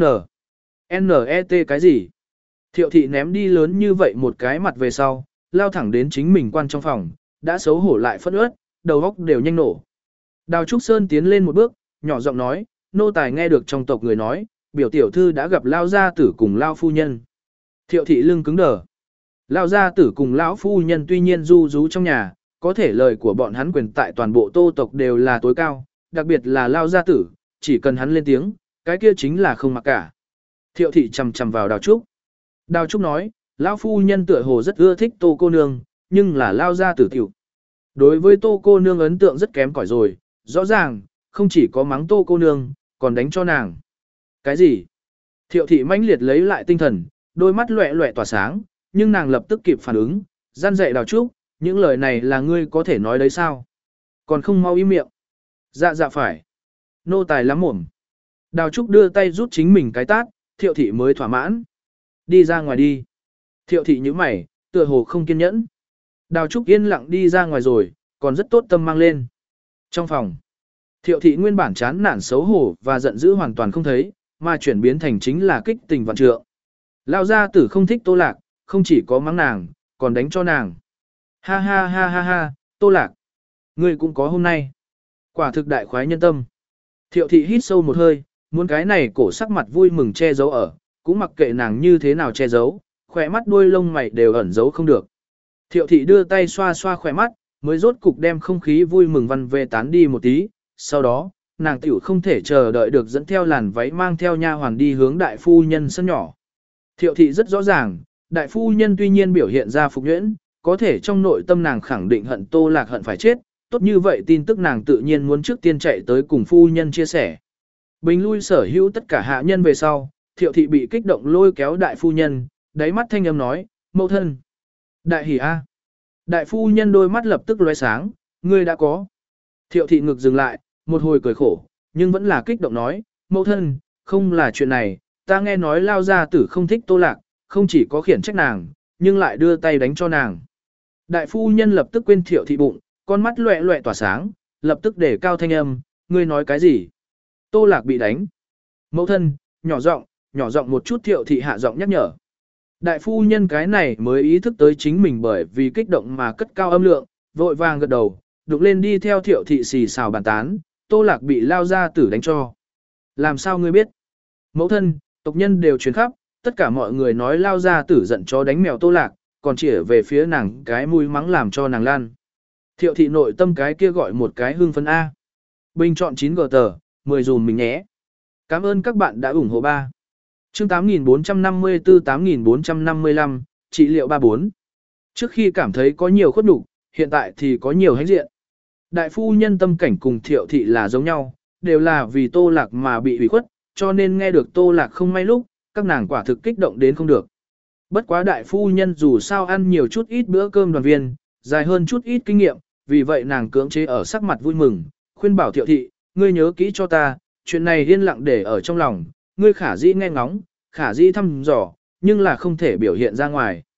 N-E-T cái gì? Thiệu thị ném đi lớn như vậy một cái mặt về sau, lao thẳng đến chính mình quan trong phòng, đã xấu hổ lại phẫn ướt, đầu óc đều nhanh nổ. Đào Trúc Sơn tiến lên một bước, nhỏ giọng nói, nô tài nghe được trong tộc người nói, biểu tiểu thư đã gặp lao gia tử cùng lao phu nhân. Thiệu thị lưng cứng đờ. Lao gia tử cùng lão phu nhân tuy nhiên du rú trong nhà, có thể lời của bọn hắn quyền tại toàn bộ Tô tộc đều là tối cao, đặc biệt là lao gia tử, chỉ cần hắn lên tiếng, cái kia chính là không mặc cả. Thiệu thị chầm chầm vào Đào Trúc. Đào Trúc nói, lão phu nhân tựa hồ rất ưa thích Tô cô nương, nhưng là lao gia tử tiểu. Đối với Tô cô nương ấn tượng rất kém cỏi rồi, rõ ràng, không chỉ có mắng Tô cô nương, còn đánh cho nàng. Cái gì? Thiệu thị mãnh liệt lấy lại tinh thần, đôi mắt loẹ loẹ tỏa sáng, nhưng nàng lập tức kịp phản ứng, gian dạy Đào Trúc, những lời này là ngươi có thể nói đấy sao? Còn không mau im miệng. Dạ dạ phải. Nô tài lắm mồm. Đào Trúc đưa tay rút chính mình cái tát, thiệu thị mới thỏa mãn. Đi ra ngoài đi. Thiệu thị như mày, tựa hồ không kiên nhẫn. Đào Trúc yên lặng đi ra ngoài rồi, còn rất tốt tâm mang lên. Trong phòng, thiệu thị nguyên bản chán nản xấu hổ và giận dữ hoàn toàn không thấy, mà chuyển biến thành chính là kích tình vạn trượng. Lao gia tử không thích Tô Lạc, không chỉ có mắng nàng, còn đánh cho nàng. Ha ha ha ha ha, Tô Lạc. Ngươi cũng có hôm nay. Quả thực đại khoái nhân tâm. Thiệu thị hít sâu một hơi, muốn cái này cổ sắc mặt vui mừng che giấu ở, cũng mặc kệ nàng như thế nào che giấu, khỏe mắt đuôi lông mày đều ẩn giấu không được. Thiệu thị đưa tay xoa xoa khỏe mắt, mới rốt cục đem không khí vui mừng văn về tán đi một tí, sau đó, nàng tiểu không thể chờ đợi được dẫn theo làn váy mang theo nha hoàn đi hướng đại phu nhân sân nhỏ. Thiệu thị rất rõ ràng, đại phu nhân tuy nhiên biểu hiện ra phục nhuyễn, có thể trong nội tâm nàng khẳng định hận Tô Lạc hận phải chết, tốt như vậy tin tức nàng tự nhiên muốn trước tiên chạy tới cùng phu nhân chia sẻ. Bình lui sở hữu tất cả hạ nhân về sau, thiệu thị bị kích động lôi kéo đại phu nhân, đáy mắt thanh âm nói, mẫu thân. Đại hỉ a. Đại phu nhân đôi mắt lập tức lóe sáng, ngươi đã có. Thiệu thị ngực dừng lại, một hồi cười khổ, nhưng vẫn là kích động nói, mẫu thân, không là chuyện này, ta nghe nói lao gia tử không thích Tô Lạc, không chỉ có khiển trách nàng, nhưng lại đưa tay đánh cho nàng. Đại phu nhân lập tức quên thiệu thị bụng, con mắt loẹ loẹ tỏa sáng, lập tức để cao thanh âm, ngươi nói cái gì? Tô Lạc bị đánh. Mẫu thân, nhỏ giọng, nhỏ giọng một chút thiệu thị hạ giọng nhắc nhở. Đại phu nhân cái này mới ý thức tới chính mình bởi vì kích động mà cất cao âm lượng, vội vàng gật đầu, đục lên đi theo thiệu thị xì xào bàn tán, Tô Lạc bị lao ra tử đánh cho. Làm sao ngươi biết? Mẫu thân, tộc nhân đều truyền khắp, tất cả mọi người nói lao ra tử giận cho đánh mèo Tô Lạc, còn chỉ về phía nàng cái mũi mắng làm cho nàng lan. Thiệu thị nội tâm cái kia gọi một cái hưng phấn A. Bình chọn chín gờ tờ, mười dùm mình nhé. Cảm ơn các bạn đã ủng hộ ba. Chương tám nghìn bốn trăm năm mươi tư tám nghìn bốn trăm năm mươi lăm, trị liệu ba bốn. Trước khi cảm thấy có nhiều khuất nhục, hiện tại thì có nhiều hãnh diện. Đại phu nhân tâm cảnh cùng thiệu thị là giống nhau, đều là vì Tô Lạc mà bị ủy khuất, cho nên nghe được Tô Lạc không may lúc, các nàng quả thực kích động đến không được. Bất quá đại phu nhân dù sao ăn nhiều chút ít bữa cơm đoàn viên, dài hơn chút ít kinh nghiệm, vì vậy nàng cưỡng chế ở sắc mặt vui mừng, khuyên bảo thiệu thị, ngươi nhớ kỹ cho ta, chuyện này yên lặng để ở trong lòng, ngươi khả dĩ nghe ngóng, khả dĩ thăm dò, nhưng là không thể biểu hiện ra ngoài.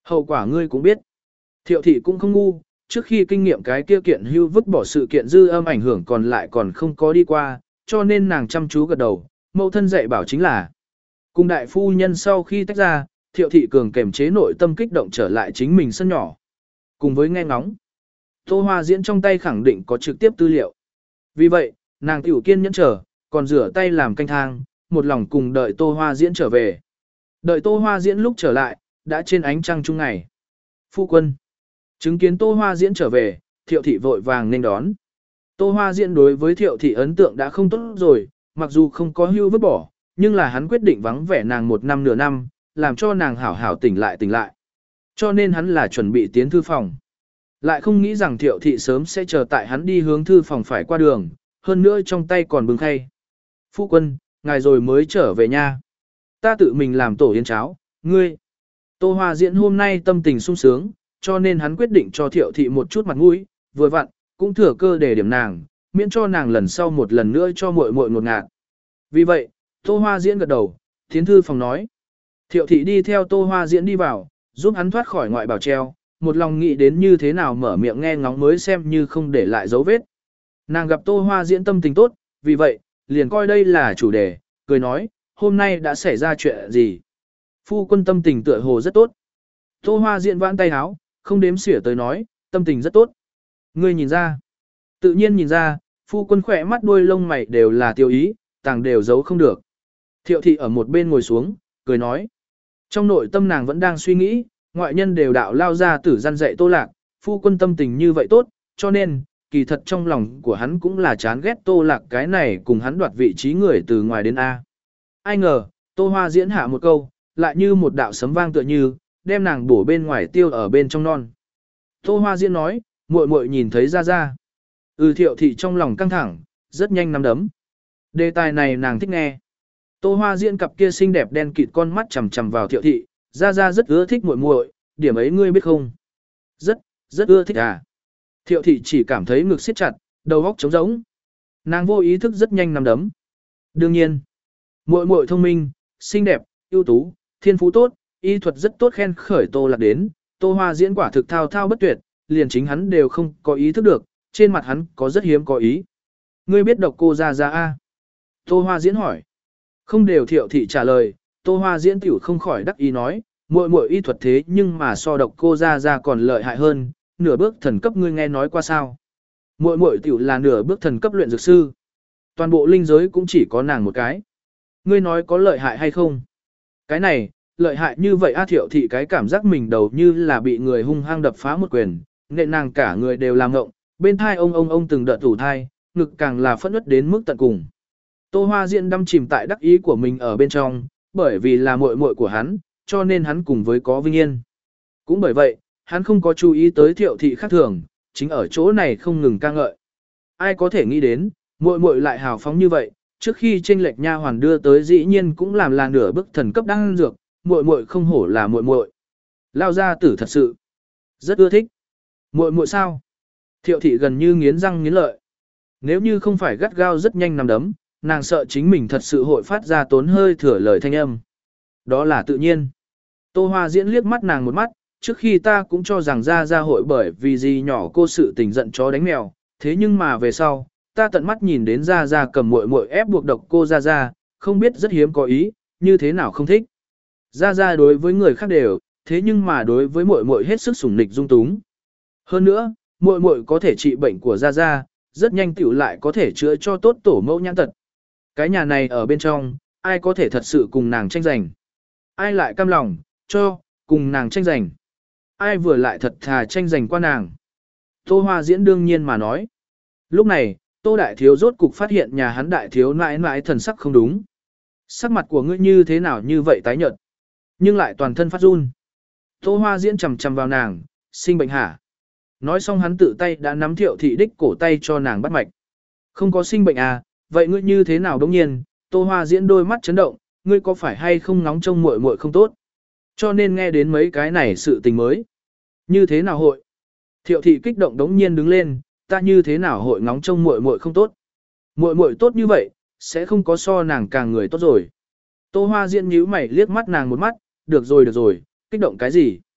Hậu quả ngươi cũng biết. Thiệu thị cũng không ngu, trước khi kinh nghiệm cái kia kiện hưu vứt bỏ sự kiện dư âm ảnh hưởng còn lại còn không có đi qua, cho nên nàng chăm chú gật đầu, mẫu thân dạy bảo chính là. Cùng đại phu nhân sau khi tách ra, Thiệu thị cường kềm chế nội tâm kích động trở lại chính mình sân nhỏ. Cùng với nghe ngóng, Tô Hoa Diễn trong tay khẳng định có trực tiếp tư liệu. Vì vậy, nàng tiểu kiên nhẫn chờ, còn rửa tay làm canh thang, một lòng cùng đợi Tô Hoa Diễn trở về. Đợi Tô Hoa Diễn lúc trở lại, đã trên ánh trăng trung ngày. Phu quân. Chứng kiến Tô Hoa Diễn trở về, Thiệu thị vội vàng nên đón. Tô Hoa Diễn đối với Thiệu thị ấn tượng đã không tốt rồi, mặc dù không có hưu vứt bỏ, nhưng là hắn quyết định vắng vẻ nàng một năm nửa năm, làm cho nàng hảo hảo tỉnh lại tỉnh lại. Cho nên hắn là chuẩn bị tiến thư phòng. Lại không nghĩ rằng Thiệu thị sớm sẽ chờ tại hắn đi hướng thư phòng phải qua đường, hơn nữa trong tay còn bưng khay. Phu quân, ngài rồi mới trở về nha. Ta tự mình làm tổ yến cháo, ngươi. Tô Hoa Diễn hôm nay tâm tình sung sướng, cho nên hắn quyết định cho Thiệu thị một chút mặt mũi, vừa vặn, cũng thừa cơ để điểm nàng, miễn cho nàng lần sau một lần nữa cho muội muội ngột ngạt. Vì vậy, Tô Hoa Diễn gật đầu, tiến thư phòng nói. Thiệu thị đi theo Tô Hoa Diễn đi vào, giúp hắn thoát khỏi ngoại bảo treo, một lòng nghĩ đến như thế nào mở miệng nghe ngóng mới xem như không để lại dấu vết. Nàng gặp Tô Hoa Diễn tâm tình tốt, vì vậy, liền coi đây là chủ đề, cười nói, hôm nay đã xảy ra chuyện gì. Phu quân tâm tình tựa hồ rất tốt. Tô Hoa Diễn vãn tay háo, không đếm xỉa tới nói, tâm tình rất tốt. Ngươi nhìn ra. Tự nhiên nhìn ra, phu quân khỏe mắt đuôi lông mày đều là tiêu ý, tàng đều giấu không được. Thiệu thị ở một bên ngồi xuống, cười nói. Trong nội tâm nàng vẫn đang suy nghĩ, ngoại nhân đều đạo lao ra tử gian dạy Tô Lạc, phu quân tâm tình như vậy tốt, cho nên, kỳ thật trong lòng của hắn cũng là chán ghét Tô Lạc cái này cùng hắn đoạt vị trí người từ ngoài đến A. Ai ngờ, Tô Hoa Diễn hạ một câu, lại như một đạo sấm vang tựa như, đem nàng bổ bên ngoài tiêu ở bên trong non. Tô Hoa Diễn nói, muội muội nhìn thấy ra ra. Ừ, Thiệu thị trong lòng căng thẳng, rất nhanh nắm đấm. Đề tài này nàng thích nghe. Tô Hoa Diễn cặp kia xinh đẹp đen kịt con mắt chằm chằm vào Thiệu thị, ra ra rất ưa thích muội muội, điểm ấy ngươi biết không? Rất, rất ưa thích à. Thiệu thị chỉ cảm thấy ngực siết chặt, đầu óc trống rỗng. Nàng vô ý thức rất nhanh nắm đấm. Đương nhiên, muội muội thông minh, xinh đẹp, ưu tú, thiên phú tốt, y thuật rất tốt khen khởi Tô Lạc đến, Tô Hoa Diễn quả thực thao thao bất tuyệt, liền chính hắn đều không có ý thức được, trên mặt hắn có rất hiếm có ý. Ngươi biết độc cô ra ra a? Tô Hoa Diễn hỏi. Không đều Thiệu thị trả lời, Tô Hoa Diễn tiểu không khỏi đắc ý nói, muội muội y thuật thế nhưng mà so độc cô ra ra còn lợi hại hơn, nửa bước thần cấp ngươi nghe nói qua sao? Muội muội tiểu là nửa bước thần cấp luyện dược sư. Toàn bộ linh giới cũng chỉ có nàng một cái. Ngươi nói có lợi hại hay không? Cái này, lợi hại như vậy a. Thiệu thị cái cảm giác mình đầu như là bị người hung hăng đập phá một quyền, nên nàng cả người đều làm ngộng, bên thai ông ông ông từng đợt thủ thai, ngực càng là phẫn nứt đến mức tận cùng. Tô Hoa Diễn đâm chìm tại đắc ý của mình ở bên trong, bởi vì là muội muội của hắn, cho nên hắn cùng với có vinh yên. Cũng bởi vậy, hắn không có chú ý tới Thiệu thị khác thường, chính ở chỗ này không ngừng ca ngợi. Ai có thể nghĩ đến, muội muội lại hào phóng như vậy, trước khi chênh lệch nha hoàn đưa tới dĩ nhiên cũng làm là nửa bức thần cấp đang dược, muội muội không hổ là muội muội. Lao gia tử thật sự rất ưa thích. Muội muội sao? Thiệu thị gần như nghiến răng nghiến lợi. Nếu như không phải gắt gao rất nhanh nằm đấm, nàng sợ chính mình thật sự hội phát ra tốn hơi thừa lời thanh âm. Đó là tự nhiên. Tô Hoa Diễn liếc mắt nàng một mắt, trước khi ta cũng cho rằng ra ra hội bởi vì gì nhỏ cô sự tình giận chó đánh mèo, thế nhưng mà về sau, ta tận mắt nhìn đến ra ra cầm muội muội ép buộc độc cô ra ra, không biết rất hiếm có ý, như thế nào không thích. Ra ra đối với người khác đều, thế nhưng mà đối với muội muội hết sức sủng nịch dung túng. Hơn nữa, muội muội có thể trị bệnh của ra ra, rất nhanh tiểu lại có thể chữa cho tốt tổ mẫu nhãn tật. Cái nhà này ở bên trong, ai có thể thật sự cùng nàng tranh giành? Ai lại cam lòng, cho, cùng nàng tranh giành? Ai vừa lại thật thà tranh giành qua nàng? Tô Hoa Diễn đương nhiên mà nói. Lúc này, Tô Đại Thiếu rốt cục phát hiện nhà hắn Đại Thiếu mãi mãi thần sắc không đúng. Sắc mặt của ngươi như thế nào như vậy tái nhợt, nhưng lại toàn thân phát run. Tô Hoa Diễn chầm chầm vào nàng, sinh bệnh hả? Nói xong hắn tự tay đã nắm Thiệu thị đích cổ tay cho nàng bắt mạch. Không có sinh bệnh à, vậy ngươi như thế nào đống nhiên? Tô Hoa Diễn đôi mắt chấn động, ngươi có phải hay không ngóng trông muội muội không tốt? Cho nên nghe đến mấy cái này sự tình mới. Như thế nào hội? Thiệu thị kích động đống nhiên đứng lên, ta như thế nào hội ngóng trông muội muội không tốt? Muội muội tốt như vậy, sẽ không có so nàng càng người tốt rồi. Tô Hoa Diễn nhíu mày liếc mắt nàng một mắt, được rồi được rồi, kích động cái gì?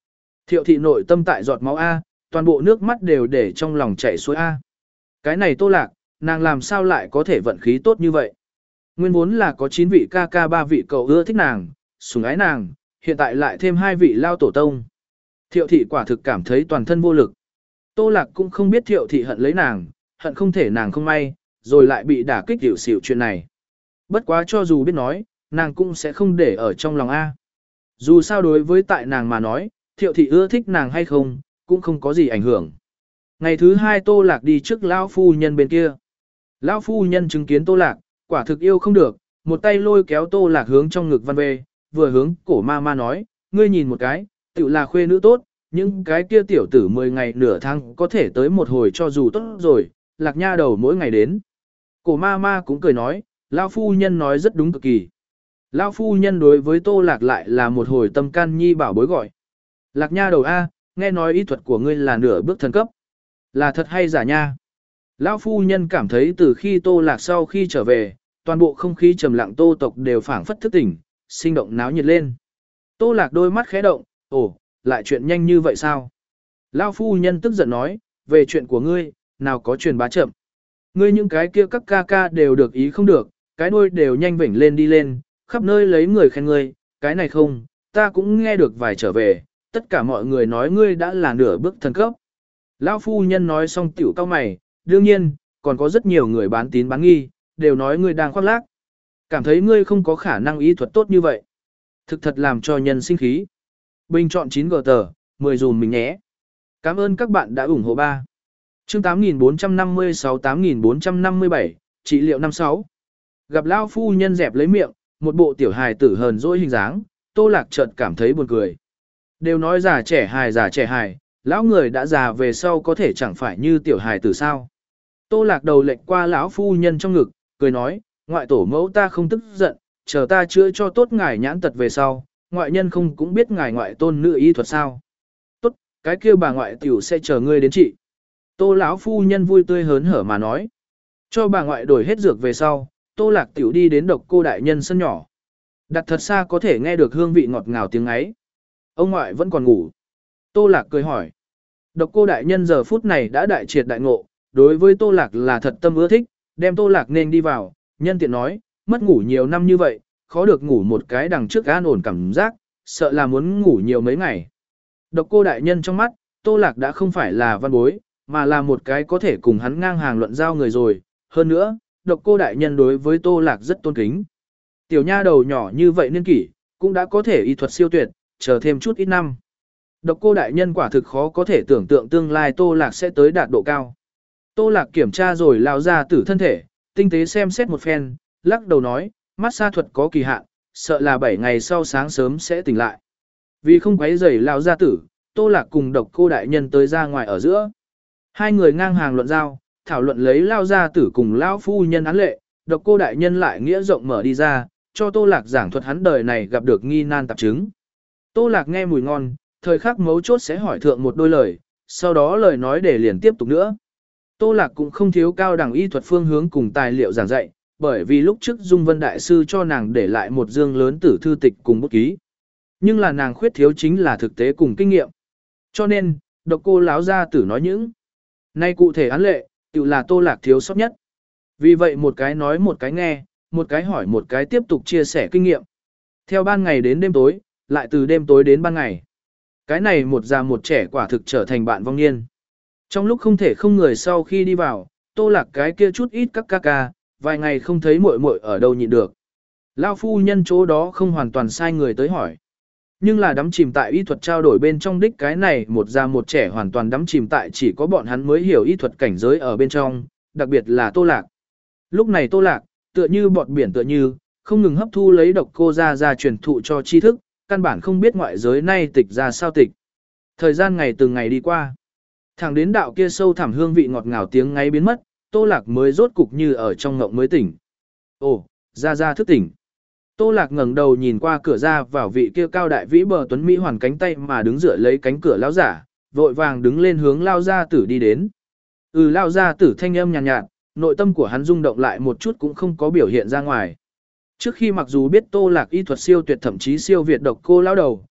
Thiệu thị nội tâm tại giọt máu A, toàn bộ nước mắt đều để trong lòng chảy xuôi A. Cái này Tô Lạc, nàng làm sao lại có thể vận khí tốt như vậy? Nguyên vốn là có chín vị ca ca ba vị cậu ưa thích nàng, sủng ái nàng, hiện tại lại thêm hai vị lao tổ tông. Thiệu thị quả thực cảm thấy toàn thân vô lực. Tô Lạc cũng không biết thiệu thị hận lấy nàng, hận không thể nàng không may, rồi lại bị đả kích hiểu xỉu chuyện này. Bất quá cho dù biết nói, nàng cũng sẽ không để ở trong lòng A. Dù sao đối với tại nàng mà nói, thiệu thị ưa thích nàng hay không, cũng không có gì ảnh hưởng. Ngày thứ hai Tô Lạc đi trước lão phu nhân bên kia. Lão phu nhân chứng kiến Tô Lạc, quả thực yêu không được, một tay lôi kéo Tô Lạc hướng trong ngực văn về, vừa hướng cổ ma ma nói, ngươi nhìn một cái, tự là khuê nữ tốt, những cái kia tiểu tử mười ngày nửa tháng có thể tới một hồi cho dù tốt rồi, Lạc nha đầu mỗi ngày đến. Cổ ma ma cũng cười nói, lão phu nhân nói rất đúng cực kỳ. Lão phu nhân đối với Tô Lạc lại là một hồi tâm can nhi bảo bối gọi. Lạc nha đầu A, nghe nói y thuật của ngươi là nửa bước thần cấp. Là thật hay giả nha? Lão phu nhân cảm thấy từ khi Tô Lạc sau khi trở về, toàn bộ không khí trầm lặng Tô tộc đều phảng phất thức tỉnh, sinh động náo nhiệt lên. Tô Lạc đôi mắt khẽ động, ồ, lại chuyện nhanh như vậy sao? Lão phu nhân tức giận nói, về chuyện của ngươi, nào có truyền bá chậm. Ngươi những cái kia các ca ca đều được ý không được, cái đuôi đều nhanh vểnh lên đi lên, khắp nơi lấy người khen ngươi, cái này không, ta cũng nghe được vài trở về, tất cả mọi người nói ngươi đã là nửa bước thần cấp. Lão phu nhân nói xong tiểu cao mày, đương nhiên, còn có rất nhiều người bán tín bán nghi, đều nói ngươi đang khoác lác. Cảm thấy ngươi không có khả năng y thuật tốt như vậy. Thực thật làm cho nhân sinh khí. Bình chọn chín gờ tờ, mười dùm mình nhé. Cảm ơn các bạn đã ủng hộ ba. Chương tám nghìn bốn trăm năm mươi sáu tám nghìn bốn trăm năm mươi bảy, trị liệu năm sáu. Gặp Lão phu nhân dẹp lấy miệng, một bộ tiểu hài tử hờn dỗi hình dáng, Tô Lạc chợt cảm thấy buồn cười. Đều nói già trẻ hài già trẻ hài, lão người đã già về sau có thể chẳng phải như tiểu hài tử sao. Tô Lạc đầu lệch qua lão phu nhân trong ngực, cười nói, ngoại tổ mẫu ta không tức giận, chờ ta chữa cho tốt ngài nhãn tật về sau, ngoại nhân không cũng biết ngài ngoại tôn nữ y thuật sao. Tốt, cái kia bà ngoại tiểu sẽ chờ ngươi đến trị. Tô lão phu nhân vui tươi hớn hở mà nói. Cho bà ngoại đổi hết dược về sau, Tô Lạc tiểu đi đến Độc Cô đại nhân sân nhỏ. Đặt thật xa có thể nghe được hương vị ngọt ngào tiếng ấy. Ông ngoại vẫn còn ngủ. Tô Lạc cười hỏi. Độc Cô đại nhân giờ phút này đã đại triệt đại ngộ, đối với Tô Lạc là thật tâm ưa thích, đem Tô Lạc nên đi vào, nhân tiện nói, mất ngủ nhiều năm như vậy, khó được ngủ một cái đằng trước an ổn cảm giác, sợ là muốn ngủ nhiều mấy ngày. Độc Cô đại nhân trong mắt, Tô Lạc đã không phải là văn bối, mà là một cái có thể cùng hắn ngang hàng luận giao người rồi, hơn nữa, Độc Cô đại nhân đối với Tô Lạc rất tôn kính. Tiểu nha đầu nhỏ như vậy niên kỷ, cũng đã có thể y thuật siêu tuyệt, chờ thêm chút ít năm. Độc Cô đại nhân quả thực khó có thể tưởng tượng tương lai Tô Lạc sẽ tới đạt độ cao. Tô Lạc kiểm tra rồi lao ra tử thân thể, tinh tế xem xét một phen, lắc đầu nói, mắt sa thuật có kỳ hạn, sợ là bảy ngày sau sáng sớm sẽ tỉnh lại. Vì không quấy rầy lao gia tử, Tô Lạc cùng Độc Cô đại nhân tới ra ngoài ở giữa. Hai người ngang hàng luận giao, thảo luận lấy lao gia tử cùng lao phu nhân án lệ, Độc Cô đại nhân lại nghĩa rộng mở đi ra, cho Tô Lạc giảng thuật hắn đời này gặp được nghi nan tạp chứng. Tô Lạc nghe mùi ngon, thời khắc mấu chốt sẽ hỏi thượng một đôi lời, sau đó lời nói để liền tiếp tục nữa. Tô Lạc cũng không thiếu cao đẳng y thuật phương hướng cùng tài liệu giảng dạy, bởi vì lúc trước Dung Vân Đại Sư cho nàng để lại một dương lớn tử thư tịch cùng bút ký. Nhưng là nàng khuyết thiếu chính là thực tế cùng kinh nghiệm. Cho nên, Độc Cô láo gia tử nói những. Nay cụ thể án lệ, tự là Tô Lạc thiếu sót nhất. Vì vậy một cái nói một cái nghe, một cái hỏi một cái tiếp tục chia sẻ kinh nghiệm. Theo ban ngày đến đêm tối, lại từ đêm tối đến ban ngày. Cái này một già một trẻ quả thực trở thành bạn vong niên. Trong lúc không thể không người sau khi đi vào, Tô Lạc cái kia chút ít các ca ca, vài ngày không thấy muội muội ở đâu nhịn được. Lao phu nhân chỗ đó không hoàn toàn sai người tới hỏi. Nhưng là đắm chìm tại y thuật trao đổi bên trong đích cái này một già một trẻ hoàn toàn đắm chìm tại chỉ có bọn hắn mới hiểu y thuật cảnh giới ở bên trong, đặc biệt là Tô Lạc. Lúc này Tô Lạc, tựa như bọt biển tựa như, không ngừng hấp thu lấy Độc Cô ra ra truyền thụ cho tri thức, căn bản không biết ngoại giới nay tịch ra sao tịch. Thời gian ngày từng ngày đi qua. Thẳng đến đạo kia sâu thẳm hương vị ngọt ngào tiếng ngay biến mất, Tô Lạc mới rốt cục như ở trong ngộng mới tỉnh. Ồ, ra ra thức tỉnh. Tô Lạc ngẩng đầu nhìn qua cửa ra vào vị kia cao đại vĩ bờ tuấn mỹ hoàn cánh tay mà đứng dựa lấy cánh cửa lão giả, vội vàng đứng lên hướng lao gia tử đi đến. Ừ, lao gia tử thanh âm nhàn nhạt, nhạt, nội tâm của hắn rung động lại một chút cũng không có biểu hiện ra ngoài. Trước khi mặc dù biết Tô Lạc y thuật siêu tuyệt thậm chí siêu việt Độc Cô lão đầu,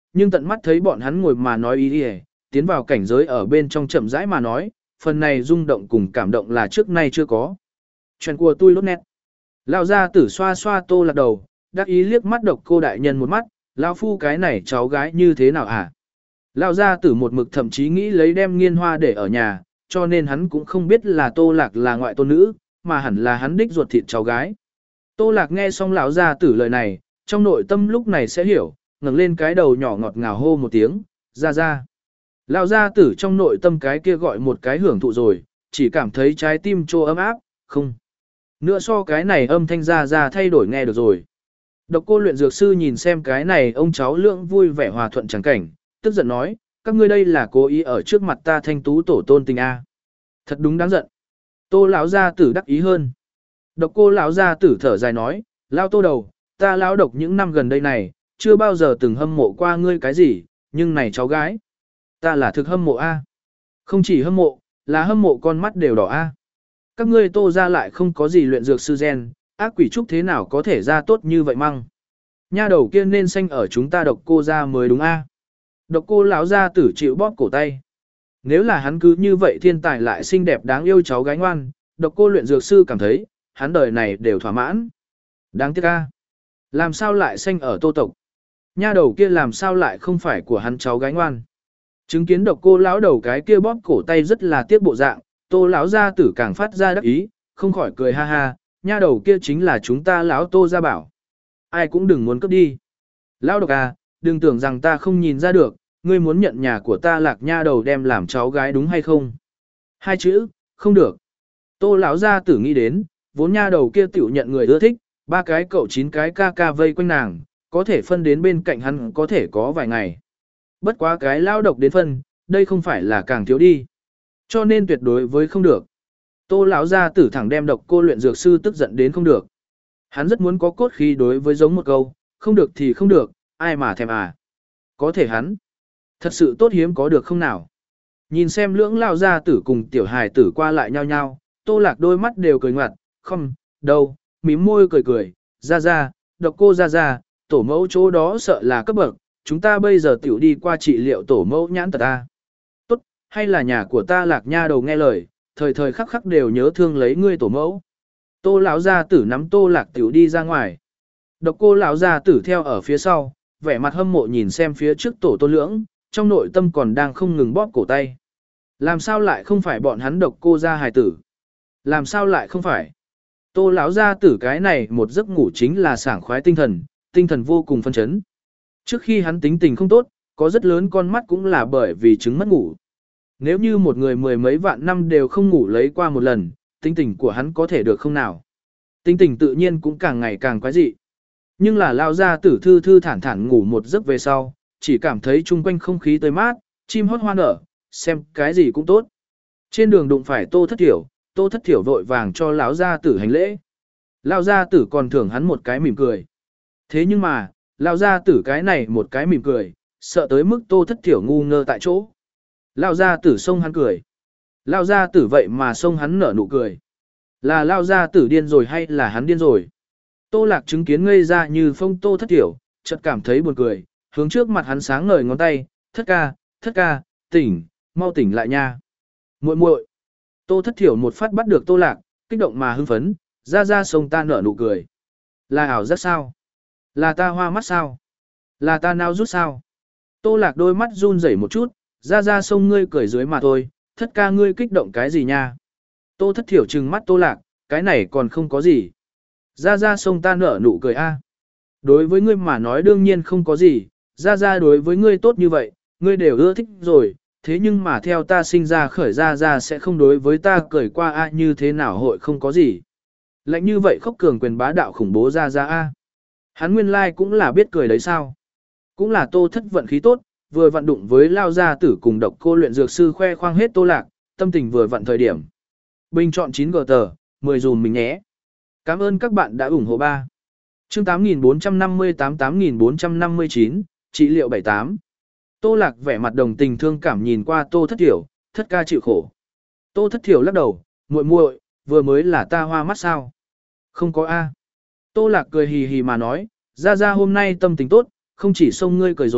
nhưng tận mắt thấy bọn hắn ngồi mà nói ý đi, tiến vào cảnh giới ở bên trong chậm rãi mà nói, phần này rung động cùng cảm động là trước nay chưa có. Chuyện của tôi lốt nét. Lão gia tử xoa xoa Tô Lạc đầu, đắc ý liếc mắt Độc Cô đại nhân một mắt, lão phu cái này cháu gái như thế nào hả? Lão gia tử một mực thậm chí nghĩ lấy đem Nghiên Hoa để ở nhà, cho nên hắn cũng không biết là Tô Lạc là ngoại tôn nữ, mà hẳn là hắn đích ruột thịt cháu gái. Tô Lạc nghe xong lão gia tử lời này, trong nội tâm lúc này sẽ hiểu, ngẩng lên cái đầu nhỏ ngọt ngào hô một tiếng, ra ra. Lão gia tử trong nội tâm cái kia gọi một cái hưởng thụ rồi, chỉ cảm thấy trái tim trô ấm áp, không. Nữa so cái này âm thanh ra ra thay đổi nghe được rồi. Độc Cô luyện dược sư nhìn xem cái này ông cháu lượng vui vẻ hòa thuận chẳng cảnh, tức giận nói, các ngươi đây là cố ý ở trước mặt ta thanh tú tổ tôn tình a. Thật đúng đáng giận. Tô lão gia tử đắc ý hơn. Độc Cô lão gia tử thở dài nói, lão Tô đầu, ta lão độc những năm gần đây này, chưa bao giờ từng hâm mộ qua ngươi cái gì, nhưng này cháu gái, ta là thực hâm mộ a. Không chỉ hâm mộ, là hâm mộ con mắt đều đỏ a. Các ngươi Tô ra lại không có gì luyện dược sư gen, ác quỷ trúc thế nào có thể ra tốt như vậy măng. Nha đầu kia nên xanh ở chúng ta Độc Cô ra mới đúng a. Độc Cô lão gia tử chịu bóp cổ tay. Nếu là hắn cứ như vậy thiên tài lại xinh đẹp đáng yêu cháu gái ngoan, Độc Cô luyện dược sư cảm thấy, hắn đời này đều thỏa mãn. Đáng tiếc a. Làm sao lại xanh ở Tô tộc? Nha đầu kia làm sao lại không phải của hắn cháu gái ngoan? Chứng kiến Độc Cô lão đầu cái kia bóp cổ tay rất là tiếc bộ dạng, Tô lão gia tử càng phát ra đắc ý, không khỏi cười ha ha, nha đầu kia chính là chúng ta lão Tô gia bảo. Ai cũng đừng muốn cướp đi. Lão Độc à, đừng tưởng rằng ta không nhìn ra được, ngươi muốn nhận nhà của ta Lạc nha đầu đem làm cháu gái đúng hay không? Hai chữ, không được. Tô lão gia tử nghĩ đến, vốn nha đầu kia tiểu nhận người ưa thích, ba cái cậu chín cái ca ca vây quanh nàng, có thể phân đến bên cạnh hắn có thể có vài ngày. Bất quá cái Lão Độc đến phân, đây không phải là càng thiếu đi. Cho nên tuyệt đối với không được. Tô lão gia tử thẳng đem Độc Cô luyện dược sư tức giận đến không được. Hắn rất muốn có cốt khí đối với giống một câu, không được thì không được, ai mà thèm à. Có thể hắn, thật sự tốt hiếm có được không nào. Nhìn xem lưỡng lão gia tử cùng tiểu hài tử qua lại nhau nhau, Tô Lạc đôi mắt đều cười ngoặt, không, đâu, mím môi cười cười, ra ra, Độc Cô ra ra, tổ mẫu chỗ đó sợ là cấp bậc, chúng ta bây giờ tiểu đi qua trị liệu tổ mẫu nhãn tật ta. Tốt, hay là nhà của ta Lạc nha đầu nghe lời, thời thời khắc khắc đều nhớ thương lấy ngươi tổ mẫu. Tô lão gia tử nắm Tô Lạc tiểu đi ra ngoài. Độc Cô lão gia tử theo ở phía sau, vẻ mặt hâm mộ nhìn xem phía trước tổ Tôn Lưỡng, trong nội tâm còn đang không ngừng bóp cổ tay. Làm sao lại không phải bọn hắn Độc Cô gia hài tử? Làm sao lại không phải? Tô lão gia tử cái này một giấc ngủ chính là sảng khoái tinh thần, tinh thần vô cùng phân chấn. Trước khi hắn tính tình không tốt, có rất lớn con mắt cũng là bởi vì chứng mất ngủ. Nếu như một người mười mấy vạn năm đều không ngủ lấy qua một lần, tính tình của hắn có thể được không nào? Tính tình tự nhiên cũng càng ngày càng quái dị. Nhưng là lao ra tử thư thư thản thản ngủ một giấc về sau, chỉ cảm thấy chung quanh không khí tươi mát, chim hót hoa nở, xem cái gì cũng tốt. Trên đường đụng phải Tô Thất Thiểu, Tô Thất Thiểu vội vàng cho lão gia tử hành lễ. Lão gia tử còn thưởng hắn một cái mỉm cười. Thế nhưng mà, lão gia tử cái này một cái mỉm cười, sợ tới mức Tô Thất Thiểu ngu ngơ tại chỗ. Lão gia tử xông hắn cười. Lão gia tử vậy mà xông hắn nở nụ cười. Là lão gia tử điên rồi hay là hắn điên rồi? Tô Lạc chứng kiến ngây ra như phong Tô Thất Thiểu, chợt cảm thấy buồn cười, hướng trước mặt hắn sáng ngời ngón tay, "Thất ca, Thất ca, tỉnh, mau tỉnh lại nha." "Muội muội." Tô Thất Thiểu một phát bắt được Tô Lạc, kích động mà hưng phấn, ra ra sông ta nở nụ cười. Là ảo giác sao? Là ta hoa mắt sao? Là ta nao rút sao? Tô Lạc đôi mắt run rẩy một chút, ra ra sông ngươi cười dưới mà thôi, Thất ca ngươi kích động cái gì nha? Tô Thất Thiểu trừng mắt Tô Lạc, cái này còn không có gì. Ra ra sông ta nở nụ cười a. Đối với ngươi mà nói đương nhiên không có gì, ra ra đối với ngươi tốt như vậy, ngươi đều ưa thích rồi, thế nhưng mà theo ta sinh ra khởi ra ra sẽ không đối với ta cười qua a như thế nào hội không có gì. Lạnh như vậy khốc cường quyền bá đạo khủng bố ra ra a. Hắn nguyên lai cũng là biết cười đấy sao. Cũng là Tô Thất vận khí tốt, vừa vận đụng với lao gia tử cùng Độc Cô luyện dược sư khoe khoang hết Tô Lạc, tâm tình vừa vận thời điểm. Bình chọn chín gờ tờ, mười dùm mình nhé. Cảm ơn các bạn đã ủng hộ ba. Chương tám nghìn bốn trăm năm mươi tám tám nghìn bốn trăm năm mươi chín, trị liệu bảy tám. Tô Lạc vẻ mặt đồng tình thương cảm nhìn qua Tô Thất Thiểu, Thất ca chịu khổ. Tô Thất Thiểu lắc đầu, muội muội, vừa mới là ta hoa mắt sao? Không có a. Tô Lạc cười hì hì mà nói, ra ra hôm nay tâm tình tốt, không chỉ xông ngươi cười rồi,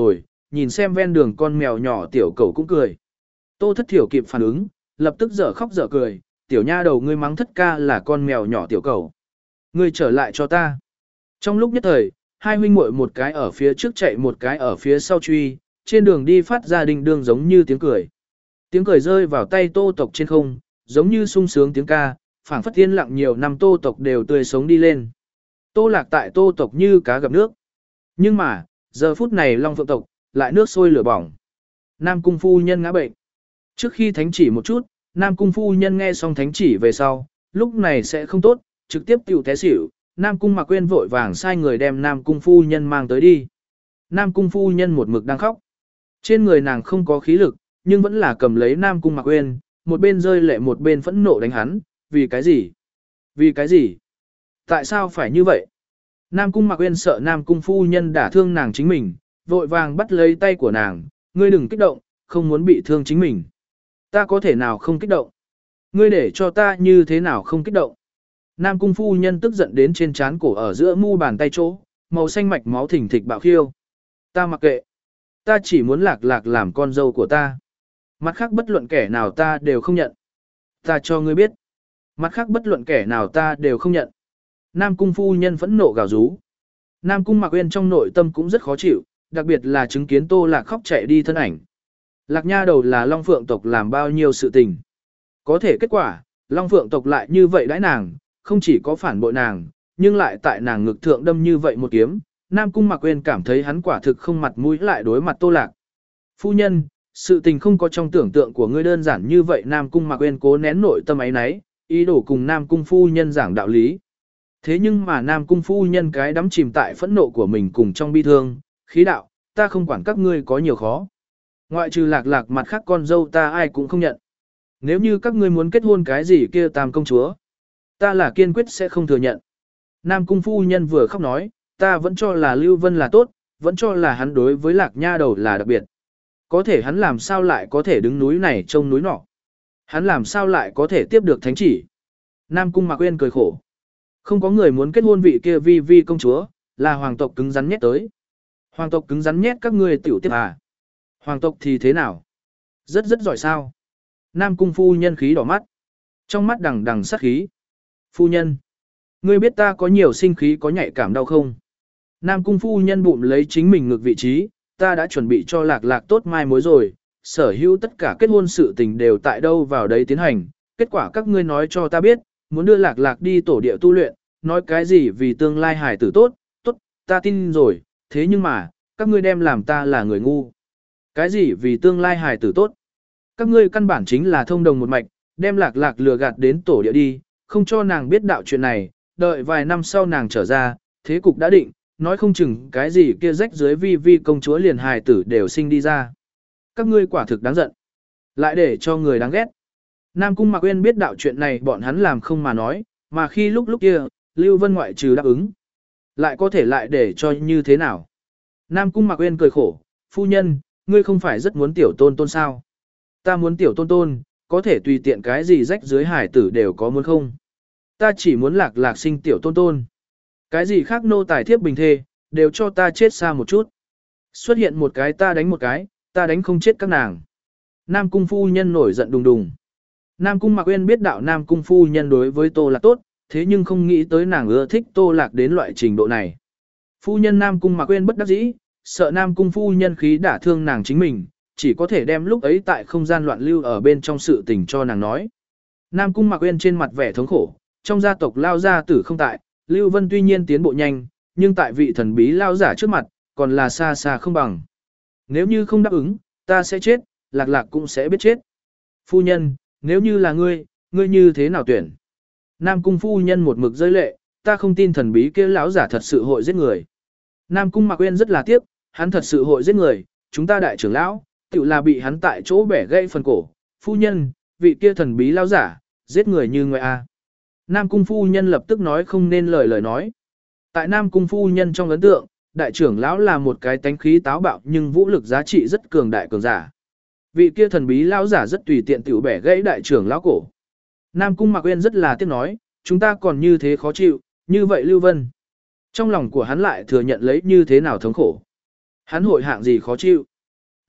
nhìn xem ven đường con mèo nhỏ tiểu cầu cũng cười. Tô Thất Thiểu kịp phản ứng, lập tức dở khóc dở cười, tiểu nha đầu ngươi mắng thất ca là con mèo nhỏ tiểu cầu. Ngươi trở lại cho ta. Trong lúc nhất thời, hai huynh muội một cái ở phía trước chạy một cái ở phía sau truy, trên đường đi phát ra đinh đương giống như tiếng cười. Tiếng cười rơi vào tay Tô tộc trên không, giống như sung sướng tiếng ca, phảng phất yên lặng nhiều năm Tô tộc đều tươi sống đi lên. Tô Lạc tại Tô tộc như cá gặp nước. Nhưng mà, giờ phút này Long Phượng tộc lại nước sôi lửa bỏng. Nam cung phu nhân ngã bệnh. Trước khi thánh chỉ một chút, Nam cung phu nhân nghe xong thánh chỉ về sau, lúc này sẽ không tốt, trực tiếp tiểu té xỉu. Nam cung Mạc Quyên vội vàng sai người đem Nam cung phu nhân mang tới đi. Nam cung phu nhân một mực đang khóc. Trên người nàng không có khí lực, nhưng vẫn là cầm lấy Nam cung Mạc Quyên, một bên rơi lệ một bên phẫn nộ đánh hắn, vì cái gì? Vì cái gì? Tại sao phải như vậy? Nam cung Mạc Quyên sợ Nam cung phu nhân đả thương nàng chính mình, vội vàng bắt lấy tay của nàng, ngươi đừng kích động, không muốn bị thương chính mình. Ta có thể nào không kích động? Ngươi để cho ta như thế nào không kích động? Nam cung phu nhân tức giận đến trên trán cổ ở giữa mu bàn tay chỗ, màu xanh mạch máu thỉnh thịch bạo khiêu. Ta mặc kệ. Ta chỉ muốn lạc lạc làm con dâu của ta. Mặt khác bất luận kẻ nào ta đều không nhận. Ta cho ngươi biết. Mặt khác bất luận kẻ nào ta đều không nhận. Nam cung phu nhân phẫn nộ gào rú. Nam cung Mạc Uyên trong nội tâm cũng rất khó chịu, đặc biệt là chứng kiến Tô Lạc khóc chạy đi thân ảnh. Lạc nha đầu là Long Phượng tộc làm bao nhiêu sự tình. Có thể kết quả, Long Phượng tộc lại như vậy đãi nàng, không chỉ có phản bội nàng, nhưng lại tại nàng ngực thượng đâm như vậy một kiếm. Nam cung Mạc Uyên cảm thấy hắn quả thực không mặt mũi lại đối mặt Tô Lạc. Phu nhân, sự tình không có trong tưởng tượng của ngươi đơn giản như vậy. Nam cung Mạc Uyên cố nén nội tâm ấy nấy, ý đồ cùng Nam cung phu nhân giảng đạo lý. Thế nhưng mà Nam cung phu nhân cái đắm chìm tại phẫn nộ của mình cùng trong bi thương, khí đạo, ta không quản các ngươi có nhiều khó. Ngoại trừ lạc lạc mặt khác con dâu ta ai cũng không nhận. Nếu như các ngươi muốn kết hôn cái gì kia tam công chúa, ta là kiên quyết sẽ không thừa nhận. Nam cung phu nhân vừa khóc nói, ta vẫn cho là Lưu Vân là tốt, vẫn cho là hắn đối với lạc nha đầu là đặc biệt. Có thể hắn làm sao lại có thể đứng núi này trông núi nọ. Hắn làm sao lại có thể tiếp được thánh chỉ. Nam cung Mạc Uyên cười khổ. Không có người muốn kết hôn vị kia vi vi công chúa, là hoàng tộc cứng rắn nhét tới. Hoàng tộc cứng rắn nhét các ngươi tiểu tiếp à. Hoàng tộc thì thế nào? Rất rất giỏi sao. Nam cung phu nhân khí đỏ mắt. Trong mắt đằng đằng sát khí. Phu nhân. Ngươi biết ta có nhiều sinh khí có nhạy cảm đau không? Nam cung phu nhân bụng lấy chính mình ngược vị trí. Ta đã chuẩn bị cho lạc lạc tốt mai mối rồi. Sở hữu tất cả kết hôn sự tình đều tại đâu vào đấy tiến hành. Kết quả các ngươi nói cho ta biết. Muốn đưa lạc lạc đi tổ địa tu luyện. Nói cái gì vì tương lai hải tử tốt. Tốt, ta tin rồi. Thế nhưng mà, các ngươi đem làm ta là người ngu. Cái gì vì tương lai hài tử tốt? Các ngươi căn bản chính là thông đồng một mạch, đem lạc lạc lừa gạt đến tổ địa đi, không cho nàng biết đạo chuyện này, đợi vài năm sau nàng trở ra, thế cục đã định, nói không chừng cái gì kia rách dưới vi vi công chúa liền hài tử đều sinh đi ra. Các ngươi quả thực đáng giận, lại để cho người đáng ghét. Nam cung Mạc Uyên biết đạo chuyện này bọn hắn làm không mà nói, mà khi lúc lúc kia, Lưu Vân ngoại trừ đáp ứng, lại có thể lại để cho như thế nào? Nam cung Mạc Uyên cười khổ, phu nhân, ngươi không phải rất muốn tiểu tôn tôn sao? Ta muốn tiểu tôn tôn, có thể tùy tiện cái gì rách dưới hải tử đều có muốn không? Ta chỉ muốn lạc lạc sinh tiểu tôn tôn. Cái gì khác nô tài thiếp bình thê, đều cho ta chết xa một chút. Xuất hiện một cái ta đánh một cái, ta đánh không chết các nàng. Nam cung phu nhân nổi giận đùng đùng. Nam cung Mạc Uyên biết đạo Nam cung phu nhân đối với Tô Lạc tốt, thế nhưng không nghĩ tới nàng ưa thích Tô Lạc đến loại trình độ này. Phu nhân Nam cung Mạc Uyên bất đắc dĩ, sợ Nam cung phu nhân khí đả thương nàng chính mình, chỉ có thể đem lúc ấy tại không gian loạn lưu ở bên trong sự tình cho nàng nói. Nam cung Mạc Uyên trên mặt vẻ thống khổ, trong gia tộc lao gia tử không tại, Lưu Vân tuy nhiên tiến bộ nhanh, nhưng tại vị thần bí lao giả trước mặt, còn là xa xa không bằng. Nếu như không đáp ứng, ta sẽ chết, lạc lạc cũng sẽ biết chết. Phu nhân, nếu như là ngươi, ngươi như thế nào tuyển? Nam cung phu nhân một mực rơi lệ, ta không tin thần bí kia lão giả thật sự hội giết người. Nam cung Mạc Uyên rất là tiếc, hắn thật sự hội giết người, chúng ta đại trưởng lão, tự là bị hắn tại chỗ bẻ gãy phần cổ. Phu nhân, vị kia thần bí lão giả, giết người như người a. Nam cung phu nhân lập tức nói không nên lời lời nói. Tại Nam cung phu nhân trong ấn tượng, đại trưởng lão là một cái tánh khí táo bạo nhưng vũ lực giá trị rất cường đại cường giả. Vị kia thần bí lão giả rất tùy tiện tiểu bẻ gãy đại trưởng lão cổ. Nam cung Mạc Uyên rất là tiếc nói, chúng ta còn như thế khó chịu, như vậy Lưu Vân. Trong lòng của hắn lại thừa nhận lấy như thế nào thống khổ. Hắn hội hạng gì khó chịu.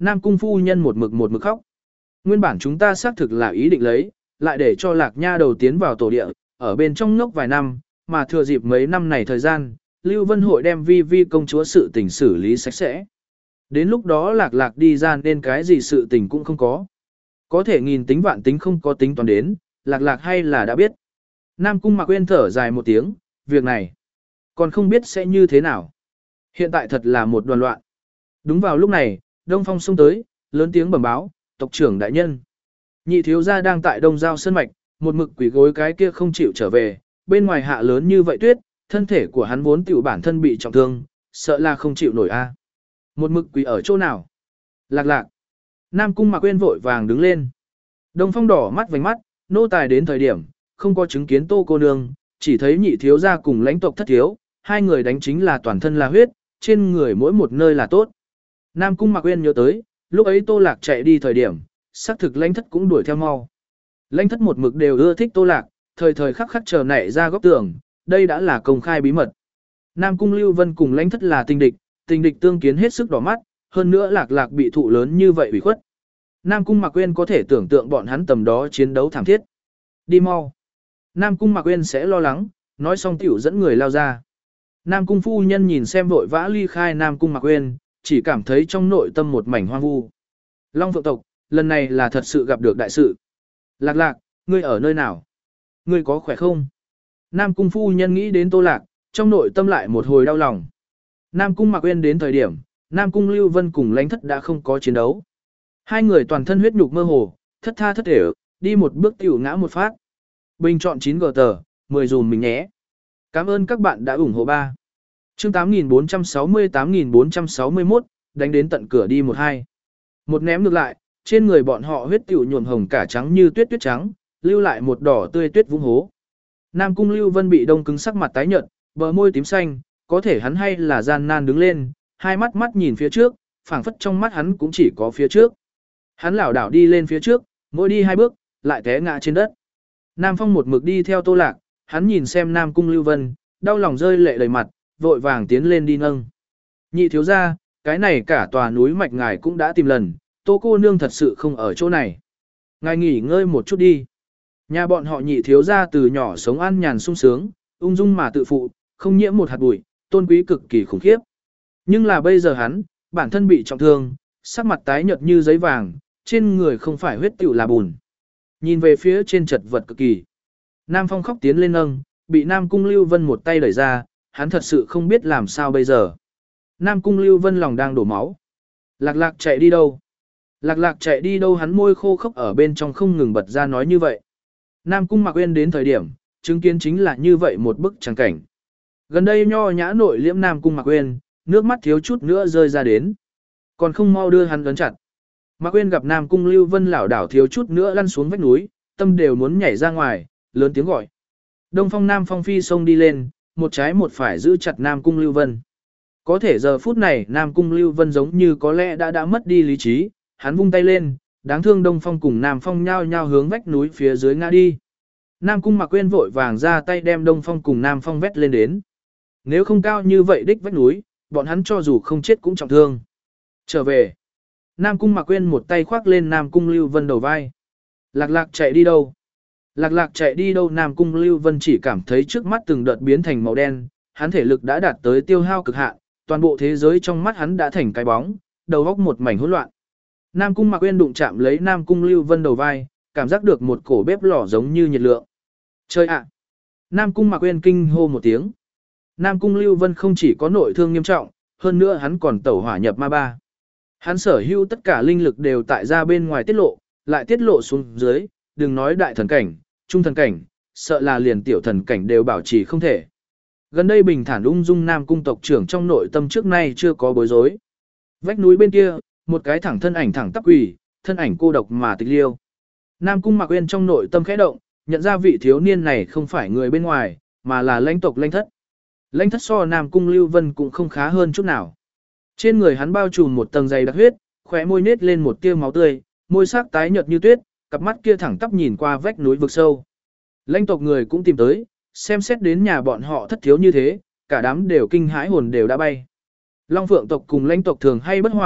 Nam cung phu nhân một mực một mực khóc. Nguyên bản chúng ta xác thực là ý định lấy, lại để cho Lạc Nha đầu tiến vào tổ địa, ở bên trong ngốc vài năm, mà thừa dịp mấy năm này thời gian, Lưu Vân Hội đem vi vi công chúa sự tình xử lý sạch sẽ. Đến lúc đó Lạc Lạc đi ra nên cái gì sự tình cũng không có. Có thể nghìn tính vạn tính không có tính toán đến, Lạc Lạc hay là đã biết. Nam cung Mạc Uyên thở dài một tiếng, việc này còn không biết sẽ như thế nào. Hiện tại thật là một đoàn loạn. Đúng vào lúc này, Đông Phong xông tới, lớn tiếng bẩm báo, tộc trưởng đại nhân. Nhị thiếu gia đang tại Đông Giao Sơn Mạch, một mực quỷ gối cái kia không chịu trở về, bên ngoài hạ lớn như vậy tuyết, thân thể của hắn vốn tiểu bản thân bị trọng thương, sợ là không chịu nổi a. Một mực quỷ ở chỗ nào? Lạc Lạc. Nam cung Mạc Uyên vội vàng đứng lên. Đông Phong đỏ mắt vành mắt, nô tài đến thời điểm, không có chứng kiến Tô cô nương, chỉ thấy nhị thiếu gia cùng lãnh tộc thất thiếu, hai người đánh chính là toàn thân là huyết, trên người mỗi một nơi là tốt. Nam cung Mạc Uyên nhớ tới, lúc ấy Tô Lạc chạy đi thời điểm, xác thực lãnh thất cũng đuổi theo mau. Lãnh thất một mực đều ưa thích Tô Lạc, thời thời khắc khắc chờ nảy ra góc tường, đây đã là công khai bí mật. Nam cung Lưu Vân cùng lãnh thất là tình địch, tình địch tương kiến hết sức đỏ mắt, hơn nữa Lạc Lạc bị thụ lớn như vậy ủy khuất. Nam cung Mạc Uyên có thể tưởng tượng bọn hắn tầm đó chiến đấu thảm thiết. Đi mau. Nam cung Mạc Uyên sẽ lo lắng, nói xong tiểu dẫn người lao ra. Nam cung phu nhân nhìn xem vội vã ly khai Nam cung Mạc Uyên, chỉ cảm thấy trong nội tâm một mảnh hoang vu. Long Phượng tộc, lần này là thật sự gặp được đại sự. Lạc Lạc, ngươi ở nơi nào? Ngươi có khỏe không? Nam cung phu nhân nghĩ đến Tô Lạc, trong nội tâm lại một hồi đau lòng. Nam cung Mạc Uyên đến thời điểm, Nam cung Lưu Vân cùng lãnh thất đã không có chiến đấu. Hai người toàn thân huyết nhục mơ hồ, thất tha thất thể, đi một bước tiểu ngã một phát. Bình chọn chín gờ tờ, mười dùm mình nhé. Cảm ơn các bạn đã ủng hộ ba. Chương tám nghìn bốn trăm sáu mươi tám nghìn bốn trăm sáu mươi mốt, đánh đến tận cửa đi một hai. Một ném ngược lại, trên người bọn họ huyết tiểu nhuộm hồng cả trắng như tuyết tuyết trắng, lưu lại một đỏ tươi tuyết vũng hố. Nam cung Lưu Vân bị đông cứng sắc mặt tái nhợt, bờ môi tím xanh, có thể hắn hay là gian nan đứng lên, hai mắt mắt nhìn phía trước, phảng phất trong mắt hắn cũng chỉ có phía trước. Hắn lảo đảo đi lên phía trước, mỗi đi hai bước, lại té ngã trên đất. Nam Phong một mực đi theo Tô Lạc, hắn nhìn xem Nam cung Lưu Vân, đau lòng rơi lệ đầy mặt, vội vàng tiến lên đi nâng. Nhị thiếu gia, cái này cả tòa núi mạch ngài cũng đã tìm lần, Tô cô nương thật sự không ở chỗ này. Ngài nghỉ ngơi một chút đi. Nhà bọn họ nhị thiếu gia từ nhỏ sống an nhàn sung sướng, ung dung mà tự phụ, không nhiễm một hạt bụi, tôn quý cực kỳ khủng khiếp. Nhưng là bây giờ hắn, bản thân bị trọng thương, sắc mặt tái nhợt như giấy vàng, trên người không phải huyết tiểu là bùn. Nhìn về phía trên chật vật cực kỳ. Nam Phong khóc tiến lên nâng, bị Nam cung Lưu Vân một tay đẩy ra, hắn thật sự không biết làm sao bây giờ. Nam cung Lưu Vân lòng đang đổ máu. Lạc Lạc chạy đi đâu? Lạc Lạc chạy đi đâu? Hắn môi khô khốc ở bên trong không ngừng bật ra nói như vậy. Nam cung Mạc Uyên đến thời điểm, chứng kiến chính là như vậy một bức tràng cảnh. Gần đây nho nhã nội liễm Nam cung Mạc Uyên, nước mắt thiếu chút nữa rơi ra đến. Còn không mau đưa hắn ấn chặt. Mạc Uyên gặp Nam cung Lưu Vân lảo đảo thiếu chút nữa lăn xuống vách núi, tâm đều muốn nhảy ra ngoài, lớn tiếng gọi. Đông Phong Nam Phong phi xông đi lên, một trái một phải giữ chặt Nam cung Lưu Vân. Có thể giờ phút này Nam cung Lưu Vân giống như có lẽ đã đã mất đi lý trí, hắn vung tay lên, đáng thương Đông Phong cùng Nam Phong nhao nhao hướng vách núi phía dưới ngã đi. Nam cung Mạc Uyên vội vàng ra tay đem Đông Phong cùng Nam Phong vét lên đến. Nếu không cao như vậy đích vách núi, bọn hắn cho dù không chết cũng trọng thương. Trở về. Nam cung Mạc Uyên một tay khoác lên Nam cung Lưu Vân đầu vai. Lạc Lạc chạy đi đâu? Lạc Lạc chạy đi đâu? Nam cung Lưu Vân chỉ cảm thấy trước mắt từng đợt biến thành màu đen, hắn thể lực đã đạt tới tiêu hao cực hạn, toàn bộ thế giới trong mắt hắn đã thành cái bóng, đầu óc một mảnh hỗn loạn. Nam cung Mạc Uyên đụng chạm lấy Nam cung Lưu Vân đầu vai, cảm giác được một cổ bếp lò giống như nhiệt lượng. Chơi ạ! Nam cung Mạc Uyên kinh hô một tiếng. Nam cung Lưu Vân không chỉ có nội thương nghiêm trọng, hơn nữa hắn còn tẩu hỏa nhập ma ba. Hắn sở hữu tất cả linh lực đều tại ra bên ngoài tiết lộ, lại tiết lộ xuống dưới, đừng nói đại thần cảnh, trung thần cảnh, sợ là liền tiểu thần cảnh đều bảo trì không thể. Gần đây bình thản ung dung Nam cung tộc trưởng trong nội tâm trước nay chưa có bối rối. Vách núi bên kia, một cái thẳng thân ảnh thẳng tắp quỷ, thân ảnh cô độc mà tịch liêu. Nam cung Mạc Uyên trong nội tâm khẽ động, nhận ra vị thiếu niên này không phải người bên ngoài, mà là lãnh tộc lãnh thất. Lãnh thất so Nam cung Lưu Vân cũng không khá hơn chút nào. Trên người hắn bao trùm một tầng dày đặc huyết, khóe môi nết lên một tia máu tươi, môi sắc tái nhợt như tuyết, cặp mắt kia thẳng tắp nhìn qua vách núi vực sâu. Lãnh tộc người cũng tìm tới, xem xét đến nhà bọn họ thất thiếu như thế, cả đám đều kinh hãi hồn đều đã bay. Long Phượng tộc cùng lãnh tộc thường hay bất hòa,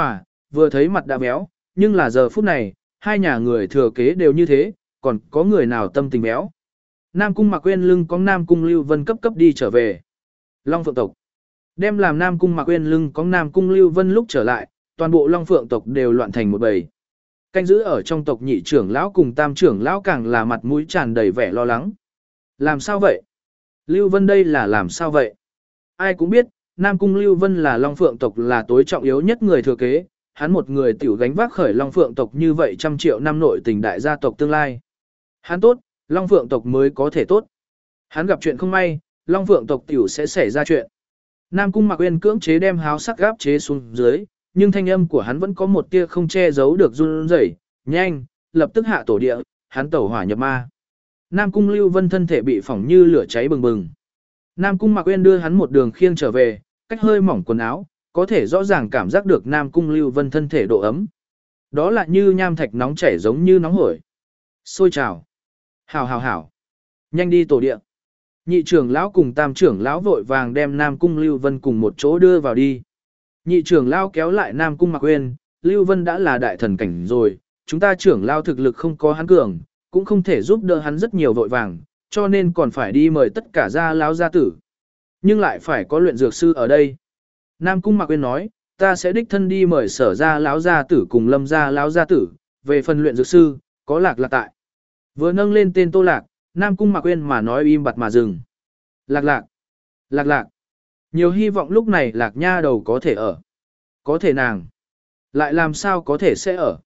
vừa thấy mặt đã béo, nhưng là giờ phút này, hai nhà người thừa kế đều như thế, còn có người nào tâm tình béo. Nam Cung Mạc Quyên lưng có Nam Cung Lưu Vân cấp cấp đi trở về. Long Phượng tộc. Đem làm Nam Cung Mạc Quyên lưng có Nam Cung Lưu Vân lúc trở lại, toàn bộ Long Phượng tộc đều loạn thành một bầy. Canh giữ ở trong tộc nhị trưởng lão cùng tam trưởng lão càng là mặt mũi tràn đầy vẻ lo lắng. Làm sao vậy? Lưu Vân đây là làm sao vậy? Ai cũng biết, Nam Cung Lưu Vân là Long Phượng tộc là tối trọng yếu nhất người thừa kế, hắn một người tiểu gánh vác khởi Long Phượng tộc như vậy trăm triệu năm nội tình đại gia tộc tương lai. Hắn tốt, Long Phượng tộc mới có thể tốt. Hắn gặp chuyện không may, Long Phượng tộc tiểu sẽ xảy ra chuyện. Nam Cung Mạc Uyên cưỡng chế đem háo sắc gáp chế xuống dưới, nhưng thanh âm của hắn vẫn có một tia không che giấu được run rẩy, nhanh, lập tức hạ tổ địa, hắn tẩu hỏa nhập ma. Nam Cung Lưu Vân thân thể bị phỏng như lửa cháy bừng bừng. Nam Cung Mạc Uyên đưa hắn một đường khiêng trở về, cách hơi mỏng quần áo, có thể rõ ràng cảm giác được Nam Cung Lưu Vân thân thể độ ấm. Đó là như nham thạch nóng chảy giống như nóng hổi. Sôi trào. Hảo hảo hảo. Nhanh đi tổ địa. Nhị trưởng lão cùng tam trưởng lão vội vàng đem Nam Cung Lưu Vân cùng một chỗ đưa vào đi. Nhị trưởng lão kéo lại Nam Cung Mạc Uyên, Lưu Vân đã là đại thần cảnh rồi, chúng ta trưởng lão thực lực không có hắn cường, cũng không thể giúp đỡ hắn rất nhiều vội vàng, cho nên còn phải đi mời tất cả gia lão gia tử. Nhưng lại phải có luyện dược sư ở đây. Nam Cung Mạc Uyên nói, ta sẽ đích thân đi mời sở gia lão gia tử cùng lâm gia lão gia tử, về phần luyện dược sư, có lạc lạc tại. Vừa nâng lên tên Tô Lạc, Nam Cung Mạc Uyên mà nói im bặt mà dừng. Lạc lạc, lạc lạc. Nhiều hy vọng lúc này lạc nha đầu có thể ở. Có thể nàng. Lại làm sao có thể sẽ ở.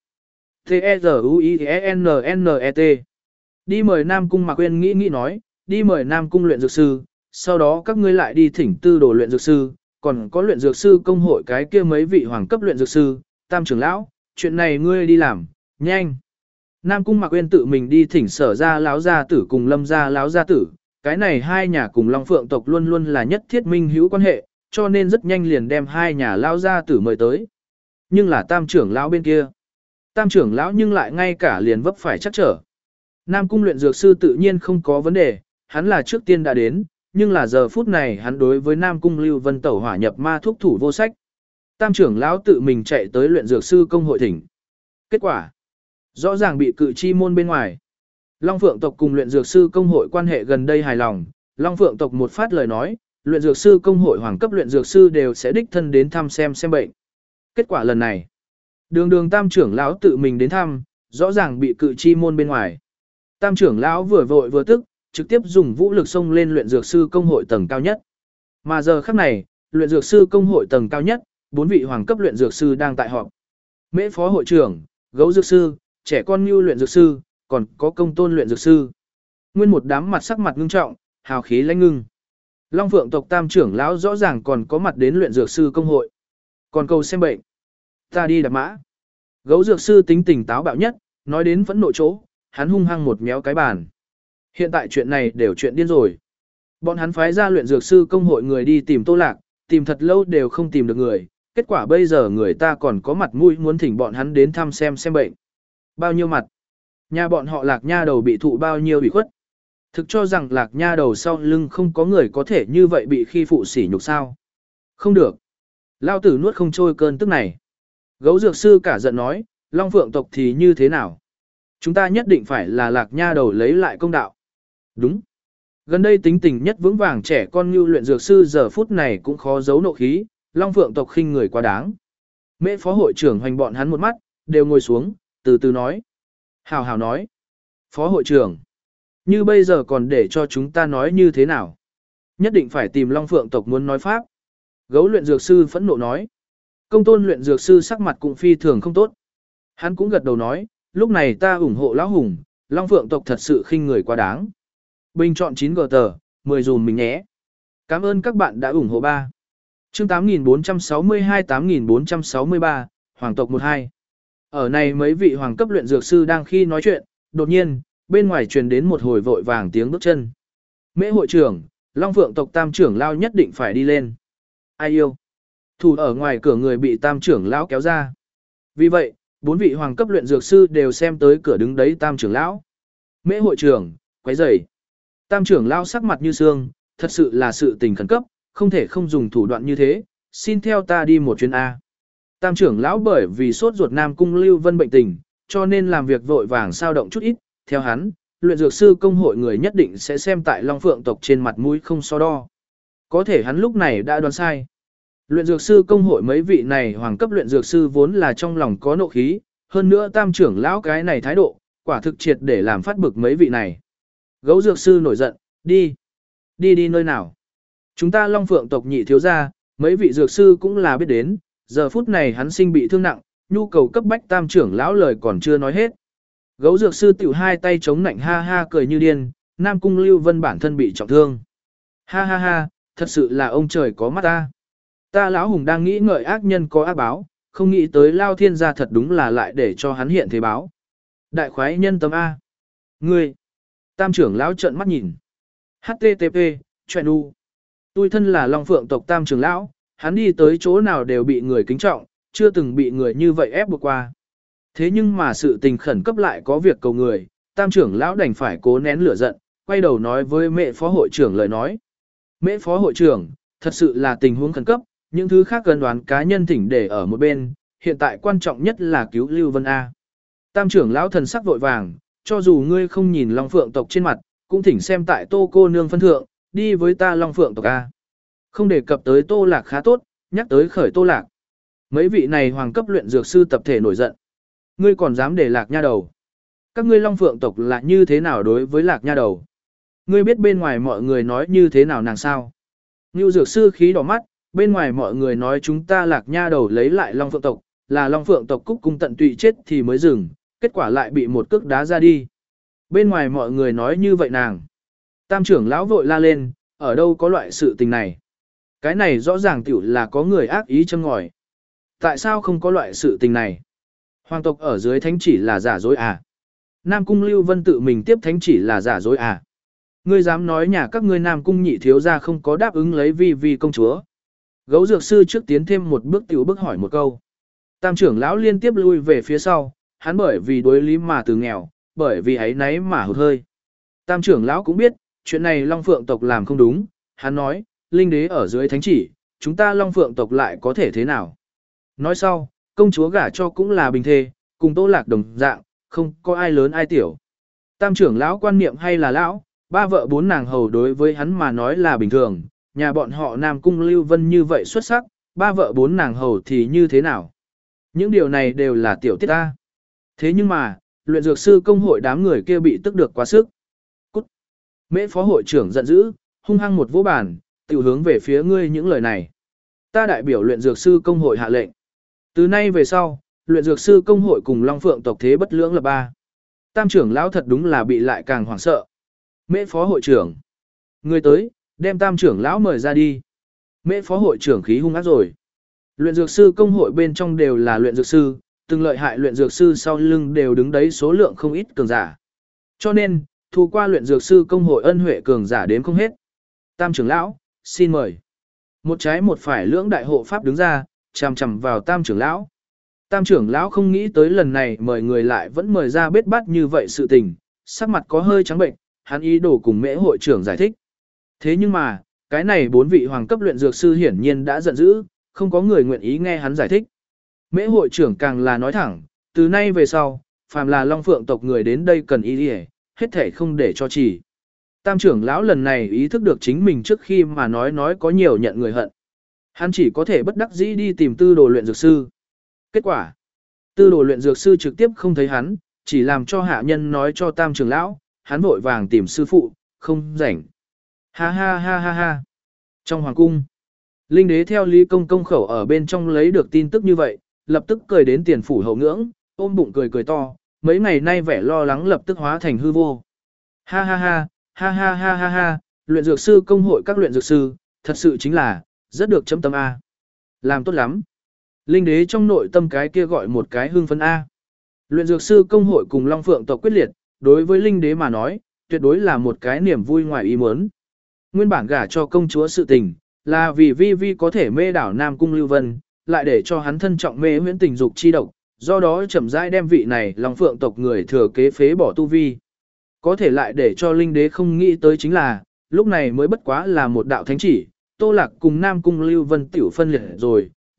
T-E-Z-U-I-N-N-E-T. Đi mời Nam Cung Mạc Uyên nghĩ nghĩ nói, đi mời Nam Cung luyện dược sư, sau đó các ngươi lại đi thỉnh tư đồ luyện dược sư, còn có luyện dược sư công hội cái kia mấy vị hoàng cấp luyện dược sư, tam trưởng lão, chuyện này ngươi đi làm, nhanh. Nam Cung Mạc Uyên tự mình đi thỉnh sở gia lão gia tử cùng lâm gia lão gia tử, cái này hai nhà cùng Long Phượng tộc luôn luôn là nhất thiết minh hữu quan hệ, cho nên rất nhanh liền đem hai nhà lão gia tử mời tới. Nhưng là tam trưởng lão bên kia. Tam trưởng lão nhưng lại ngay cả liền vấp phải chắc trở. Nam Cung luyện dược sư tự nhiên không có vấn đề, hắn là trước tiên đã đến, nhưng là giờ phút này hắn đối với Nam Cung Lưu Vân tẩu hỏa nhập ma thúc thủ vô sách. Tam trưởng lão tự mình chạy tới luyện dược sư công hội thỉnh. Kết quả rõ ràng bị cự chi môn bên ngoài. Long Phượng tộc cùng luyện dược sư công hội quan hệ gần đây hài lòng, Long Phượng tộc một phát lời nói, luyện dược sư công hội hoàng cấp luyện dược sư đều sẽ đích thân đến thăm xem xem bệnh. Kết quả lần này, đường đường tam trưởng lão tự mình đến thăm, rõ ràng bị cự chi môn bên ngoài. Tam trưởng lão vừa vội vừa tức, trực tiếp dùng vũ lực xông lên luyện dược sư công hội tầng cao nhất. Mà giờ khắc này, luyện dược sư công hội tầng cao nhất, bốn vị hoàng cấp luyện dược sư đang tại họp. Mễ phó hội trưởng, gấu dược sư, trẻ con như luyện dược sư, còn có công tôn luyện dược sư. Nguyên một đám mặt sắc mặt ngưng trọng, hào khí lãnh ngưng. Long Phượng tộc tam trưởng lão rõ ràng còn có mặt đến luyện dược sư công hội. Còn cầu xem bệnh. Ta đi đạp mã. Gấu dược sư tính tình táo bạo nhất, nói đến phẫn nộ chỗ, hắn hung hăng một méo cái bàn. Hiện tại chuyện này đều chuyện điên rồi. Bọn hắn phái ra luyện dược sư công hội người đi tìm Tô Lạc, tìm thật lâu đều không tìm được người. Kết quả bây giờ người ta còn có mặt mũi muốn thỉnh bọn hắn đến thăm xem xem bệnh. Bao nhiêu mặt? Nhà bọn họ Lạc nha đầu bị thụ bao nhiêu bị khuất. Thực cho rằng Lạc nha đầu sau lưng không có người có thể như vậy bị khi phụ sỉ nhục sao. Không được. Lao tử nuốt không trôi cơn tức này. Gấu dược sư cả giận nói, Long Phượng tộc thì như thế nào? Chúng ta nhất định phải là Lạc nha đầu lấy lại công đạo. Đúng. Gần đây tính tình nhất vững vàng trẻ con như luyện dược sư giờ phút này cũng khó giấu nộ khí, Long Phượng tộc khinh người quá đáng. Mễ phó hội trưởng hoành bọn hắn một mắt, đều ngồi xuống, từ từ nói. Hào hào nói. Phó hội trưởng. Như bây giờ còn để cho chúng ta nói như thế nào? Nhất định phải tìm Long Phượng tộc muốn nói pháp. Gấu luyện dược sư phẫn nộ nói. Công tôn luyện dược sư sắc mặt cũng phi thường không tốt. Hắn cũng gật đầu nói, lúc này ta ủng hộ lão hùng, Long Phượng tộc thật sự khinh người quá đáng. Bình chọn chín gờ tờ, mười dùm mình nhé. Cảm ơn các bạn đã ủng hộ ba. Chương tám nghìn bốn trăm sáu mươi hai tám nghìn bốn trăm sáu mươi ba, Hoàng tộc một hai. Ở này mấy vị hoàng cấp luyện dược sư đang khi nói chuyện, đột nhiên, bên ngoài truyền đến một hồi vội vàng tiếng bước chân. Mễ hội trưởng, Long Phượng tộc tam trưởng lao nhất định phải đi lên. Ai yêu? Thủ ở ngoài cửa người bị tam trưởng lão kéo ra. Vì vậy, bốn vị hoàng cấp luyện dược sư đều xem tới cửa đứng đấy tam trưởng lão. Mễ hội trưởng, quấy rầy. Tam trưởng lão sắc mặt như xương, thật sự là sự tình khẩn cấp, không thể không dùng thủ đoạn như thế, xin theo ta đi một chuyến A. Tam trưởng lão bởi vì sốt ruột Nam Cung Lưu Vân bệnh tình, cho nên làm việc vội vàng sao động chút ít, theo hắn, luyện dược sư công hội người nhất định sẽ xem tại Long Phượng tộc trên mặt mũi không so đo. Có thể hắn lúc này đã đoán sai. Luyện dược sư công hội mấy vị này hoàng cấp luyện dược sư vốn là trong lòng có nộ khí, hơn nữa tam trưởng lão cái này thái độ, quả thực triệt để làm phát bực mấy vị này. Gấu dược sư nổi giận, đi, đi đi nơi nào. Chúng ta Long Phượng tộc nhị thiếu gia, mấy vị dược sư cũng là biết đến, giờ phút này hắn sinh bị thương nặng, nhu cầu cấp bách tam trưởng lão lời còn chưa nói hết. Gấu dược sư tiểu hai tay chống nạnh ha ha cười như điên, Nam Cung Lưu Vân bản thân bị trọng thương. Ha ha ha, thật sự là ông trời có mắt ta. Ta lão hùng đang nghĩ ngợi ác nhân có ác báo, không nghĩ tới Lao Thiên gia thật đúng là lại để cho hắn hiện thế báo. Đại khoái nhân tâm A. Ngươi. Tam trưởng lão trợn mắt nhìn. hát tê tê pê, chuyện u. Tôi thân là Long Phượng tộc tam trưởng lão, hắn đi tới chỗ nào đều bị người kính trọng, chưa từng bị người như vậy ép buộc qua. Thế nhưng mà sự tình khẩn cấp lại có việc cầu người, tam trưởng lão đành phải cố nén lửa giận, quay đầu nói với mẹ phó hội trưởng lời nói. Mẹ phó hội trưởng, thật sự là tình huống khẩn cấp, những thứ khác cần đoán cá nhân thỉnh để ở một bên, hiện tại quan trọng nhất là cứu Lưu Vân A. Tam trưởng lão thần sắc vội vàng, cho dù ngươi không nhìn Long Phượng tộc trên mặt, cũng thỉnh xem tại Tô cô nương phân thượng, đi với ta Long Phượng tộc A. Không đề cập tới Tô Lạc khá tốt, nhắc tới khởi Tô Lạc. Mấy vị này hoàng cấp luyện dược sư tập thể nổi giận. Ngươi còn dám để Lạc nha đầu. Các ngươi Long Phượng tộc là như thế nào đối với Lạc nha đầu? Ngươi biết bên ngoài mọi người nói như thế nào nàng sao? Ngưu dược sư khí đỏ mắt, bên ngoài mọi người nói chúng ta Lạc nha đầu lấy lại Long Phượng tộc, là Long Phượng tộc cúc cung tận tụy chết thì mới dừng, kết quả lại bị một cước đá ra đi. Bên ngoài mọi người nói như vậy nàng. Tam trưởng lão vội la lên, ở đâu có loại sự tình này? Cái này rõ ràng tiểu là có người ác ý châm ngòi. Tại sao không có loại sự tình này? Hoàng tộc ở dưới thánh chỉ là giả dối à? Nam Cung Lưu Vân tự mình tiếp thánh chỉ là giả dối à? Ngươi dám nói nhà các ngươi Nam Cung nhị thiếu gia không có đáp ứng lấy vi vi công chúa? Gấu dược sư trước tiến thêm một bước tiểu bước hỏi một câu. Tam trưởng lão liên tiếp lui về phía sau, hắn bởi vì đối lý mà từ nghèo, bởi vì ấy nấy mà hụt hơi. Tam trưởng lão cũng biết, chuyện này Long Phượng tộc làm không đúng, hắn nói, linh đế ở dưới thánh chỉ, chúng ta Long Phượng tộc lại có thể thế nào? Nói sau, công chúa gả cho cũng là bình thê, cùng Tô Lạc đồng dạng, không có ai lớn ai tiểu. Tam trưởng lão quan niệm hay là lão, ba vợ bốn nàng hầu đối với hắn mà nói là bình thường, nhà bọn họ Nam Cung Lưu Vân như vậy xuất sắc, ba vợ bốn nàng hầu thì như thế nào? Những điều này đều là tiểu tiết ta. Thế nhưng mà, luyện dược sư công hội đám người kia bị tức được quá sức. Cút! Mễ phó hội trưởng giận dữ, hung hăng một vỗ bàn, tiểu hướng về phía ngươi những lời này. Ta đại biểu luyện dược sư công hội hạ lệnh. Từ nay về sau, luyện dược sư công hội cùng Long Phượng tộc thế bất lưỡng lập ba. Tam trưởng lão thật đúng là bị lại càng hoảng sợ. Mễ phó hội trưởng. Người tới, đem tam trưởng lão mời ra đi. Mễ phó hội trưởng khí hung ác rồi. Luyện dược sư công hội bên trong đều là luyện dược sư, từng lợi hại luyện dược sư sau lưng đều đứng đấy số lượng không ít cường giả. Cho nên, thu qua luyện dược sư công hội ân huệ cường giả đến không hết. Tam trưởng lão, xin mời. Một trái một phải lưỡng đại hộ pháp đứng ra, chằm chằm vào tam trưởng lão. Tam trưởng lão không nghĩ tới lần này mời người lại vẫn mời ra bết bát như vậy sự tình, sắc mặt có hơi trắng bệnh, hắn ý đồ cùng mễ hội trưởng giải thích. Thế nhưng mà, cái này bốn vị hoàng cấp luyện dược sư hiển nhiên đã giận dữ, không có người nguyện ý nghe hắn giải thích. Mễ hội trưởng càng là nói thẳng, từ nay về sau, phàm là Long Phượng tộc người đến đây cần ý đi hết thể không để cho chỉ. Tam trưởng lão lần này ý thức được chính mình trước khi mà nói nói có nhiều nhận người hận. Hắn chỉ có thể bất đắc dĩ đi tìm tư đồ luyện dược sư. Kết quả, tư đồ luyện dược sư trực tiếp không thấy hắn, chỉ làm cho hạ nhân nói cho tam trưởng lão, hắn vội vàng tìm sư phụ, không rảnh. Ha ha ha ha ha. Trong hoàng cung, linh đế theo Lý Công công khẩu ở bên trong lấy được tin tức như vậy, lập tức cười đến tiền phủ hậu ngưỡng, ôm bụng cười cười to, mấy ngày nay vẻ lo lắng lập tức hóa thành hư vô. Ha ha ha, ha ha ha ha ha, luyện dược sư công hội các luyện dược sư, thật sự chính là, rất được chấm tâm A. Làm tốt lắm. Linh đế trong nội tâm cái kia gọi một cái hưng phấn A. Luyện dược sư công hội cùng Long Phượng tộc quyết liệt, đối với linh đế mà nói, tuyệt đối là một cái niềm vui ngoài ý muốn. Nguyên bản gả cho công chúa sự tình, là vì vi vi có thể mê đảo Nam Cung Lưu Vân, lại để cho hắn thân trọng mê huyễn tình dục chi độc, do đó chậm rãi đem vị này Long Phượng tộc người thừa kế phế bỏ tu vi. Có thể lại để cho linh đế không nghĩ tới chính là, lúc này mới bất quá là một đạo thánh chỉ, Tô Lạc cùng Nam Cung Lưu Vân tiểu phân liệt rồi,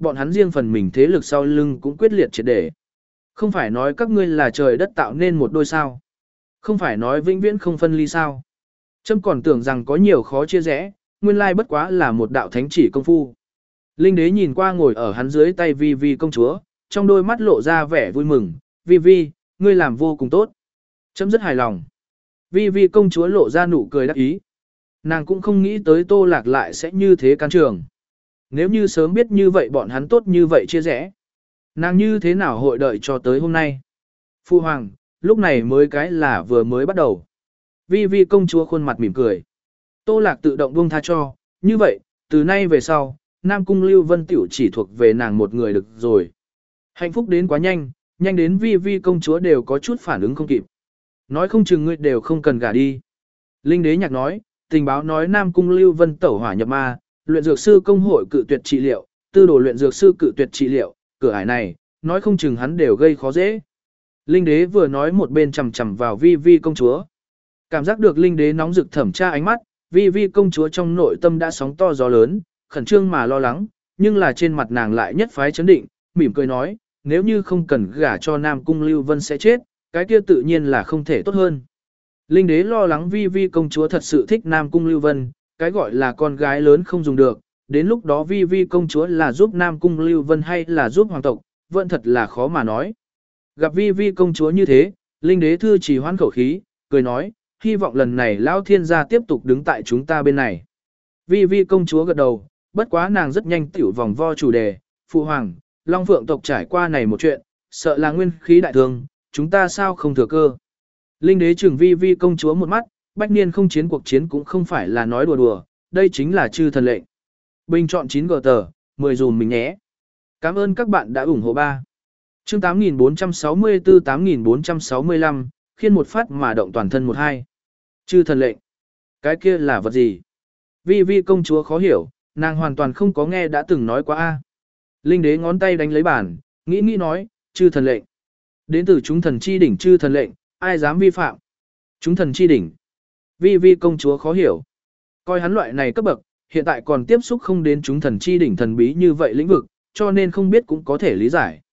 bọn hắn riêng phần mình thế lực sau lưng cũng quyết liệt triệt để. Không phải nói các ngươi là trời đất tạo nên một đôi sao. Không phải nói vĩnh viễn không phân ly sao. Trâm còn tưởng rằng có nhiều khó chia rẽ, nguyên lai bất quá là một đạo thánh chỉ công phu. Linh đế nhìn qua ngồi ở hắn dưới tay Vi Vi công chúa, trong đôi mắt lộ ra vẻ vui mừng. Vi Vi, ngươi làm vô cùng tốt. Trâm rất hài lòng. Vi Vi công chúa lộ ra nụ cười đắc ý. Nàng cũng không nghĩ tới Tô Lạc lại sẽ như thế can trường. Nếu như sớm biết như vậy bọn hắn tốt như vậy chia rẽ. Nàng như thế nào hội đợi cho tới hôm nay. Phu hoàng, lúc này mới cái là vừa mới bắt đầu. Vi Vi công chúa khuôn mặt mỉm cười. Tô Lạc tự động buông tha cho, như vậy, từ nay về sau, Nam Cung Lưu Vân tiểu chỉ thuộc về nàng một người được rồi. Hạnh phúc đến quá nhanh, nhanh đến Vi Vi công chúa đều có chút phản ứng không kịp. Nói không chừng ngươi đều không cần gả đi. Linh đế nhạc nói, tình báo nói Nam Cung Lưu Vân tẩu hỏa nhập ma, luyện dược sư công hội cự tuyệt trị liệu, tư đồ luyện dược sư cự tuyệt trị liệu, cửa ải này, nói không chừng hắn đều gây khó dễ. Linh đế vừa nói một bên chầm chầm vào Vi Vi công chúa. Cảm giác được linh đế nóng rực thẩm tra ánh mắt, Vi Vi công chúa trong nội tâm đã sóng to gió lớn, khẩn trương mà lo lắng, nhưng là trên mặt nàng lại nhất phái chấn định, mỉm cười nói, nếu như không cần gả cho Nam Cung Lưu Vân sẽ chết, cái kia tự nhiên là không thể tốt hơn. Linh đế lo lắng Vi Vi công chúa thật sự thích Nam Cung Lưu Vân, cái gọi là con gái lớn không dùng được, đến lúc đó Vi Vi công chúa là giúp Nam Cung Lưu Vân hay là giúp hoàng tộc, vẫn thật là khó mà nói. Gặp Vi Vi công chúa như thế, linh đế thư chỉ hoãn khẩu khí, cười nói, hy vọng lần này Lão Thiên gia tiếp tục đứng tại chúng ta bên này. Vi Vi công chúa gật đầu, bất quá nàng rất nhanh tiểu vòng vo chủ đề, phụ hoàng, Long Phượng tộc trải qua này một chuyện, sợ là nguyên khí đại thương, chúng ta sao không thừa cơ. Linh đế trừng Vi Vi công chúa một mắt, bách niên không chiến cuộc chiến cũng không phải là nói đùa đùa, đây chính là chư thần lệnh. Bình chọn chín gờ tờ, mười dùm mình nhé. Cảm ơn các bạn đã ủng hộ ba. Chương tám nghìn bốn trăm sáu mươi tư tám nghìn bốn trăm sáu mươi lăm, khiên một phát mà động toàn thân một hai. Chư thần lệnh. Cái kia là vật gì? Vi Vi công chúa khó hiểu, nàng hoàn toàn không có nghe đã từng nói qua a. Linh đế ngón tay đánh lấy bàn, nghĩ nghĩ nói, chư thần lệnh. Đến từ chúng thần chi đỉnh chư thần lệnh, ai dám vi phạm? Chúng thần chi đỉnh. Vi Vi công chúa khó hiểu. Coi hắn loại này cấp bậc, hiện tại còn tiếp xúc không đến chúng thần chi đỉnh thần bí như vậy lĩnh vực, cho nên không biết cũng có thể lý giải.